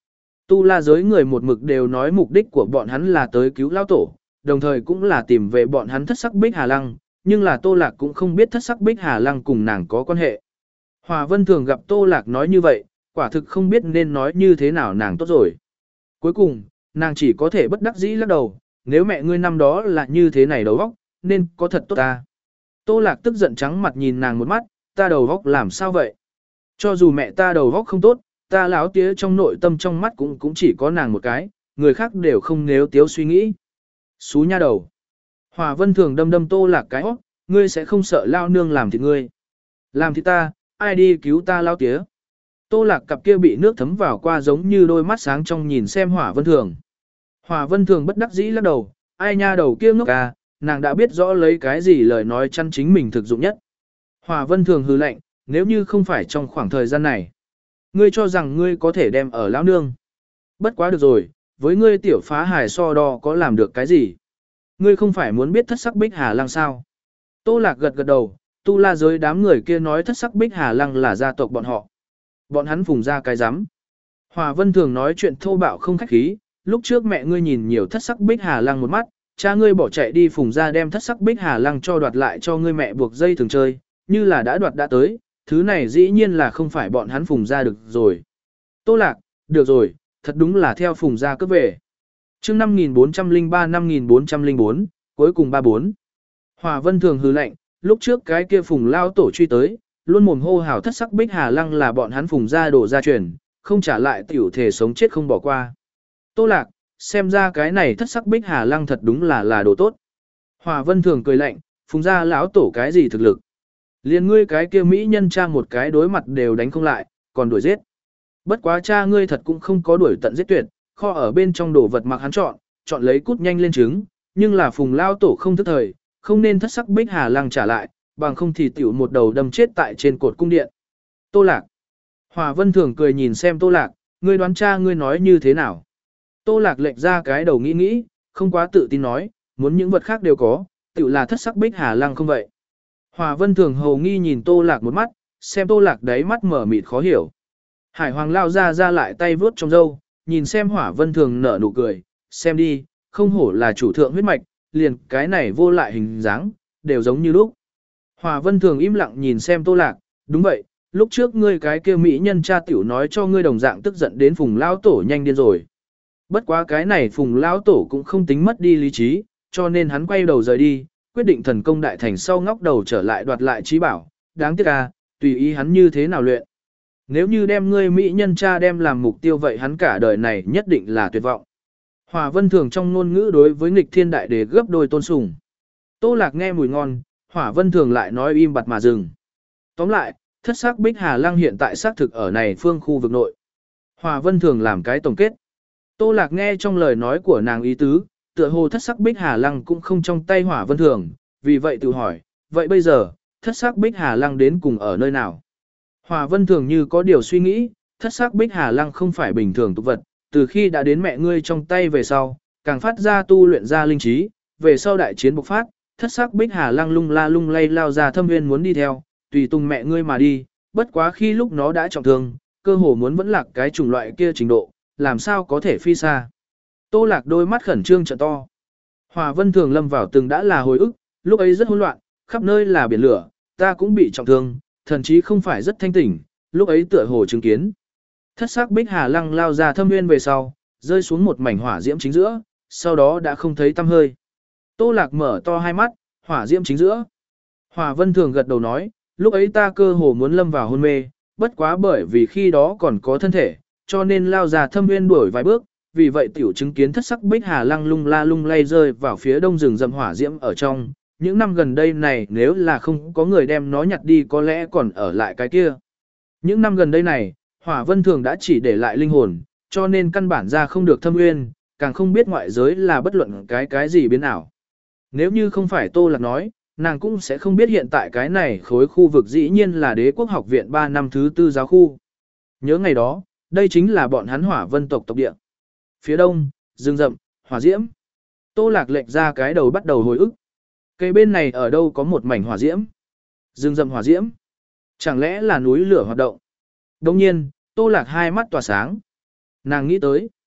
Tu La giới người một mực đều nói mục đích của bọn hắn là tới cứu lão tổ, đồng thời cũng là tìm về bọn hắn thất sắc Bích Hà Lăng, nhưng là Tô Lạc cũng không biết thất sắc Bích Hà Lăng cùng nàng có quan hệ. Hòa Vân Thường gặp Tô Lạc nói như vậy, quả thực không biết nên nói như thế nào nàng tốt rồi. Cuối cùng, nàng chỉ có thể bất đắc dĩ lắc đầu, nếu mẹ ngươi năm đó là như thế này đầu óc, nên có thật tốt ta. Tô Lạc tức giận trắng mặt nhìn nàng một mắt, ta đầu óc làm sao vậy? Cho dù mẹ ta đầu óc không tốt, ta láo tía trong nội tâm trong mắt cũng cũng chỉ có nàng một cái, người khác đều không nếu tiếu suy nghĩ. Xú nha đầu. Hòa Vân Thường đâm đâm Tô Lạc cái óc, ngươi sẽ không sợ lao nương làm thịt ngươi. Làm thịt ta, ai đi cứu ta lao tía. Tô Lạc cặp kia bị nước thấm vào qua giống như đôi mắt sáng trong nhìn xem Hỏa Vân Thường. Hỏa Vân Thường bất đắc dĩ lắc đầu, ai nha đầu kia ngốc à, nàng đã biết rõ lấy cái gì lời nói chăn chính mình thực dụng nhất. Hỏa Vân Thường hừ lạnh, nếu như không phải trong khoảng thời gian này, ngươi cho rằng ngươi có thể đem ở lão nương. Bất quá được rồi, với ngươi tiểu phá hài so đo có làm được cái gì? Ngươi không phải muốn biết thất sắc Bích Hà Lăng sao? Tô Lạc gật gật đầu, Tu La giới đám người kia nói thất sắc Bích Hà Lăng là gia tộc bọn họ. Bọn hắn phùng ra cái rắm. Hòa Vân Thường nói chuyện thô bạo không khách khí, lúc trước mẹ ngươi nhìn nhiều thất sắc Bích Hà Lăng một mắt, cha ngươi bỏ chạy đi phùng ra đem thất sắc Bích Hà Lăng cho đoạt lại cho ngươi mẹ buộc dây thường chơi, như là đã đoạt đã tới, thứ này dĩ nhiên là không phải bọn hắn phùng ra được rồi. Tô Lạc, được rồi, thật đúng là theo phùng ra cướp về. Chương năm nghìn bốn trăm lẻ ba năm nghìn bốn trăm lẻ bốn, cuối cùng ba bốn. Hòa Vân Thường hừ lạnh, lúc trước cái kia phùng lao tổ truy tới, luôn mồm hô hào thất sắc Bích Hà Lăng là bọn hắn phùng ra đổ ra truyền, không trả lại tiểu thể sống chết không bỏ qua. Tô Lạc, xem ra cái này thất sắc Bích Hà Lăng thật đúng là là đồ tốt. Hòa Vân Thường cười lạnh, phùng ra lão tổ cái gì thực lực. Liên ngươi cái kia mỹ nhân cha một cái đối mặt đều đánh không lại, còn đuổi giết. Bất quá cha ngươi thật cũng không có đuổi tận giết tuyệt, kho ở bên trong đồ vật mặc hắn chọn, chọn lấy cút nhanh lên trứng, nhưng là phùng lao tổ không thức thời, không nên thất sắc Bích Hà Lăng trả lại, bằng không thì tiểu một đầu đâm chết tại trên cột cung điện. Tô Lạc. Hòa Vân Thường cười nhìn xem Tô Lạc, ngươi đoán cha ngươi nói như thế nào. Tô Lạc lệch ra cái đầu nghĩ nghĩ, không quá tự tin nói, muốn những vật khác đều có, tiểu là thất sắc Bích Hà Lăng không vậy. Hòa Vân Thường hầu nghi nhìn Tô Lạc một mắt, xem Tô Lạc đáy mắt mở mịt khó hiểu. Hải Hoàng lao ra ra lại tay vướt trong râu, nhìn xem Hỏa Vân Thường nở nụ cười, xem đi, không hổ là chủ thượng huyết mạch, liền cái này vô lại hình dáng, đều giống như lúc. Hỏa Vân Thường im lặng nhìn xem Tô Lạc, đúng vậy, lúc trước ngươi cái kia mỹ nhân cha tiểu nói cho ngươi đồng dạng tức giận đến Phùng lão tổ nhanh điên rồi. Bất quá cái này Phùng lão tổ cũng không tính mất đi lý trí, cho nên hắn quay đầu rời đi, quyết định thần công đại thành sau ngóc đầu trở lại đoạt lại trí bảo, đáng tiếc à, tùy ý hắn như thế nào luyện. Nếu như đem ngươi mỹ nhân cha đem làm mục tiêu vậy hắn cả đời này nhất định là tuyệt vọng. Hòa Vân Thường trong ngôn ngữ đối với nghịch thiên đại đế gấp đôi tôn sùng. Tô Lạc nghe mùi ngon, Hỏa Vân Thường lại nói im bặt mà dừng. Tóm lại, thất sắc Bích Hà Lăng hiện tại xác thực ở này phương khu vực nội. Hỏa Vân Thường làm cái tổng kết. Tô Lạc nghe trong lời nói của nàng ý tứ, tựa hồ thất sắc Bích Hà Lăng cũng không trong tay Hỏa Vân Thường, vì vậy tự hỏi, vậy bây giờ, thất sắc Bích Hà Lăng đến cùng ở nơi nào? Hỏa Vân Thường như có điều suy nghĩ, thất sắc Bích Hà Lăng không phải bình thường tục vật, từ khi đã đến mẹ ngươi trong tay về sau, càng phát ra tu luyện ra linh trí, về sau đại chiến bộc phát, thất sắc Bích Hà Lăng lung la lung lay lao ra thâm nguyên muốn đi theo, tùy tung mẹ ngươi mà đi, bất quá khi lúc nó đã trọng thương, cơ hồ muốn vẫn lạc cái chủng loại kia trình độ, làm sao có thể phi xa. Tô Lạc đôi mắt khẩn trương trợ to. Hòa Vân Thường lâm vào từng đã là hồi ức, lúc ấy rất hỗn loạn, khắp nơi là biển lửa, ta cũng bị trọng thương, thần chí không phải rất thanh tỉnh, lúc ấy tựa hồ chứng kiến. Thất sắc Bích Hà Lăng lao ra thâm nguyên về sau, rơi xuống một mảnh hỏa diễm chính giữa, sau đó đã không thấy tăm hơi. Tô Lạc mở to hai mắt, hỏa diễm chính giữa. Hòa Vân Thường gật đầu nói, lúc ấy ta cơ hồ muốn lâm vào hôn mê, bất quá bởi vì khi đó còn có thân thể, cho nên lao ra thâm nguyên đuổi vài bước, vì vậy tiểu chứng kiến thất sắc Bích Hà Lăng lung la lung lay rơi vào phía đông rừng rậm hỏa diễm ở trong. Những năm gần đây này nếu là không có người đem nó nhặt đi có lẽ còn ở lại cái kia. Những năm gần đây này, Hỏa Vân Thường đã chỉ để lại linh hồn, cho nên căn bản ra không được thâm nguyên, càng không biết ngoại giới là bất luận cái cái gì biến ảo. Nếu như không phải Tô Lạc nói, nàng cũng sẽ không biết hiện tại cái này khối khu vực dĩ nhiên là Đế Quốc Học viện ba năm thứ tư giáo khu. Nhớ ngày đó, đây chính là bọn hắn Hỏa Vân tộc tộc địa. Phía đông, rừng rậm, hỏa diễm. Tô Lạc lệch ra cái đầu bắt đầu hồi ức. Cây bên này ở đâu có một mảnh hỏa diễm? Rừng rậm hỏa diễm? Chẳng lẽ là núi lửa hoạt động? Đồng nhiên, Tô Lạc hai mắt tỏa sáng. Nàng nghĩ tới.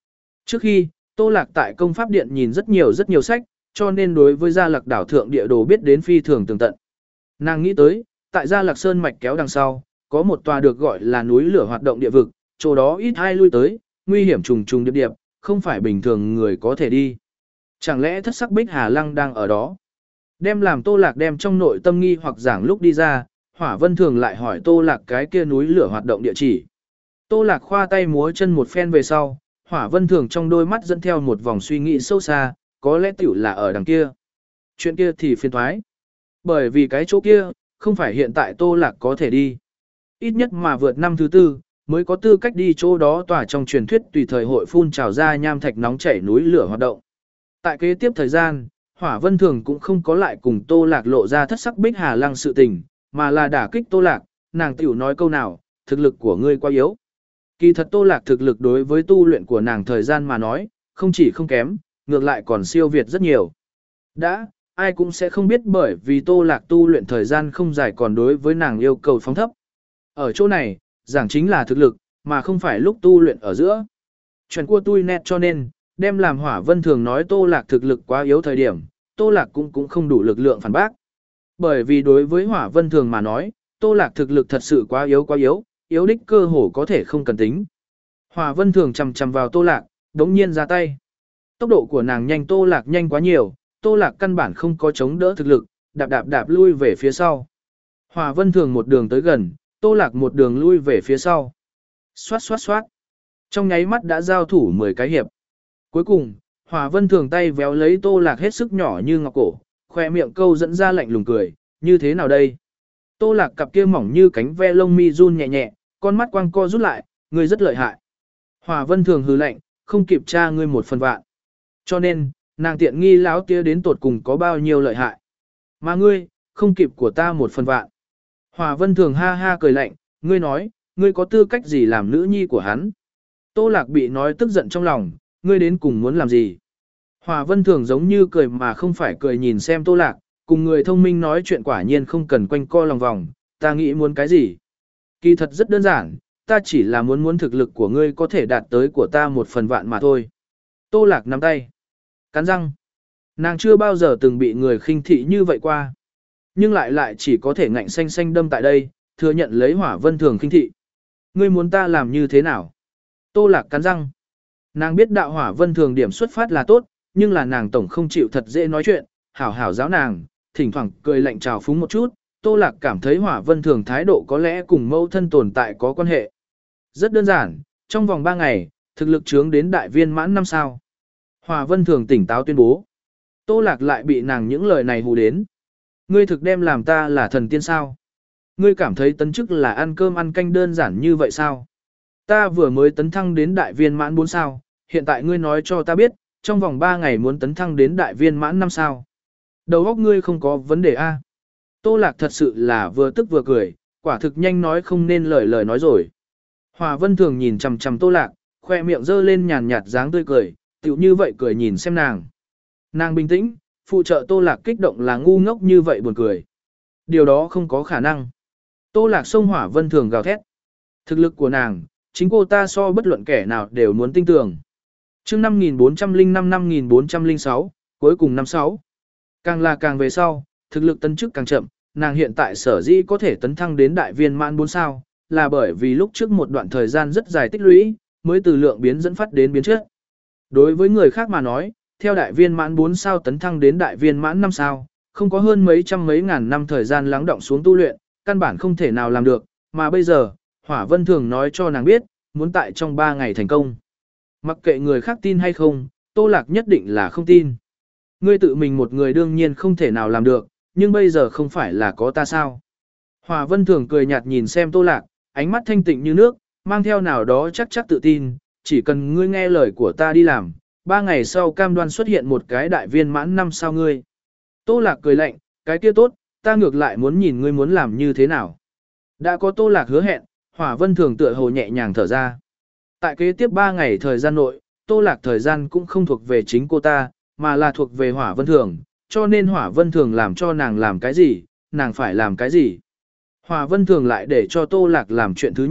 Trước khi, Tô Lạc tại công pháp điện nhìn rất nhiều rất nhiều sách, cho nên đối với Gia Lạc đảo thượng địa đồ biết đến phi thường tường tận. Nàng nghĩ tới, tại Gia Lạc Sơn mạch kéo đằng sau, có một tòa được gọi là núi lửa hoạt động địa vực, chỗ đó ít ai lui tới, nguy hiểm trùng trùng điệp điệp, không phải bình thường người có thể đi. Chẳng lẽ thất sắc Bích Hà Lăng đang ở đó? Đem làm Tô Lạc đem trong nội tâm nghi hoặc giảng lúc đi ra, Hỏa Vân Thường lại hỏi Tô Lạc cái kia núi lửa hoạt động địa chỉ. Tô Lạc khoa tay múa chân một phen về sau, Hỏa Vân Thường trong đôi mắt dẫn theo một vòng suy nghĩ sâu xa, có lẽ tiểu là ở đằng kia. Chuyện kia thì phiền thoái. Bởi vì cái chỗ kia, không phải hiện tại Tô Lạc có thể đi. Ít nhất mà vượt năm thứ tư, mới có tư cách đi chỗ đó tỏa trong truyền thuyết tùy thời hội phun trào ra nham thạch nóng chảy núi lửa hoạt động. Tại kế tiếp thời gian, Hỏa Vân Thường cũng không có lại cùng Tô Lạc lộ ra thất sắc Bích Hà Lăng sự tình, mà là đả kích Tô Lạc, nàng tiểu nói câu nào, thực lực của ngươi quá yếu. Kỳ thật Tô Lạc thực lực đối với tu luyện của nàng thời gian mà nói, không chỉ không kém, ngược lại còn siêu việt rất nhiều. Đã, ai cũng sẽ không biết bởi vì Tô Lạc tu luyện thời gian không dài còn đối với nàng yêu cầu phóng thấp. Ở chỗ này, giảng chính là thực lực, mà không phải lúc tu luyện ở giữa. Chuyện của tôi nét cho nên, đem làm Hỏa Vân Thường nói Tô Lạc thực lực quá yếu thời điểm, Tô Lạc cũng cũng không đủ lực lượng phản bác. Bởi vì đối với Hỏa Vân Thường mà nói, Tô Lạc thực lực thật sự quá yếu quá yếu, yếu đích cơ hồ có thể không cần tính. Hỏa Vân Thường chầm chầm vào Tô Lạc, đống nhiên ra tay. Tốc độ của nàng nhanh Tô Lạc nhanh quá nhiều, Tô Lạc căn bản không có chống đỡ thực lực, đạp đạp đạp lui về phía sau. Hỏa Vân Thường một đường tới gần, Tô Lạc một đường lui về phía sau. Xoát xoát xoát. Trong nháy mắt đã giao thủ mười cái hiệp. Cuối cùng, Hỏa Vân Thường tay véo lấy Tô Lạc hết sức nhỏ như ngọc cổ, khoe miệng câu dẫn ra lạnh lùng cười, như thế nào đây? Tô Lạc cặp kia mỏng như cánh ve lông mi run nhẹ nhẹ, con mắt quang co rút lại, ngươi rất lợi hại. Hỏa Vân Thường hừ lạnh, không kịp tra ngươi một phần vạn. Cho nên, nàng tiện nghi láo tía đến tột cùng có bao nhiêu lợi hại. Mà ngươi, không kịp của ta một phần vạn. Hỏa Vân Thường ha ha cười lạnh, ngươi nói, ngươi có tư cách gì làm nữ nhi của hắn? Tô Lạc bị nói tức giận trong lòng, ngươi đến cùng muốn làm gì? Hỏa Vân Thường giống như cười mà không phải cười nhìn xem Tô Lạc, cùng người thông minh nói chuyện quả nhiên không cần quanh co lòng vòng, ta nghĩ muốn cái gì? Kỳ thật rất đơn giản, ta chỉ là muốn muốn thực lực của ngươi có thể đạt tới của ta một phần vạn mà thôi. Tô Lạc nắm tay, cắn răng. Nàng chưa bao giờ từng bị người khinh thị như vậy qua. Nhưng lại lại chỉ có thể ngạnh xanh xanh đâm tại đây, thừa nhận lấy Hỏa Vân Thường khinh thị. Ngươi muốn ta làm như thế nào? Tô Lạc cắn răng. Nàng biết đạo Hỏa Vân Thường điểm xuất phát là tốt, nhưng là nàng tổng không chịu thật dễ nói chuyện, hảo hảo giáo nàng, thỉnh thoảng cười lạnh trào phúng một chút. Tô Lạc cảm thấy Hỏa Vân Thường thái độ có lẽ cùng mâu thân tồn tại có quan hệ. Rất đơn giản, trong vòng ba ngày, thực lực trướng đến đại viên mãn năm sao. Hỏa Vân Thường tỉnh táo tuyên bố. Tô Lạc lại bị nàng những lời này hù đến. Ngươi thực đem làm ta là thần tiên sao? Ngươi cảm thấy tấn chức là ăn cơm ăn canh đơn giản như vậy sao? Ta vừa mới tấn thăng đến đại viên mãn bốn sao, hiện tại ngươi nói cho ta biết, trong vòng ba ngày muốn tấn thăng đến đại viên mãn năm sao. Đầu óc ngươi không có vấn đề a? Tô Lạc thật sự là vừa tức vừa cười, quả thực nhanh nói không nên lời lời nói rồi. Hỏa Vân Thường nhìn chằm chằm Tô Lạc, khoe miệng giơ lên nhàn nhạt dáng tươi cười, tựu như vậy cười nhìn xem nàng. Nàng bình tĩnh, phụ trợ Tô Lạc kích động là ngu ngốc như vậy buồn cười. Điều đó không có khả năng. Tô Lạc xông Hỏa Vân Thường gào thét. Thực lực của nàng, chính cô ta so bất luận kẻ nào đều muốn tin tưởng. Chương năm nghìn bốn trăm lẻ năm năm nghìn bốn trăm lẻ sáu, cuối cùng năm sáu. Càng là càng về sau, thực lực tấn chức càng chậm, nàng hiện tại sở dĩ có thể tấn thăng đến đại viên mãn bốn sao, là bởi vì lúc trước một đoạn thời gian rất dài tích lũy, mới từ lượng biến dẫn phát đến biến chất. Đối với người khác mà nói, theo đại viên mãn bốn sao tấn thăng đến đại viên mãn năm sao, không có hơn mấy trăm mấy ngàn năm thời gian lắng đọng xuống tu luyện, căn bản không thể nào làm được, mà bây giờ, Hỏa Vân Thường nói cho nàng biết, muốn tại trong ba ngày thành công. Mặc kệ người khác tin hay không, Tô Lạc nhất định là không tin. Ngươi tự mình một người đương nhiên không thể nào làm được, nhưng bây giờ không phải là có ta sao. Hỏa Vân Thường cười nhạt nhìn xem Tô Lạc, ánh mắt thanh tịnh như nước, mang theo nào đó chắc chắc tự tin, chỉ cần ngươi nghe lời của ta đi làm, ba ngày sau cam đoan xuất hiện một cái đại viên mãn năm sao ngươi. Tô Lạc cười lạnh, cái kia tốt, ta ngược lại muốn nhìn ngươi muốn làm như thế nào. Đã có Tô Lạc hứa hẹn, Hỏa Vân Thường tựa hồ nhẹ nhàng thở ra. Tại kế tiếp ba ngày thời gian nội, Tô Lạc thời gian cũng không thuộc về chính cô ta, mà là thuộc về Hỏa Vân Thường, cho nên Hỏa Vân Thường làm cho nàng làm cái gì, nàng phải làm cái gì. Hỏa Vân Thường lại để cho Tô Lạc làm chuyện thứ nhất,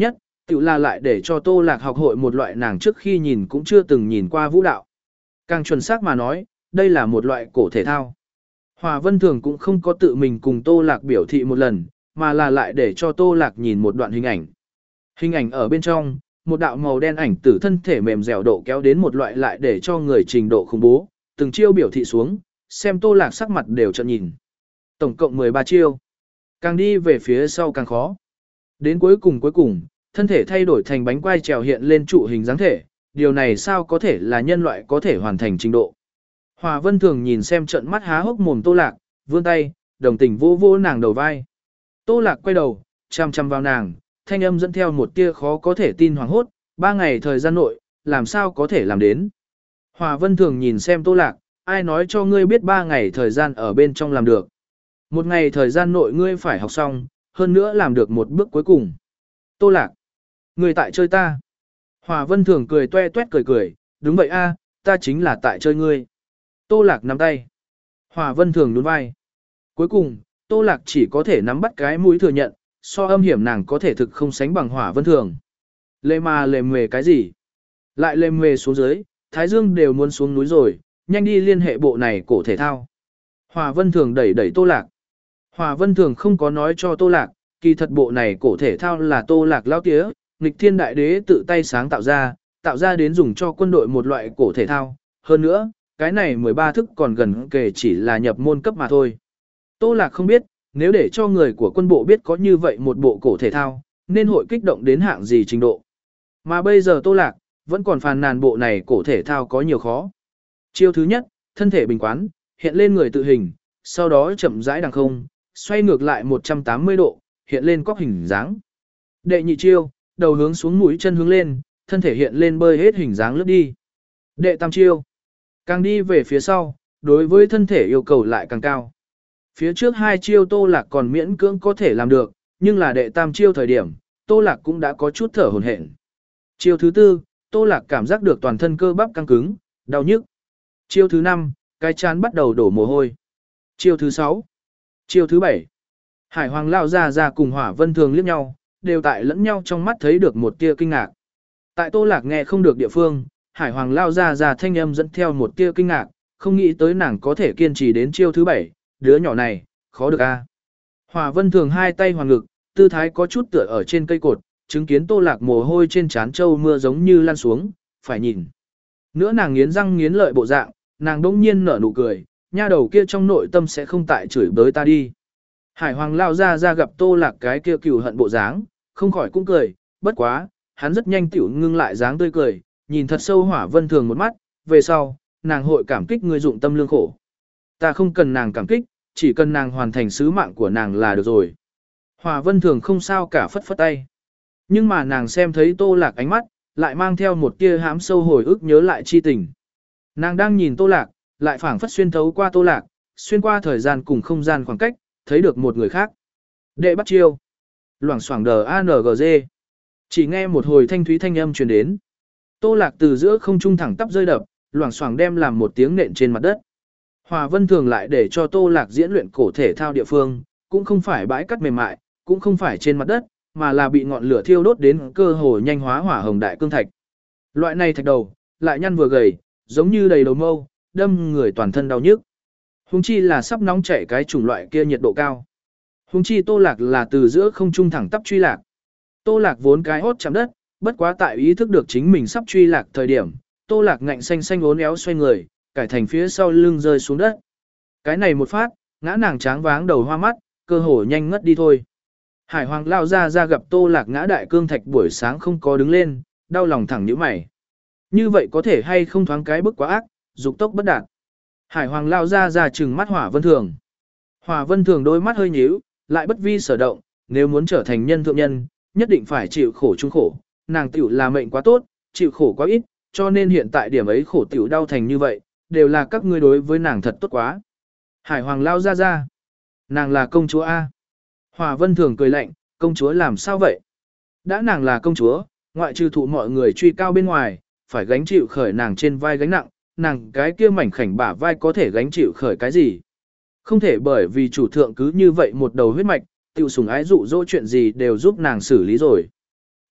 Tự là lại để cho Tô Lạc học hội một loại nàng trước khi nhìn cũng chưa từng nhìn qua vũ đạo. Càng chuẩn xác mà nói, đây là một loại cổ thể thao. Hòa Vân Thường cũng không có tự mình cùng Tô Lạc biểu thị một lần, mà là lại để cho Tô Lạc nhìn một đoạn hình ảnh. Hình ảnh ở bên trong, một đạo màu đen ảnh tử thân thể mềm dẻo độ kéo đến một loại lại để cho người trình độ khủng bố, từng chiêu biểu thị xuống, xem Tô Lạc sắc mặt đều trợn nhìn. Tổng cộng mười ba chiêu. Càng đi về phía sau càng khó. Đến cuối cùng cuối cùng, thân thể thay đổi thành bánh quai trèo hiện lên trụ hình dáng thể, điều này sao có thể là nhân loại có thể hoàn thành trình độ. Hòa Vân Thường nhìn xem trận mắt há hốc mồm Tô Lạc, vươn tay, đồng tình vô vô nàng đầu vai. Tô Lạc quay đầu, chăm chăm vào nàng, thanh âm dẫn theo một tia khó có thể tin hoàng hốt, ba ngày thời gian nội, làm sao có thể làm đến. Hòa Vân Thường nhìn xem Tô Lạc, ai nói cho ngươi biết ba ngày thời gian ở bên trong làm được. Một ngày thời gian nội ngươi phải học xong, hơn nữa làm được một bước cuối cùng. Tô Lạc, ngươi tại chơi ta. Hòa Vân Thường cười toe toét cười cười, đúng vậy a, ta chính là tại chơi ngươi. Tô Lạc nắm tay. Hòa Vân Thường nhún vai. Cuối cùng, Tô Lạc chỉ có thể nắm bắt cái mũi thừa nhận, so âm hiểm nàng có thể thực không sánh bằng Hòa Vân Thường. Lê mà lề mề cái gì? Lại lề mề xuống dưới, Thái Dương đều muốn xuống núi rồi, nhanh đi liên hệ bộ này cổ thể thao. Hòa Vân Thường đẩy đẩy Tô Lạc. Hòa Vân Thường không có nói cho Tô Lạc, kỳ thật bộ này cổ thể thao là Tô Lạc lao tía, nghịch thiên đại đế tự tay sáng tạo ra, tạo ra đến dùng cho quân đội một loại cổ thể thao. Hơn nữa, cái này mười ba thức còn gần kể chỉ là nhập môn cấp mà thôi. Tô Lạc không biết, nếu để cho người của quân bộ biết có như vậy một bộ cổ thể thao, nên hội kích động đến hạng gì trình độ. Mà bây giờ Tô Lạc, vẫn còn phàn nàn bộ này cổ thể thao có nhiều khó. Chiêu thứ nhất, thân thể bình quán, hiện lên người tự hình, sau đó chậm rãi đằng không, xoay ngược lại một trăm tám mươi độ, hiện lên cóc hình dáng. Đệ nhị chiêu, đầu hướng xuống mũi chân hướng lên, thân thể hiện lên bơi hết hình dáng lướt đi. Đệ tam chiêu, càng đi về phía sau, đối với thân thể yêu cầu lại càng cao. Phía trước hai chiêu Tô Lạc còn miễn cưỡng có thể làm được, nhưng là đệ tam chiêu thời điểm, Tô Lạc cũng đã có chút thở hổn hển. Chiêu thứ tư, Tô Lạc cảm giác được toàn thân cơ bắp căng cứng, đau nhức. Chiêu thứ năm, cái chán bắt đầu đổ mồ hôi. Chiêu thứ sáu, chiêu thứ bảy. Hải Hoàng lao ra ra cùng Hỏa Vân Thường liếc nhau, đều tại lẫn nhau trong mắt thấy được một tia kinh ngạc. Tại Tô Lạc nghe không được địa phương, Hải Hoàng lao ra ra thanh âm dẫn theo một tia kinh ngạc, không nghĩ tới nàng có thể kiên trì đến chiêu thứ bảy, đứa nhỏ này, khó được a. Hỏa Vân Thường hai tay hoàng ngực, tư thái có chút tựa ở trên cây cột, chứng kiến Tô Lạc mồ hôi trên trán châu mưa giống như lăn xuống, phải nhìn. Nữa nàng nghiến răng nghiến lợi bộ dạng, nàng đông nhiên nở nụ cười, nha đầu kia trong nội tâm sẽ không tại chửi bới ta đi. Hải Hoàng lao ra ra gặp Tô Lạc cái kia cừu hận bộ dáng, không khỏi cũng cười, bất quá, hắn rất nhanh tiểu ngưng lại dáng tươi cười, nhìn thật sâu Hỏa Vân Thường một mắt, về sau, nàng hội cảm kích người dụng tâm lương khổ. Ta không cần nàng cảm kích, chỉ cần nàng hoàn thành sứ mạng của nàng là được rồi. Hỏa Vân Thường không sao cả phất phất tay. Nhưng mà nàng xem thấy Tô Lạc ánh mắt, lại mang theo một tia hãm sâu hồi ức nhớ lại chi tình. Nàng đang nhìn Tô Lạc, lại phảng phất xuyên thấu qua Tô Lạc, xuyên qua thời gian cùng không gian khoảng cách, thấy được một người khác. Đệ bắt chiêu. Loảng xoảng đờ a en giê. Chỉ nghe một hồi thanh thúy thanh âm truyền đến. Tô Lạc từ giữa không trung thẳng tắp rơi đập, loảng xoảng đem làm một tiếng nện trên mặt đất. Hòa Vân Thường lại để cho Tô Lạc diễn luyện cổ thể thao địa phương, cũng không phải bãi cắt mềm mại, cũng không phải trên mặt đất, mà là bị ngọn lửa thiêu đốt đến cơ hồ nhanh hóa hỏa hồng đại cương thạch. Loại này thạch đầu, lại nhăn vừa gầy, giống như đầy đầu mâu, đâm người toàn thân đau nhức. Hùng chi là sắp nóng chảy cái chủng loại kia nhiệt độ cao. Hùng chi Tô Lạc là từ giữa không trung thẳng tắp truy lạc. Tô Lạc vốn cái hốt chạm đất, bất quá tại ý thức được chính mình sắp truy lạc thời điểm, Tô Lạc ngạnh xanh xanh uốn éo xoay người, cải thành phía sau lưng rơi xuống đất. Cái này một phát, ngã nàng tráng váng đầu hoa mắt, cơ hồ nhanh ngất đi thôi. Hải Hoàng lao ra ra gặp Tô Lạc ngã đại cương thạch buổi sáng không có đứng lên, đau lòng thẳng nhíu mày. Như vậy có thể hay không thoáng cái bức quá ác, dục tốc bất đạt. Hải Hoàng lao ra ra trừng mắt Hỏa Vân Thường. Hỏa Vân Thường đôi mắt hơi nhíu, lại bất vi sở động, nếu muốn trở thành nhân thượng nhân, nhất định phải chịu khổ chung khổ, nàng tiểu là mệnh quá tốt, chịu khổ quá ít, cho nên hiện tại điểm ấy khổ tiểu đau thành như vậy, đều là các ngươi đối với nàng thật tốt quá. Hải Hoàng lao ra ra. Nàng là công chúa A. Hỏa Vân Thường cười lạnh, công chúa làm sao vậy? Đã nàng là công chúa, ngoại trừ thụ mọi người truy cao bên ngoài, phải gánh chịu khởi nàng trên vai gánh nặng, nàng cái kia mảnh khảnh bả vai có thể gánh chịu khởi cái gì? Không thể bởi vì chủ thượng cứ như vậy một đầu huyết mạch, tiểu sủng ái dụ dỗ chuyện gì đều giúp nàng xử lý rồi.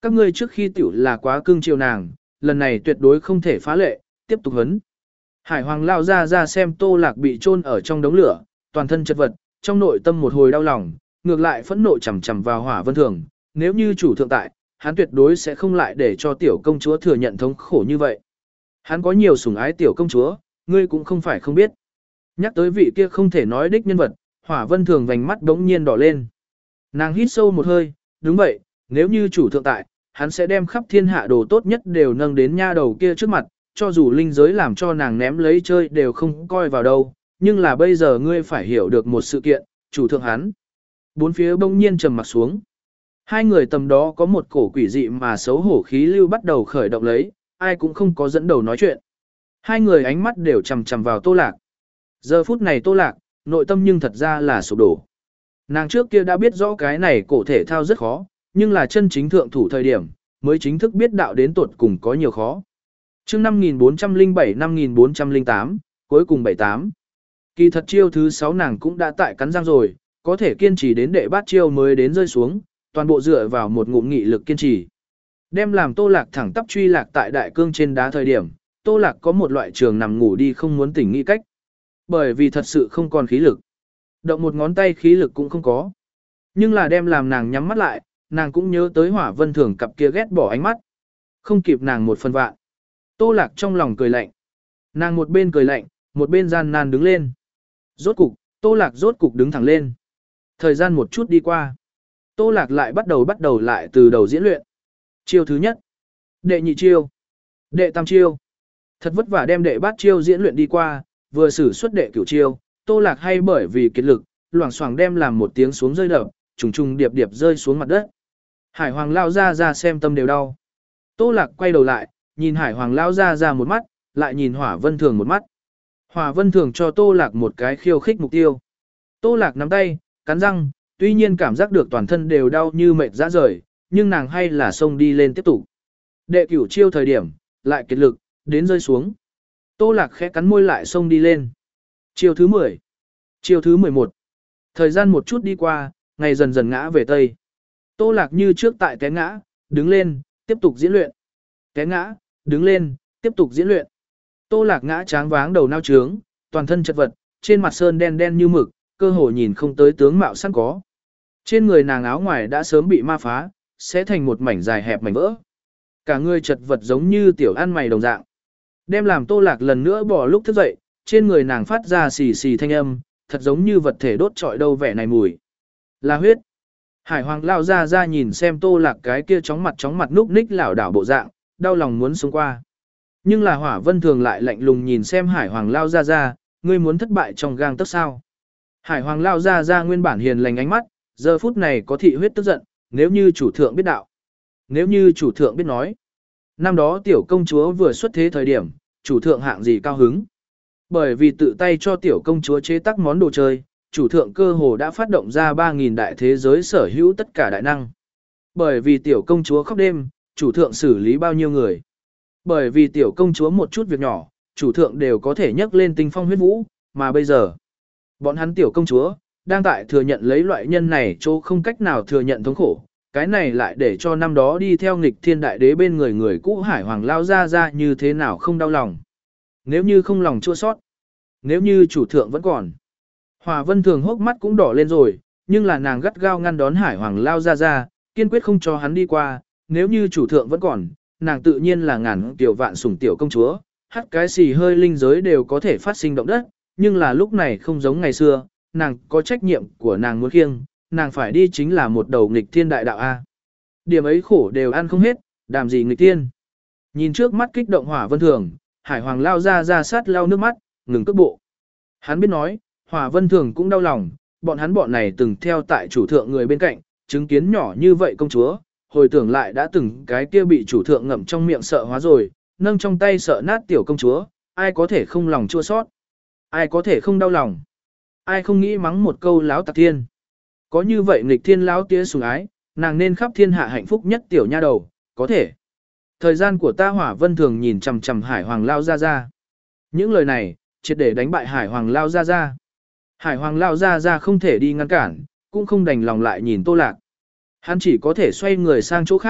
Các ngươi trước khi tiểu là quá cưng chiều nàng, lần này tuyệt đối không thể phá lệ, tiếp tục hấn. Hải Hoàng lao ra ra xem Tô Lạc bị chôn ở trong đống lửa, toàn thân chật vật, trong nội tâm một hồi đau lòng, ngược lại phẫn nộ chầm chầm vào Hỏa Vân Thường, nếu như chủ thượng tại, hắn tuyệt đối sẽ không lại để cho tiểu công chúa thừa nhận thống khổ như vậy. Hắn có nhiều sủng ái tiểu công chúa, ngươi cũng không phải không biết. Nhắc tới vị kia không thể nói đích nhân vật, Hỏa Vân Thường vành mắt đống nhiên đỏ lên. Nàng hít sâu một hơi, đúng vậy, nếu như chủ thượng tại, hắn sẽ đem khắp thiên hạ đồ tốt nhất đều nâng đến nha đầu kia trước mặt, cho dù linh giới làm cho nàng ném lấy chơi đều không coi vào đâu, nhưng là bây giờ ngươi phải hiểu được một sự kiện, chủ thượng hắn. Bốn phía bỗng nhiên trầm mặc xuống. Hai người tầm đó có một cổ quỷ dị mà xấu hổ khí lưu bắt đầu khởi động lấy, ai cũng không có dẫn đầu nói chuyện. Hai người ánh mắt đều chầm chầm vào Tô Lạc. Giờ phút này Tô Lạc, nội tâm nhưng thật ra là sụp đổ. Nàng trước kia đã biết rõ cái này cổ thể thao rất khó, nhưng là chân chính thượng thủ thời điểm, mới chính thức biết đạo đến tuột cùng có nhiều khó. Chương năm nghìn bốn trăm lẻ bảy năm nghìn bốn trăm lẻ tám, cuối cùng bảy tám. Kỳ thật chiêu thứ sáu nàng cũng đã tại cắn răng rồi, có thể kiên trì đến đệ bát chiêu mới đến rơi xuống, toàn bộ dựa vào một ngụm nghị lực kiên trì. Đem làm Tô Lạc thẳng tắp truy lạc tại đại cương trên đá thời điểm, Tô Lạc có một loại trường nằm ngủ đi không muốn tỉnh nghĩ cách. Bởi vì thật sự không còn khí lực. Động một ngón tay khí lực cũng không có. Nhưng là đem làm nàng nhắm mắt lại, nàng cũng nhớ tới Hỏa Vân Thường cặp kia ghét bỏ ánh mắt. Không kịp nàng một phần vạn. Tô Lạc trong lòng cười lạnh. Nàng một bên cười lạnh, một bên gian nan đứng lên. Rốt cục, Tô Lạc rốt cục đứng thẳng lên. Thời gian một chút đi qua. Tô Lạc lại bắt đầu bắt đầu lại từ đầu diễn luyện. Chiêu thứ nhất. Đệ nhị chiêu. Đệ tam chiêu. Thật vất vả đem đệ bát chiêu diễn luyện đi qua, vừa sử xuất đệ cửu chiêu, Tô Lạc hay bởi vì kiệt lực, loảng xoảng đem làm một tiếng xuống rơi đập, trùng trùng điệp điệp rơi xuống mặt đất. Hải Hoàng lao ra ra xem tâm đều đau. Tô Lạc quay đầu lại, nhìn Hải Hoàng lao ra ra một mắt, lại nhìn Hỏa Vân Thường một mắt. Hỏa Vân Thường cho Tô Lạc một cái khiêu khích mục tiêu. Tô Lạc nắm tay, cắn răng, tuy nhiên cảm giác được toàn thân đều đau như mệt rã rời, nhưng nàng hay là xông đi lên tiếp tục. Đệ cửu chiêu thời điểm, lại kiệt lực, đến rơi xuống. Tô Lạc khẽ cắn môi lại xông đi lên. Chiêu thứ mười. Chiêu thứ mười một. Thời gian một chút đi qua, ngày dần dần ngã về Tây. Tô Lạc như trước tại té ngã, đứng lên, tiếp tục diễn luyện. Té ngã, đứng lên, tiếp tục diễn luyện. Tô Lạc ngã tráng váng đầu nao trướng, toàn thân chật vật, trên mặt sơn đen đen như mực, cơ hồ nhìn không tới tướng mạo sẵn có. Trên người nàng áo ngoài đã sớm bị ma phá, sẽ thành một mảnh dài hẹp mảnh vỡ. Cả người chật vật giống như tiểu ăn mày đồng dạng. Đem làm Tô Lạc lần nữa bỏ lúc thức dậy, trên người nàng phát ra xì xì thanh âm, thật giống như vật thể đốt trọi đâu vẻ này mùi. Là huyết. Hải Hoàng lao ra ra nhìn xem Tô Lạc cái kia chóng mặt chóng mặt núp ních lảo đảo bộ dạng, đau lòng muốn xuống qua. Nhưng là Hỏa Vân Thường lại lạnh lùng nhìn xem Hải Hoàng lao ra ra, ngươi muốn thất bại trong gang tấc sao. Hải Hoàng lao ra ra nguyên bản hiền lành ánh mắt, giờ phút này có thị huyết tức giận, nếu như chủ thượng biết đạo. Nếu như chủ thượng biết nói. Năm đó tiểu công chúa vừa xuất thế thời điểm, chủ thượng hạng gì cao hứng. Bởi vì tự tay cho tiểu công chúa chế tác món đồ chơi, chủ thượng cơ hồ đã phát động ra ba nghìn đại thế giới sở hữu tất cả đại năng. Bởi vì tiểu công chúa khóc đêm, chủ thượng xử lý bao nhiêu người. Bởi vì tiểu công chúa một chút việc nhỏ, chủ thượng đều có thể nhấc lên tinh phong huyết vũ, mà bây giờ, bọn hắn tiểu công chúa, đang tại thừa nhận lấy loại nhân này chỗ không cách nào thừa nhận thống khổ. Cái này lại để cho năm đó đi theo nghịch thiên đại đế bên người người cũ Hải Hoàng lao ra ra như thế nào không đau lòng. Nếu như không lòng chua sót, nếu như chủ thượng vẫn còn. Hỏa Vân Thường hốc mắt cũng đỏ lên rồi, nhưng là nàng gắt gao ngăn đón Hải Hoàng lao ra ra, kiên quyết không cho hắn đi qua, nếu như chủ thượng vẫn còn, nàng tự nhiên là ngàn tiểu vạn sủng tiểu công chúa, hắt cái xì hơi linh giới đều có thể phát sinh động đất, nhưng là lúc này không giống ngày xưa, nàng có trách nhiệm của nàng muốn khiêng, nàng phải đi chính là một đầu nghịch thiên đại đạo A. Điểm ấy khổ đều ăn không hết, đàm gì nghịch thiên. Nhìn trước mắt kích động Hỏa Vân Thường, Hải Hoàng lao ra ra sát lau nước mắt, ngừng cước bộ. Hắn biết nói, Hỏa Vân Thường cũng đau lòng, bọn hắn bọn này từng theo tại chủ thượng người bên cạnh, chứng kiến nhỏ như vậy công chúa, hồi tưởng lại đã từng cái kia bị chủ thượng ngậm trong miệng sợ hóa rồi, nâng trong tay sợ nát tiểu công chúa, ai có thể không lòng chua sót, ai có thể không đau lòng, ai không nghĩ mắng một câu láo tạc thiên. Có như vậy nghịch thiên láo tía sủng ái, nàng nên khắp thiên hạ hạnh phúc nhất tiểu nha đầu, có thể. Thời gian của ta Hỏa Vân Thường nhìn chằm chằm Hải Hoàng lao ra ra. Những lời này, triệt để đánh bại Hải Hoàng lao ra ra. Hải Hoàng lao ra ra không thể đi ngăn cản, cũng không đành lòng lại nhìn Tô Lạc. Hắn chỉ có thể xoay người sang chỗ khác,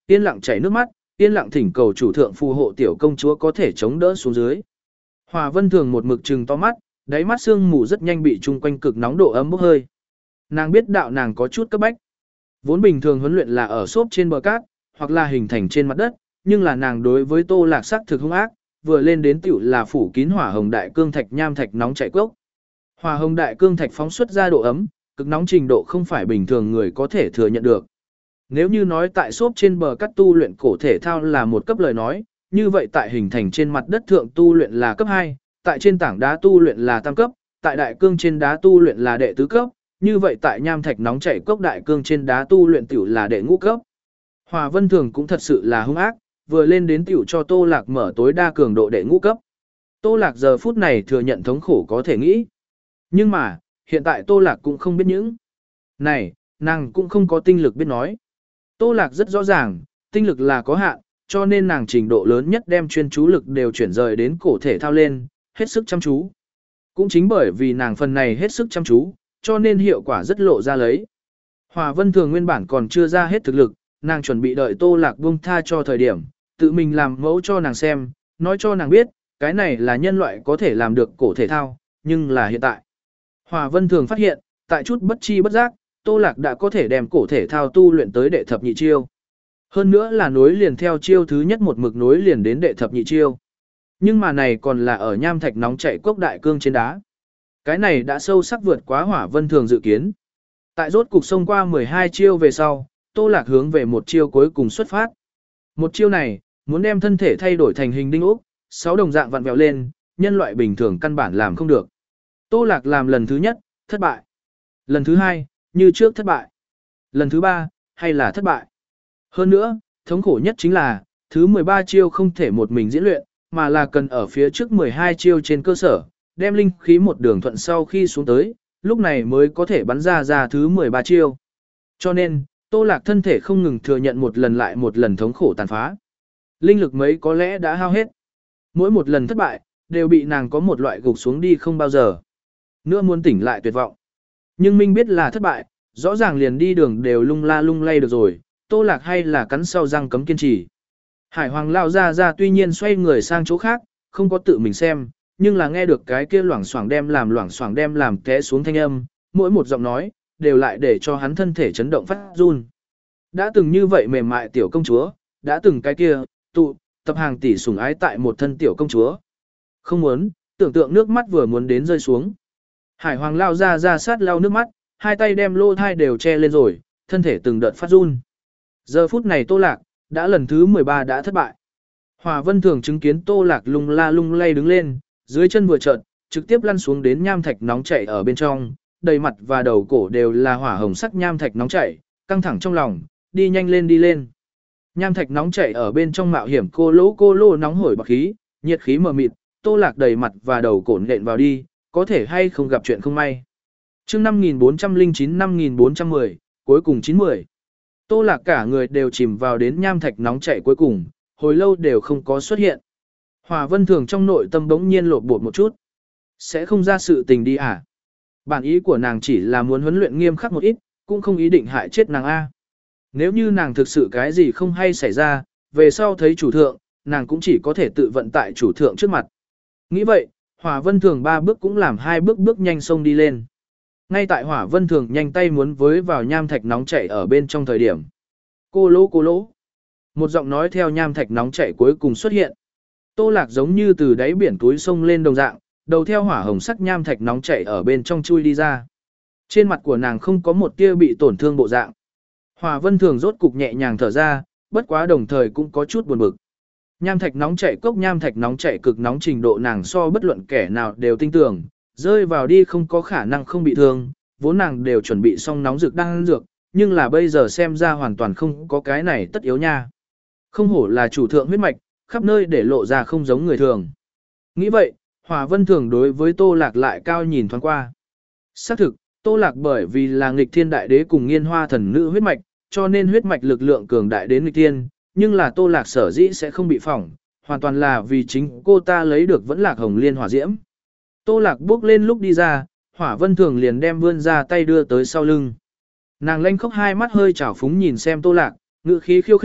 yên lặng chảy nước mắt, yên lặng thỉnh cầu chủ thượng phù hộ tiểu công chúa có thể chống đỡ xuống dưới. Hòa Vân Thường một mực trừng to mắt, đáy mắt sương mù rất nhanh bị chung quanh cực nóng độ ấm bốc hơi. Nàng biết đạo nàng có chút cấp bách. Vốn bình thường huấn luyện là ở xốp trên bờ cát, hoặc là hình thành trên mặt đất, nhưng là nàng đối với Tô Lạc sắc thực hung ác, vừa lên đến tiểu là phủ kín hỏa hồng đại cương thạch nham thạch nóng chảy cốc. Hỏa hồng đại cương thạch phóng xuất ra độ ấm, cực nóng trình độ không phải bình thường người có thể thừa nhận được. Nếu như nói tại xốp trên bờ cát tu luyện cổ thể thao là một cấp lời nói, như vậy tại hình thành trên mặt đất thượng tu luyện là cấp hai, tại trên tảng đá tu luyện là tam cấp, tại đại cương trên đá tu luyện là đệ tứ cấp, như vậy tại nham thạch nóng chảy cốc đại cương trên đá tu luyện tiểu là đệ ngũ cấp. Hòa Vân Thường cũng thật sự là hung ác, vừa lên đến tiểu cho Tô Lạc mở tối đa cường độ đệ ngũ cấp. Tô Lạc giờ phút này thừa nhận thống khổ có thể nghĩ. Nhưng mà, hiện tại Tô Lạc cũng không biết những. Này, nàng cũng không có tinh lực biết nói. Tô Lạc rất rõ ràng, tinh lực là có hạn, cho nên nàng trình độ lớn nhất đem chuyên chú lực đều chuyển rời đến cổ thể thao lên, hết sức chăm chú. Cũng chính bởi vì nàng phần này hết sức chăm chú, cho nên hiệu quả rất lộ ra lấy. Hòa Vân Thường nguyên bản còn chưa ra hết thực lực, nàng chuẩn bị đợi Tô Lạc buông tha cho thời điểm, tự mình làm mẫu cho nàng xem, nói cho nàng biết, cái này là nhân loại có thể làm được cổ thể thao, nhưng là hiện tại. Hòa Vân Thường phát hiện, tại chút bất chi bất giác, Tô Lạc đã có thể đem cổ thể thao tu luyện tới đệ thập nhị chiêu. Hơn nữa là nối liền theo chiêu thứ nhất một mực nối liền đến đệ thập nhị chiêu. Nhưng mà này còn là ở nham thạch nóng chảy cốc đại cương trên đá. Cái này đã sâu sắc vượt quá Hỏa Vân Thường dự kiến. Tại rốt cục xông qua mười hai chiêu về sau, Tô Lạc hướng về một chiêu cuối cùng xuất phát. Một chiêu này, muốn đem thân thể thay đổi thành hình đinh ốc, sáu đồng dạng vặn vẹo lên, nhân loại bình thường căn bản làm không được. Tô Lạc làm lần thứ nhất, thất bại. Lần thứ hai, như trước thất bại. Lần thứ ba, hay là thất bại. Hơn nữa, thống khổ nhất chính là, thứ mười ba chiêu không thể một mình diễn luyện, mà là cần ở phía trước mười hai chiêu trên cơ sở, đem linh khí một đường thuận sau khi xuống tới, lúc này mới có thể bắn ra ra thứ mười ba chiêu. Cho nên, Tô Lạc thân thể không ngừng thừa nhận một lần lại một lần thống khổ tàn phá. Linh lực mấy có lẽ đã hao hết. Mỗi một lần thất bại, đều bị nàng có một loại gục xuống đi không bao giờ. Nữa muốn tỉnh lại tuyệt vọng. Nhưng Minh biết là thất bại, rõ ràng liền đi đường đều lung la lung lay được rồi, Tô Lạc hay là cắn sau răng cấm kiên trì. Hải Hoàng lao ra ra tuy nhiên xoay người sang chỗ khác, không có tự mình xem, nhưng là nghe được cái kia loảng xoảng đem làm loảng xoảng đem làm té xuống thanh âm, mỗi một giọng nói, đều lại để cho hắn thân thể chấn động phát run. Đã từng như vậy mềm mại tiểu công chúa, đã từng cái kia, tụ, tập hàng tỷ sủng ái tại một thân tiểu công chúa. Không muốn, tưởng tượng nước mắt vừa muốn đến rơi xuống. Hải Hoàng lao ra ra sát lau nước mắt, hai tay đem lô thai đều che lên rồi, thân thể từng đợt phát run. Giờ phút này Tô Lạc, đã lần thứ mười ba đã thất bại. Hòa Vân Thường chứng kiến Tô Lạc lung la lung lay đứng lên, dưới chân vừa trợn, trực tiếp lăn xuống đến nham thạch nóng chảy ở bên trong, đầy mặt và đầu cổ đều là hỏa hồng sắc nham thạch nóng chảy, căng thẳng trong lòng, đi nhanh lên đi lên. Nham thạch nóng chảy ở bên trong mạo hiểm cô lỗ cô lô nóng hổi bạc khí, nhiệt khí mờ mịt, Tô Lạc đầy mặt và đầu cổ nện vào đi, có thể hay không gặp chuyện không may. Chương năm nghìn bốn trăm lẻ chín năm nghìn bốn trăm mười, cuối cùng chín mươi. Tô Lạc cả người đều chìm vào đến nham thạch nóng chảy cuối cùng, hồi lâu đều không có xuất hiện. Hòa Vân Thường trong nội tâm bỗng nhiên lột bột một chút. Sẽ không ra sự tình đi à? Bản ý của nàng chỉ là muốn huấn luyện nghiêm khắc một ít, cũng không ý định hại chết nàng A. Nếu như nàng thực sự cái gì không hay xảy ra, về sau thấy chủ thượng, nàng cũng chỉ có thể tự vận tại chủ thượng trước mặt. Nghĩ vậy, Hỏa Vân Thường ba bước cũng làm hai bước bước nhanh sông đi lên. Ngay tại Hỏa Vân Thường nhanh tay muốn với vào nham thạch nóng chảy ở bên trong thời điểm. Cô lỗ cô lỗ. Một giọng nói theo nham thạch nóng chảy cuối cùng xuất hiện. Tô Lạc giống như từ đáy biển túi sông lên đồng dạng, đầu theo hỏa hồng sắc nham thạch nóng chảy ở bên trong chui đi ra. Trên mặt của nàng không có một tia bị tổn thương bộ dạng. Hỏa Vân Thường rốt cục nhẹ nhàng thở ra, bất quá đồng thời cũng có chút buồn bực. Nham thạch nóng chảy cốc nham thạch nóng chảy cực nóng trình độ nàng so bất luận kẻ nào đều tin tưởng, rơi vào đi không có khả năng không bị thương, vốn nàng đều chuẩn bị xong nóng dược đang dược, nhưng là bây giờ xem ra hoàn toàn không có cái này tất yếu nha. Không hổ là chủ thượng huyết mạch, khắp nơi để lộ ra không giống người thường. Nghĩ vậy, Hỏa Vân Thường đối với Tô Lạc lại cao nhìn thoáng qua. Xác thực, Tô Lạc bởi vì là nghịch thiên đại đế cùng nghiên hoa thần nữ huyết mạch, cho nên huyết mạch lực lượng cường đại đến nghịch thiên, nhưng là Tô Lạc sở dĩ sẽ không bị phỏng, hoàn toàn là vì chính cô ta lấy được vẫn lạc hồng liên hỏa diễm. Tô Lạc bước lên lúc đi ra, Hỏa Vân Thường liền đem vươn ra tay đưa tới sau lưng. Nàng lanh khóc hai mắt hơi trào phúng nhìn xem Tô Lạc, ngữ khí khiêu khích,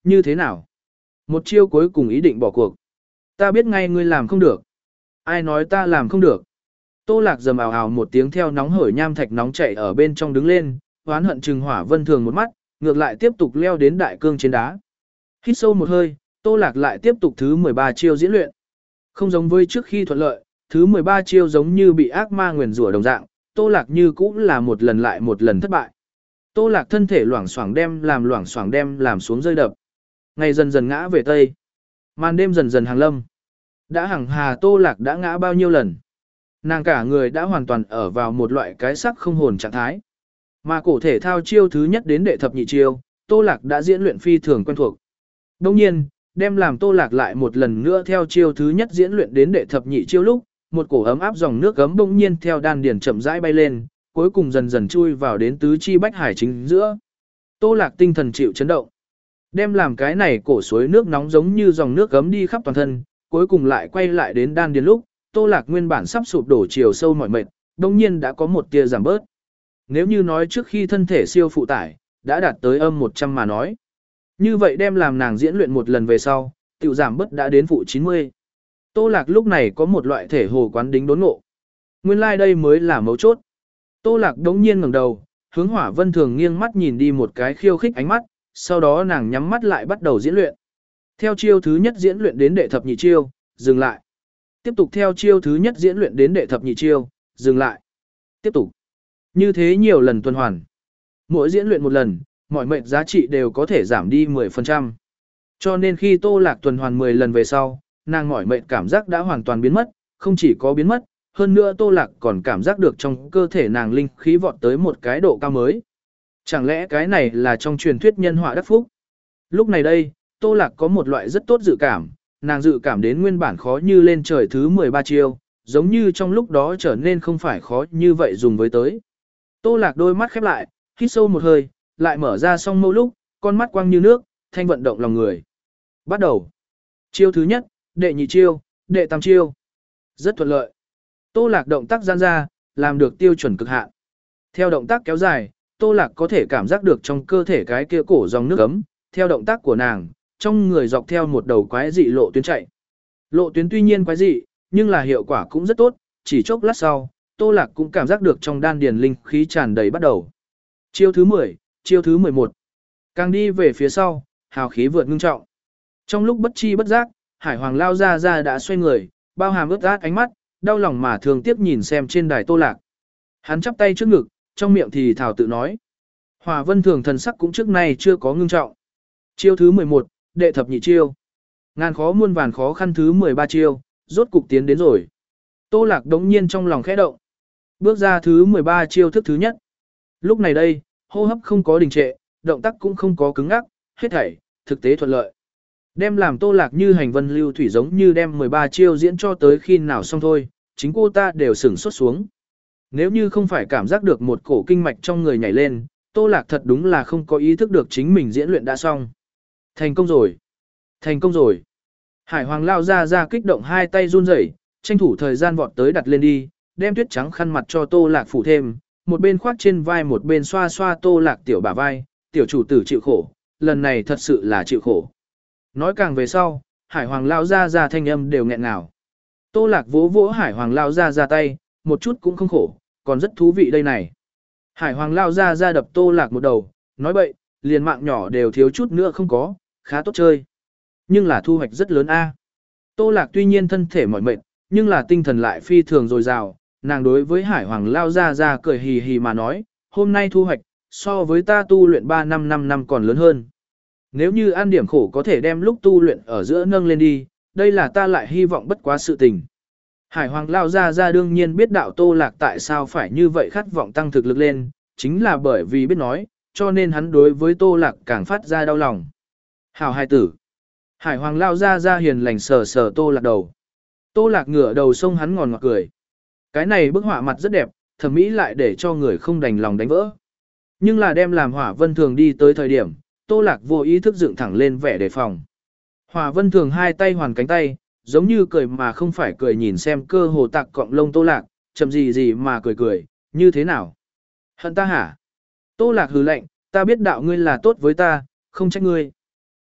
như thế nào? Một chiêu cuối cùng ý định bỏ cuộc. Ta biết ngay ngươi làm không được. Ai nói ta làm không được? Tô Lạc rầm ào ào một tiếng theo nóng hởi nham thạch nóng chảy ở bên trong đứng lên, oán hận trừng Hỏa Vân Thường một mắt, ngược lại tiếp tục leo đến đại cương trên đá. Hít sâu một hơi, Tô Lạc lại tiếp tục thứ mười ba chiêu diễn luyện. Không giống với trước khi thuận lợi, thứ mười ba chiêu giống như bị ác ma nguyền rủa đồng dạng, Tô Lạc như cũng là một lần lại một lần thất bại. Tô Lạc thân thể loảng xoảng đem làm loảng xoảng đem làm xuống rơi đập. Ngày dần dần ngã về tây. Màn đêm dần dần hàng lâm. Đã hằng hà Tô Lạc đã ngã bao nhiêu lần. Nàng cả người đã hoàn toàn ở vào một loại cái sắc không hồn trạng thái. Mà cổ thể thao chiêu thứ nhất đến đệ thập nhị chiêu, Tô Lạc đã diễn luyện phi thường quen thuộc. Đồng nhiên, đem làm Tô Lạc lại một lần nữa theo chiêu thứ nhất diễn luyện đến đệ thập nhị chiêu lúc, một cổ ấm áp dòng nước gấm bỗng nhiên theo đan điền chậm rãi bay lên, cuối cùng dần dần chui vào đến tứ chi bách hải chính giữa. Tô Lạc tinh thần chịu chấn động. Đem làm cái này cổ suối nước nóng giống như dòng nước gấm đi khắp toàn thân, cuối cùng lại quay lại đến đan điền lúc, Tô Lạc nguyên bản sắp sụp đổ chiều sâu mỏi mệt, đồng nhiên đã có một tia giảm bớt. Nếu như nói trước khi thân thể siêu phụ tải, đã đạt tới âm một trăm mà nói. Như vậy đem làm nàng diễn luyện một lần về sau, tiểu giảm bớt đã đến phụ chín mươi. Tô Lạc lúc này có một loại thể hồ quán đính đốn ngộ. Nguyên lai like đây mới là mấu chốt. Tô Lạc đống nhiên ngẩng đầu, hướng Hỏa Vân Thường nghiêng mắt nhìn đi một cái khiêu khích ánh mắt, sau đó nàng nhắm mắt lại bắt đầu diễn luyện. Theo chiêu thứ nhất diễn luyện đến đệ thập nhị chiêu, dừng lại. Tiếp tục theo chiêu thứ nhất diễn luyện đến đệ thập nhị chiêu, dừng lại. Tiếp tục. Như thế nhiều lần tuần hoàn. Mỗi diễn luyện một lần, mọi mệnh giá trị đều có thể giảm đi mười phần trăm. Cho nên khi Tô Lạc tuần hoàn mười lần về sau, nàng mỏi mệt cảm giác đã hoàn toàn biến mất, không chỉ có biến mất, hơn nữa Tô Lạc còn cảm giác được trong cơ thể nàng linh khí vọt tới một cái độ cao mới. Chẳng lẽ cái này là trong truyền thuyết nhân họa đắc phúc? Lúc này đây, Tô Lạc có một loại rất tốt dự cảm, nàng dự cảm đến nguyên bản khó như lên trời thứ mười ba chiêu, giống như trong lúc đó trở nên không phải khó như vậy dùng với tới. Tô Lạc đôi mắt khép lại, hít sâu một hơi, lại mở ra song mâu lúc, con mắt quang như nước, thanh vận động lòng người. Bắt đầu. Chiêu thứ nhất, đệ nhị chiêu, đệ tam chiêu. Rất thuận lợi. Tô Lạc động tác gian ra, làm được tiêu chuẩn cực hạn. Theo động tác kéo dài, Tô Lạc có thể cảm giác được trong cơ thể cái kia cổ dòng nước ấm, theo động tác của nàng, trong người dọc theo một đầu quái dị lộ tuyến chạy. Lộ tuyến tuy nhiên quái dị, nhưng là hiệu quả cũng rất tốt, chỉ chốc lát sau, Tô Lạc cũng cảm giác được trong đan điền linh khí tràn đầy bắt đầu. Chiêu thứ mười, chiêu thứ mười một. Càng đi về phía sau, hào khí vượt ngưng trọng. Trong lúc bất chi bất giác, Hải Hoàng lao ra ra đã xoay người, bao hàm ướt át ánh mắt, đau lòng mà thường tiếp nhìn xem trên đài Tô Lạc. Hắn chắp tay trước ngực, trong miệng thì thảo tự nói. Hỏa Vân Thường thần sắc cũng trước nay chưa có ngưng trọng. Chiêu thứ mười một, đệ thập nhị chiêu. Ngàn khó muôn vàn khó khăn thứ mười ba chiêu, rốt cục tiến đến rồi. Tô Lạc đống nhiên trong lòng khẽ động. Bước ra thứ mười ba chiêu thức thứ nhất. Lúc này đây, hô hấp không có đình trệ, động tác cũng không có cứng ngắc, hết thảy, thực tế thuận lợi. Đem làm Tô Lạc như hành vân lưu thủy giống như đem mười ba chiêu diễn cho tới khi nào xong thôi, chính cô ta đều sửng sốt xuống. Nếu như không phải cảm giác được một cổ kinh mạch trong người nhảy lên, Tô Lạc thật đúng là không có ý thức được chính mình diễn luyện đã xong. Thành công rồi! Thành công rồi! Hải Hoàng lao ra ra kích động hai tay run rẩy, tranh thủ thời gian vọt tới đặt lên đi, đem tuyết trắng khăn mặt cho Tô Lạc phủ thêm, một bên khoác trên vai một bên xoa xoa Tô Lạc tiểu bả vai, tiểu chủ tử chịu khổ, lần này thật sự là chịu khổ. Nói càng về sau, Hải Hoàng lao ra ra thanh âm đều nghẹn ngào. Tô Lạc vỗ vỗ Hải Hoàng lao ra ra tay, một chút cũng không khổ, còn rất thú vị đây này. Hải Hoàng lao ra ra đập Tô Lạc một đầu, nói bậy, liền mạng nhỏ đều thiếu chút nữa không có, khá tốt chơi. Nhưng là thu hoạch rất lớn a. Tô Lạc tuy nhiên thân thể mỏi mệt, nhưng là tinh thần lại phi thường dồi dào, nàng đối với Hải Hoàng lao ra ra cười hì hì mà nói, hôm nay thu hoạch, so với ta tu luyện ba năm năm năm còn lớn hơn. Nếu như ăn điểm khổ có thể đem lúc tu luyện ở giữa nâng lên đi, đây là ta lại hy vọng bất quá sự tình. Hải Hoàng lao ra ra đương nhiên biết đạo Tô Lạc tại sao phải như vậy khát vọng tăng thực lực lên, chính là bởi vì biết nói, cho nên hắn đối với Tô Lạc càng phát ra đau lòng. Hảo hài tử. Hải Hoàng lao ra ra hiền lành sờ sờ Tô Lạc đầu. Tô Lạc ngửa đầu sông hắn ngòn ngọt cười. Cái này bức họa mặt rất đẹp, thẩm mỹ lại để cho người không đành lòng đánh vỡ. Nhưng là đem làm Hỏa Vân Thường đi tới thời điểm, Tô Lạc vô ý thức dựng thẳng lên vẻ đề phòng. Hỏa Vân Thường hai tay hoàn cánh tay, giống như cười mà không phải cười nhìn xem cơ hồ tạc cọng lông Tô Lạc, chậm gì gì mà cười cười, như thế nào? Hận ta hả? Tô Lạc hừ lạnh, ta biết đạo ngươi là tốt với ta, không trách ngươi.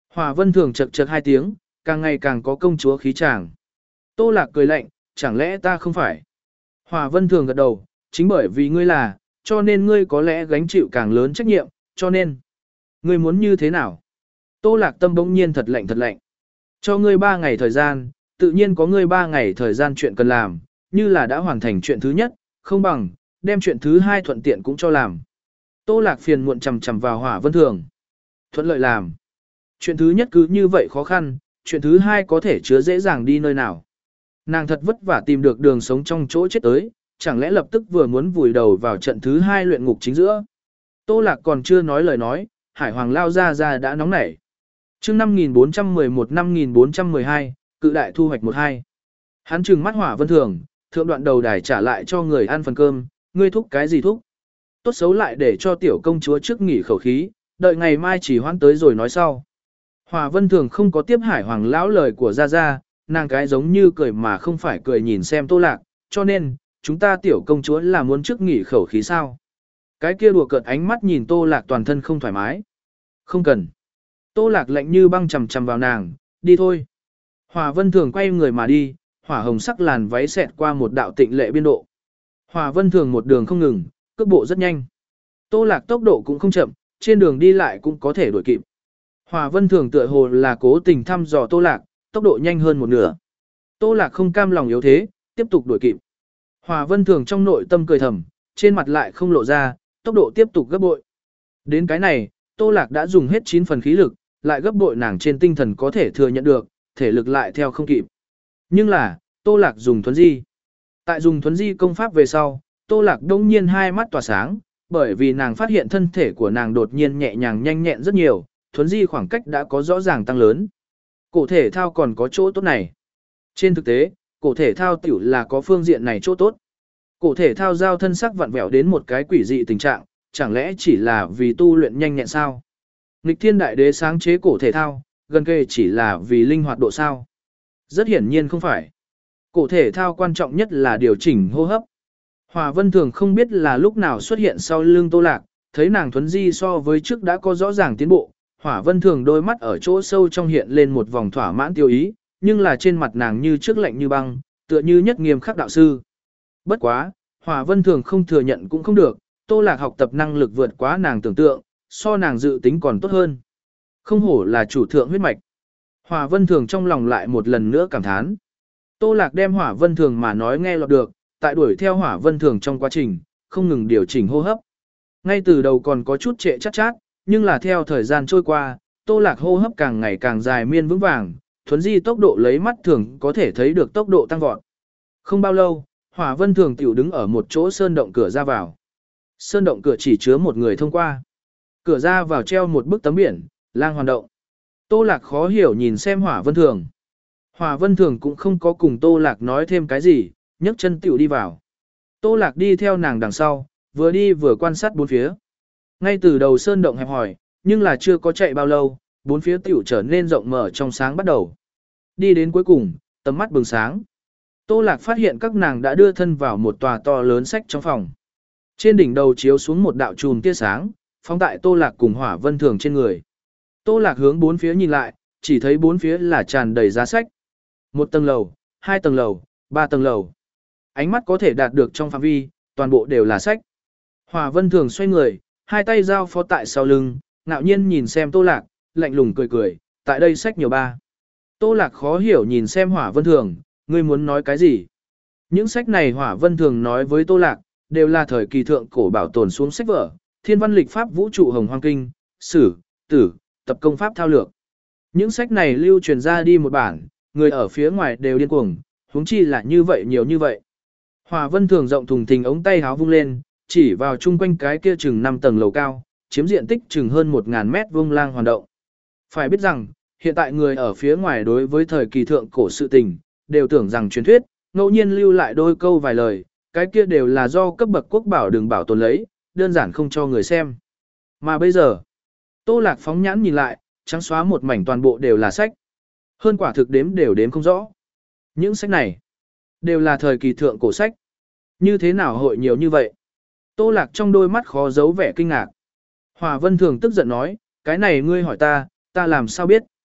Hỏa Vân Thường chật chật hai tiếng, càng ngày càng có công chúa khí chàng. Tô Lạc cười lạnh, chẳng lẽ ta không phải? Hỏa Vân Thường gật đầu, chính bởi vì ngươi là, cho nên ngươi có lẽ gánh chịu càng lớn trách nhiệm, cho nên. Ngươi muốn như thế nào? Tô Lạc tâm bỗng nhiên thật lạnh thật lạnh. Cho ngươi ba ngày thời gian, tự nhiên có ngươi ba ngày thời gian chuyện cần làm, như là đã hoàn thành chuyện thứ nhất, không bằng, đem chuyện thứ hai thuận tiện cũng cho làm. Tô Lạc phiền muộn chầm chầm vào Hỏa Vân Thường. Thuận lợi làm. Chuyện thứ nhất cứ như vậy khó khăn, chuyện thứ hai có thể chứa dễ dàng đi nơi nào. Nàng thật vất vả tìm được đường sống trong chỗ chết tới, chẳng lẽ lập tức vừa muốn vùi đầu vào trận thứ hai luyện ngục chính giữa. Tô Lạc còn chưa nói lời nói, Hải Hoàng lao ra ra đã nóng nảy. Chương năm nghìn bốn trăm mười một năm nghìn bốn trăm mười hai, cự đại thu hoạch một hai. Hắn trừng mắt Hỏa Vân Thường, thượng đoạn đầu đài trả lại cho người ăn phần cơm, ngươi thúc cái gì thúc? Tốt xấu lại để cho tiểu công chúa trước nghỉ khẩu khí, đợi ngày mai chỉ hoãn tới rồi nói sau. Hỏa Vân Thường không có tiếp Hải Hoàng lão lời của Gia Gia, nàng cái giống như cười mà không phải cười nhìn xem Tô Lạc, cho nên, chúng ta tiểu công chúa là muốn trước nghỉ khẩu khí sao. Cái kia đùa cợt ánh mắt nhìn Tô Lạc toàn thân không thoải mái. Không cần. Tô Lạc lạnh như băng chầm chầm vào nàng, đi thôi. Hỏa Vân Thường quay người mà đi, hỏa hồng sắc làn váy xẹt qua một đạo tịnh lệ biên độ. Hỏa Vân Thường một đường không ngừng, cước bộ rất nhanh. Tô Lạc tốc độ cũng không chậm, trên đường đi lại cũng có thể đuổi kịp. Hỏa Vân Thường tựa hồ là cố tình thăm dò Tô Lạc, tốc độ nhanh hơn một nửa. Tô Lạc không cam lòng yếu thế, tiếp tục đuổi kịp. Hỏa Vân Thường trong nội tâm cười thầm, trên mặt lại không lộ ra, tốc độ tiếp tục gấp bội. Đến cái này, Tô Lạc đã dùng hết chín phần khí lực, lại gấp bội nàng trên tinh thần có thể thừa nhận được, thể lực lại theo không kịp. Nhưng là, Tô Lạc dùng thuấn di. Tại dùng thuấn di công pháp về sau, Tô Lạc đông nhiên hai mắt tỏa sáng, bởi vì nàng phát hiện thân thể của nàng đột nhiên nhẹ nhàng nhanh nhẹn rất nhiều, thuấn di khoảng cách đã có rõ ràng tăng lớn. Cổ thể thao còn có chỗ tốt này. Trên thực tế, cổ thể thao tiểu là có phương diện này chỗ tốt. Cổ thể thao giao thân sắc vặn vẹo đến một cái quỷ dị tình trạng, chẳng lẽ chỉ là vì tu luyện nhanh nhẹn sao? Nghịch Thiên Đại Đế sáng chế cổ thể thao, gần kề chỉ là vì linh hoạt độ sao? Rất hiển nhiên không phải. Cổ thể thao quan trọng nhất là điều chỉnh hô hấp. Hỏa Vân Thường không biết là lúc nào xuất hiện sau lưng Tô Lạc, thấy nàng thuấn di so với trước đã có rõ ràng tiến bộ. Hỏa Vân Thường đôi mắt ở chỗ sâu trong hiện lên một vòng thỏa mãn tiêu ý, nhưng là trên mặt nàng như trước lạnh như băng, tựa như nhất nghiêm khắc đạo sư. Bất quá, Hỏa Vân Thường không thừa nhận cũng không được, Tô Lạc học tập năng lực vượt quá nàng tưởng tượng, so nàng dự tính còn tốt hơn. Không hổ là chủ thượng huyết mạch. Hỏa Vân Thường trong lòng lại một lần nữa cảm thán. Tô Lạc đem Hỏa Vân Thường mà nói nghe lọt được, tại đuổi theo Hỏa Vân Thường trong quá trình, không ngừng điều chỉnh hô hấp. Ngay từ đầu còn có chút trệ chát chát, nhưng là theo thời gian trôi qua, Tô Lạc hô hấp càng ngày càng dài miên vững vàng, thuấn di tốc độ lấy mắt thường có thể thấy được tốc độ tăng vọt. Không bao lâu, Hỏa Vân Thường tiểu đứng ở một chỗ sơn động cửa ra vào. Sơn động cửa chỉ chứa một người thông qua. Cửa ra vào treo một bức tấm biển, Lang Hoàn Động. Tô Lạc khó hiểu nhìn xem Hỏa Vân Thường. Hỏa Vân Thường cũng không có cùng Tô Lạc nói thêm cái gì, nhấc chân tiểu đi vào. Tô Lạc đi theo nàng đằng sau, vừa đi vừa quan sát bốn phía. Ngay từ đầu sơn động hẹp hỏi, nhưng là chưa có chạy bao lâu, bốn phía tiểu trở nên rộng mở trong sáng bắt đầu. Đi đến cuối cùng, tầm mắt bừng sáng. Tô Lạc phát hiện các nàng đã đưa thân vào một tòa to lớn sách trong phòng. Trên đỉnh đầu chiếu xuống một đạo chùm tia sáng, phóng tại Tô Lạc cùng Hỏa Vân Thường trên người. Tô Lạc hướng bốn phía nhìn lại, chỉ thấy bốn phía là tràn đầy giá sách. Một tầng lầu, hai tầng lầu, ba tầng lầu. Ánh mắt có thể đạt được trong phạm vi, toàn bộ đều là sách. Hỏa Vân Thường xoay người, hai tay giao phó tại sau lưng, ngạo nhiên nhìn xem Tô Lạc, lạnh lùng cười cười, tại đây sách nhiều ba. Tô Lạc khó hiểu nhìn xem Hỏa Vân Thường, ngươi muốn nói cái gì? Những sách này Hỏa Vân Thường nói với Tô Lạc, đều là thời kỳ thượng cổ bảo tồn xuống sách vở, Thiên văn lịch pháp vũ trụ hồng hoang kinh, sử, tử, tập công pháp thao lược. Những sách này lưu truyền ra đi một bản, người ở phía ngoài đều điên cuồng, huống chi là như vậy nhiều như vậy. Hỏa Vân Thường rộng thùng thình ống tay háo vung lên, chỉ vào chung quanh cái kia chừng năm tầng lầu cao, chiếm diện tích chừng hơn một nghìn mét vuông Lang Hoàn Động. Phải biết rằng, hiện tại người ở phía ngoài đối với thời kỳ thượng cổ sự tình, đều tưởng rằng truyền thuyết, ngẫu nhiên lưu lại đôi câu vài lời, cái kia đều là do cấp bậc quốc bảo đường bảo tồn lấy, đơn giản không cho người xem. Mà bây giờ, Tô Lạc phóng nhãn nhìn lại, trắng xóa một mảnh toàn bộ đều là sách. Hơn quả thực đếm đều đếm không rõ. Những sách này, đều là thời kỳ thượng cổ sách. Như thế nào hội nhiều như vậy? Tô Lạc trong đôi mắt khó giấu vẻ kinh ngạc. Hỏa Vân Thường tức giận nói, cái này ngươi hỏi ta, ta làm sao biết?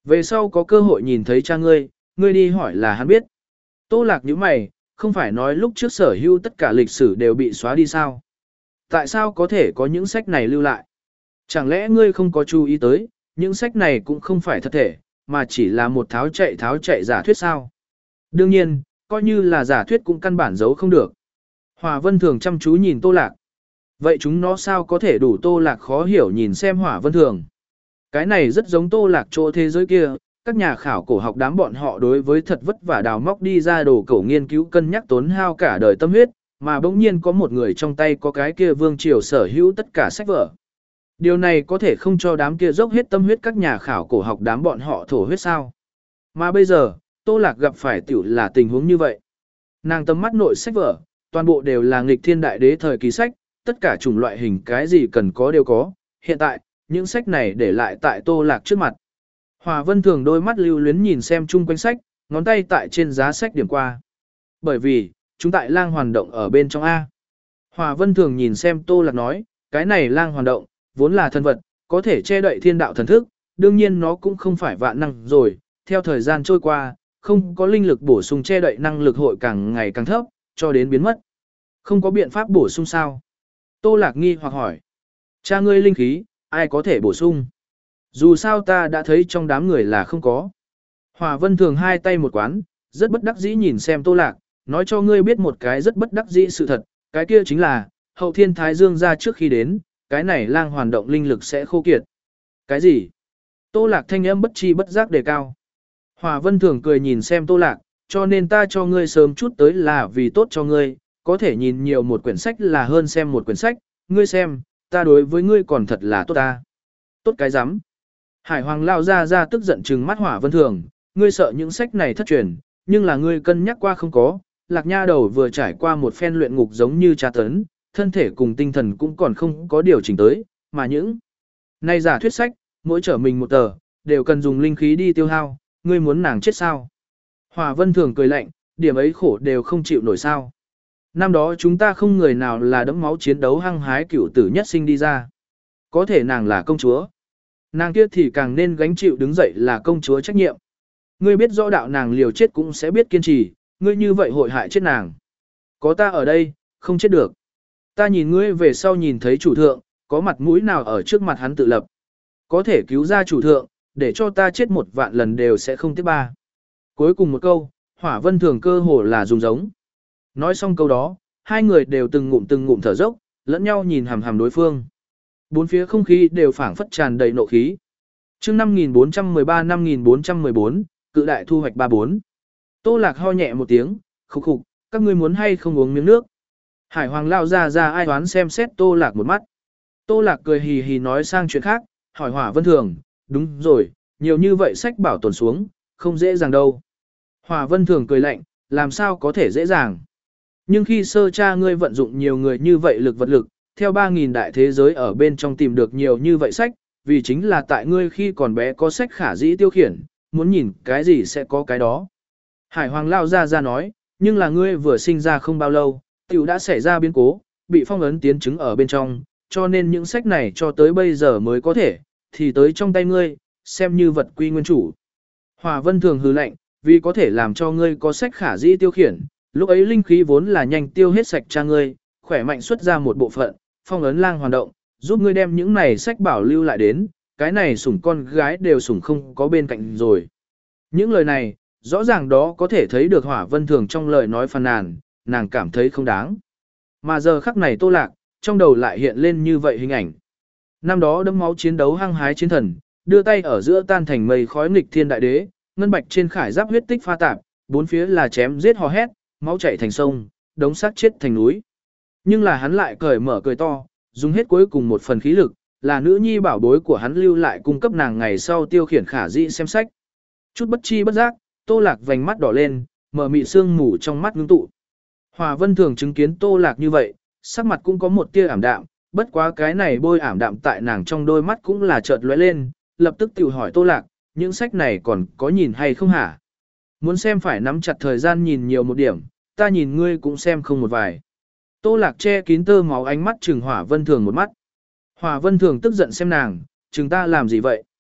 Về sau có cơ hội nhìn thấy cha ngươi, ngươi đi hỏi là hắn biết. Tô Lạc nhíu mày, không phải nói lúc trước sở hữu tất cả lịch sử đều bị xóa đi sao? Tại sao có thể có những sách này lưu lại? Chẳng lẽ ngươi không có chú ý tới, những sách này cũng không phải thật thể, mà chỉ là một tháo chạy tháo chạy giả thuyết sao? Đương nhiên, coi như là giả thuyết cũng căn bản giấu không được. Hỏa Vân Thường chăm chú nhìn Tô Lạc. Vậy chúng nó sao có thể đủ Tô Lạc khó hiểu nhìn xem Hỏa Vân Thường? Cái này rất giống Tô Lạc chỗ thế giới kia, các nhà khảo cổ học đám bọn họ đối với thật vất vả đào móc đi ra đồ cổ nghiên cứu cân nhắc tốn hao cả đời tâm huyết, mà bỗng nhiên có một người trong tay có cái kia vương triều sở hữu tất cả sách vở. Điều này có thể không cho đám kia dốc hết tâm huyết các nhà khảo cổ học đám bọn họ thổ huyết sao. Mà bây giờ, Tô Lạc gặp phải tiểu là tình huống như vậy. Nàng tầm mắt nội sách vở, toàn bộ đều là nghịch thiên đại đế thời kỳ sách, tất cả chủng loại hình cái gì cần có đều có. Hiện tại, những sách này để lại tại Tô Lạc trước mặt. Hòa Vân Thường đôi mắt lưu luyến nhìn xem chung quanh sách, ngón tay tại trên giá sách điểm qua. Bởi vì, chúng tại lang hoàn động ở bên trong A. Hòa Vân Thường nhìn xem Tô Lạc nói, cái này lang hoàn động, vốn là thân vật, có thể che đậy thiên đạo thần thức, đương nhiên nó cũng không phải vạn năng rồi, theo thời gian trôi qua, không có linh lực bổ sung che đậy năng lực hội càng ngày càng thấp, cho đến biến mất. Không có biện pháp bổ sung sao? Tô Lạc nghi hoặc hỏi. Cha ngươi linh khí, ai có thể bổ sung? Dù sao ta đã thấy trong đám người là không có. Hòa Vân Thường hai tay một quán, rất bất đắc dĩ nhìn xem Tô Lạc, nói cho ngươi biết một cái rất bất đắc dĩ sự thật, cái kia chính là, hậu thiên thái dương ra trước khi đến, cái này lang hoàn động linh lực sẽ khô kiệt. Cái gì? Tô Lạc thanh âm bất chi bất giác đề cao. Hòa Vân Thường cười nhìn xem Tô Lạc, cho nên ta cho ngươi sớm chút tới là vì tốt cho ngươi, có thể nhìn nhiều một quyển sách là hơn xem một quyển sách, ngươi xem, ta đối với ngươi còn thật là tốt ta. Tốt cái rắm Hải Hoàng lao ra ra tức giận trừng mắt Hỏa Vân Thường, ngươi sợ những sách này thất truyền, nhưng là ngươi cân nhắc qua không có, Lạc Nha đầu vừa trải qua một phen luyện ngục giống như tra tấn, thân thể cùng tinh thần cũng còn không có điều chỉnh tới, mà những này giả thuyết sách, mỗi trở mình một tờ, đều cần dùng linh khí đi tiêu hao, ngươi muốn nàng chết sao? Hỏa Vân Thường cười lạnh, điểm ấy khổ đều không chịu nổi sao? Năm đó chúng ta không người nào là đẫm máu chiến đấu hăng hái cửu tử nhất sinh đi ra. Có thể nàng là công chúa. Nàng kia thì càng nên gánh chịu đứng dậy là công chúa trách nhiệm. Ngươi biết rõ đạo nàng liều chết cũng sẽ biết kiên trì, ngươi như vậy hội hại chết nàng. Có ta ở đây, không chết được. Ta nhìn ngươi về sau nhìn thấy chủ thượng, có mặt mũi nào ở trước mặt hắn tự lập. Có thể cứu ra chủ thượng, để cho ta chết một vạn lần đều sẽ không tiếp ba. Cuối cùng một câu, Hỏa Vân Thường cơ hồ là dùng giống. Nói xong câu đó, hai người đều từng ngụm từng ngụm thở dốc, lẫn nhau nhìn hằm hằm đối phương. Bốn phía không khí đều phảng phất tràn đầy nộ khí. Chương năm nghìn bốn trăm mười ba năm nghìn bốn trăm mười bốn, cự đại thu hoạch ba bốn. Tô Lạc ho nhẹ một tiếng, khục khục, các ngươi muốn hay không uống miếng nước? Hải Hoàng lao ra ra ai đoán xem xét Tô Lạc một mắt. Tô Lạc cười hì hì nói sang chuyện khác, hỏi Hỏa Vân Thường, đúng rồi, nhiều như vậy sách bảo tồn xuống, không dễ dàng đâu. Hỏa Vân Thường cười lạnh, làm sao có thể dễ dàng. Nhưng khi sơ cha ngươi vận dụng nhiều người như vậy lực vật lực, theo ba nghìn đại thế giới ở bên trong tìm được nhiều như vậy sách, vì chính là tại ngươi khi còn bé có sách khả dĩ tiêu khiển, muốn nhìn cái gì sẽ có cái đó. Hải Hoàng lao ra ra nói, nhưng là ngươi vừa sinh ra không bao lâu, tiểu đã xảy ra biến cố, bị phong ấn tiến chứng ở bên trong, cho nên những sách này cho tới bây giờ mới có thể, thì tới trong tay ngươi, xem như vật quy nguyên chủ. Hòa Vân Thường hừ lạnh, vì có thể làm cho ngươi có sách khả dĩ tiêu khiển, lúc ấy linh khí vốn là nhanh tiêu hết sạch cha ngươi, khỏe mạnh xuất ra một bộ phận, phong ấn lang hoàn động, giúp ngươi đem những này sách bảo lưu lại đến, cái này sủng con gái đều sủng không có bên cạnh rồi. Những lời này, rõ ràng đó có thể thấy được Hỏa Vân Thường trong lời nói phàn nàn, nàng cảm thấy không đáng. Mà giờ khắc này Tô Lạc, trong đầu lại hiện lên như vậy hình ảnh. Năm đó đẫm máu chiến đấu hăng hái chiến thần, đưa tay ở giữa tan thành mây khói nghịch thiên đại đế, ngân bạch trên khải giáp huyết tích pha tạp, bốn phía là chém giết hò hét, máu chảy thành sông, đống xác chết thành núi. Nhưng là hắn lại cởi mở cười to, dùng hết cuối cùng một phần khí lực, là nữ nhi bảo bối của hắn lưu lại cung cấp nàng ngày sau tiêu khiển khả dĩ xem sách. Chút bất chi bất giác, Tô Lạc vành mắt đỏ lên, mở mị sương mù trong mắt ngưng tụ. Hòa Vân Thường chứng kiến Tô Lạc như vậy, sắc mặt cũng có một tia ảm đạm, bất quá cái này bôi ảm đạm tại nàng trong đôi mắt cũng là chợt lóe lên, lập tức tự hỏi Tô Lạc, những sách này còn có nhìn hay không hả? Muốn xem phải nắm chặt thời gian nhìn nhiều một điểm, ta nhìn ngươi cũng xem không một vài. Tô Lạc che kín tơ máu ánh mắt trừng Hỏa Vân Thường một mắt. Hỏa Vân Thường tức giận xem nàng, trừng ta làm gì vậy?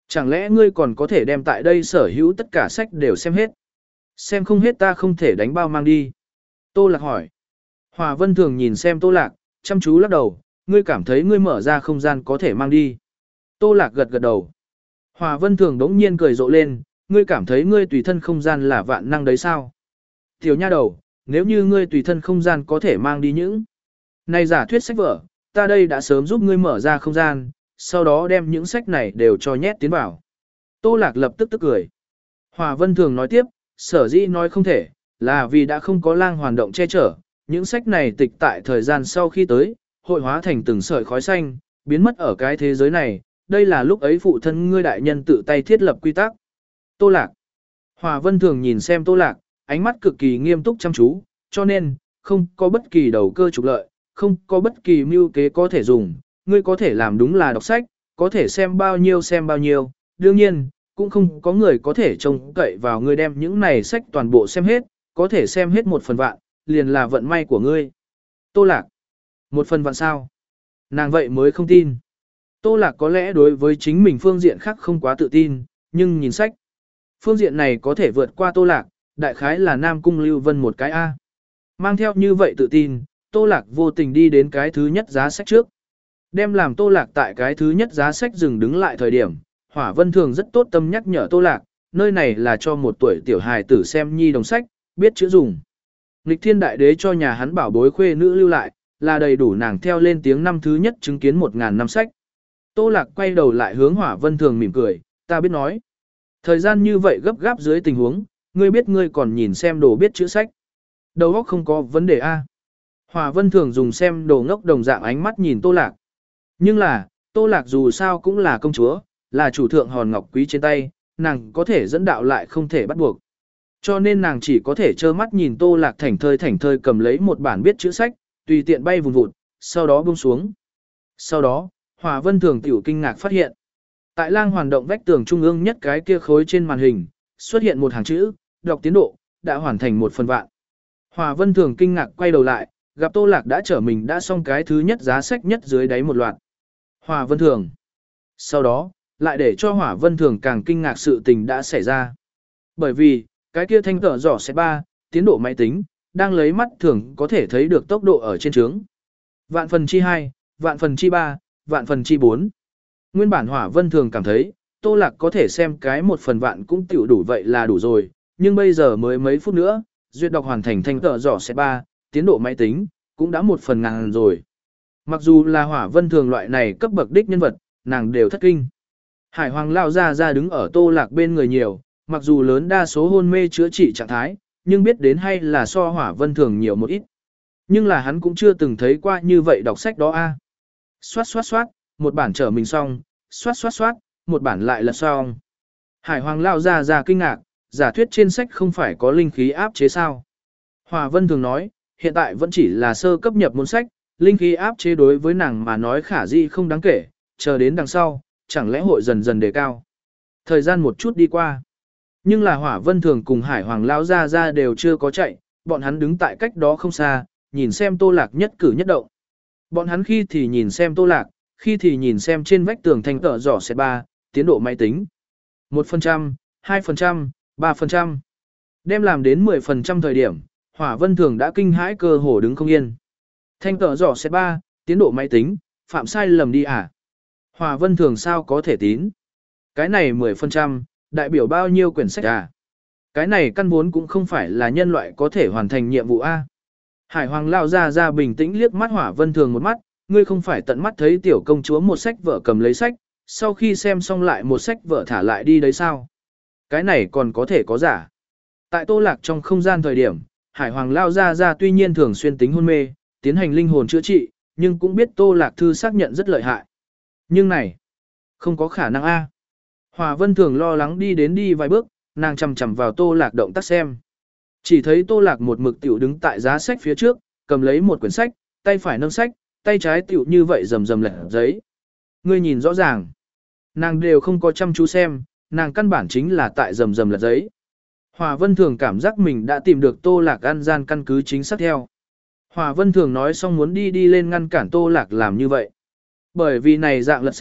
Chẳng lẽ ngươi còn có thể đem tại đây sở hữu tất cả sách đều xem hết? Xem không hết ta không thể đánh bao mang đi. Tô Lạc hỏi. Hòa Vân Thường nhìn xem Tô Lạc, chăm chú lắc đầu, ngươi cảm thấy ngươi mở ra không gian có thể mang đi. Tô Lạc gật gật đầu. Hòa Vân Thường đống nhiên cười rộ lên, ngươi cảm thấy ngươi tùy thân không gian là vạn năng đấy sao? Tiểu nha đầu, nếu như ngươi tùy thân không gian có thể mang đi những này giả thuyết sách vở, ta đây đã sớm giúp ngươi mở ra không gian, sau đó đem những sách này đều cho nhét tiến vào. Tô Lạc lập tức tức cười. Hòa Vân Thường nói tiếp, sở dĩ nói không thể, là vì đã không có lang hoàn động che chở, những sách này tịch tại thời gian sau khi tới, hội hóa thành từng sợi khói xanh, biến mất ở cái thế giới này, đây là lúc ấy phụ thân ngươi đại nhân tự tay thiết lập quy tắc. Tô Lạc. Hòa Vân Thường nhìn xem Tô Lạc, ánh mắt cực kỳ nghiêm túc chăm chú, cho nên, không có bất kỳ đầu cơ trục lợi, không có bất kỳ mưu kế có thể dùng, ngươi có thể làm đúng là đọc sách, có thể xem bao nhiêu xem bao nhiêu, đương nhiên, cũng không có người có thể trông cậy vào ngươi đem những này sách toàn bộ xem hết, có thể xem hết một phần vạn, liền là vận may của ngươi. Tô Lạc. Một phần vạn sao? Nàng vậy mới không tin. Tô Lạc có lẽ đối với chính mình phương diện khác không quá tự tin, nhưng nhìn sách. Phương diện này có thể vượt qua Tô Lạc, đại khái là Nam Cung Lưu Vân một cái A. Mang theo như vậy tự tin, Tô Lạc vô tình đi đến cái thứ nhất giá sách trước. Đem làm Tô Lạc tại cái thứ nhất giá sách dừng đứng lại thời điểm, Hỏa Vân Thường rất tốt tâm nhắc nhở Tô Lạc, nơi này là cho một tuổi tiểu hài tử xem nhi đồng sách, biết chữ dùng. Nghịch Thiên Đại Đế cho nhà hắn bảo bối khuê nữ lưu lại, là đầy đủ nàng theo lên tiếng năm thứ nhất chứng kiến một ngàn năm sách. Tô Lạc quay đầu lại hướng Hỏa Vân Thường mỉm cười, ta biết nói. Thời gian như vậy gấp gáp dưới tình huống, ngươi biết ngươi còn nhìn xem đồ biết chữ sách. Đầu óc không có vấn đề A. Hỏa Vân Thường dùng xem đồ ngốc đồng dạng ánh mắt nhìn Tô Lạc. Nhưng là, Tô Lạc dù sao cũng là công chúa, là chủ thượng hòn ngọc quý trên tay, nàng có thể dẫn đạo lại không thể bắt buộc. Cho nên nàng chỉ có thể trơ mắt nhìn Tô Lạc thảnh thơi thảnh thơi cầm lấy một bản biết chữ sách, tùy tiện bay vùng vụt, sau đó buông xuống. Sau đó, Hỏa Vân Thường tiểu kinh ngạc phát hiện. Tại lang hoàn động vách tường trung ương nhất cái kia khối trên màn hình, xuất hiện một hàng chữ, đọc tiến độ, đã hoàn thành một phần vạn. Hỏa Vân Thường kinh ngạc quay đầu lại, gặp Tô Lạc đã trở mình đã xong cái thứ nhất giá sách nhất dưới đáy một loạt. Hỏa Vân Thường. Sau đó, lại để cho Hỏa Vân Thường càng kinh ngạc sự tình đã xảy ra. Bởi vì, cái kia thanh tở giỏ xe ba, tiến độ máy tính, đang lấy mắt thường có thể thấy được tốc độ ở trên trướng. Vạn phần chi hai, vạn phần chi ba, vạn phần chi bốn. Nguyên bản Hỏa Vân Thường cảm thấy, Tô Lạc có thể xem cái một phần vạn cũng tiểu đủ vậy là đủ rồi, nhưng bây giờ mới mấy phút nữa, duyệt đọc hoàn thành thanh tở giỏ xe ba, tiến độ máy tính, cũng đã một phần ngàn rồi. Mặc dù là Hỏa Vân Thường loại này cấp bậc đích nhân vật, nàng đều thất kinh. Hải Hoàng lao ra ra đứng ở Tô Lạc bên người nhiều, mặc dù lớn đa số hôn mê chữa trị trạng thái, nhưng biết đến hay là so Hỏa Vân Thường nhiều một ít. Nhưng là hắn cũng chưa từng thấy qua như vậy đọc sách đó a. À. Xoát xoát xoát, một bản trở mình xong, xoát xoát xoát, một bản lại là xong. Hải Hoàng lao ra ra kinh ngạc, giả thuyết trên sách không phải có linh khí áp chế sao. Hỏa Vân Thường nói, hiện tại vẫn chỉ là sơ cấp nhập môn sách, linh khí áp chế đối với nàng mà nói khả dĩ không đáng kể, chờ đến đằng sau, chẳng lẽ hội dần dần đề cao. Thời gian một chút đi qua. Nhưng là Hỏa Vân Thường cùng Hải Hoàng lao ra ra đều chưa có chạy, bọn hắn đứng tại cách đó không xa, nhìn xem Tô Lạc nhất cử nhất động. Bọn hắn khi thì nhìn xem Tô Lạc, khi thì nhìn xem trên vách tường thanh tở giỏ xe ba, tiến độ máy tính. một phần trăm, hai phần trăm, ba phần trăm. Đem làm đến mười phần trăm thời điểm, Hỏa Vân Thường đã kinh hãi cơ hồ đứng không yên. Thanh tở giỏ xe ba, tiến độ máy tính, phạm sai lầm đi à? Hỏa Vân Thường sao có thể tín? Cái này mười phần trăm, đại biểu bao nhiêu quyển sách à? Cái này căn vốn cũng không phải là nhân loại có thể hoàn thành nhiệm vụ A. Hải Hoàng lao ra ra bình tĩnh liếc mắt Hỏa Vân Thường một mắt, ngươi không phải tận mắt thấy tiểu công chúa một sách vợ cầm lấy sách, sau khi xem xong lại một sách vợ thả lại đi đấy sao? Cái này còn có thể có giả. Tại Tô Lạc trong không gian thời điểm, Hải Hoàng lao ra ra tuy nhiên thường xuyên tính hôn mê, tiến hành linh hồn chữa trị, nhưng cũng biết Tô Lạc thư xác nhận rất lợi hại. Nhưng này, không có khả năng A. Hỏa Vân Thường lo lắng đi đến đi vài bước, nàng chằm chằm vào Tô Lạc động tác xem. Chỉ thấy Tô Lạc một mực tiểu đứng tại giá sách phía trước, cầm lấy một quyển sách, tay phải nâng sách, tay trái tiểu như vậy rầm rầm lật giấy. Ngươi nhìn rõ ràng. Nàng đều không có chăm chú xem, nàng căn bản chính là tại rầm rầm lật giấy. Hỏa Vân Thường cảm giác mình đã tìm được Tô Lạc ăn gian căn cứ chính xác theo. Hỏa Vân Thường nói xong muốn đi đi lên ngăn cản Tô Lạc làm như vậy. Bởi vì này dạng lật sách,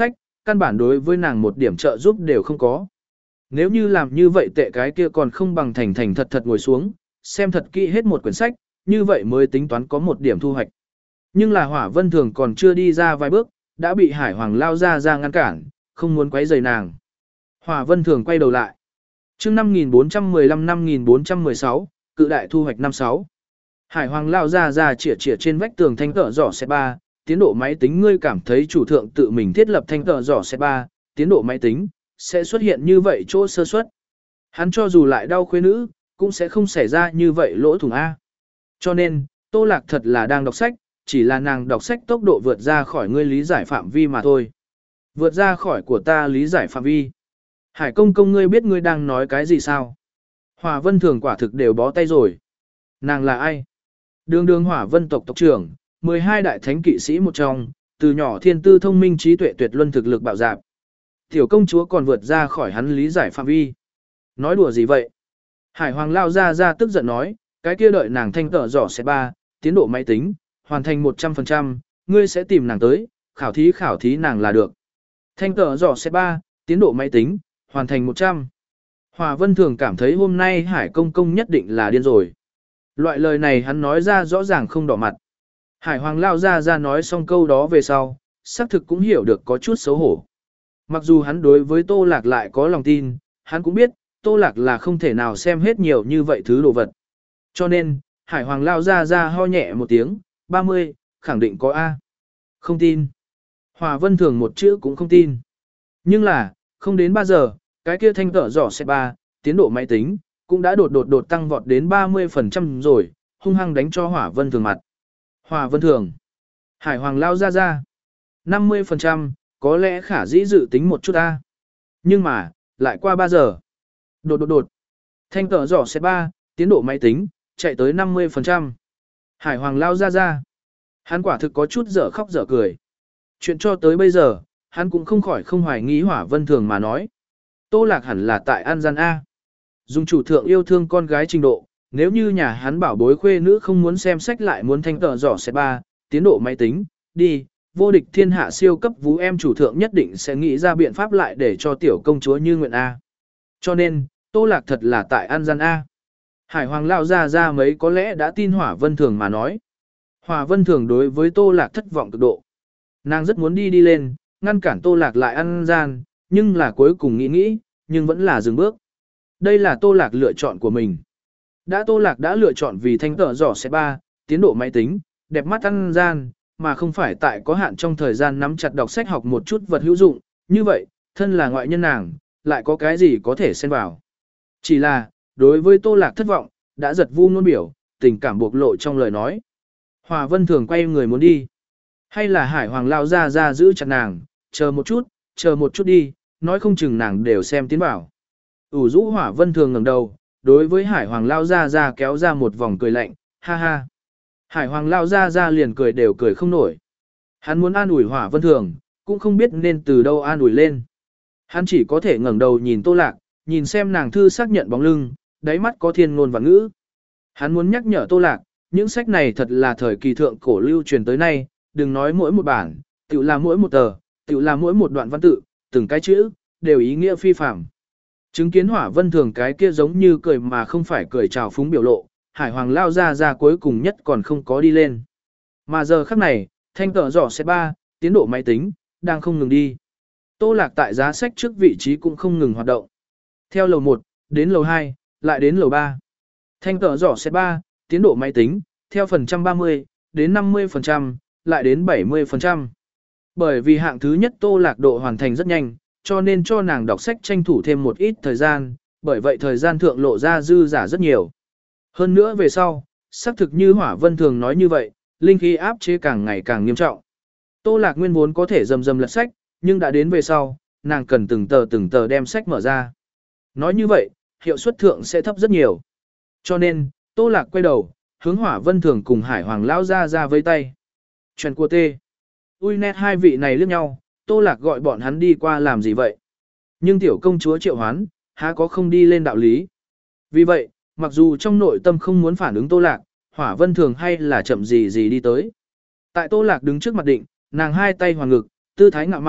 căn bản đối với nàng một điểm trợ giúp đều không có. Nếu như làm như vậy tệ cái kia còn không bằng thành thành thật thật ngồi xuống, xem thật kỹ hết một quyển sách, như vậy mới tính toán có một điểm thu hoạch. Nhưng là Hỏa Vân Thường còn chưa đi ra vài bước, đã bị Hải Hoàng lao ra ra ngăn cản, không muốn quấy rầy nàng. Hỏa Vân Thường quay đầu lại. Chương năm nghìn bốn trăm mười lăm năm nghìn bốn trăm mười sáu, cự đại thu hoạch năm sáu. Hải Hoàng lao ra ra chĩa chĩa trên vách tường thanh tở giỏ xe ba, tiến độ máy tính ngươi cảm thấy chủ thượng tự mình thiết lập thanh tở giỏ xe ba, tiến độ máy tính sẽ xuất hiện như vậy chỗ sơ suất. Hắn cho dù lại đau khuê nữ, cũng sẽ không xảy ra như vậy lỗ thủng A. Cho nên, Tô Lạc thật là đang đọc sách, chỉ là nàng đọc sách tốc độ vượt ra khỏi ngươi lý giải phạm vi mà thôi. Vượt ra khỏi của ta lý giải phạm vi. Hải công công ngươi biết ngươi đang nói cái gì sao? Hỏa Vân Thường quả thực đều bó tay rồi. Nàng là ai? Đường đường Hỏa Vân tộc tộc trưởng, mười hai đại thánh kỵ sĩ một trong, từ nhỏ thiên tư thông minh trí tuệ tuyệt luân thực lực bạo dạp. Tiểu công chúa còn vượt ra khỏi hắn lý giải phạm vi. Nói đùa gì vậy? Hải Hoàng lao ra ra tức giận nói, cái kia đợi nàng thanh tở giỏ xe ba, tiến độ máy tính, hoàn thành một trăm phần trăm, ngươi sẽ tìm nàng tới, khảo thí khảo thí nàng là được. Thanh tở giỏ xe ba, tiến độ máy tính, hoàn thành một trăm. Hòa Vân Thường cảm thấy hôm nay Hải công công nhất định là điên rồi. Loại lời này hắn nói ra rõ ràng không đỏ mặt. Hải Hoàng lao ra ra nói xong câu đó về sau, xác thực cũng hiểu được có chút xấu hổ. Mặc dù hắn đối với Tô Lạc lại có lòng tin, hắn cũng biết, Tô Lạc là không thể nào xem hết nhiều như vậy thứ đồ vật. Cho nên, Hải Hoàng lao ra ra ho nhẹ một tiếng, ba mươi, khẳng định có A. Không tin. Hòa Vân Thường một chữ cũng không tin. Nhưng là, không đến ba giờ, cái kia thanh tở giỏ xe ba, tiến độ máy tính, cũng đã đột đột đột tăng vọt đến ba mươi phần trăm rồi, hung hăng đánh cho Hỏa Vân Thường mặt. Hỏa Vân Thường. Hải Hoàng lao ra ra. năm mươi phần trăm, có lẽ khả dĩ dự tính một chút A. Nhưng mà, lại qua ba giờ. Đột đột đột. Thanh tở giỏ xe ba, tiến độ máy tính, chạy tới năm mươi phần trăm. Hải Hoàng lao ra ra. Hắn quả thực có chút dở khóc dở cười. Chuyện cho tới bây giờ, hắn cũng không khỏi không hoài nghi Hỏa Vân Thường mà nói. Tô Lạc hẳn là tại An Gian A. Dùng chủ thượng yêu thương con gái trình độ, nếu như nhà hắn bảo bối khuê nữ không muốn xem sách lại muốn thanh tở giỏ xe ba, tiến độ máy tính, đi, vô địch thiên hạ siêu cấp vũ em chủ thượng nhất định sẽ nghĩ ra biện pháp lại để cho tiểu công chúa như nguyện A. Cho nên, Tô Lạc thật là tại An Gian A. Hải Hoàng lao ra ra mấy có lẽ đã tin Hỏa Vân Thường mà nói. Hỏa Vân Thường đối với Tô Lạc thất vọng cực độ. Nàng rất muốn đi đi lên, ngăn cản Tô Lạc lại An Gian, nhưng là cuối cùng nghĩ nghĩ, nhưng vẫn là dừng bước. Đây là Tô Lạc lựa chọn của mình. Đã Tô Lạc đã lựa chọn vì thanh tở giỏ xe ba, tiến độ máy tính, đẹp mắt An Gian, mà không phải tại có hạn trong thời gian nắm chặt đọc sách học một chút vật hữu dụng, như vậy, thân là ngoại nhân nàng, lại có cái gì có thể xen vào. Chỉ là, đối với Tô Lạc thất vọng, đã giật vu ngôn biểu, tình cảm bộc lộ trong lời nói. Hòa Vân Thường quay người muốn đi. Hay là Hải Hoàng lao ra ra giữ chặt nàng, chờ một chút, chờ một chút đi, nói không chừng nàng đều xem tiến bảo. ủ rũ Hỏa Vân Thường ngẩng đầu, đối với Hải Hoàng lao ra ra kéo ra một vòng cười lạnh, ha ha. Hải Hoàng lao ra ra liền cười đều cười không nổi. Hắn muốn an ủi Hỏa Vân Thường, cũng không biết nên từ đâu an ủi lên. Hắn chỉ có thể ngẩng đầu nhìn Tô Lạc, nhìn xem nàng thư xác nhận bóng lưng, đáy mắt có thiên ngôn và ngữ. Hắn muốn nhắc nhở Tô Lạc, những sách này thật là thời kỳ thượng cổ lưu truyền tới nay, đừng nói mỗi một bản, tự là mỗi một tờ, tự là mỗi một đoạn văn tự, từng cái chữ, đều ý nghĩa phi phàm. Chứng kiến Hỏa Vân Thường cái kia giống như cười mà không phải cười trào phúng biểu lộ, Hải Hoàng lao ra ra cuối cùng nhất còn không có đi lên. Mà giờ khắc này, thanh tở giỏ xe ba, tiến độ máy tính, đang không ngừng đi. Tô Lạc tại giá sách trước vị trí cũng không ngừng hoạt động. Theo lầu một, đến lầu hai, lại đến lầu ba. Thanh tở giỏ xe ba, tiến độ máy tính, theo phần trăm ba mươi, đến năm mươi phần trăm, lại đến bảy mươi phần trăm. Bởi vì hạng thứ nhất Tô Lạc độ hoàn thành rất nhanh, cho nên cho nàng đọc sách tranh thủ thêm một ít thời gian, bởi vậy thời gian thượng lộ ra dư giả rất nhiều. Hơn nữa về sau, xác thực như Hỏa Vân Thường nói như vậy, linh khí áp chế càng ngày càng nghiêm trọng. Tô Lạc nguyên vốn có thể rầm rầm lật sách, nhưng đã đến về sau, nàng cần từng tờ từng tờ đem sách mở ra. Nói như vậy, hiệu suất thượng sẽ thấp rất nhiều. Cho nên, Tô Lạc quay đầu, hướng Hỏa Vân Thường cùng Hải Hoàng lão ra ra với tay. Chuyện của tê. Ui nét hai vị này liếc nhau, Tô Lạc gọi bọn hắn đi qua làm gì vậy? Nhưng tiểu công chúa Triệu Hoán, há có không đi lên đạo lý. Vì vậy, mặc dù trong nội tâm không muốn phản ứng Tô Lạc, Hỏa Vân Thường hay là chậm gì gì đi tới. Tại Tô Lạc đứng trước mặt định, nàng hai tay hoàn ngực, tư thái ngạo mạn,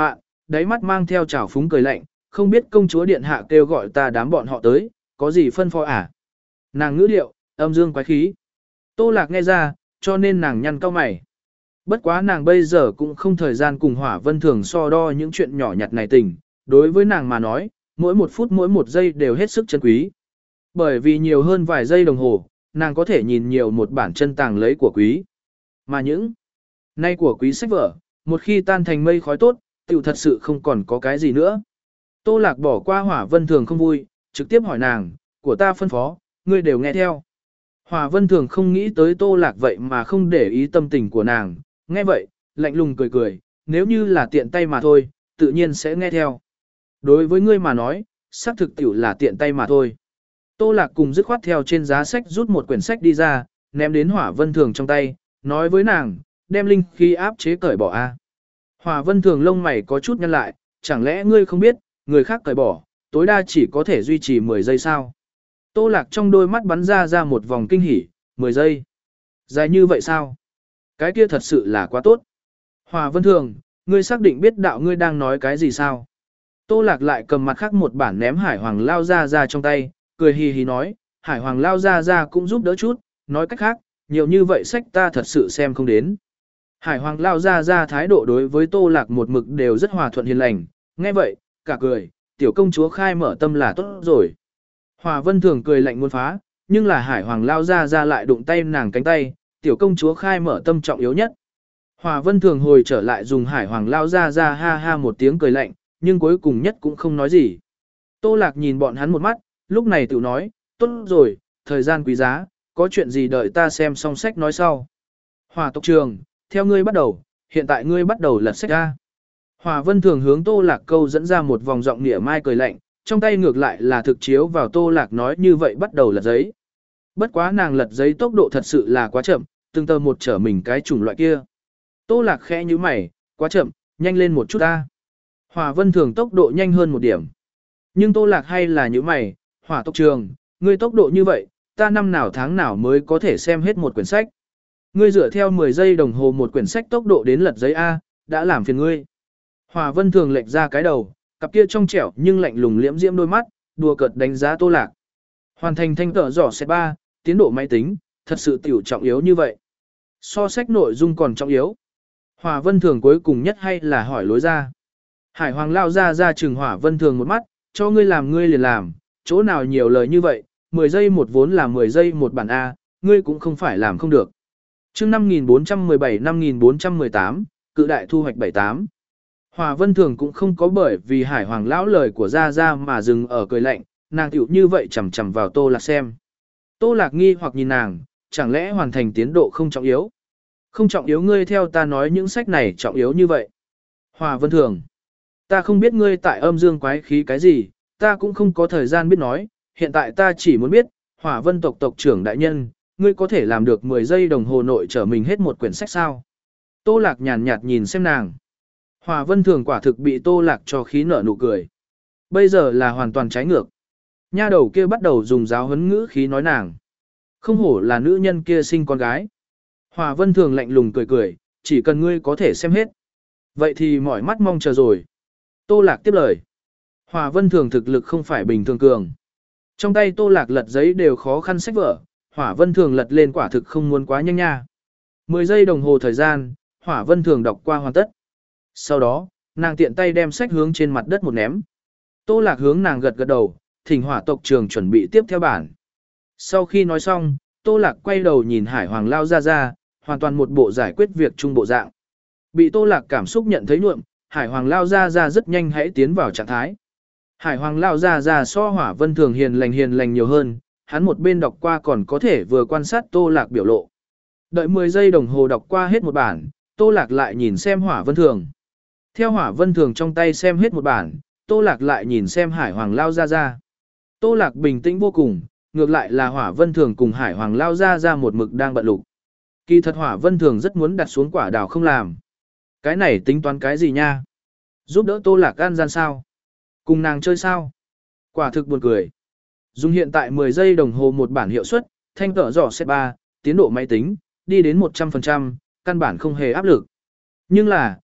đáy mắt mang theo trào phúng cười lạnh, không biết công chúa điện hạ kêu gọi ta đám bọn họ tới, có gì phân phó à? Nàng ngữ điệu, âm dương quái khí. Tô Lạc nghe ra, cho nên nàng nhăn cau mày. Bất quá nàng bây giờ cũng không thời gian cùng Hỏa Vân Thường so đo những chuyện nhỏ nhặt này tình, đối với nàng mà nói, mỗi một phút mỗi một giây đều hết sức chân quý. Bởi vì nhiều hơn vài giây đồng hồ, nàng có thể nhìn nhiều một bản chân tàng lấy của quý. Mà những nay của quý sách vở, một khi tan thành mây khói tốt, tiểu thật sự không còn có cái gì nữa. Tô Lạc bỏ qua Hỏa Vân Thường không vui, trực tiếp hỏi nàng, của ta phân phó, ngươi đều nghe theo. Hỏa Vân Thường không nghĩ tới Tô Lạc vậy mà không để ý tâm tình của nàng, nghe vậy, lạnh lùng cười cười, nếu như là tiện tay mà thôi, tự nhiên sẽ nghe theo. Đối với ngươi mà nói, xác thực tiểu là tiện tay mà thôi. Tô Lạc cùng dứt khoát theo trên giá sách rút một quyển sách đi ra, ném đến Hỏa Vân Thường trong tay, nói với nàng, đem linh khí áp chế cởi bỏ a. Hỏa Vân Thường lông mày có chút nhăn lại, chẳng lẽ ngươi không biết, người khác cởi bỏ, tối đa chỉ có thể duy trì mười giây sao? Tô Lạc trong đôi mắt bắn ra ra một vòng kinh hỉ, mười giây. Dài như vậy sao? Cái kia thật sự là quá tốt. Hỏa Vân Thường, ngươi xác định biết đạo ngươi đang nói cái gì sao? Tô Lạc lại cầm mặt khác một bản ném Hải Hoàng lao ra ra trong tay, cười hì hì nói, Hải Hoàng lao ra ra cũng giúp đỡ chút, nói cách khác, nhiều như vậy sách ta thật sự xem không đến. Hải Hoàng lao ra ra thái độ đối với Tô Lạc một mực đều rất hòa thuận hiền lành, nghe vậy, cả cười, tiểu công chúa khai mở tâm là tốt rồi. Hỏa Vân Thường cười lạnh muốn phá, nhưng là Hải Hoàng lao ra ra lại đụng tay nàng cánh tay, tiểu công chúa khai mở tâm trọng yếu nhất. Hỏa Vân Thường hồi trở lại dùng Hải Hoàng lao ra ra ha ha một tiếng cười lạnh, nhưng cuối cùng nhất cũng không nói gì. Tô Lạc nhìn bọn hắn một mắt, lúc này tự nói, tốt rồi, thời gian quý giá, có chuyện gì đợi ta xem xong sách nói sau. Hỏa tộc trường, theo ngươi bắt đầu, hiện tại ngươi bắt đầu lật sách ra. Hỏa Vân Thường hướng Tô Lạc câu dẫn ra một vòng giọng nịa mai cười lạnh, trong tay ngược lại là thực chiếu vào Tô Lạc nói như vậy bắt đầu lật giấy. Bất quá nàng lật giấy tốc độ thật sự là quá chậm, từng tờ một trở mình cái chủng loại kia. Tô Lạc khẽ như mày, quá chậm, nhanh lên một chút ta. Hỏa Vân Thường tốc độ nhanh hơn một điểm. Nhưng Tô Lạc hay là như mày, Hỏa tộc trường, ngươi tốc độ như vậy, ta năm nào tháng nào mới có thể xem hết một quyển sách. Ngươi dựa theo mười giây đồng hồ một quyển sách tốc độ đến lật giấy A, đã làm phiền ngươi. Hỏa Vân Thường lệch ra cái đầu, cặp kia trong trẻo nhưng lạnh lùng liễm diễm đôi mắt, đùa cợt đánh giá Tô Lạc. Hoàn thành thanh tở giỏ xe ba, tiến độ máy tính, thật sự tiểu trọng yếu như vậy. So sách nội dung còn trọng yếu. Hỏa Vân Thường cuối cùng nhất hay là hỏi lối ra. Hải Hoàng lao ra ra chừng Hỏa Vân Thường một mắt, cho ngươi làm ngươi liền làm, chỗ nào nhiều lời như vậy, mười giây một vốn là mười giây một bản A, ngươi cũng không phải làm không được. Chương năm nghìn bốn trăm mười bảy năm nghìn bốn trăm mười tám, cự đại thu hoạch bảy tám. Hỏa Vân Thường cũng không có bởi vì Hải Hoàng lão lời của Gia Gia mà dừng ở cười lạnh, nàng tiểu như vậy chằm chằm vào Tô Lạc xem. Tô Lạc nghi hoặc nhìn nàng, chẳng lẽ hoàn thành tiến độ không trọng yếu? Không trọng yếu ngươi theo ta nói những sách này trọng yếu như vậy. Hỏa Vân Thường, ta không biết ngươi tại âm dương quái khí cái gì, ta cũng không có thời gian biết nói, hiện tại ta chỉ muốn biết, Hỏa Vân tộc tộc trưởng đại nhân, ngươi có thể làm được mười giây đồng hồ nội trở mình hết một quyển sách sao? Tô Lạc nhàn nhạt nhìn xem nàng. Hỏa Vân Thường quả thực bị Tô Lạc cho khí nở nụ cười. Bây giờ là hoàn toàn trái ngược. Nha đầu kia bắt đầu dùng giáo huấn ngữ khí nói nàng. Không hổ là nữ nhân kia sinh con gái. Hỏa Vân Thường lạnh lùng cười cười, chỉ cần ngươi có thể xem hết. Vậy thì mỏi mắt mong chờ rồi. Tô Lạc tiếp lời. Hỏa Vân Thường thực lực không phải bình thường cường. Trong tay Tô Lạc lật giấy đều khó khăn sách vở, Hỏa Vân Thường lật lên quả thực không muốn quá nhanh nha. mười giây đồng hồ thời gian, Hỏa Vân Thường đọc qua hoàn tất. Sau đó, nàng tiện tay đem sách hướng trên mặt đất một ném. Tô Lạc hướng nàng gật gật đầu, thỉnh Hỏa tộc trường chuẩn bị tiếp theo bản. Sau khi nói xong, Tô Lạc quay đầu nhìn Hải Hoàng lao ra ra, hoàn toàn một bộ giải quyết việc chung bộ dạng. Bị Tô Lạc cảm xúc nhận thấy nhuộm, Hải Hoàng lao ra ra rất nhanh hãy tiến vào trạng thái. Hải Hoàng lao ra ra so Hỏa Vân Thường hiền lành hiền lành nhiều hơn, hắn một bên đọc qua còn có thể vừa quan sát Tô Lạc biểu lộ. Đợi mười giây đồng hồ đọc qua hết một bản, Tô Lạc lại nhìn xem Hỏa Vân Thường. Theo Hỏa Vân Thường trong tay xem hết một bản, Tô Lạc lại nhìn xem Hải Hoàng lao ra ra. Tô Lạc bình tĩnh vô cùng, ngược lại là Hỏa Vân Thường cùng Hải Hoàng lao ra ra một mực đang bận lục. Kỳ thật Hỏa Vân Thường rất muốn đặt xuống quả đào không làm. Cái này tính toán cái gì nha? Giúp đỡ Tô Lạc ăn gian sao? Cùng nàng chơi sao? Quả thực buồn cười. Dùng hiện tại mười giây đồng hồ một bản hiệu suất, thanh tở dò set ba, tiến độ máy tính, đi đến một trăm phần trăm, căn bản không hề áp lực. Nhưng là,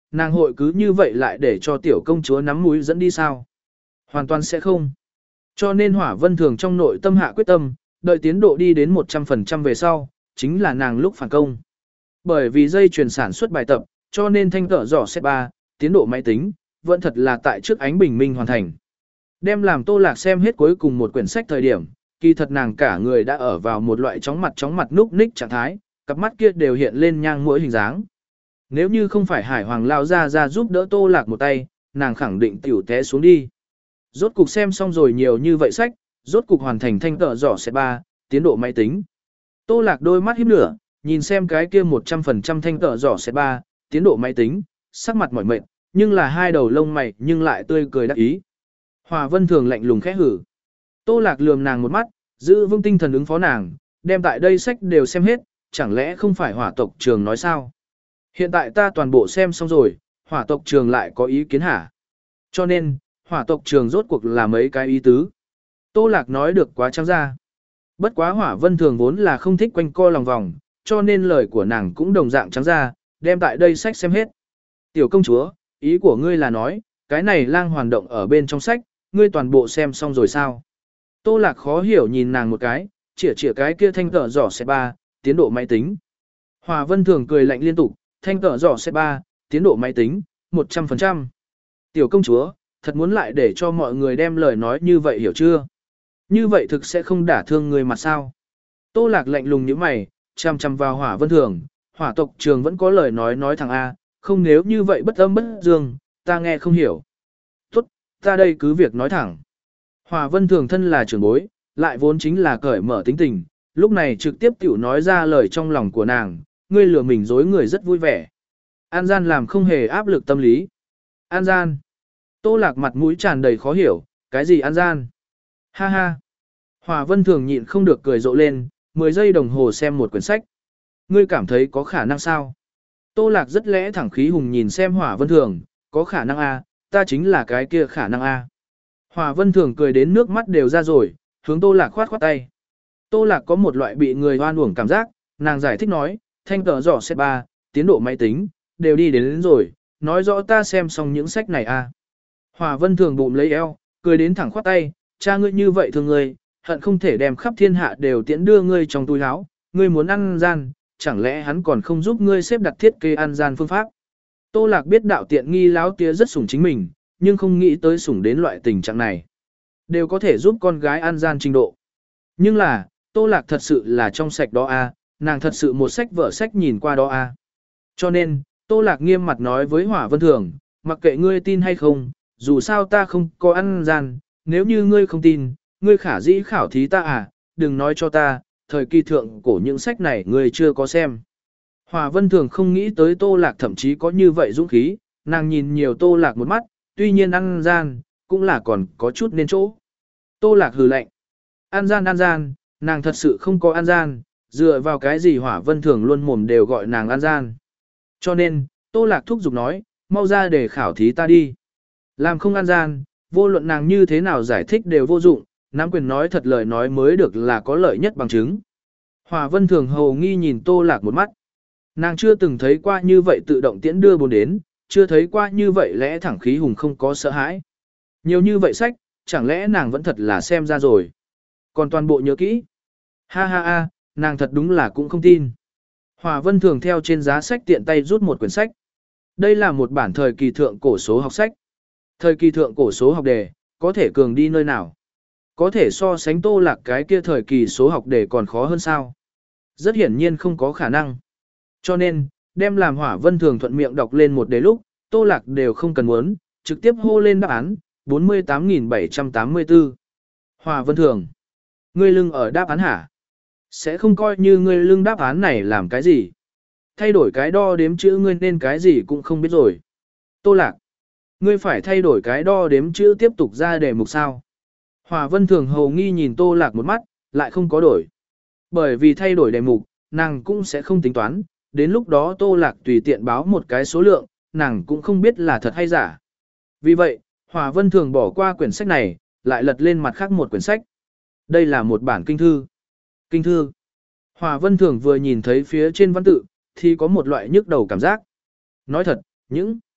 nàng hội cứ như vậy lại để cho tiểu công chúa nắm mũi dẫn đi sao? Hoàn toàn sẽ không. Cho nên Hỏa Vân Thường trong nội tâm hạ quyết tâm, đợi tiến độ đi đến một trăm phần trăm về sau, chính là nàng lúc phản công. Bởi vì dây chuyền sản xuất bài tập, cho nên thanh tở dò set ba, tiến độ máy tính, vẫn thật là tại trước ánh bình minh hoàn thành. Đem làm Tô Lạc xem hết cuối cùng một quyển sách thời điểm, kỳ thật nàng cả người đã ở vào một loại chóng mặt chóng mặt núc ních trạng thái, cặp mắt kia đều hiện lên nhang mũi hình dáng. Nếu như không phải Hải Hoàng lao ra ra giúp đỡ Tô Lạc một tay, nàng khẳng định tiểu té xuống đi. Rốt cục xem xong rồi nhiều như vậy sách, rốt cục hoàn thành thanh tở dò set ba, tiến độ máy tính. Tô Lạc đôi mắt híp lửa, nhìn xem cái kia một trăm phần trăm thanh tở dò set ba, tiến độ máy tính, sắc mặt mỏi mệt, nhưng là hai đầu lông mày nhưng lại tươi cười đắc ý. Hòa Vân Thường lạnh lùng khẽ hử. Tô Lạc lườm nàng một mắt, giữ vững tinh thần ứng phó nàng, đem tại đây sách đều xem hết, chẳng lẽ không phải Hỏa tộc trường nói sao? Hiện tại ta toàn bộ xem xong rồi, Hỏa tộc trường lại có ý kiến hả? Cho nên, Hỏa tộc trường rốt cuộc là mấy cái ý tứ. Tô Lạc nói được quá trắng ra. Bất quá Hỏa Vân Thường vốn là không thích quanh co lòng vòng, cho nên lời của nàng cũng đồng dạng trắng ra, đem tại đây sách xem hết. Tiểu công chúa, ý của ngươi là nói, cái này lang hoàn động ở bên trong sách, ngươi toàn bộ xem xong rồi sao? Tô Lạc khó hiểu nhìn nàng một cái, chỉa chỉa cái kia thanh tở giỏ xe ba, tiến độ máy tính. Hòa Vân Thường cười lạnh liên tục, thanh tở giỏ xe ba, tiến độ máy tính, một trăm phần trăm. Tiểu công chúa, thật muốn lại để cho mọi người đem lời nói như vậy hiểu chưa? Như vậy thực sẽ không đả thương người mặt sao? Tô Lạc lạnh lùng như mày, chăm chăm vào Hỏa Vân Thường, Hỏa tộc trường vẫn có lời nói nói thằng A, không nếu như vậy bất âm bất dương, ta nghe không hiểu. Tốt, ta đây cứ việc nói thẳng. Hỏa Vân Thường thân là trưởng bối, lại vốn chính là cởi mở tính tình, lúc này trực tiếp tiểu nói ra lời trong lòng của nàng, ngươi lừa mình dối người rất vui vẻ. An gian làm không hề áp lực tâm lý. An gian. Tô Lạc mặt mũi tràn đầy khó hiểu, cái gì an gian? Ha ha. Hỏa Vân Thường nhịn không được cười rộ lên, mười giây đồng hồ xem một quyển sách. Ngươi cảm thấy có khả năng sao? Tô Lạc rất lẽ thẳng khí hùng nhìn xem Hỏa Vân Thường, có khả năng a, ta chính là cái kia khả năng a. Hỏa Vân Thường cười đến nước mắt đều ra rồi, hướng Tô Lạc khoát khoát tay. Tô Lạc có một loại bị người hoan uổng cảm giác, nàng giải thích nói, thanh tờ giỏ set ba, tiến độ máy tính, đều đi đến, đến rồi, nói rõ ta xem xong những sách này a. Hỏa Vân Thường bụng lấy eo, cười đến thẳng khoát tay, cha ngươi như vậy thương ngươi, hận không thể đem khắp thiên hạ đều tiễn đưa ngươi trong túi áo, ngươi muốn ăn gian, chẳng lẽ hắn còn không giúp ngươi xếp đặt thiết kế ăn gian phương pháp. Tô Lạc biết đạo tiện nghi láo tía rất sủng chính mình, nhưng không nghĩ tới sủng đến loại tình trạng này. Đều có thể giúp con gái ăn gian trình độ. Nhưng là, Tô Lạc thật sự là trong sạch đó a, nàng thật sự một sách vở sách nhìn qua đó a. Cho nên, Tô Lạc nghiêm mặt nói với Hỏa Vân Thường, mặc kệ ngươi tin hay không, dù sao ta không có ăn gian, nếu như ngươi không tin, ngươi khả dĩ khảo thí ta à, đừng nói cho ta, thời kỳ thượng cổ những sách này ngươi chưa có xem. Hỏa Vân Thường không nghĩ tới Tô Lạc thậm chí có như vậy dũng khí, nàng nhìn nhiều Tô Lạc một mắt, tuy nhiên ăn gian, cũng là còn có chút nên chỗ. Tô Lạc hừ lạnh. Ăn gian ăn gian, nàng thật sự không có ăn gian, dựa vào cái gì Hỏa Vân Thường luôn mồm đều gọi nàng ăn gian. Cho nên, Tô Lạc thúc giục nói, mau ra để khảo thí ta đi. Làm không ăn gian, vô luận nàng như thế nào giải thích đều vô dụng, nắm quyền nói thật lời nói mới được là có lợi nhất bằng chứng. Hỏa Vân Thường hầu nghi nhìn Tô Lạc một mắt. Nàng chưa từng thấy qua như vậy tự động tiễn đưa bốn đến, chưa thấy qua như vậy lẽ thẳng khí hùng không có sợ hãi. Nhiều như vậy sách, chẳng lẽ nàng vẫn thật là xem ra rồi. Còn toàn bộ nhớ kỹ. Ha ha ha, nàng thật đúng là cũng không tin. Hỏa Vân Thường theo trên giá sách tiện tay rút một quyển sách. Đây là một bản thời kỳ thượng cổ số học sách. Thời kỳ thượng cổ số học đề, có thể cường đi nơi nào? Có thể so sánh Tô Lạc cái kia thời kỳ số học đề còn khó hơn sao? Rất hiển nhiên không có khả năng. Cho nên, đem làm Hỏa Vân Thường thuận miệng đọc lên một đề lúc, Tô Lạc đều không cần muốn, trực tiếp hô lên đáp án, bốn mươi tám nghìn bảy trăm tám mươi tư. Hỏa Vân Thường, ngươi lưng ở đáp án hả? Sẽ không coi như ngươi lưng đáp án này làm cái gì? Thay đổi cái đo đếm chữ ngươi nên cái gì cũng không biết rồi. Tô Lạc, ngươi phải thay đổi cái đo đếm chữ tiếp tục ra đề mục sao? Hỏa Vân Thường hầu nghi nhìn Tô Lạc một mắt, lại không có đổi. Bởi vì thay đổi đề mục, nàng cũng sẽ không tính toán, đến lúc đó Tô Lạc tùy tiện báo một cái số lượng, nàng cũng không biết là thật hay giả. Vì vậy, Hỏa Vân Thường bỏ qua quyển sách này, lại lật lên mặt khác một quyển sách. Đây là một bản kinh thư. Kinh thư. Hỏa Vân Thường vừa nhìn thấy phía trên văn tự, thì có một loại nhức đầu cảm giác. Nói thật, những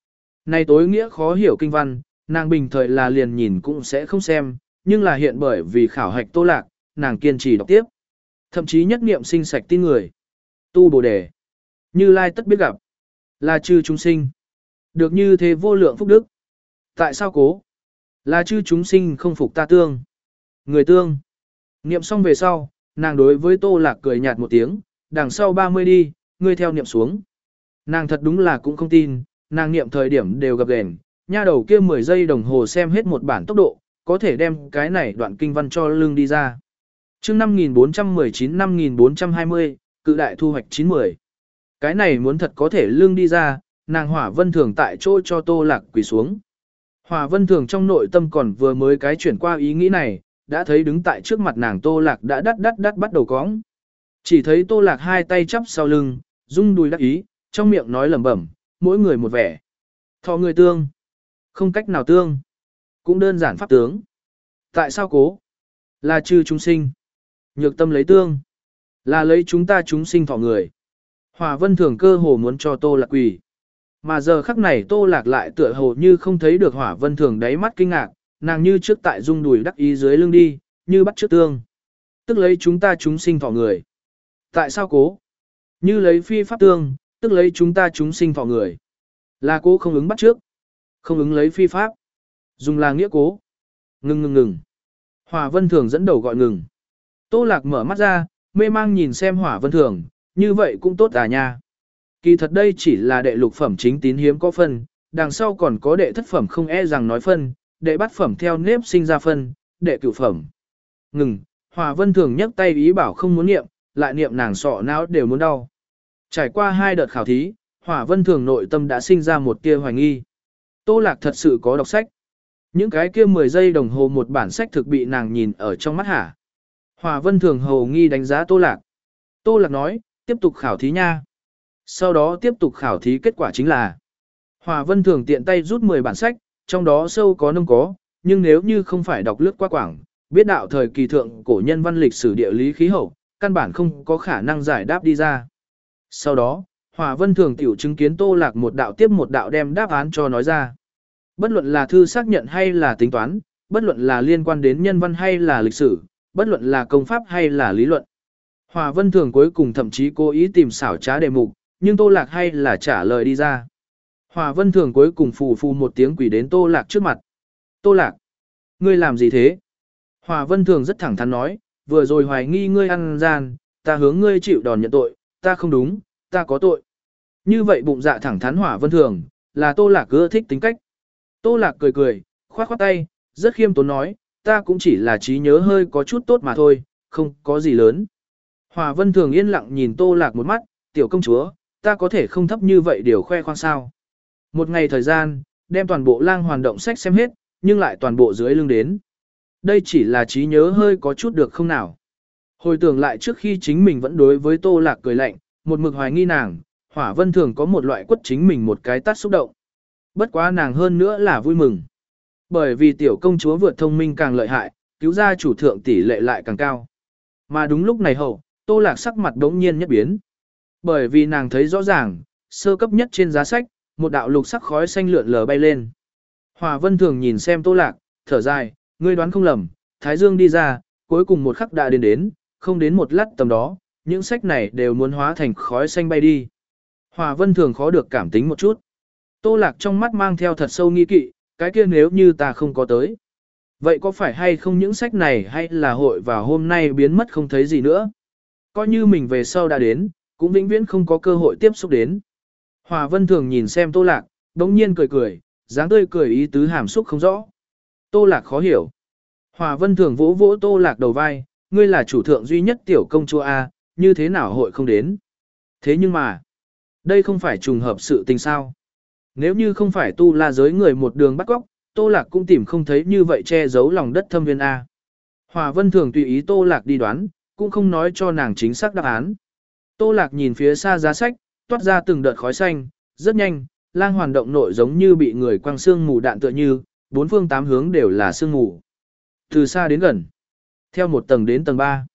Này tối nghĩa khó hiểu kinh văn, nàng bình thời là liền nhìn cũng sẽ không xem, nhưng là hiện bởi vì khảo hạch Tô Lạc, nàng kiên trì đọc tiếp. Thậm chí nhất niệm sinh sạch tin người. Tu Bồ Đề. Như Lai tất biết gặp. Là chư chúng sinh. Được như thế vô lượng phúc đức. Tại sao cố? Là chư chúng sinh không phục ta tương. Người tương. Niệm xong về sau, nàng đối với Tô Lạc cười nhạt một tiếng, đằng sau ba mươi đi, ngươi theo niệm xuống. Nàng thật đúng là cũng không tin, nàng niệm thời điểm đều gặp gền, nha đầu kia mười giây đồng hồ xem hết một bản tốc độ, có thể đem cái này đoạn kinh văn cho lưng đi ra. chương năm nghìn bốn trăm mười chín năm nghìn bốn trăm hai mươi, cự đại thu hoạch chín mươi. Cái này muốn thật có thể lưng đi ra, nàng Hỏa Vân Thường tại chỗ cho Tô Lạc quỳ xuống. Hỏa Vân Thường trong nội tâm còn vừa mới cái chuyển qua ý nghĩ này, đã thấy đứng tại trước mặt nàng Tô Lạc đã đắt đắt đắt bắt đầu cóng. Chỉ thấy Tô Lạc hai tay chắp sau lưng, rung đùi đắc ý, trong miệng nói lẩm bẩm, mỗi người một vẻ. Thọ người tương. Không cách nào tương. Cũng đơn giản pháp tướng. Tại sao cố? Là chư chúng sinh. Nhược tâm lấy tương. Là lấy chúng ta chúng sinh thọ người. Hỏa Vân Thường cơ hồ muốn cho Tô Lạc quỳ. Mà giờ khắc này Tô Lạc lại tựa hồ như không thấy được Hỏa Vân Thường đáy mắt kinh ngạc, nàng như trước tại rung đùi đắc ý dưới lưng đi, như bắt trước tương. Tức lấy chúng ta chúng sinh thọ người. Tại sao cố? Như lấy phi pháp tương, tức lấy chúng ta chúng sinh thọ người. Là cố không ứng bắt trước. Không ứng lấy phi pháp. Dùng là nghĩa cố. Ngừng ngừng ngừng. Hỏa Vân Thường dẫn đầu gọi ngừng. Tô Lạc mở mắt ra, mê mang nhìn xem Hỏa Vân Thường, như vậy cũng tốt à nha. Kỳ thật đây chỉ là đệ lục phẩm chính tín hiếm có phân, đằng sau còn có đệ thất phẩm không e rằng nói phân, đệ bát phẩm theo nếp sinh ra phân, đệ cửu phẩm. Ngừng, Hỏa Vân Thường nhấc tay ý bảo không muốn niệm, lại niệm nàng sọ não đều muốn đau. Trải qua hai đợt khảo thí, Hỏa Vân Thường nội tâm đã sinh ra một tia hoài nghi. Tô Lạc thật sự có đọc sách. Những cái kia mười giây đồng hồ một bản sách thực bị nàng nhìn ở trong mắt hả. Hỏa Vân Thường hầu nghi đánh giá Tô Lạc. Tô Lạc nói, tiếp tục khảo thí nha. Sau đó tiếp tục khảo thí kết quả chính là Hỏa Vân Thường tiện tay rút mười bản sách, trong đó sâu có nông có, nhưng nếu như không phải đọc lướt qua quảng, biết đạo thời kỳ thượng cổ nhân văn lịch sử địa lý khí hậu, căn bản không có khả năng giải đáp đi ra. Sau đó, Hỏa Vân Thường tiểu chứng kiến Tô Lạc một đạo tiếp một đạo đem đáp án cho nói ra. Bất luận là thư xác nhận hay là tính toán, bất luận là liên quan đến nhân văn hay là lịch sử, bất luận là công pháp hay là lý luận. Hỏa Vân Thường cuối cùng thậm chí cố ý tìm xảo trá đề mục, nhưng Tô Lạc hay là trả lời đi ra. Hỏa Vân Thường cuối cùng phù phù một tiếng quỳ đến Tô Lạc trước mặt. Tô Lạc, ngươi làm gì thế? Hỏa Vân Thường rất thẳng thắn nói, vừa rồi hoài nghi ngươi ăn gian, ta hướng ngươi chịu đòn nhận tội, ta không đúng, ta có tội. Như vậy bụng dạ thẳng thắn Hỏa Vân Thường, là Tô Lạc ưa thích tính cách. Tô Lạc cười cười, khoát khoát tay, rất khiêm tốn nói, ta cũng chỉ là trí nhớ hơi có chút tốt mà thôi, không có gì lớn. Hỏa Vân Thường yên lặng nhìn Tô Lạc một mắt, tiểu công chúa, ta có thể không thấp như vậy điều khoe khoang sao. Một ngày thời gian, đem toàn bộ lang hoàn động sách xem hết, nhưng lại toàn bộ dưới lưng đến. Đây chỉ là trí nhớ hơi có chút được không nào. Hồi tưởng lại trước khi chính mình vẫn đối với Tô Lạc cười lạnh, một mực hoài nghi nàng, Hỏa Vân Thường có một loại quất chính mình một cái tát xúc động. Bất quá nàng hơn nữa là vui mừng. Bởi vì tiểu công chúa vượt thông minh càng lợi hại, cứu ra chủ thượng tỷ lệ lại càng cao. Mà đúng lúc này hậu, Tô Lạc sắc mặt đống nhiên nhất biến. Bởi vì nàng thấy rõ ràng, sơ cấp nhất trên giá sách, một đạo lục sắc khói xanh lượn lờ bay lên. Hỏa Vân Thường nhìn xem Tô Lạc, thở dài, ngươi đoán không lầm, Thái Dương đi ra, cuối cùng một khắc đã đến đến, không đến một lát tầm đó, những sách này đều muốn hóa thành khói xanh bay đi. Hỏa Vân Thường khó được cảm tính một chút. Tô Lạc trong mắt mang theo thật sâu nghi kỵ, cái kia nếu như ta không có tới. Vậy có phải hay không những sách này hay là hội vào hôm nay biến mất không thấy gì nữa? Coi như mình về sau đã đến, cũng vĩnh viễn không có cơ hội tiếp xúc đến. Hỏa Vân Thường nhìn xem Tô Lạc, đống nhiên cười cười, dáng tươi cười ý tứ hàm xúc không rõ. Tô Lạc khó hiểu. Hỏa Vân Thường vỗ vỗ Tô Lạc đầu vai, ngươi là chủ thượng duy nhất tiểu công chúa A, như thế nào hội không đến? Thế nhưng mà, đây không phải trùng hợp sự tình sao? Nếu như không phải tu la giới người một đường bắt góc, Tô Lạc cũng tìm không thấy như vậy che giấu lòng đất thâm viên A. Hỏa Vân Thường tùy ý Tô Lạc đi đoán, cũng không nói cho nàng chính xác đáp án. Tô Lạc nhìn phía xa giá sách, toát ra từng đợt khói xanh, rất nhanh, lang hoàn động nội giống như bị người quăng xương mù đạn tựa như, bốn phương tám hướng đều là sương mù. Từ xa đến gần, theo một tầng đến tầng ba.